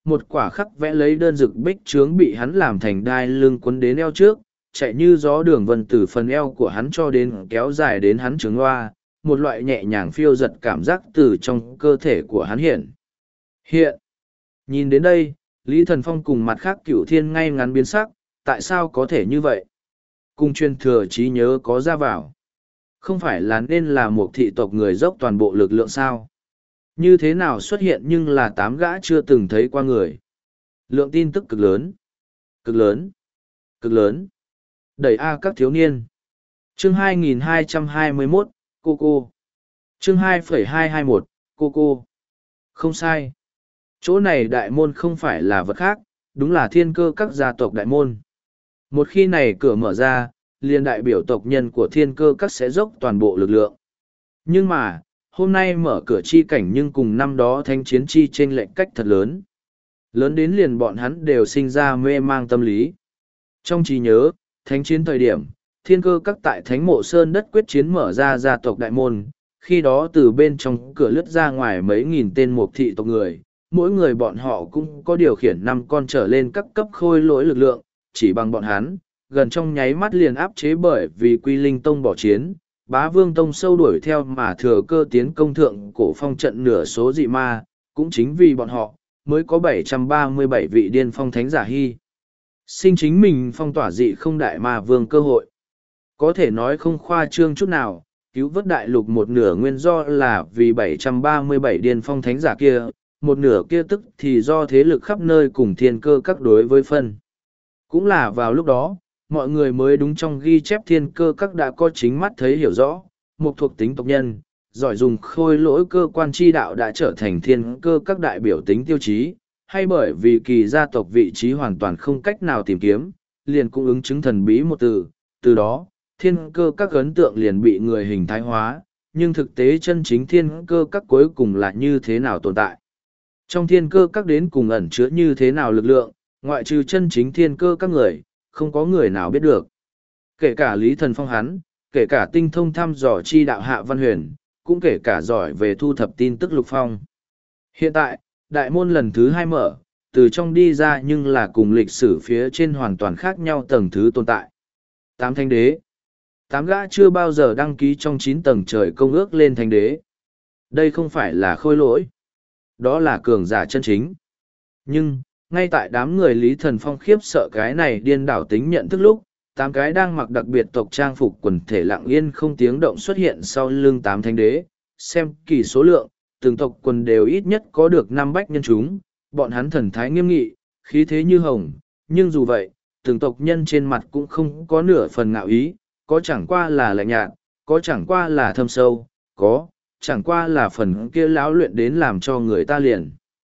một quả khắc vẽ lấy đơn dực bích trướng bị hắn làm thành đai lưng quấn đến eo trước, chạy như gió đường vân từ phần eo của hắn cho đến kéo dài đến hắn trướng loa, một loại nhẹ nhàng phiêu giật cảm giác từ trong cơ thể của hắn hiện. Hiện. Nhìn đến đây, Lý Thần Phong cùng mặt khác Cửu Thiên ngay ngắn biến sắc, tại sao có thể như vậy? Cùng truyền thừa trí nhớ có ra vào. Không phải là nên là một thị tộc người dốc toàn bộ lực lượng sao? Như thế nào xuất hiện nhưng là tám gã chưa từng thấy qua người. Lượng tin tức cực lớn. Cực lớn. Cực lớn. Đẩy A các thiếu niên. Chương hai nghìn hai trăm hai mươi mốt, cô cô. Chương hai phẩy hai hai mốt, cô cô. Không sai. Chỗ này đại môn không phải là vật khác, đúng là thiên cơ các gia tộc đại môn. Một khi này cửa mở ra, liền đại biểu tộc nhân của thiên cơ các sẽ dốc toàn bộ lực lượng. Nhưng mà, hôm nay mở cửa chi cảnh nhưng cùng năm đó thanh chiến chi trên lệnh cách thật lớn. Lớn đến liền bọn hắn đều sinh ra mê mang tâm lý. Trong trí nhớ, thánh chiến thời điểm, thiên cơ các tại thánh mộ sơn đất quyết chiến mở ra gia tộc đại môn, khi đó từ bên trong cửa lướt ra ngoài mấy nghìn tên mục thị tộc người, mỗi người bọn họ cũng có điều khiển năm con trở lên các cấp khôi lỗi lực lượng, chỉ bằng bọn hắn, gần trong nháy mắt liền áp chế bởi vì Quy Linh Tông bỏ chiến, Bá Vương Tông sâu đuổi theo mà thừa cơ tiến công thượng cổ phong trận nửa số dị ma, cũng chính vì bọn họ, mới có bảy trăm ba mươi bảy vị điên phong thánh giả hy. Sinh chính mình phong tỏa dị không đại ma vương cơ hội. Có thể nói không khoa trương chút nào, cứu vớt đại lục một nửa nguyên do là vì bảy trăm ba mươi bảy điên phong thánh giả kia, một nửa kia tức thì do thế lực khắp nơi cùng thiên cơ các đối với phân. Cũng là vào lúc đó, mọi người mới đúng trong ghi chép thiên cơ các đã có chính mắt thấy hiểu rõ, một thuộc tính tộc nhân, giỏi dùng khôi lỗi cơ quan chi đạo đã trở thành thiên cơ các đại biểu tính tiêu chí, hay bởi vì kỳ gia tộc vị trí hoàn toàn không cách nào tìm kiếm, liền cũng ứng chứng thần bí một từ, từ đó, thiên cơ các ấn tượng liền bị người hình thái hóa, nhưng thực tế chân chính thiên cơ các cuối cùng là như thế nào tồn tại. Trong thiên cơ các đến cùng ẩn chứa như thế nào lực lượng, ngoại trừ chân chính thiên cơ các người, không có người nào biết được. Kể cả Lý Thần Phong hắn, kể cả tinh thông thăm dò chi đạo Hạ Văn Huyền, cũng kể cả giỏi về thu thập tin tức Lục Phong. Hiện tại, đại môn lần thứ hai mở, từ trong đi ra nhưng là cùng lịch sử phía trên hoàn toàn khác nhau tầng thứ tồn tại. Tám thánh đế. Tám gã chưa bao giờ đăng ký trong chín tầng trời công ước lên thánh đế. Đây không phải là khôi lỗi. Đó là cường giả chân chính. Nhưng, ngay tại đám người Lý Thần Phong khiếp sợ cái này điên đảo tính nhận thức lúc, tám cái đang mặc đặc biệt tộc trang phục quần thể lặng yên không tiếng động xuất hiện sau lưng tám thánh đế. Xem kỳ số lượng, từng tộc quần đều ít nhất có được năm bách nhân chúng, bọn hắn thần thái nghiêm nghị, khí thế như hồng, nhưng dù vậy, từng tộc nhân trên mặt cũng không có nửa phần ngạo ý, có chẳng qua là lạnh nhạt, có chẳng qua là thâm sâu, có, chẳng qua là phần kia lão luyện đến làm cho người ta liền.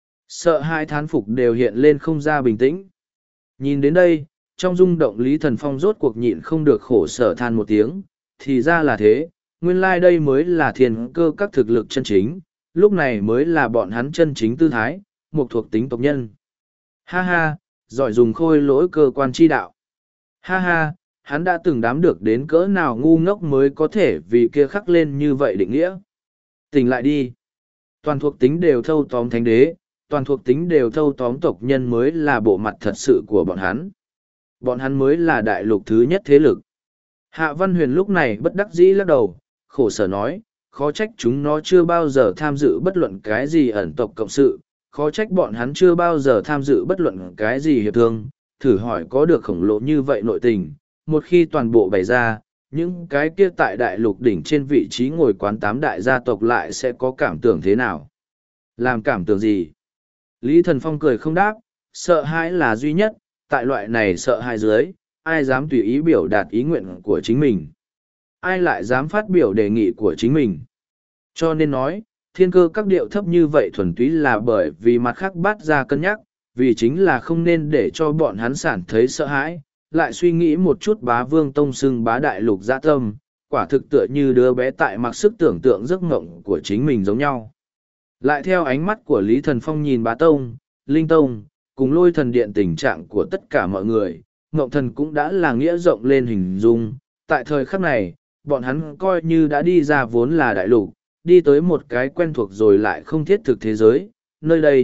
Sợ hai thán phục đều hiện lên không ra bình tĩnh. Nhìn đến đây, trong rung động Lý Thần Phong rốt cuộc nhịn không được khổ sở than một tiếng, thì ra là thế, nguyên lai like đây mới là thiên cơ các thực lực chân chính, lúc này mới là bọn hắn chân chính tư thái, một thuộc tính tộc nhân. Ha ha, giỏi dùng khôi lỗi cơ quan chi đạo. Ha ha, hắn đã từng đám được đến cỡ nào ngu ngốc mới có thể vì kia khắc lên như vậy định nghĩa. Tỉnh lại đi. Toàn thuộc tính đều thâu tóm thánh đế, toàn thuộc tính đều thâu tóm tộc nhân mới là bộ mặt thật sự của bọn hắn. Bọn hắn mới là đại lục thứ nhất thế lực. Hạ Văn Huyền lúc này bất đắc dĩ lắc đầu, khổ sở nói, khó trách chúng nó chưa bao giờ tham dự bất luận cái gì ẩn tộc cộng sự, khó trách bọn hắn chưa bao giờ tham dự bất luận cái gì hiệp thương, thử hỏi có được khổng lồ như vậy nội tình, một khi toàn bộ bày ra, những cái kia tại đại lục đỉnh trên vị trí ngồi quán tám đại gia tộc lại sẽ có cảm tưởng thế nào? Làm cảm tưởng gì? Lý Thần Phong cười không đáp, sợ hãi là duy nhất, tại loại này sợ hãi dưới, ai dám tùy ý biểu đạt ý nguyện của chính mình? Ai lại dám phát biểu đề nghị của chính mình? Cho nên nói, thiên cơ các điệu thấp như vậy thuần túy là bởi vì mặt khác bắt ra cân nhắc, vì chính là không nên để cho bọn hắn sản thấy sợ hãi, lại suy nghĩ một chút bá vương tông xưng bá đại lục dã tâm, quả thực tựa như đứa bé tại mặc sức tưởng tượng giấc mộng của chính mình giống nhau. Lại theo ánh mắt của Lý Thần Phong nhìn bá tông, linh tông, cùng lôi thần điện tình trạng của tất cả mọi người, ngộng thần cũng đã là nghĩa rộng lên hình dung. Tại thời khắc này, bọn hắn coi như đã đi ra vốn là đại lục, đi tới một cái quen thuộc rồi lại không thiết thực thế giới, nơi đây,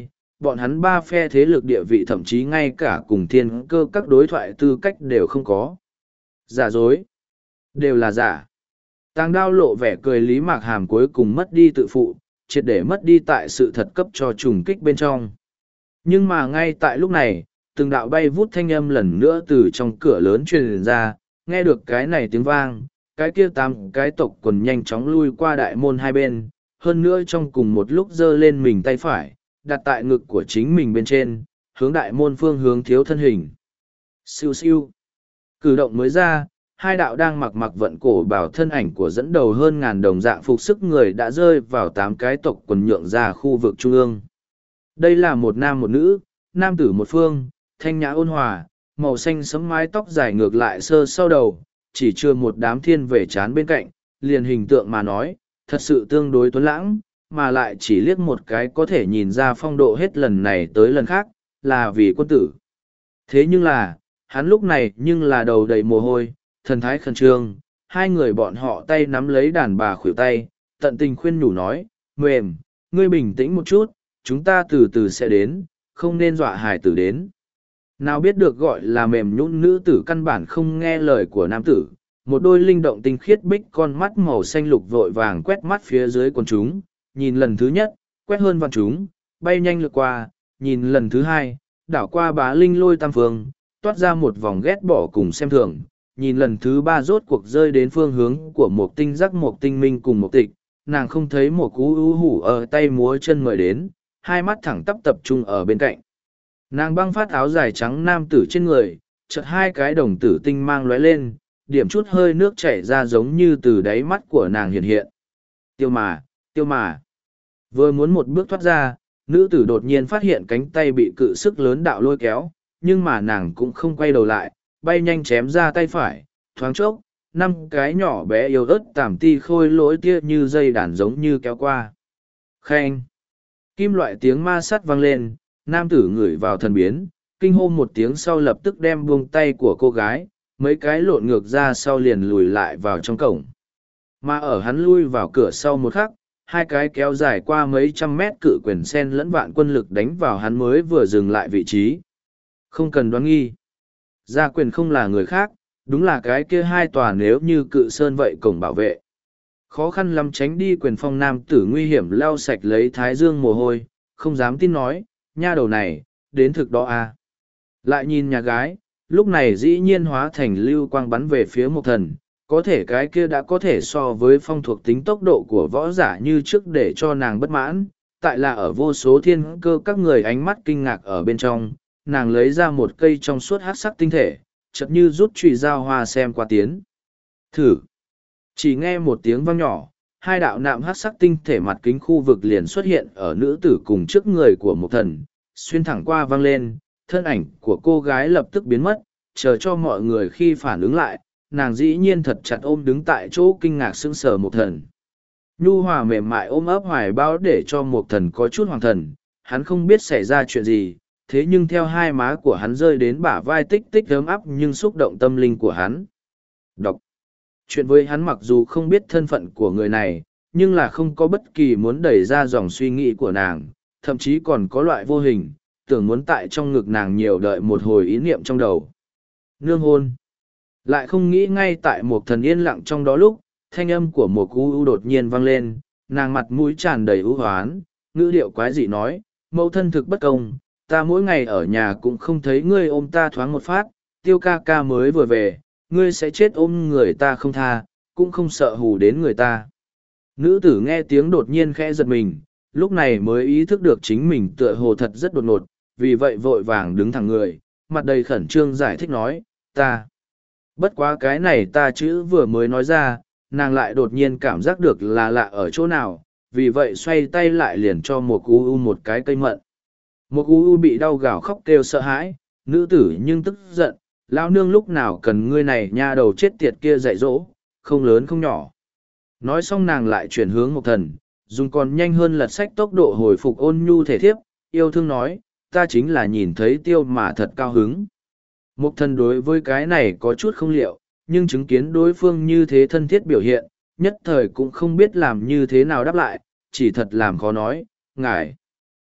bọn hắn ba phe thế lực địa vị thậm chí ngay cả cùng thiên cơ các đối thoại tư cách đều không có. Giả dối. Đều là giả. Tàng đao lộ vẻ cười Lý Mạc Hàm cuối cùng mất đi tự phụ, triệt để mất đi tại sự thật cấp cho trùng kích bên trong. Nhưng mà ngay tại lúc này, từng đạo bay vút thanh âm lần nữa từ trong cửa lớn truyền ra, nghe được cái này tiếng vang, cái kia tám cái tộc quần nhanh chóng lui qua đại môn hai bên, hơn nữa trong cùng một lúc giơ lên mình tay phải, đặt tại ngực của chính mình bên trên, hướng đại môn phương hướng thiếu thân hình. Siêu siêu. Cử động mới ra, hai đạo đang mặc mặc vận cổ bảo thân ảnh của dẫn đầu hơn ngàn đồng dạng phục sức người đã rơi vào tám cái tộc quần nhượng ra khu vực trung ương. Đây là một nam một nữ, nam tử một phương, thanh nhã ôn hòa, màu xanh sẫm mái tóc dài ngược lại sơ sau đầu, chỉ chưa một đám thiên về chán bên cạnh, liền hình tượng mà nói, thật sự tương đối tuấn lãng, mà lại chỉ liếc một cái có thể nhìn ra phong độ hết lần này tới lần khác, là vì quân tử. Thế nhưng là, hắn lúc này nhưng là đầu đầy mồ hôi, thần thái khẩn trương, hai người bọn họ tay nắm lấy đàn bà khuỷu tay, tận tình khuyên nhủ nói, mềm, ngươi bình tĩnh một chút, chúng ta từ từ sẽ đến, không nên dọa hài tử đến. Nào biết được gọi là mềm nhũn nữ tử căn bản không nghe lời của nam tử, một đôi linh động tinh khiết bích con mắt màu xanh lục vội vàng quét mắt phía dưới quần chúng, nhìn lần thứ nhất, quét hơn vạn chúng, bay nhanh lượt qua, nhìn lần thứ hai, đảo qua bá linh lôi tam phương, toát ra một vòng ghét bỏ cùng xem thường, nhìn lần thứ ba rốt cuộc rơi đến phương hướng của một tinh giác một tinh minh cùng một tịch, nàng không thấy một cú ưu hủ ở tay múa chân mời đến, hai mắt thẳng tắp tập trung ở bên cạnh. Nàng băng phát áo dài trắng nam tử trên người, chợt hai cái đồng tử tinh mang lóe lên, điểm chút hơi nước chảy ra giống như từ đáy mắt của nàng hiện hiện. Tiêu mà, tiêu mà. Vừa muốn một bước thoát ra, nữ tử đột nhiên phát hiện cánh tay bị cự sức lớn đạo lôi kéo, nhưng mà nàng cũng không quay đầu lại, bay nhanh chém ra tay phải, thoáng chốc, năm cái nhỏ bé yếu ớt tảm ti khôi lỗi tia như dây đàn giống như kéo qua. Khen! Kim loại tiếng ma sắt vang lên, nam tử ngửi vào thần biến, kinh hô một tiếng sau lập tức đem buông tay của cô gái, mấy cái lộn ngược ra sau liền lùi lại vào trong cổng. Mà ở hắn lui vào cửa sau một khắc, hai cái kéo dài qua mấy trăm mét cự quyền sen lẫn vạn quân lực đánh vào hắn mới vừa dừng lại vị trí. Không cần đoán nghi. Gia quyền không là người khác, đúng là cái kia hai tòa nếu như cự sơn vậy cổng bảo vệ. Khó khăn lắm tránh đi quyền phong nam tử nguy hiểm lau sạch lấy thái dương mồ hôi, không dám tin nói, nha đầu này, đến thực đó à. Lại nhìn nhà gái, lúc này dĩ nhiên hóa thành lưu quang bắn về phía một thần, có thể cái kia đã có thể so với phong thuộc tính tốc độ của võ giả như trước để cho nàng bất mãn, tại là ở vô số thiên cơ các người ánh mắt kinh ngạc ở bên trong, nàng lấy ra một cây trong suốt hát sắc tinh thể, chợt như rút chùy dao hoa xem qua tiến. Thử! Chỉ nghe một tiếng vang nhỏ, hai đạo nạm hát sắc tinh thể mặt kính khu vực liền xuất hiện ở nữ tử cùng trước người của một thần, xuyên thẳng qua vang lên, thân ảnh của cô gái lập tức biến mất, chờ cho mọi người khi phản ứng lại, nàng dĩ nhiên thật chặt ôm đứng tại chỗ kinh ngạc sững sờ một thần. Nhu hòa mềm mại ôm ấp hoài bao để cho một thần có chút hoàng thần, hắn không biết xảy ra chuyện gì, thế nhưng theo hai má của hắn rơi đến bả vai tích tích ấm áp nhưng xúc động tâm linh của hắn. Đọc. Chuyện với hắn mặc dù không biết thân phận của người này, nhưng là không có bất kỳ muốn đẩy ra dòng suy nghĩ của nàng, thậm chí còn có loại vô hình, tưởng muốn tại trong ngực nàng nhiều đợi một hồi ý niệm trong đầu. Nương hôn. Lại không nghĩ ngay tại một thần yên lặng trong đó lúc, thanh âm của một u u đột nhiên vang lên, nàng mặt mũi tràn đầy ưu hoán, ngữ điệu quái dị nói, mẫu thân thực bất công, ta mỗi ngày ở nhà cũng không thấy ngươi ôm ta thoáng một phát, tiêu ca ca mới vừa về, ngươi sẽ chết ôm người ta không tha, cũng không sợ hù đến người ta. Nữ tử nghe tiếng đột nhiên khẽ giật mình, lúc này mới ý thức được chính mình tựa hồ thật rất đột ngột, vì vậy vội vàng đứng thẳng người, mặt đầy khẩn trương giải thích nói, ta. Bất quá cái này ta chữ vừa mới nói ra, nàng lại đột nhiên cảm giác được là lạ ở chỗ nào, vì vậy xoay tay lại liền cho một u u một cái cây mận. Một u u bị đau gào khóc kêu sợ hãi, nữ tử nhưng tức giận, lão nương lúc nào cần ngươi này nha đầu chết tiệt kia dạy dỗ, không lớn không nhỏ. Nói xong nàng lại chuyển hướng một thần, dùng còn nhanh hơn lật sách tốc độ hồi phục ôn nhu thể thiếp, yêu thương nói, ta chính là nhìn thấy tiêu mà thật cao hứng. Một thần đối với cái này có chút không liệu, nhưng chứng kiến đối phương như thế thân thiết biểu hiện, nhất thời cũng không biết làm như thế nào đáp lại, chỉ thật làm khó nói, ngài.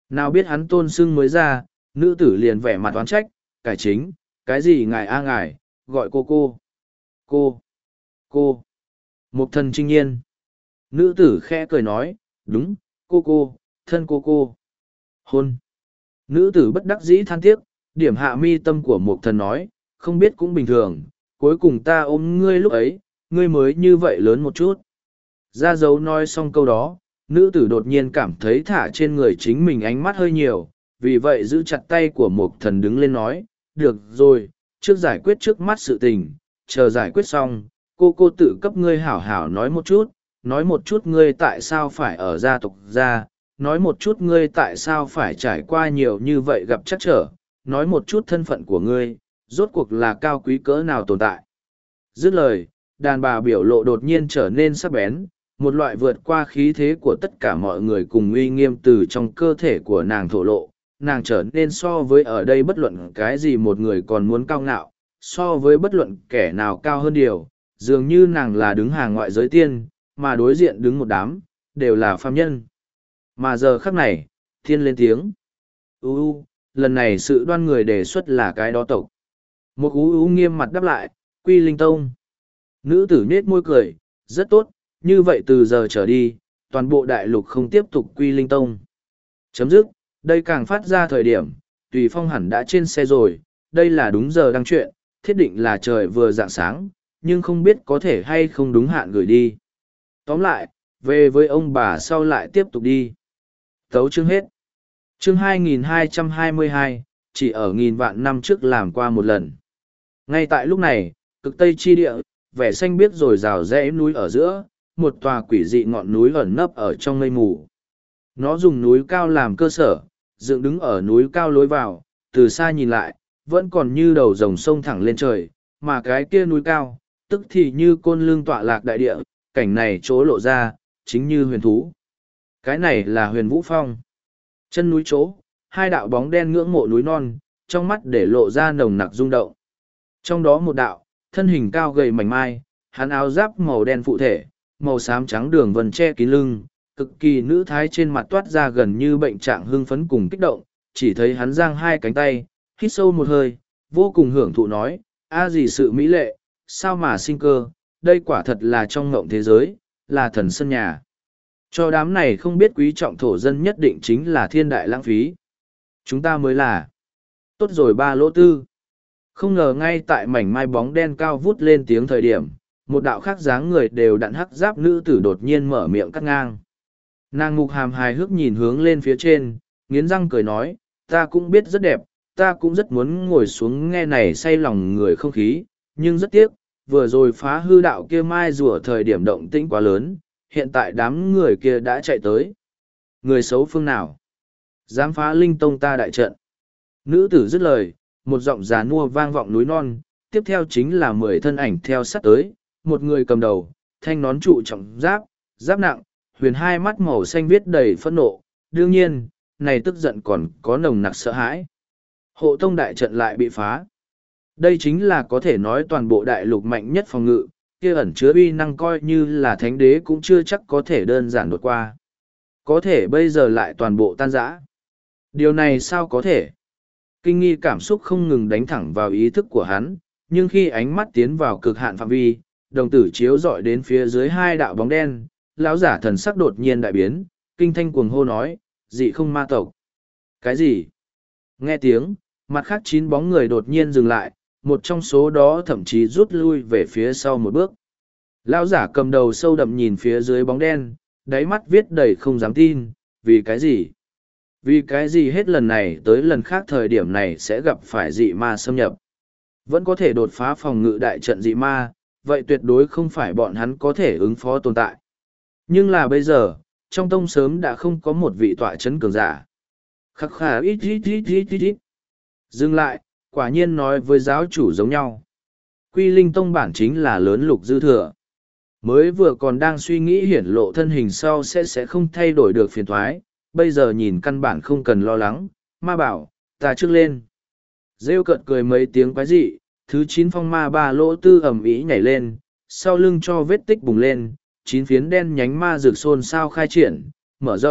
Nào biết hắn tôn sưng mới ra, nữ tử liền vẻ mặt oán trách, cải chính, cái gì ngài a ngài, gọi cô cô. Cô, cô, Mục thần trinh nhiên. Nữ tử khẽ cười nói, đúng, cô cô, thân cô cô. Hôn. Nữ tử bất đắc dĩ than tiếc, điểm hạ mi tâm của mục thần nói, không biết cũng bình thường, cuối cùng ta ôm ngươi lúc ấy, ngươi mới như vậy lớn một chút. Ra dấu nói xong câu đó, nữ tử đột nhiên cảm thấy thả trên người chính mình ánh mắt hơi nhiều, vì vậy giữ chặt tay của mục thần đứng lên nói, được rồi, trước giải quyết trước mắt sự tình, chờ giải quyết xong, cô cô tự cấp ngươi hảo hảo nói một chút, nói một chút ngươi tại sao phải ở gia tộc gia, nói một chút ngươi tại sao phải trải qua nhiều như vậy gặp chắc trở, nói một chút thân phận của ngươi, rốt cuộc là cao quý cỡ nào tồn tại. Dứt lời, đàn bà biểu lộ đột nhiên trở nên sắc bén, một loại vượt qua khí thế của tất cả mọi người cùng uy nghiêm từ trong cơ thể của nàng thổ lộ, nàng trở nên so với ở đây bất luận cái gì một người còn muốn cao ngạo, so với bất luận kẻ nào cao hơn điều, dường như nàng là đứng hàng ngoại giới tiên, mà đối diện đứng một đám, đều là phàm nhân. Mà giờ khắc này, thiên lên tiếng. U u, lần này sự đoan người đề xuất là cái đó tộc. Một ú ú nghiêm mặt đáp lại, Quy Linh Tông. Nữ tử nết môi cười, rất tốt, như vậy từ giờ trở đi, toàn bộ đại lục không tiếp tục Quy Linh Tông. Chấm dứt, đây càng phát ra thời điểm, Tùy Phong hẳn đã trên xe rồi, đây là đúng giờ đăng chuyện, thiết định là trời vừa rạng sáng, nhưng không biết có thể hay không đúng hạn gửi đi. Tóm lại, về với ông bà sau lại tiếp tục đi. Tấu chương hết. Chương hai nghìn hai trăm hai mươi hai, chỉ ở nghìn vạn năm trước làm qua một lần. Ngay tại lúc này, cực tây chi địa, vẻ xanh biếc rồi rào rẽ núi ở giữa, một tòa quỷ dị ngọn núi ẩn nấp ở trong mây mù. Nó dùng núi cao làm cơ sở, dựng đứng ở núi cao lối vào, từ xa nhìn lại, vẫn còn như đầu rồng sông thẳng lên trời, mà cái kia núi cao, tức thì như côn lưng tọa lạc đại địa, cảnh này chỗ lộ ra, chính như huyền thú. Cái này là huyền vũ phong. Chân núi chỗ, hai đạo bóng đen ngưỡng mộ núi non, trong mắt để lộ ra nồng nặc rung động. Trong đó một đạo, thân hình cao gầy mảnh mai, hắn áo giáp màu đen phụ thể, màu xám trắng đường vân che kín lưng, cực kỳ nữ thái trên mặt toát ra gần như bệnh trạng hưng phấn cùng kích động, chỉ thấy hắn giang hai cánh tay, hít sâu một hơi, vô cùng hưởng thụ nói, a gì sự mỹ lệ, sao mà sinh cơ, đây quả thật là trong ngộng thế giới, là thần sân nhà. Cho đám này không biết quý trọng thổ dân nhất định chính là thiên đại lãng phí. Chúng ta mới là. Tốt rồi ba lỗ tư. Không ngờ ngay tại mảnh mai bóng đen cao vút lên tiếng thời điểm, một đạo khác dáng người đều đặn hắc giáp nữ tử đột nhiên mở miệng cắt ngang. Nàng mục hàm hài hước nhìn hướng lên phía trên, nghiến răng cười nói, ta cũng biết rất đẹp, ta cũng rất muốn ngồi xuống nghe này say lòng người không khí, nhưng rất tiếc, vừa rồi phá hư đạo kia mai rùa thời điểm động tĩnh quá lớn, hiện tại đám người kia đã chạy tới. Người xấu phương nào? Dám phá linh tông ta đại trận. Nữ tử dứt lời, một giọng già nua vang vọng núi non, tiếp theo chính là mười thân ảnh theo sát tới, một người cầm đầu, thanh nón trụ trọng giáp, giáp nặng, huyền hai mắt màu xanh viết đầy phẫn nộ, đương nhiên, này tức giận còn có nồng nặc sợ hãi. Hộ tông đại trận lại bị phá. Đây chính là có thể nói toàn bộ đại lục mạnh nhất phòng ngự, kia ẩn chứa uy năng coi như là thánh đế cũng chưa chắc có thể đơn giản đột qua. Có thể bây giờ lại toàn bộ tan rã. Điều này sao có thể? Kinh nghi cảm xúc không ngừng đánh thẳng vào ý thức của hắn, nhưng khi ánh mắt tiến vào cực hạn phạm vi, đồng tử chiếu dọi đến phía dưới hai đạo bóng đen, lão giả thần sắc đột nhiên đại biến, kinh thanh cuồng hô nói, dị không ma tộc. Cái gì? Nghe tiếng, mặt khác chín bóng người đột nhiên dừng lại, một trong số đó thậm chí rút lui về phía sau một bước. Lão giả cầm đầu sâu đậm nhìn phía dưới bóng đen, đáy mắt viết đầy không dám tin, vì cái gì? Vì cái gì hết lần này tới lần khác thời điểm này sẽ gặp phải dị ma xâm nhập? Vẫn có thể đột phá phòng ngự đại trận dị ma, vậy tuyệt đối không phải bọn hắn có thể ứng phó tồn tại. Nhưng là bây giờ, trong tông sớm đã không có một vị tọa chấn cường giả. Khắc khả ít ít ít ít ít ít. Dừng lại, quả nhiên nói với giáo chủ giống nhau. Quy Linh Tông bản chính là lớn lục dư thừa. Mới vừa còn đang suy nghĩ hiển lộ thân hình sau sẽ sẽ không thay đổi được phiền thoái, bây giờ nhìn căn bản không cần lo lắng, ma bảo, ta trước lên. Rêu cợt cười mấy tiếng quái dị, thứ chín phong ma ba lỗ tư ẩm ý nhảy lên, sau lưng cho vết tích bùng lên, chín phiến đen nhánh ma rực xôn sao khai triển, mở rộng,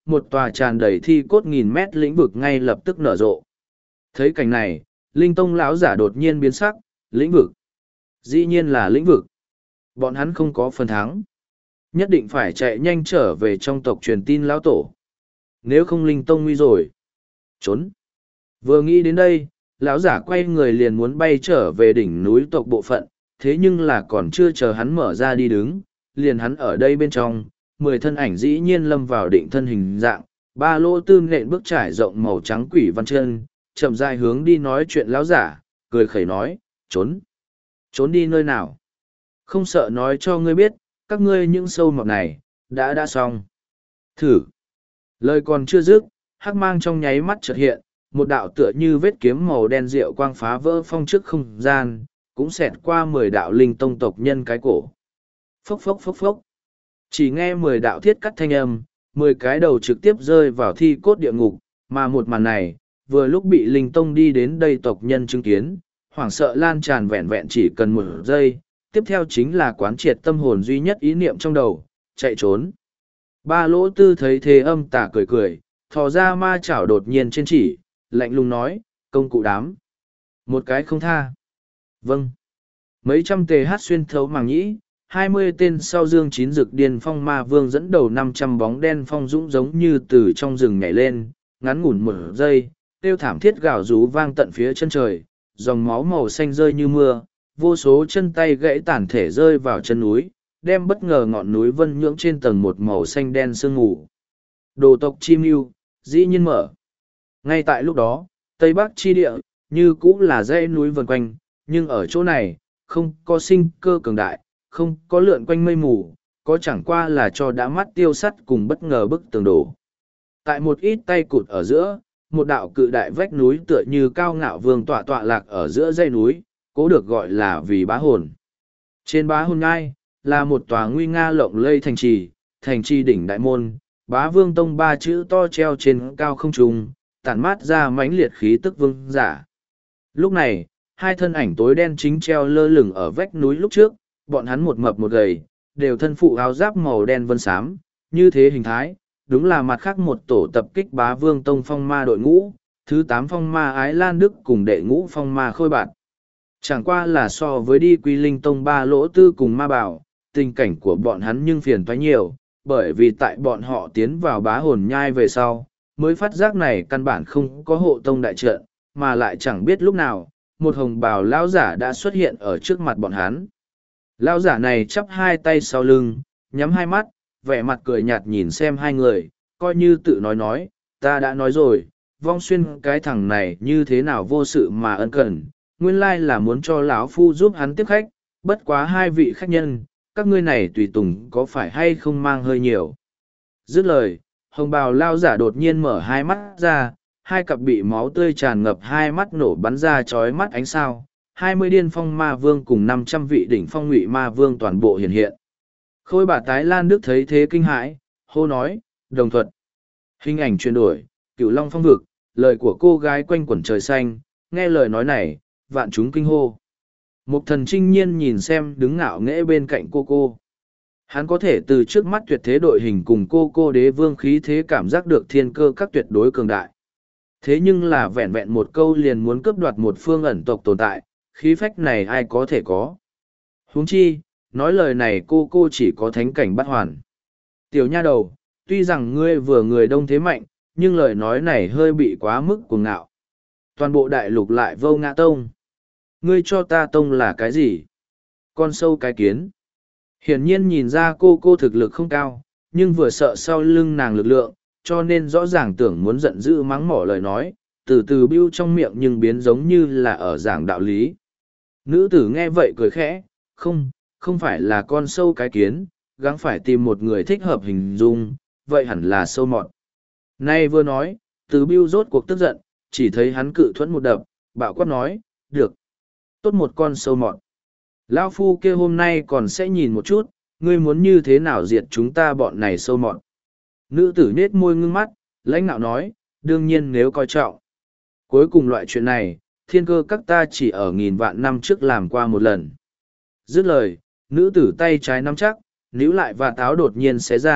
một tòa tràn đầy thi cốt nghìn mét lĩnh vực ngay lập tức nở rộ. Thấy cảnh này, linh tông lão giả đột nhiên biến sắc, lĩnh vực. Dĩ nhiên là lĩnh vực. Bọn hắn không có phần thắng. Nhất định phải chạy nhanh trở về trong tộc truyền tin lão tổ. Nếu không linh tông nguy rồi. Trốn. Vừa nghĩ đến đây, lão giả quay người liền muốn bay trở về đỉnh núi tộc bộ phận, thế nhưng là còn chưa chờ hắn mở ra đi đứng, liền hắn ở đây bên trong, mười thân ảnh dĩ nhiên lâm vào định thân hình dạng, ba lỗ tư nện bước trải rộng màu trắng quỷ văn chân, chậm rãi hướng đi nói chuyện lão giả, cười khẩy nói, trốn. Trốn đi nơi nào? Không sợ nói cho ngươi biết, các ngươi những sâu mọt này, đã đã xong. Thử. Lời còn chưa dứt, hắc mang trong nháy mắt chợt hiện, một đạo tựa như vết kiếm màu đen rượu quang phá vỡ phong trước không gian, cũng xẹt qua mười đạo linh tông tộc nhân cái cổ. Phốc phốc phốc phốc. Chỉ nghe mười đạo thiết cắt thanh âm, mười cái đầu trực tiếp rơi vào thi cốt địa ngục, mà một màn này, vừa lúc bị linh tông đi đến đây tộc nhân chứng kiến, hoảng sợ lan tràn vẹn vẹn chỉ cần một giây, tiếp theo chính là quán triệt tâm hồn duy nhất ý niệm trong đầu, chạy trốn. Ba lỗ tư thấy thế âm tà cười cười, thò ra ma chảo đột nhiên trên chỉ, lạnh lùng nói, công cụ đám. Một cái không tha. Vâng. Mấy trăm tề hát xuyên thấu màng nhĩ, hai mươi tên sau dương chín rực điên phong ma vương dẫn đầu năm trăm bóng đen phong dũng giống như từ trong rừng nhảy lên, ngắn ngủn một giây, tiêu thảm thiết gào rú vang tận phía chân trời, dòng máu màu xanh rơi như mưa, vô số chân tay gãy tản thể rơi vào chân núi, đem bất ngờ ngọn núi vân nhưỡng trên tầng một màu xanh đen sương mù. Đồ tộc chim yêu, dĩ nhiên mở. Ngay tại lúc đó, Tây Bắc chi địa, như cũng là dãy núi vần quanh, nhưng ở chỗ này, không có sinh cơ cường đại, không có lượn quanh mây mù, có chẳng qua là cho đã mắt tiêu sắt cùng bất ngờ bức tường đổ. Tại một ít tay cụt ở giữa, một đạo cự đại vách núi tựa như cao ngạo vương tọa tọa lạc ở giữa dãy núi, cố được gọi là vì bá hồn. Trên bá hồn ngai, là một tòa nguy nga lộng lây thành trì, thành trì đỉnh đại môn, bá vương tông ba chữ to treo trên cao không trung, tản mát ra mãnh liệt khí tức vương giả. Lúc này, hai thân ảnh tối đen chính treo lơ lửng ở vách núi lúc trước, bọn hắn một mập một gầy, đều thân phụ áo giáp màu đen vân xám, như thế hình thái, đúng là mặt khác một tổ tập kích bá vương tông phong ma đội ngũ, thứ tám phong ma ái lan đức cùng đệ ngũ phong ma khôi bạt. Chẳng qua là so với đi quy linh tông ba lỗ tư cùng ma bảo, tình cảnh của bọn hắn nhưng phiền toái nhiều, bởi vì tại bọn họ tiến vào bá hồn nhai về sau, mới phát giác này căn bản không có hộ tông đại trận, mà lại chẳng biết lúc nào, một hồng bào lão giả đã xuất hiện ở trước mặt bọn hắn. Lão giả này chắp hai tay sau lưng, nhắm hai mắt, vẻ mặt cười nhạt nhìn xem hai người, coi như tự nói nói, ta đã nói rồi, vong xuyên cái thằng này như thế nào vô sự mà ân cần, nguyên lai là muốn cho lão phu giúp hắn tiếp khách, bất quá hai vị khách nhân, các ngươi này tùy tùng có phải hay không mang hơi nhiều. Dứt lời, hồng bào lao giả đột nhiên mở hai mắt ra, hai cặp bị máu tươi tràn ngập hai mắt nổ bắn ra chói mắt ánh sao, hai mươi điên phong ma vương cùng năm trăm vị đỉnh phong ngụy ma vương toàn bộ hiện hiện. Khôi bà tái Lan Đức thấy thế kinh hãi, hô nói, đồng thuận. Hình ảnh chuyển đổi, cửu long phong vực, lời của cô gái quanh quẩn trời xanh, nghe lời nói này, vạn chúng kinh hô. Một thần trinh nhiên nhìn xem đứng ngạo nghễ bên cạnh cô cô. Hắn có thể từ trước mắt tuyệt thế đội hình cùng cô cô đế vương khí thế cảm giác được thiên cơ các tuyệt đối cường đại. Thế nhưng là vẹn vẹn một câu liền muốn cướp đoạt một phương ẩn tộc tồn tại, khí phách này ai có thể có. Huống chi, nói lời này cô cô chỉ có thánh cảnh bắt hoàn. Tiểu nha đầu, tuy rằng ngươi vừa người đông thế mạnh, nhưng lời nói này hơi bị quá mức cuồng ngạo. Toàn bộ đại lục lại vô ngã tông. Ngươi cho ta tông là cái gì? Con sâu cái kiến. Hiển nhiên nhìn ra cô cô thực lực không cao, nhưng vừa sợ sau lưng nàng lực lượng, cho nên rõ ràng tưởng muốn giận dữ mắng mỏ lời nói, từ từ bưu trong miệng nhưng biến giống như là ở giảng đạo lý. Nữ tử nghe vậy cười khẽ, không, không phải là con sâu cái kiến, gắng phải tìm một người thích hợp hình dung, vậy hẳn là sâu mọt. Nay vừa nói, từ bưu rốt cuộc tức giận, chỉ thấy hắn cự thuẫn một đập, bạo quát nói, được. Tốt một con sâu mọt. Lão phu kia hôm nay còn sẽ nhìn một chút, ngươi muốn như thế nào diệt chúng ta bọn này sâu mọt. Nữ tử nết môi ngưng mắt, lãnh nạo nói, đương nhiên nếu coi trọng. Cuối cùng loại chuyện này, thiên cơ các ta chỉ ở nghìn vạn năm trước làm qua một lần. Dứt lời, nữ tử tay trái nắm chắc, níu lại và táo đột nhiên xé ra,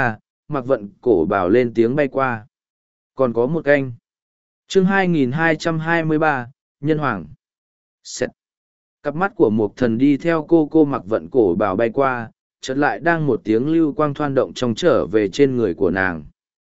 mặc vận cổ bào lên tiếng bay qua. Còn có một canh. Chương hai nghìn hai trăm hai mươi ba, Nhân Hoàng. Xẹt. Cặp mắt của một thần đi theo cô cô mặc vận cổ bào bay qua, chợt lại đang một tiếng lưu quang thoan động trong trở về trên người của nàng.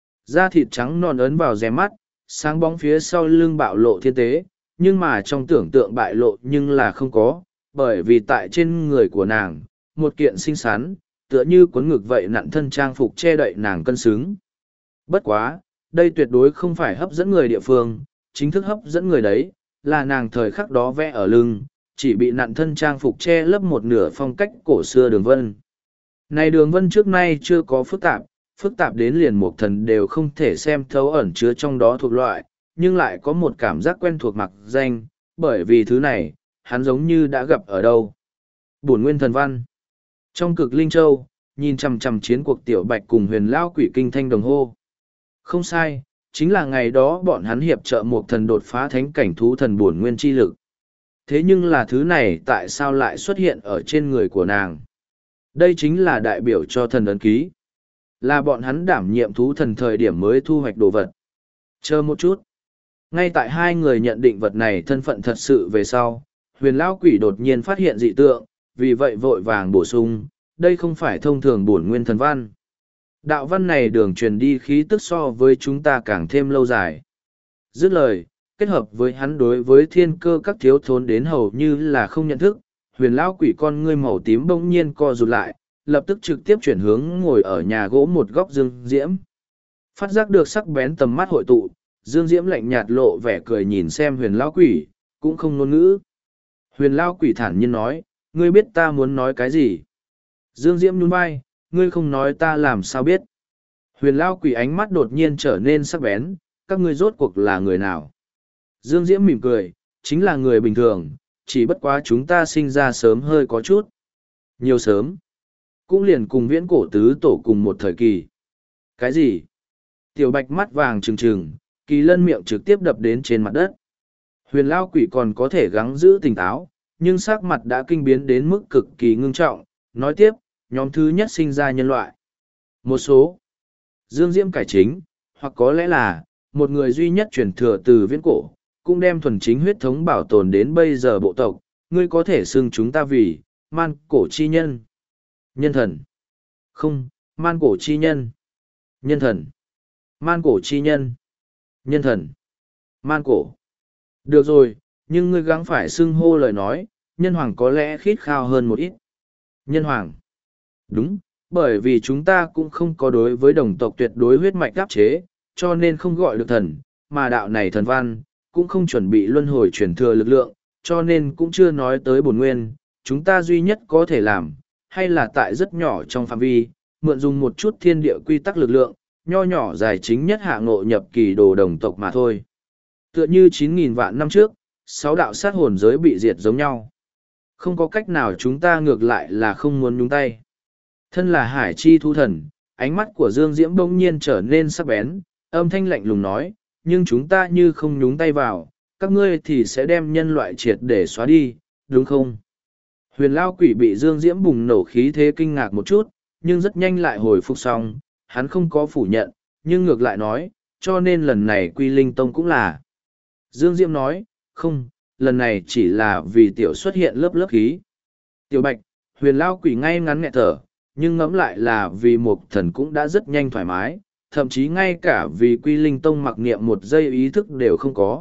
Da thịt trắng non ấn vào rè mắt, sáng bóng phía sau lưng bạo lộ thiên tế, nhưng mà trong tưởng tượng bại lộ nhưng là không có, bởi vì tại trên người của nàng, một kiện xinh xắn, tựa như cuốn ngực vậy nặn thân trang phục che đậy nàng cân xứng. Bất quá, đây tuyệt đối không phải hấp dẫn người địa phương, chính thức hấp dẫn người đấy, là nàng thời khắc đó vẽ ở lưng, chỉ bị nặn thân trang phục che lấp một nửa phong cách cổ xưa đường vân. Này đường vân trước nay chưa có phức tạp, phức tạp đến liền một thần đều không thể xem thấu ẩn chứa trong đó thuộc loại, nhưng lại có một cảm giác quen thuộc mặc danh, bởi vì thứ này, hắn giống như đã gặp ở đâu. Bổn nguyên thần văn. Trong cực linh châu, nhìn chằm chằm chiến cuộc tiểu bạch cùng huyền lao quỷ kinh thanh đồng hô. Không sai, chính là ngày đó bọn hắn hiệp trợ một thần đột phá thánh cảnh thú thần bổn nguyên chi lực. Thế nhưng là thứ này tại sao lại xuất hiện ở trên người của nàng? Đây chính là đại biểu cho thần ấn ký. Là bọn hắn đảm nhiệm thú thần thời điểm mới thu hoạch đồ vật. Chờ một chút. Ngay tại hai người nhận định vật này thân phận thật sự về sau, huyền lão quỷ đột nhiên phát hiện dị tượng, vì vậy vội vàng bổ sung, đây không phải thông thường bổn nguyên thần văn. Đạo văn này đường truyền đi khí tức so với chúng ta càng thêm lâu dài. Dứt lời, kết hợp với hắn đối với thiên cơ các thiếu thốn đến hầu như là không nhận thức, huyền lão quỷ con ngươi màu tím bỗng nhiên co rụt lại, lập tức trực tiếp chuyển hướng ngồi ở nhà gỗ một góc Dương Diễm. Phát giác được sắc bén tầm mắt hội tụ, Dương Diễm lạnh nhạt lộ vẻ cười nhìn xem huyền lão quỷ, cũng không ngôn ngữ. Huyền lão quỷ thản nhiên nói, ngươi biết ta muốn nói cái gì? Dương Diễm nhún vai, ngươi không nói ta làm sao biết? Huyền lão quỷ ánh mắt đột nhiên trở nên sắc bén, các ngươi rốt cuộc là người nào? Dương Diễm mỉm cười, chính là người bình thường, chỉ bất quá chúng ta sinh ra sớm hơi có chút. Nhiều sớm. Cũng liền cùng viễn cổ tứ tổ cùng một thời kỳ. Cái gì? Tiểu bạch mắt vàng trừng trừng, kỳ lân miệng trực tiếp đập đến trên mặt đất. Huyền lao quỷ còn có thể gắng giữ tỉnh táo, nhưng sắc mặt đã kinh biến đến mức cực kỳ ngưng trọng. Nói tiếp, nhóm thứ nhất sinh ra nhân loại. Một số. Dương Diễm cải chính, hoặc có lẽ là, một người duy nhất truyền thừa từ viễn cổ, cũng đem thuần chính huyết thống bảo tồn đến bây giờ bộ tộc, ngươi có thể xưng chúng ta vì, man cổ chi nhân. Nhân thần. Không, man cổ chi nhân. Nhân thần. Man cổ chi nhân. Nhân thần. Man cổ. Được rồi, nhưng ngươi gắng phải xưng hô lời nói, nhân hoàng có lẽ khít khao hơn một ít. Nhân hoàng. Đúng, bởi vì chúng ta cũng không có đối với đồng tộc tuyệt đối huyết mạch áp chế, cho nên không gọi được thần, mà đạo này thần văn, cũng không chuẩn bị luân hồi truyền thừa lực lượng, cho nên cũng chưa nói tới bổn nguyên, chúng ta duy nhất có thể làm, hay là tại rất nhỏ trong phạm vi, mượn dùng một chút thiên địa quy tắc lực lượng, nho nhỏ dài chính nhất hạ ngộ nhập kỳ đồ đồng tộc mà thôi. Tựa như chín nghìn vạn năm trước, sáu đạo sát hồn giới bị diệt giống nhau. Không có cách nào chúng ta ngược lại là không muốn nhúng tay. Thân là hải chi thu thần, ánh mắt của Dương Diễm bỗng nhiên trở nên sắc bén, âm thanh lạnh lùng nói, nhưng chúng ta như không nhúng tay vào, các ngươi thì sẽ đem nhân loại triệt để xóa đi, đúng không? Huyền lao quỷ bị Dương Diễm bùng nổ khí thế kinh ngạc một chút, nhưng rất nhanh lại hồi phục xong, hắn không có phủ nhận, nhưng ngược lại nói, cho nên lần này Quy Linh Tông cũng là. Dương Diễm nói, không, lần này chỉ là vì tiểu xuất hiện lớp lớp khí. Tiểu Bạch, huyền lao quỷ ngay ngắn nghẹt thở, nhưng ngẫm lại là vì một thần cũng đã rất nhanh thoải mái, thậm chí ngay cả vì Quy Linh Tông mặc niệm một giây ý thức đều không có.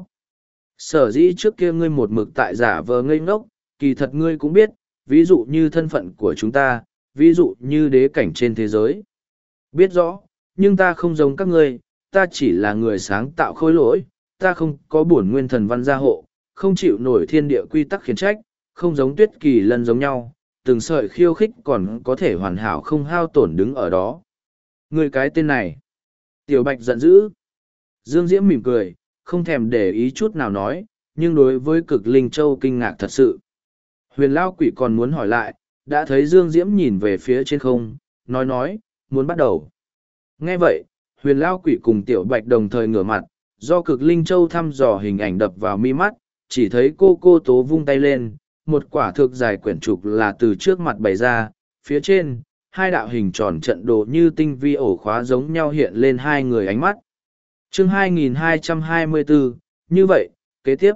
Sở dĩ trước kia ngươi một mực tại giả vờ ngây ngốc, kỳ thật ngươi cũng biết, ví dụ như thân phận của chúng ta, ví dụ như đế cảnh trên thế giới. Biết rõ, nhưng ta không giống các ngươi, ta chỉ là người sáng tạo khối lỗi, ta không có bổn nguyên thần văn gia hộ, không chịu nổi thiên địa quy tắc khiển trách, không giống tuyết kỳ lân giống nhau, từng sợi khiêu khích còn có thể hoàn hảo không hao tổn đứng ở đó. Ngươi cái tên này. Tiểu Bạch giận dữ. Dương Diễm mỉm cười, không thèm để ý chút nào nói, nhưng đối với cực linh châu kinh ngạc thật sự. Huyền Lao Quỷ còn muốn hỏi lại, đã thấy Dương Diễm nhìn về phía trên không, nói nói, muốn bắt đầu. Nghe vậy, Huyền Lao Quỷ cùng Tiểu Bạch đồng thời ngửa mặt, do cực linh châu thăm dò hình ảnh đập vào mi mắt, chỉ thấy cô cô tố vung tay lên, một quả thực dài quyển trục là từ trước mặt bày ra, phía trên, hai đạo hình tròn trận đồ như tinh vi ổ khóa giống nhau hiện lên hai người ánh mắt. Chương hai nghìn hai trăm hai mươi bốn, như vậy, kế tiếp.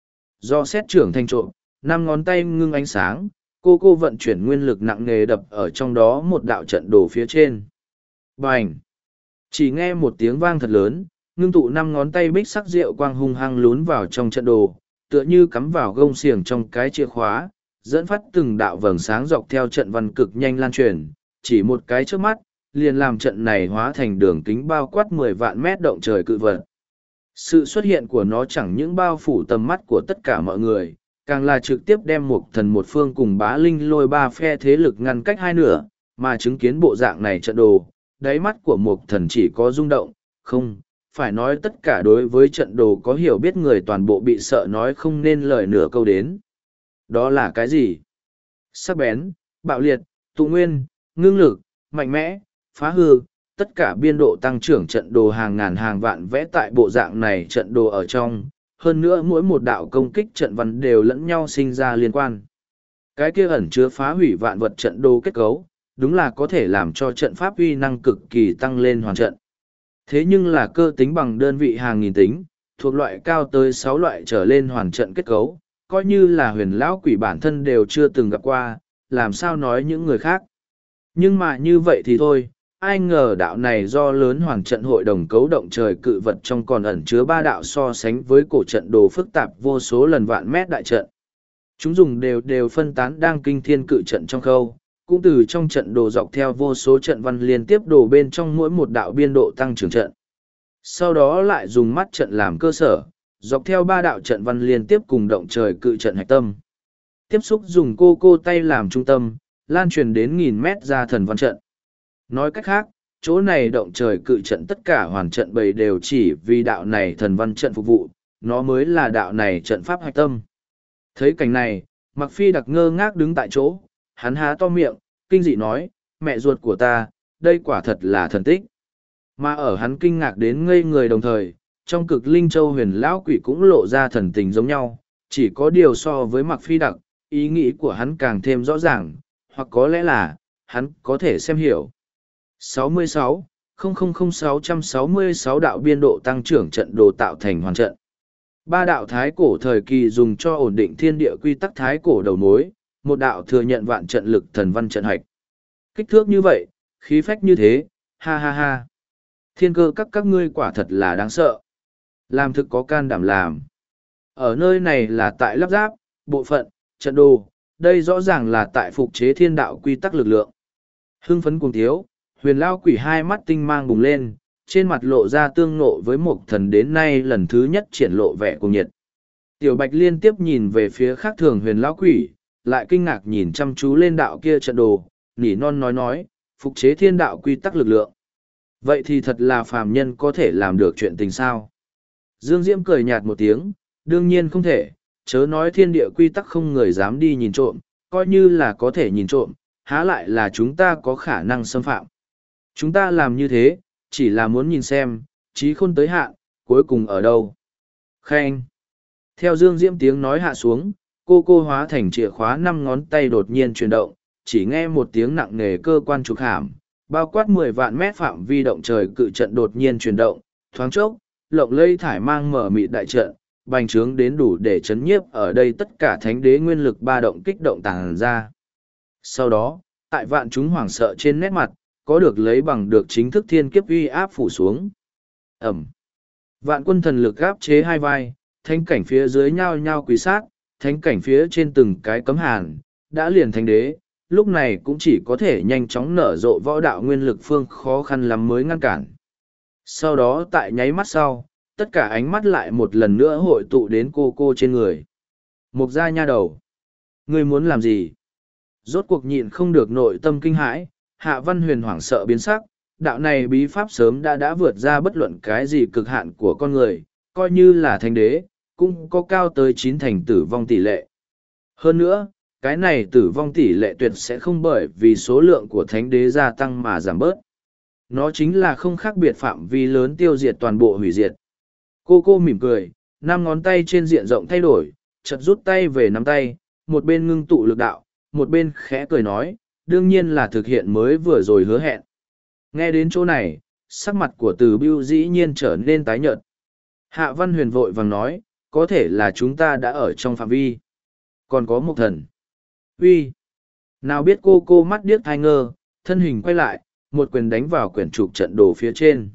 Do xét trưởng thành trộm, năm ngón tay ngưng ánh sáng, cô cô vận chuyển nguyên lực nặng nề đập ở trong đó một đạo trận đồ phía trên. Bành! Chỉ nghe một tiếng vang thật lớn, ngưng tụ năm ngón tay bích sắc rượu quang hung hăng lún vào trong trận đồ, tựa như cắm vào gông xiềng trong cái chìa khóa, dẫn phát từng đạo vầng sáng dọc theo trận văn cực nhanh lan truyền, chỉ một cái trước mắt, liền làm trận này hóa thành đường kính bao quát mười vạn mét động trời cự vật. Sự xuất hiện của nó chẳng những bao phủ tầm mắt của tất cả mọi người, càng là trực tiếp đem một thần một phương cùng bá linh lôi ba phe thế lực ngăn cách hai nửa, mà chứng kiến bộ dạng này trận đồ, đáy mắt của một thần chỉ có rung động, không, phải nói tất cả đối với trận đồ có hiểu biết người toàn bộ bị sợ nói không nên lời nửa câu đến. Đó là cái gì? Sắc bén, bạo liệt, tụ nguyên, ngưng lực, mạnh mẽ, phá hư, tất cả biên độ tăng trưởng trận đồ hàng ngàn hàng vạn vẽ tại bộ dạng này trận đồ ở trong, hơn nữa mỗi một đạo công kích trận văn đều lẫn nhau sinh ra liên quan. Cái kia ẩn chứa phá hủy vạn vật trận đồ kết cấu, đúng là có thể làm cho trận pháp uy năng cực kỳ tăng lên hoàn trận. Thế nhưng là cơ tính bằng đơn vị hàng nghìn tính, thuộc loại cao tới sáu loại trở lên hoàn trận kết cấu, coi như là huyền lão quỷ bản thân đều chưa từng gặp qua, làm sao nói những người khác. Nhưng mà như vậy thì thôi, ai ngờ đạo này do lớn hoàn trận hội đồng cấu động trời cự vật trong còn ẩn chứa ba đạo so sánh với cổ trận đồ phức tạp vô số lần vạn mét đại trận. Chúng dùng đều đều phân tán đang kinh thiên cự trận trong khâu, cũng từ trong trận đồ dọc theo vô số trận văn liên tiếp đồ bên trong mỗi một đạo biên độ tăng trưởng trận. Sau đó lại dùng mắt trận làm cơ sở, dọc theo ba đạo trận văn liên tiếp cùng động trời cự trận hạch tâm. Tiếp xúc dùng cô cô tay làm trung tâm, lan truyền đến nghìn mét ra thần văn trận. Nói cách khác, chỗ này động trời cự trận tất cả hoàn trận bầy đều chỉ vì đạo này thần văn trận phục vụ, nó mới là đạo này trận pháp hạch tâm. Thấy cảnh này, Mặc Phi đặc ngơ ngác đứng tại chỗ, hắn há to miệng, kinh dị nói, mẹ ruột của ta, đây quả thật là thần tích. Mà ở hắn kinh ngạc đến ngây người đồng thời, trong cực linh châu huyền lão quỷ cũng lộ ra thần tình giống nhau, chỉ có điều so với Mặc Phi đặc, ý nghĩ của hắn càng thêm rõ ràng, hoặc có lẽ là, hắn có thể xem hiểu. sáu mươi sáu, sáu sáu mươi sáu đạo biên độ tăng trưởng trận đồ tạo thành hoàn trận. Ba đạo thái cổ thời kỳ dùng cho ổn định thiên địa quy tắc thái cổ đầu mối, một đạo thừa nhận vạn trận lực thần văn trận hạch. Kích thước như vậy, khí phách như thế, ha ha ha. Thiên cơ các các ngươi quả thật là đáng sợ. Làm thực có can đảm làm. Ở nơi này là tại lắp ráp, bộ phận, trận đồ, đây rõ ràng là tại phục chế thiên đạo quy tắc lực lượng. Hưng phấn cuồng thiếu, huyền lao quỷ hai mắt tinh mang bùng lên, trên mặt lộ ra tương nộ với một thần đến nay lần thứ nhất triển lộ vẻ cuồng nhiệt. Tiểu Bạch liên tiếp nhìn về phía khác thường huyền lão quỷ, lại kinh ngạc nhìn chăm chú lên đạo kia trận đồ, nỉ non nói nói, phục chế thiên đạo quy tắc lực lượng. Vậy thì thật là phàm nhân có thể làm được chuyện tình sao? Dương Diễm cười nhạt một tiếng, đương nhiên không thể, chớ nói thiên địa quy tắc không người dám đi nhìn trộm, coi như là có thể nhìn trộm, há lại là chúng ta có khả năng xâm phạm. Chúng ta làm như thế, chỉ là muốn nhìn xem, trí khôn tới hạn, cuối cùng ở đâu. Khen. Theo Dương Diễm tiếng nói hạ xuống, cô cô hóa thành chìa khóa năm ngón tay đột nhiên chuyển động, chỉ nghe một tiếng nặng nề cơ quan trục hàm, bao quát mười vạn mét phạm vi động trời cự trận đột nhiên chuyển động, thoáng chốc, lộng lây thải mang mở mịt đại trận, bành trướng đến đủ để chấn nhiếp ở đây tất cả thánh đế nguyên lực ba động kích động tàng ra. Sau đó, tại vạn chúng hoảng sợ trên nét mặt, có được lấy bằng được chính thức thiên kiếp uy áp phủ xuống. Ẩm. Vạn quân thần lực áp chế hai vai, thánh cảnh phía dưới nhao nhao quỳ sát, thánh cảnh phía trên từng cái cấm hàn, đã liền thánh đế, lúc này cũng chỉ có thể nhanh chóng nở rộ võ đạo nguyên lực phương khó khăn lắm mới ngăn cản. Sau đó tại nháy mắt sau, tất cả ánh mắt lại một lần nữa hội tụ đến cô cô trên người. Mục gia nha đầu. Ngươi muốn làm gì? Rốt cuộc nhịn không được nội tâm kinh hãi, Hạ Văn Huyền hoảng sợ biến sắc, đạo này bí pháp sớm đã đã vượt ra bất luận cái gì cực hạn của con người, coi như là thánh đế, cũng có cao tới chín thành tử vong tỷ lệ. Hơn nữa, cái này tử vong tỷ lệ tuyệt sẽ không bởi vì số lượng của thánh đế gia tăng mà giảm bớt. Nó chính là không khác biệt phạm vi lớn tiêu diệt toàn bộ hủy diệt. Cô cô mỉm cười, năm ngón tay trên diện rộng thay đổi, chợt rút tay về nắm tay, một bên ngưng tụ lực đạo, một bên khẽ cười nói, đương nhiên là thực hiện mới vừa rồi hứa hẹn. Nghe đến chỗ này, sắc mặt của Từ Bưu dĩ nhiên trở nên tái nhợt. Hạ Văn Huyền vội vàng nói, có thể là chúng ta đã ở trong phạm vi. Còn có một thần. Uy. Nào biết cô cô mắt điếc thai ngơ, thân hình quay lại, một quyền đánh vào quyển trục trận đồ phía trên.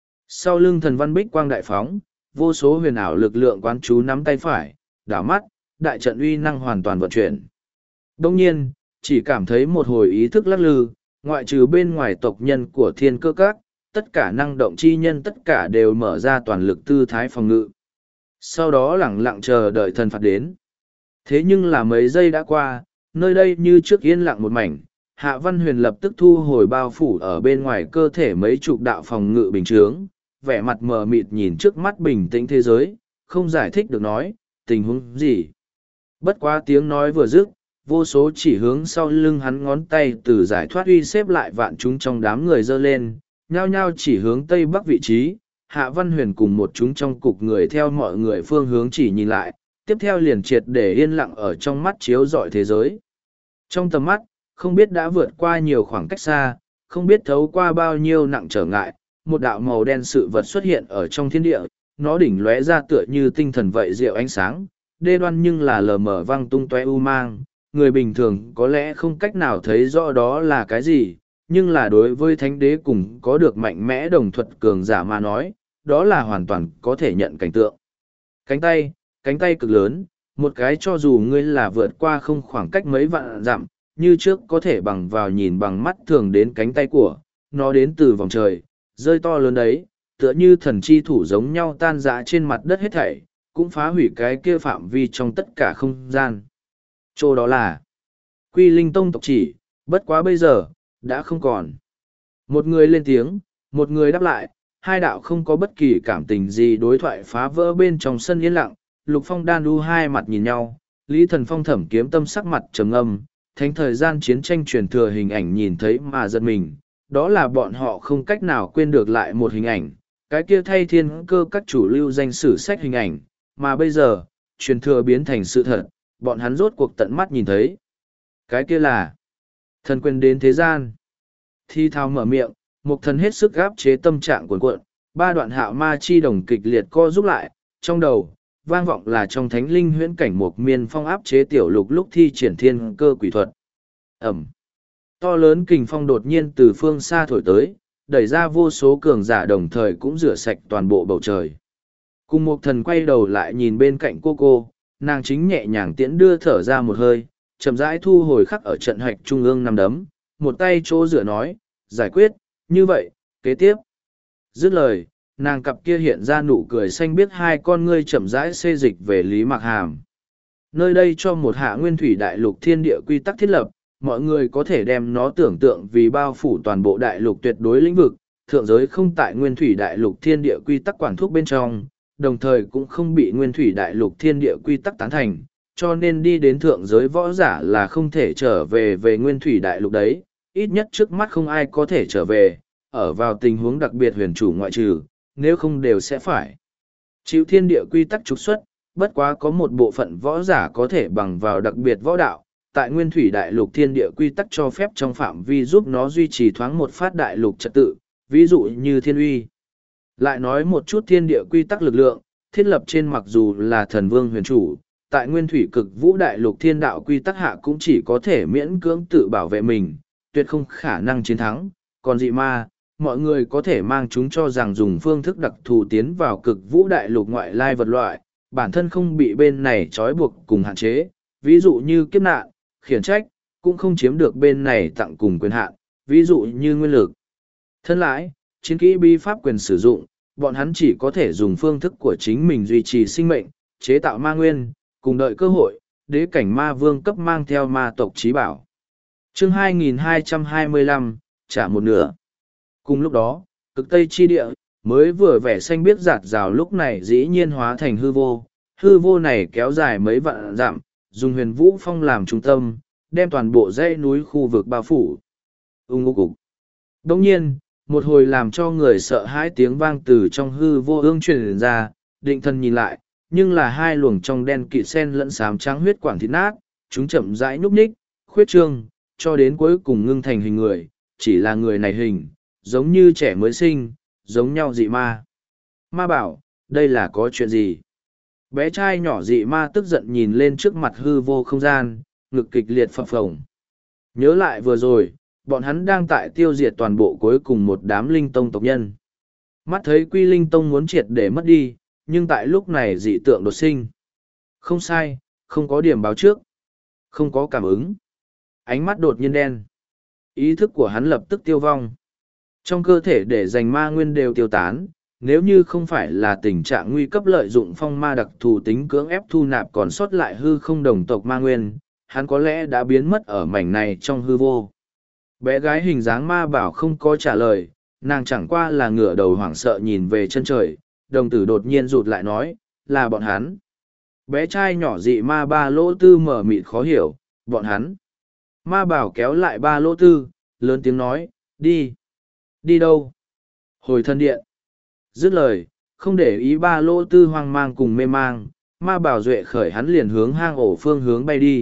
Sau lưng thần văn bích quang đại phóng, vô số huyền ảo lực lượng quán chú nắm tay phải, đảo mắt, đại trận uy năng hoàn toàn vận chuyển. Đông nhiên, chỉ cảm thấy một hồi ý thức lắc lư, ngoại trừ bên ngoài tộc nhân của thiên cơ các, tất cả năng động chi nhân tất cả đều mở ra toàn lực tư thái phòng ngự. Sau đó lẳng lặng chờ đợi thần phạt đến. Thế nhưng là mấy giây đã qua, nơi đây như trước yên lặng một mảnh, Hạ Văn Huyền lập tức thu hồi bao phủ ở bên ngoài cơ thể mấy chục đạo phòng ngự bình chướng, vẻ mặt mờ mịt nhìn trước mắt bình tĩnh thế giới, không giải thích được nói, tình huống gì. Bất quá tiếng nói vừa dứt, vô số chỉ hướng sau lưng hắn ngón tay từ giải thoát uy xếp lại vạn chúng trong đám người dơ lên, nhao nhao chỉ hướng tây bắc vị trí. Hạ Văn Huyền cùng một chúng trong cục người theo mọi người phương hướng chỉ nhìn lại, tiếp theo liền triệt để yên lặng ở trong mắt chiếu rọi thế giới. Trong tầm mắt, không biết đã vượt qua nhiều khoảng cách xa, không biết thấu qua bao nhiêu nặng trở ngại, một đạo màu đen sự vật xuất hiện ở trong thiên địa, nó đỉnh lóe ra tựa như tinh thần vậy diệu ánh sáng, đê đoan nhưng là lờ mờ văng tung tóe u mang, người bình thường có lẽ không cách nào thấy rõ đó là cái gì, nhưng là đối với thánh đế cùng có được mạnh mẽ đồng thuật cường giả mà nói, đó là hoàn toàn có thể nhận cảnh tượng. Cánh tay, cánh tay cực lớn, một cái cho dù ngươi là vượt qua không khoảng cách mấy vạn dặm, như trước có thể bằng vào nhìn bằng mắt thường đến cánh tay của, nó đến từ vòng trời, rơi to lớn đấy, tựa như thần chi thủ giống nhau tan rã trên mặt đất hết thảy, cũng phá hủy cái kia phạm vi trong tất cả không gian. Chỗ đó là Quy Linh Tông tộc chỉ, bất quá bây giờ, đã không còn. Một người lên tiếng, một người đáp lại, hai đạo không có bất kỳ cảm tình gì đối thoại phá vỡ bên trong sân yên lặng, Lục Phong đan đu hai mặt nhìn nhau, Lý Thần Phong thẩm kiếm tâm sắc mặt trầm âm, thánh thời gian chiến tranh truyền thừa hình ảnh nhìn thấy mà giật mình, đó là bọn họ không cách nào quên được lại một hình ảnh, cái kia thay thiên cơ các chủ lưu danh sử sách hình ảnh, mà bây giờ, truyền thừa biến thành sự thật, bọn hắn rốt cuộc tận mắt nhìn thấy. Cái kia là thần quyền đến thế gian. Thi thao mở miệng, một thần hết sức gáp chế tâm trạng cuồn cuộn, ba đoạn hạo ma chi đồng kịch liệt co giúp lại, trong đầu, vang vọng là trong thánh linh huyễn cảnh một miên phong áp chế tiểu lục lúc thi triển thiên cơ quỷ thuật. Ẩm. To lớn kình phong đột nhiên từ phương xa thổi tới, đẩy ra vô số cường giả đồng thời cũng rửa sạch toàn bộ bầu trời. Cùng một thần quay đầu lại nhìn bên cạnh cô cô, nàng chính nhẹ nhàng tiễn đưa thở ra một hơi, chậm rãi thu hồi khắc ở trận hạch trung ương nằm đấm, một tay chỗ rửa nói, giải quyết, như vậy, kế tiếp. Dứt lời, nàng cặp kia hiện ra nụ cười xanh biết hai con ngươi chậm rãi xê dịch về Lý Mạc Hàm. Nơi đây cho một hạ nguyên thủy đại lục thiên địa quy tắc thiết lập, mọi người có thể đem nó tưởng tượng vì bao phủ toàn bộ đại lục tuyệt đối lĩnh vực, thượng giới không tại nguyên thủy đại lục thiên địa quy tắc quản thúc bên trong, đồng thời cũng không bị nguyên thủy đại lục thiên địa quy tắc tán thành, cho nên đi đến thượng giới võ giả là không thể trở về về nguyên thủy đại lục đấy, ít nhất trước mắt không ai có thể trở về, ở vào tình huống đặc biệt huyền chủ ngoại trừ, nếu không đều sẽ phải chịu thiên địa quy tắc trục xuất, bất quá có một bộ phận võ giả có thể bằng vào đặc biệt võ đạo, tại nguyên thủy đại lục thiên địa quy tắc cho phép trong phạm vi giúp nó duy trì thoáng một phát đại lục trật tự, ví dụ như thiên uy. Lại nói một chút thiên địa quy tắc lực lượng, thiết lập trên mặc dù là thần vương huyền chủ, tại nguyên thủy cực vũ đại lục thiên đạo quy tắc hạ cũng chỉ có thể miễn cưỡng tự bảo vệ mình, tuyệt không khả năng chiến thắng, còn dị ma, mọi người có thể mang chúng cho rằng dùng phương thức đặc thù tiến vào cực vũ đại lục ngoại lai vật loại, bản thân không bị bên này trói buộc cùng hạn chế, ví dụ như kiếp nạn, khiển trách, cũng không chiếm được bên này tặng cùng quyền hạn, ví dụ như nguyên lực. Thân lãi, chiến kỹ bi pháp quyền sử dụng, bọn hắn chỉ có thể dùng phương thức của chính mình duy trì sinh mệnh, chế tạo ma nguyên, cùng đợi cơ hội, đế cảnh ma vương cấp mang theo ma tộc trí bảo. Chương hai nghìn hai trăm hai mươi lăm, trả một nửa. Cùng lúc đó, cực tây chi địa, mới vừa vẻ xanh biếc giạt rào lúc này dĩ nhiên hóa thành hư vô. Hư vô này kéo dài mấy vạn dặm, dùng huyền vũ phong làm trung tâm, đem toàn bộ dãy núi khu vực bao phủ. Ung ngô cục. Đồng nhiên, một hồi làm cho người sợ hãi tiếng vang từ trong hư vô ương truyền ra, định thần nhìn lại, nhưng là hai luồng trong đen kịt sen lẫn xám trắng huyết quản thịt nát, chúng chậm rãi nhúc nhích, khuyết trương, cho đến cuối cùng ngưng thành hình người, chỉ là người này hình, giống như trẻ mới sinh, giống nhau dị ma. Ma bảo, đây là có chuyện gì? Bé trai nhỏ dị ma tức giận nhìn lên trước mặt hư vô không gian, ngực kịch liệt phập phồng. Nhớ lại vừa rồi, bọn hắn đang tại tiêu diệt toàn bộ cuối cùng một đám linh tông tộc nhân. Mắt thấy quy linh tông muốn triệt để mất đi, nhưng tại lúc này dị tượng đột sinh. Không sai, không có điểm báo trước. Không có cảm ứng. Ánh mắt đột nhiên đen. Ý thức của hắn lập tức tiêu vong. Trong cơ thể để dành ma nguyên đều tiêu tán, nếu như không phải là tình trạng nguy cấp lợi dụng phong ma đặc thù tính cưỡng ép thu nạp còn sót lại hư không đồng tộc ma nguyên, hắn có lẽ đã biến mất ở mảnh này trong hư vô. Bé gái hình dáng ma bảo không có trả lời, nàng chẳng qua là ngửa đầu hoảng sợ nhìn về chân trời, đồng tử đột nhiên rụt lại nói, là bọn hắn. Bé trai nhỏ dị ma ba lỗ tư mở mịt khó hiểu, bọn hắn. Ma bảo kéo lại ba lỗ tư, lớn tiếng nói, đi. Đi đâu? Hồi thân điện. Dứt lời, không để ý ba lỗ tư hoang mang cùng mê mang, ma bảo duệ khởi hắn liền hướng hang ổ phương hướng bay đi.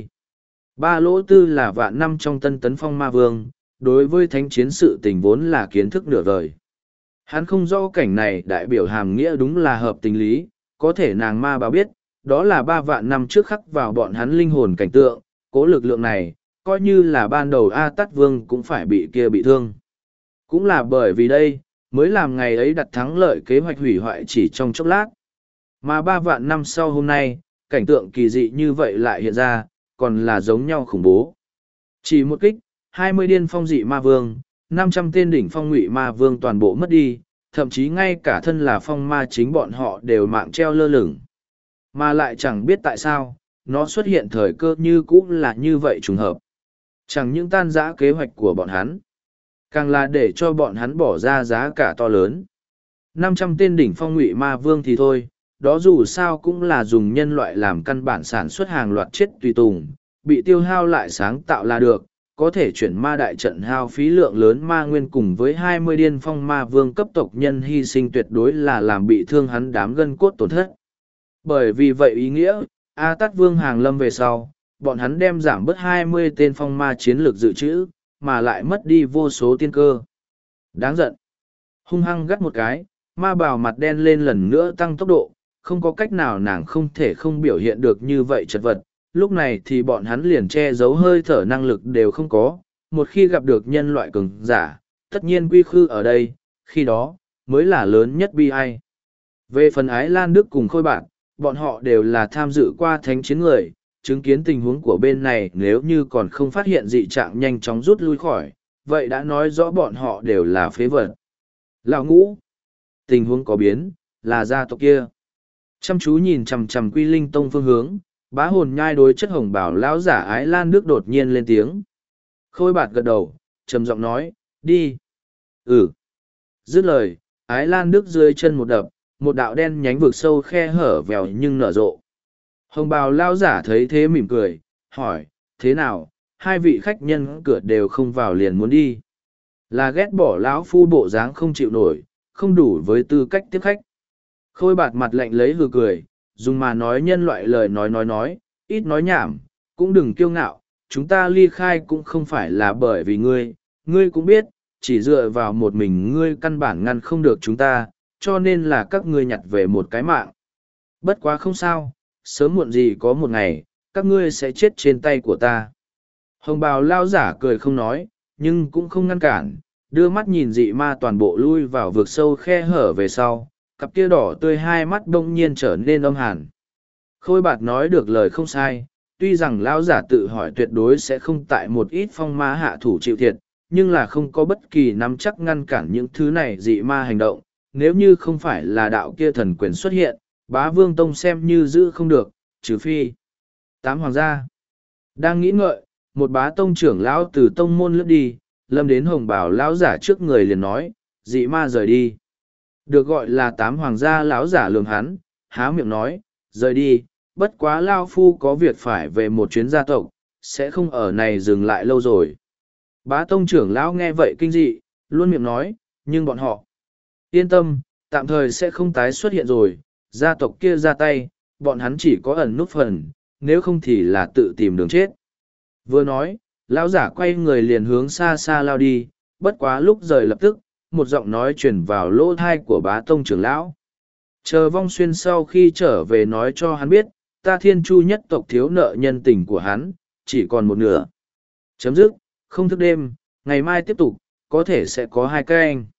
Ba lỗ tư là vạn năm trong tân tấn phong ma vương, đối với thánh chiến sự tình vốn là kiến thức nửa vời. Hắn không rõ cảnh này đại biểu hàm nghĩa đúng là hợp tình lý, có thể nàng ma bảo biết, đó là ba vạn năm trước khắc vào bọn hắn linh hồn cảnh tượng, cố lực lượng này, coi như là ban đầu A Tát Vương cũng phải bị kia bị thương. Cũng là bởi vì đây, mới làm ngày ấy đặt thắng lợi kế hoạch hủy hoại chỉ trong chốc lát. Mà ba vạn năm sau hôm nay, cảnh tượng kỳ dị như vậy lại hiện ra, còn là giống nhau khủng bố. Chỉ một kích, hai mươi điên phong dị ma vương, năm trăm tên đỉnh phong ngụy ma vương toàn bộ mất đi, thậm chí ngay cả thân là phong ma chính bọn họ đều mạng treo lơ lửng. Mà lại chẳng biết tại sao, nó xuất hiện thời cơ như cũ là như vậy trùng hợp. Chẳng những tan rã kế hoạch của bọn hắn, càng là để cho bọn hắn bỏ ra giá cả to lớn. năm trăm tên đỉnh phong ngụy ma vương thì thôi, đó dù sao cũng là dùng nhân loại làm căn bản sản xuất hàng loạt chết tùy tùng, bị tiêu hao lại sáng tạo là được, có thể chuyển ma đại trận hao phí lượng lớn ma nguyên cùng với hai mươi điên phong ma vương cấp tộc nhân hy sinh tuyệt đối là làm bị thương hắn đám gân cốt tổn thất. Bởi vì vậy ý nghĩa, A Tát Vương hàng lâm về sau, bọn hắn đem giảm bớt hai mươi tên phong ma chiến lược dự trữ, mà lại mất đi vô số tiên cơ. Đáng giận. Hung hăng gắt một cái, ma bào mặt đen lên lần nữa tăng tốc độ, không có cách nào nàng không thể không biểu hiện được như vậy chật vật. Lúc này thì bọn hắn liền che giấu hơi thở năng lực đều không có, một khi gặp được nhân loại cường giả, tất nhiên quy khư ở đây, khi đó, mới là lớn nhất bi ai. Về phần Ái Lan Đức cùng Khôi Bạn, bọn họ đều là tham dự qua thánh chiến người, chứng kiến tình huống của bên này nếu như còn không phát hiện dị trạng nhanh chóng rút lui khỏi, vậy đã nói rõ bọn họ đều là phế vật. Lão Ngũ, tình huống có biến, là gia tộc kia. Chăm chú nhìn chằm chằm Quy Linh Tông phương hướng, bá hồn nhai đối chất hồng bảo lão giả Ái Lan Đức đột nhiên lên tiếng. Khôi Bạt gật đầu, trầm giọng nói, đi. Ừ. Dứt lời, Ái Lan Đức dưới chân một đập, một đạo đen nhánh vực sâu khe hở vèo nhưng nở rộ. Hồng bào lao giả thấy thế mỉm cười, hỏi, thế nào, hai vị khách nhân cửa đều không vào liền muốn đi. Là ghét bỏ lão phu bộ dáng không chịu nổi, không đủ với tư cách tiếp khách. Khôi Bạt mặt lạnh lấy hừ cười, dùng mà nói nhân loại lời nói nói nói, ít nói nhảm, cũng đừng kiêu ngạo, chúng ta ly khai cũng không phải là bởi vì ngươi, ngươi cũng biết, chỉ dựa vào một mình ngươi căn bản ngăn không được chúng ta, cho nên là các ngươi nhặt về một cái mạng. Bất quá không sao, sớm muộn gì có một ngày, các ngươi sẽ chết trên tay của ta. Hồng bào lao giả cười không nói, nhưng cũng không ngăn cản, đưa mắt nhìn dị ma toàn bộ lui vào vực sâu khe hở về sau, cặp kia đỏ tươi hai mắt đông nhiên trở nên âm hàn. Khôi Bạt nói được lời không sai, tuy rằng lao giả tự hỏi tuyệt đối sẽ không tại một ít phong ma hạ thủ chịu thiệt, nhưng là không có bất kỳ nắm chắc ngăn cản những thứ này dị ma hành động, nếu như không phải là đạo kia thần quyền xuất hiện, bá vương tông xem như giữ không được, trừ phi. Tám hoàng gia. Đang nghĩ ngợi, một bá tông trưởng lão từ tông môn lướt đi, lâm đến hồng bảo lão giả trước người liền nói, dị ma rời đi. Được gọi là tám hoàng gia lão giả lường hắn, há miệng nói, rời đi, bất quá lao phu có việc phải về một chuyến gia tộc, sẽ không ở này dừng lại lâu rồi. Bá tông trưởng lão nghe vậy kinh dị, luôn miệng nói, nhưng bọn họ, yên tâm, tạm thời sẽ không tái xuất hiện rồi, gia tộc kia ra tay, bọn hắn chỉ có ẩn nút phần, nếu không thì là tự tìm đường chết. Vừa nói, Lão giả quay người liền hướng xa xa lao đi, bất quá lúc rời lập tức, một giọng nói truyền vào lỗ thai của bá tông trưởng lão. Chờ Vong Xuyên sau khi trở về nói cho hắn biết, ta Thiên Chu nhất tộc thiếu nợ nhân tình của hắn, chỉ còn một nửa. Chấm dứt, không thức đêm, ngày mai tiếp tục, có thể sẽ có hai cái anh.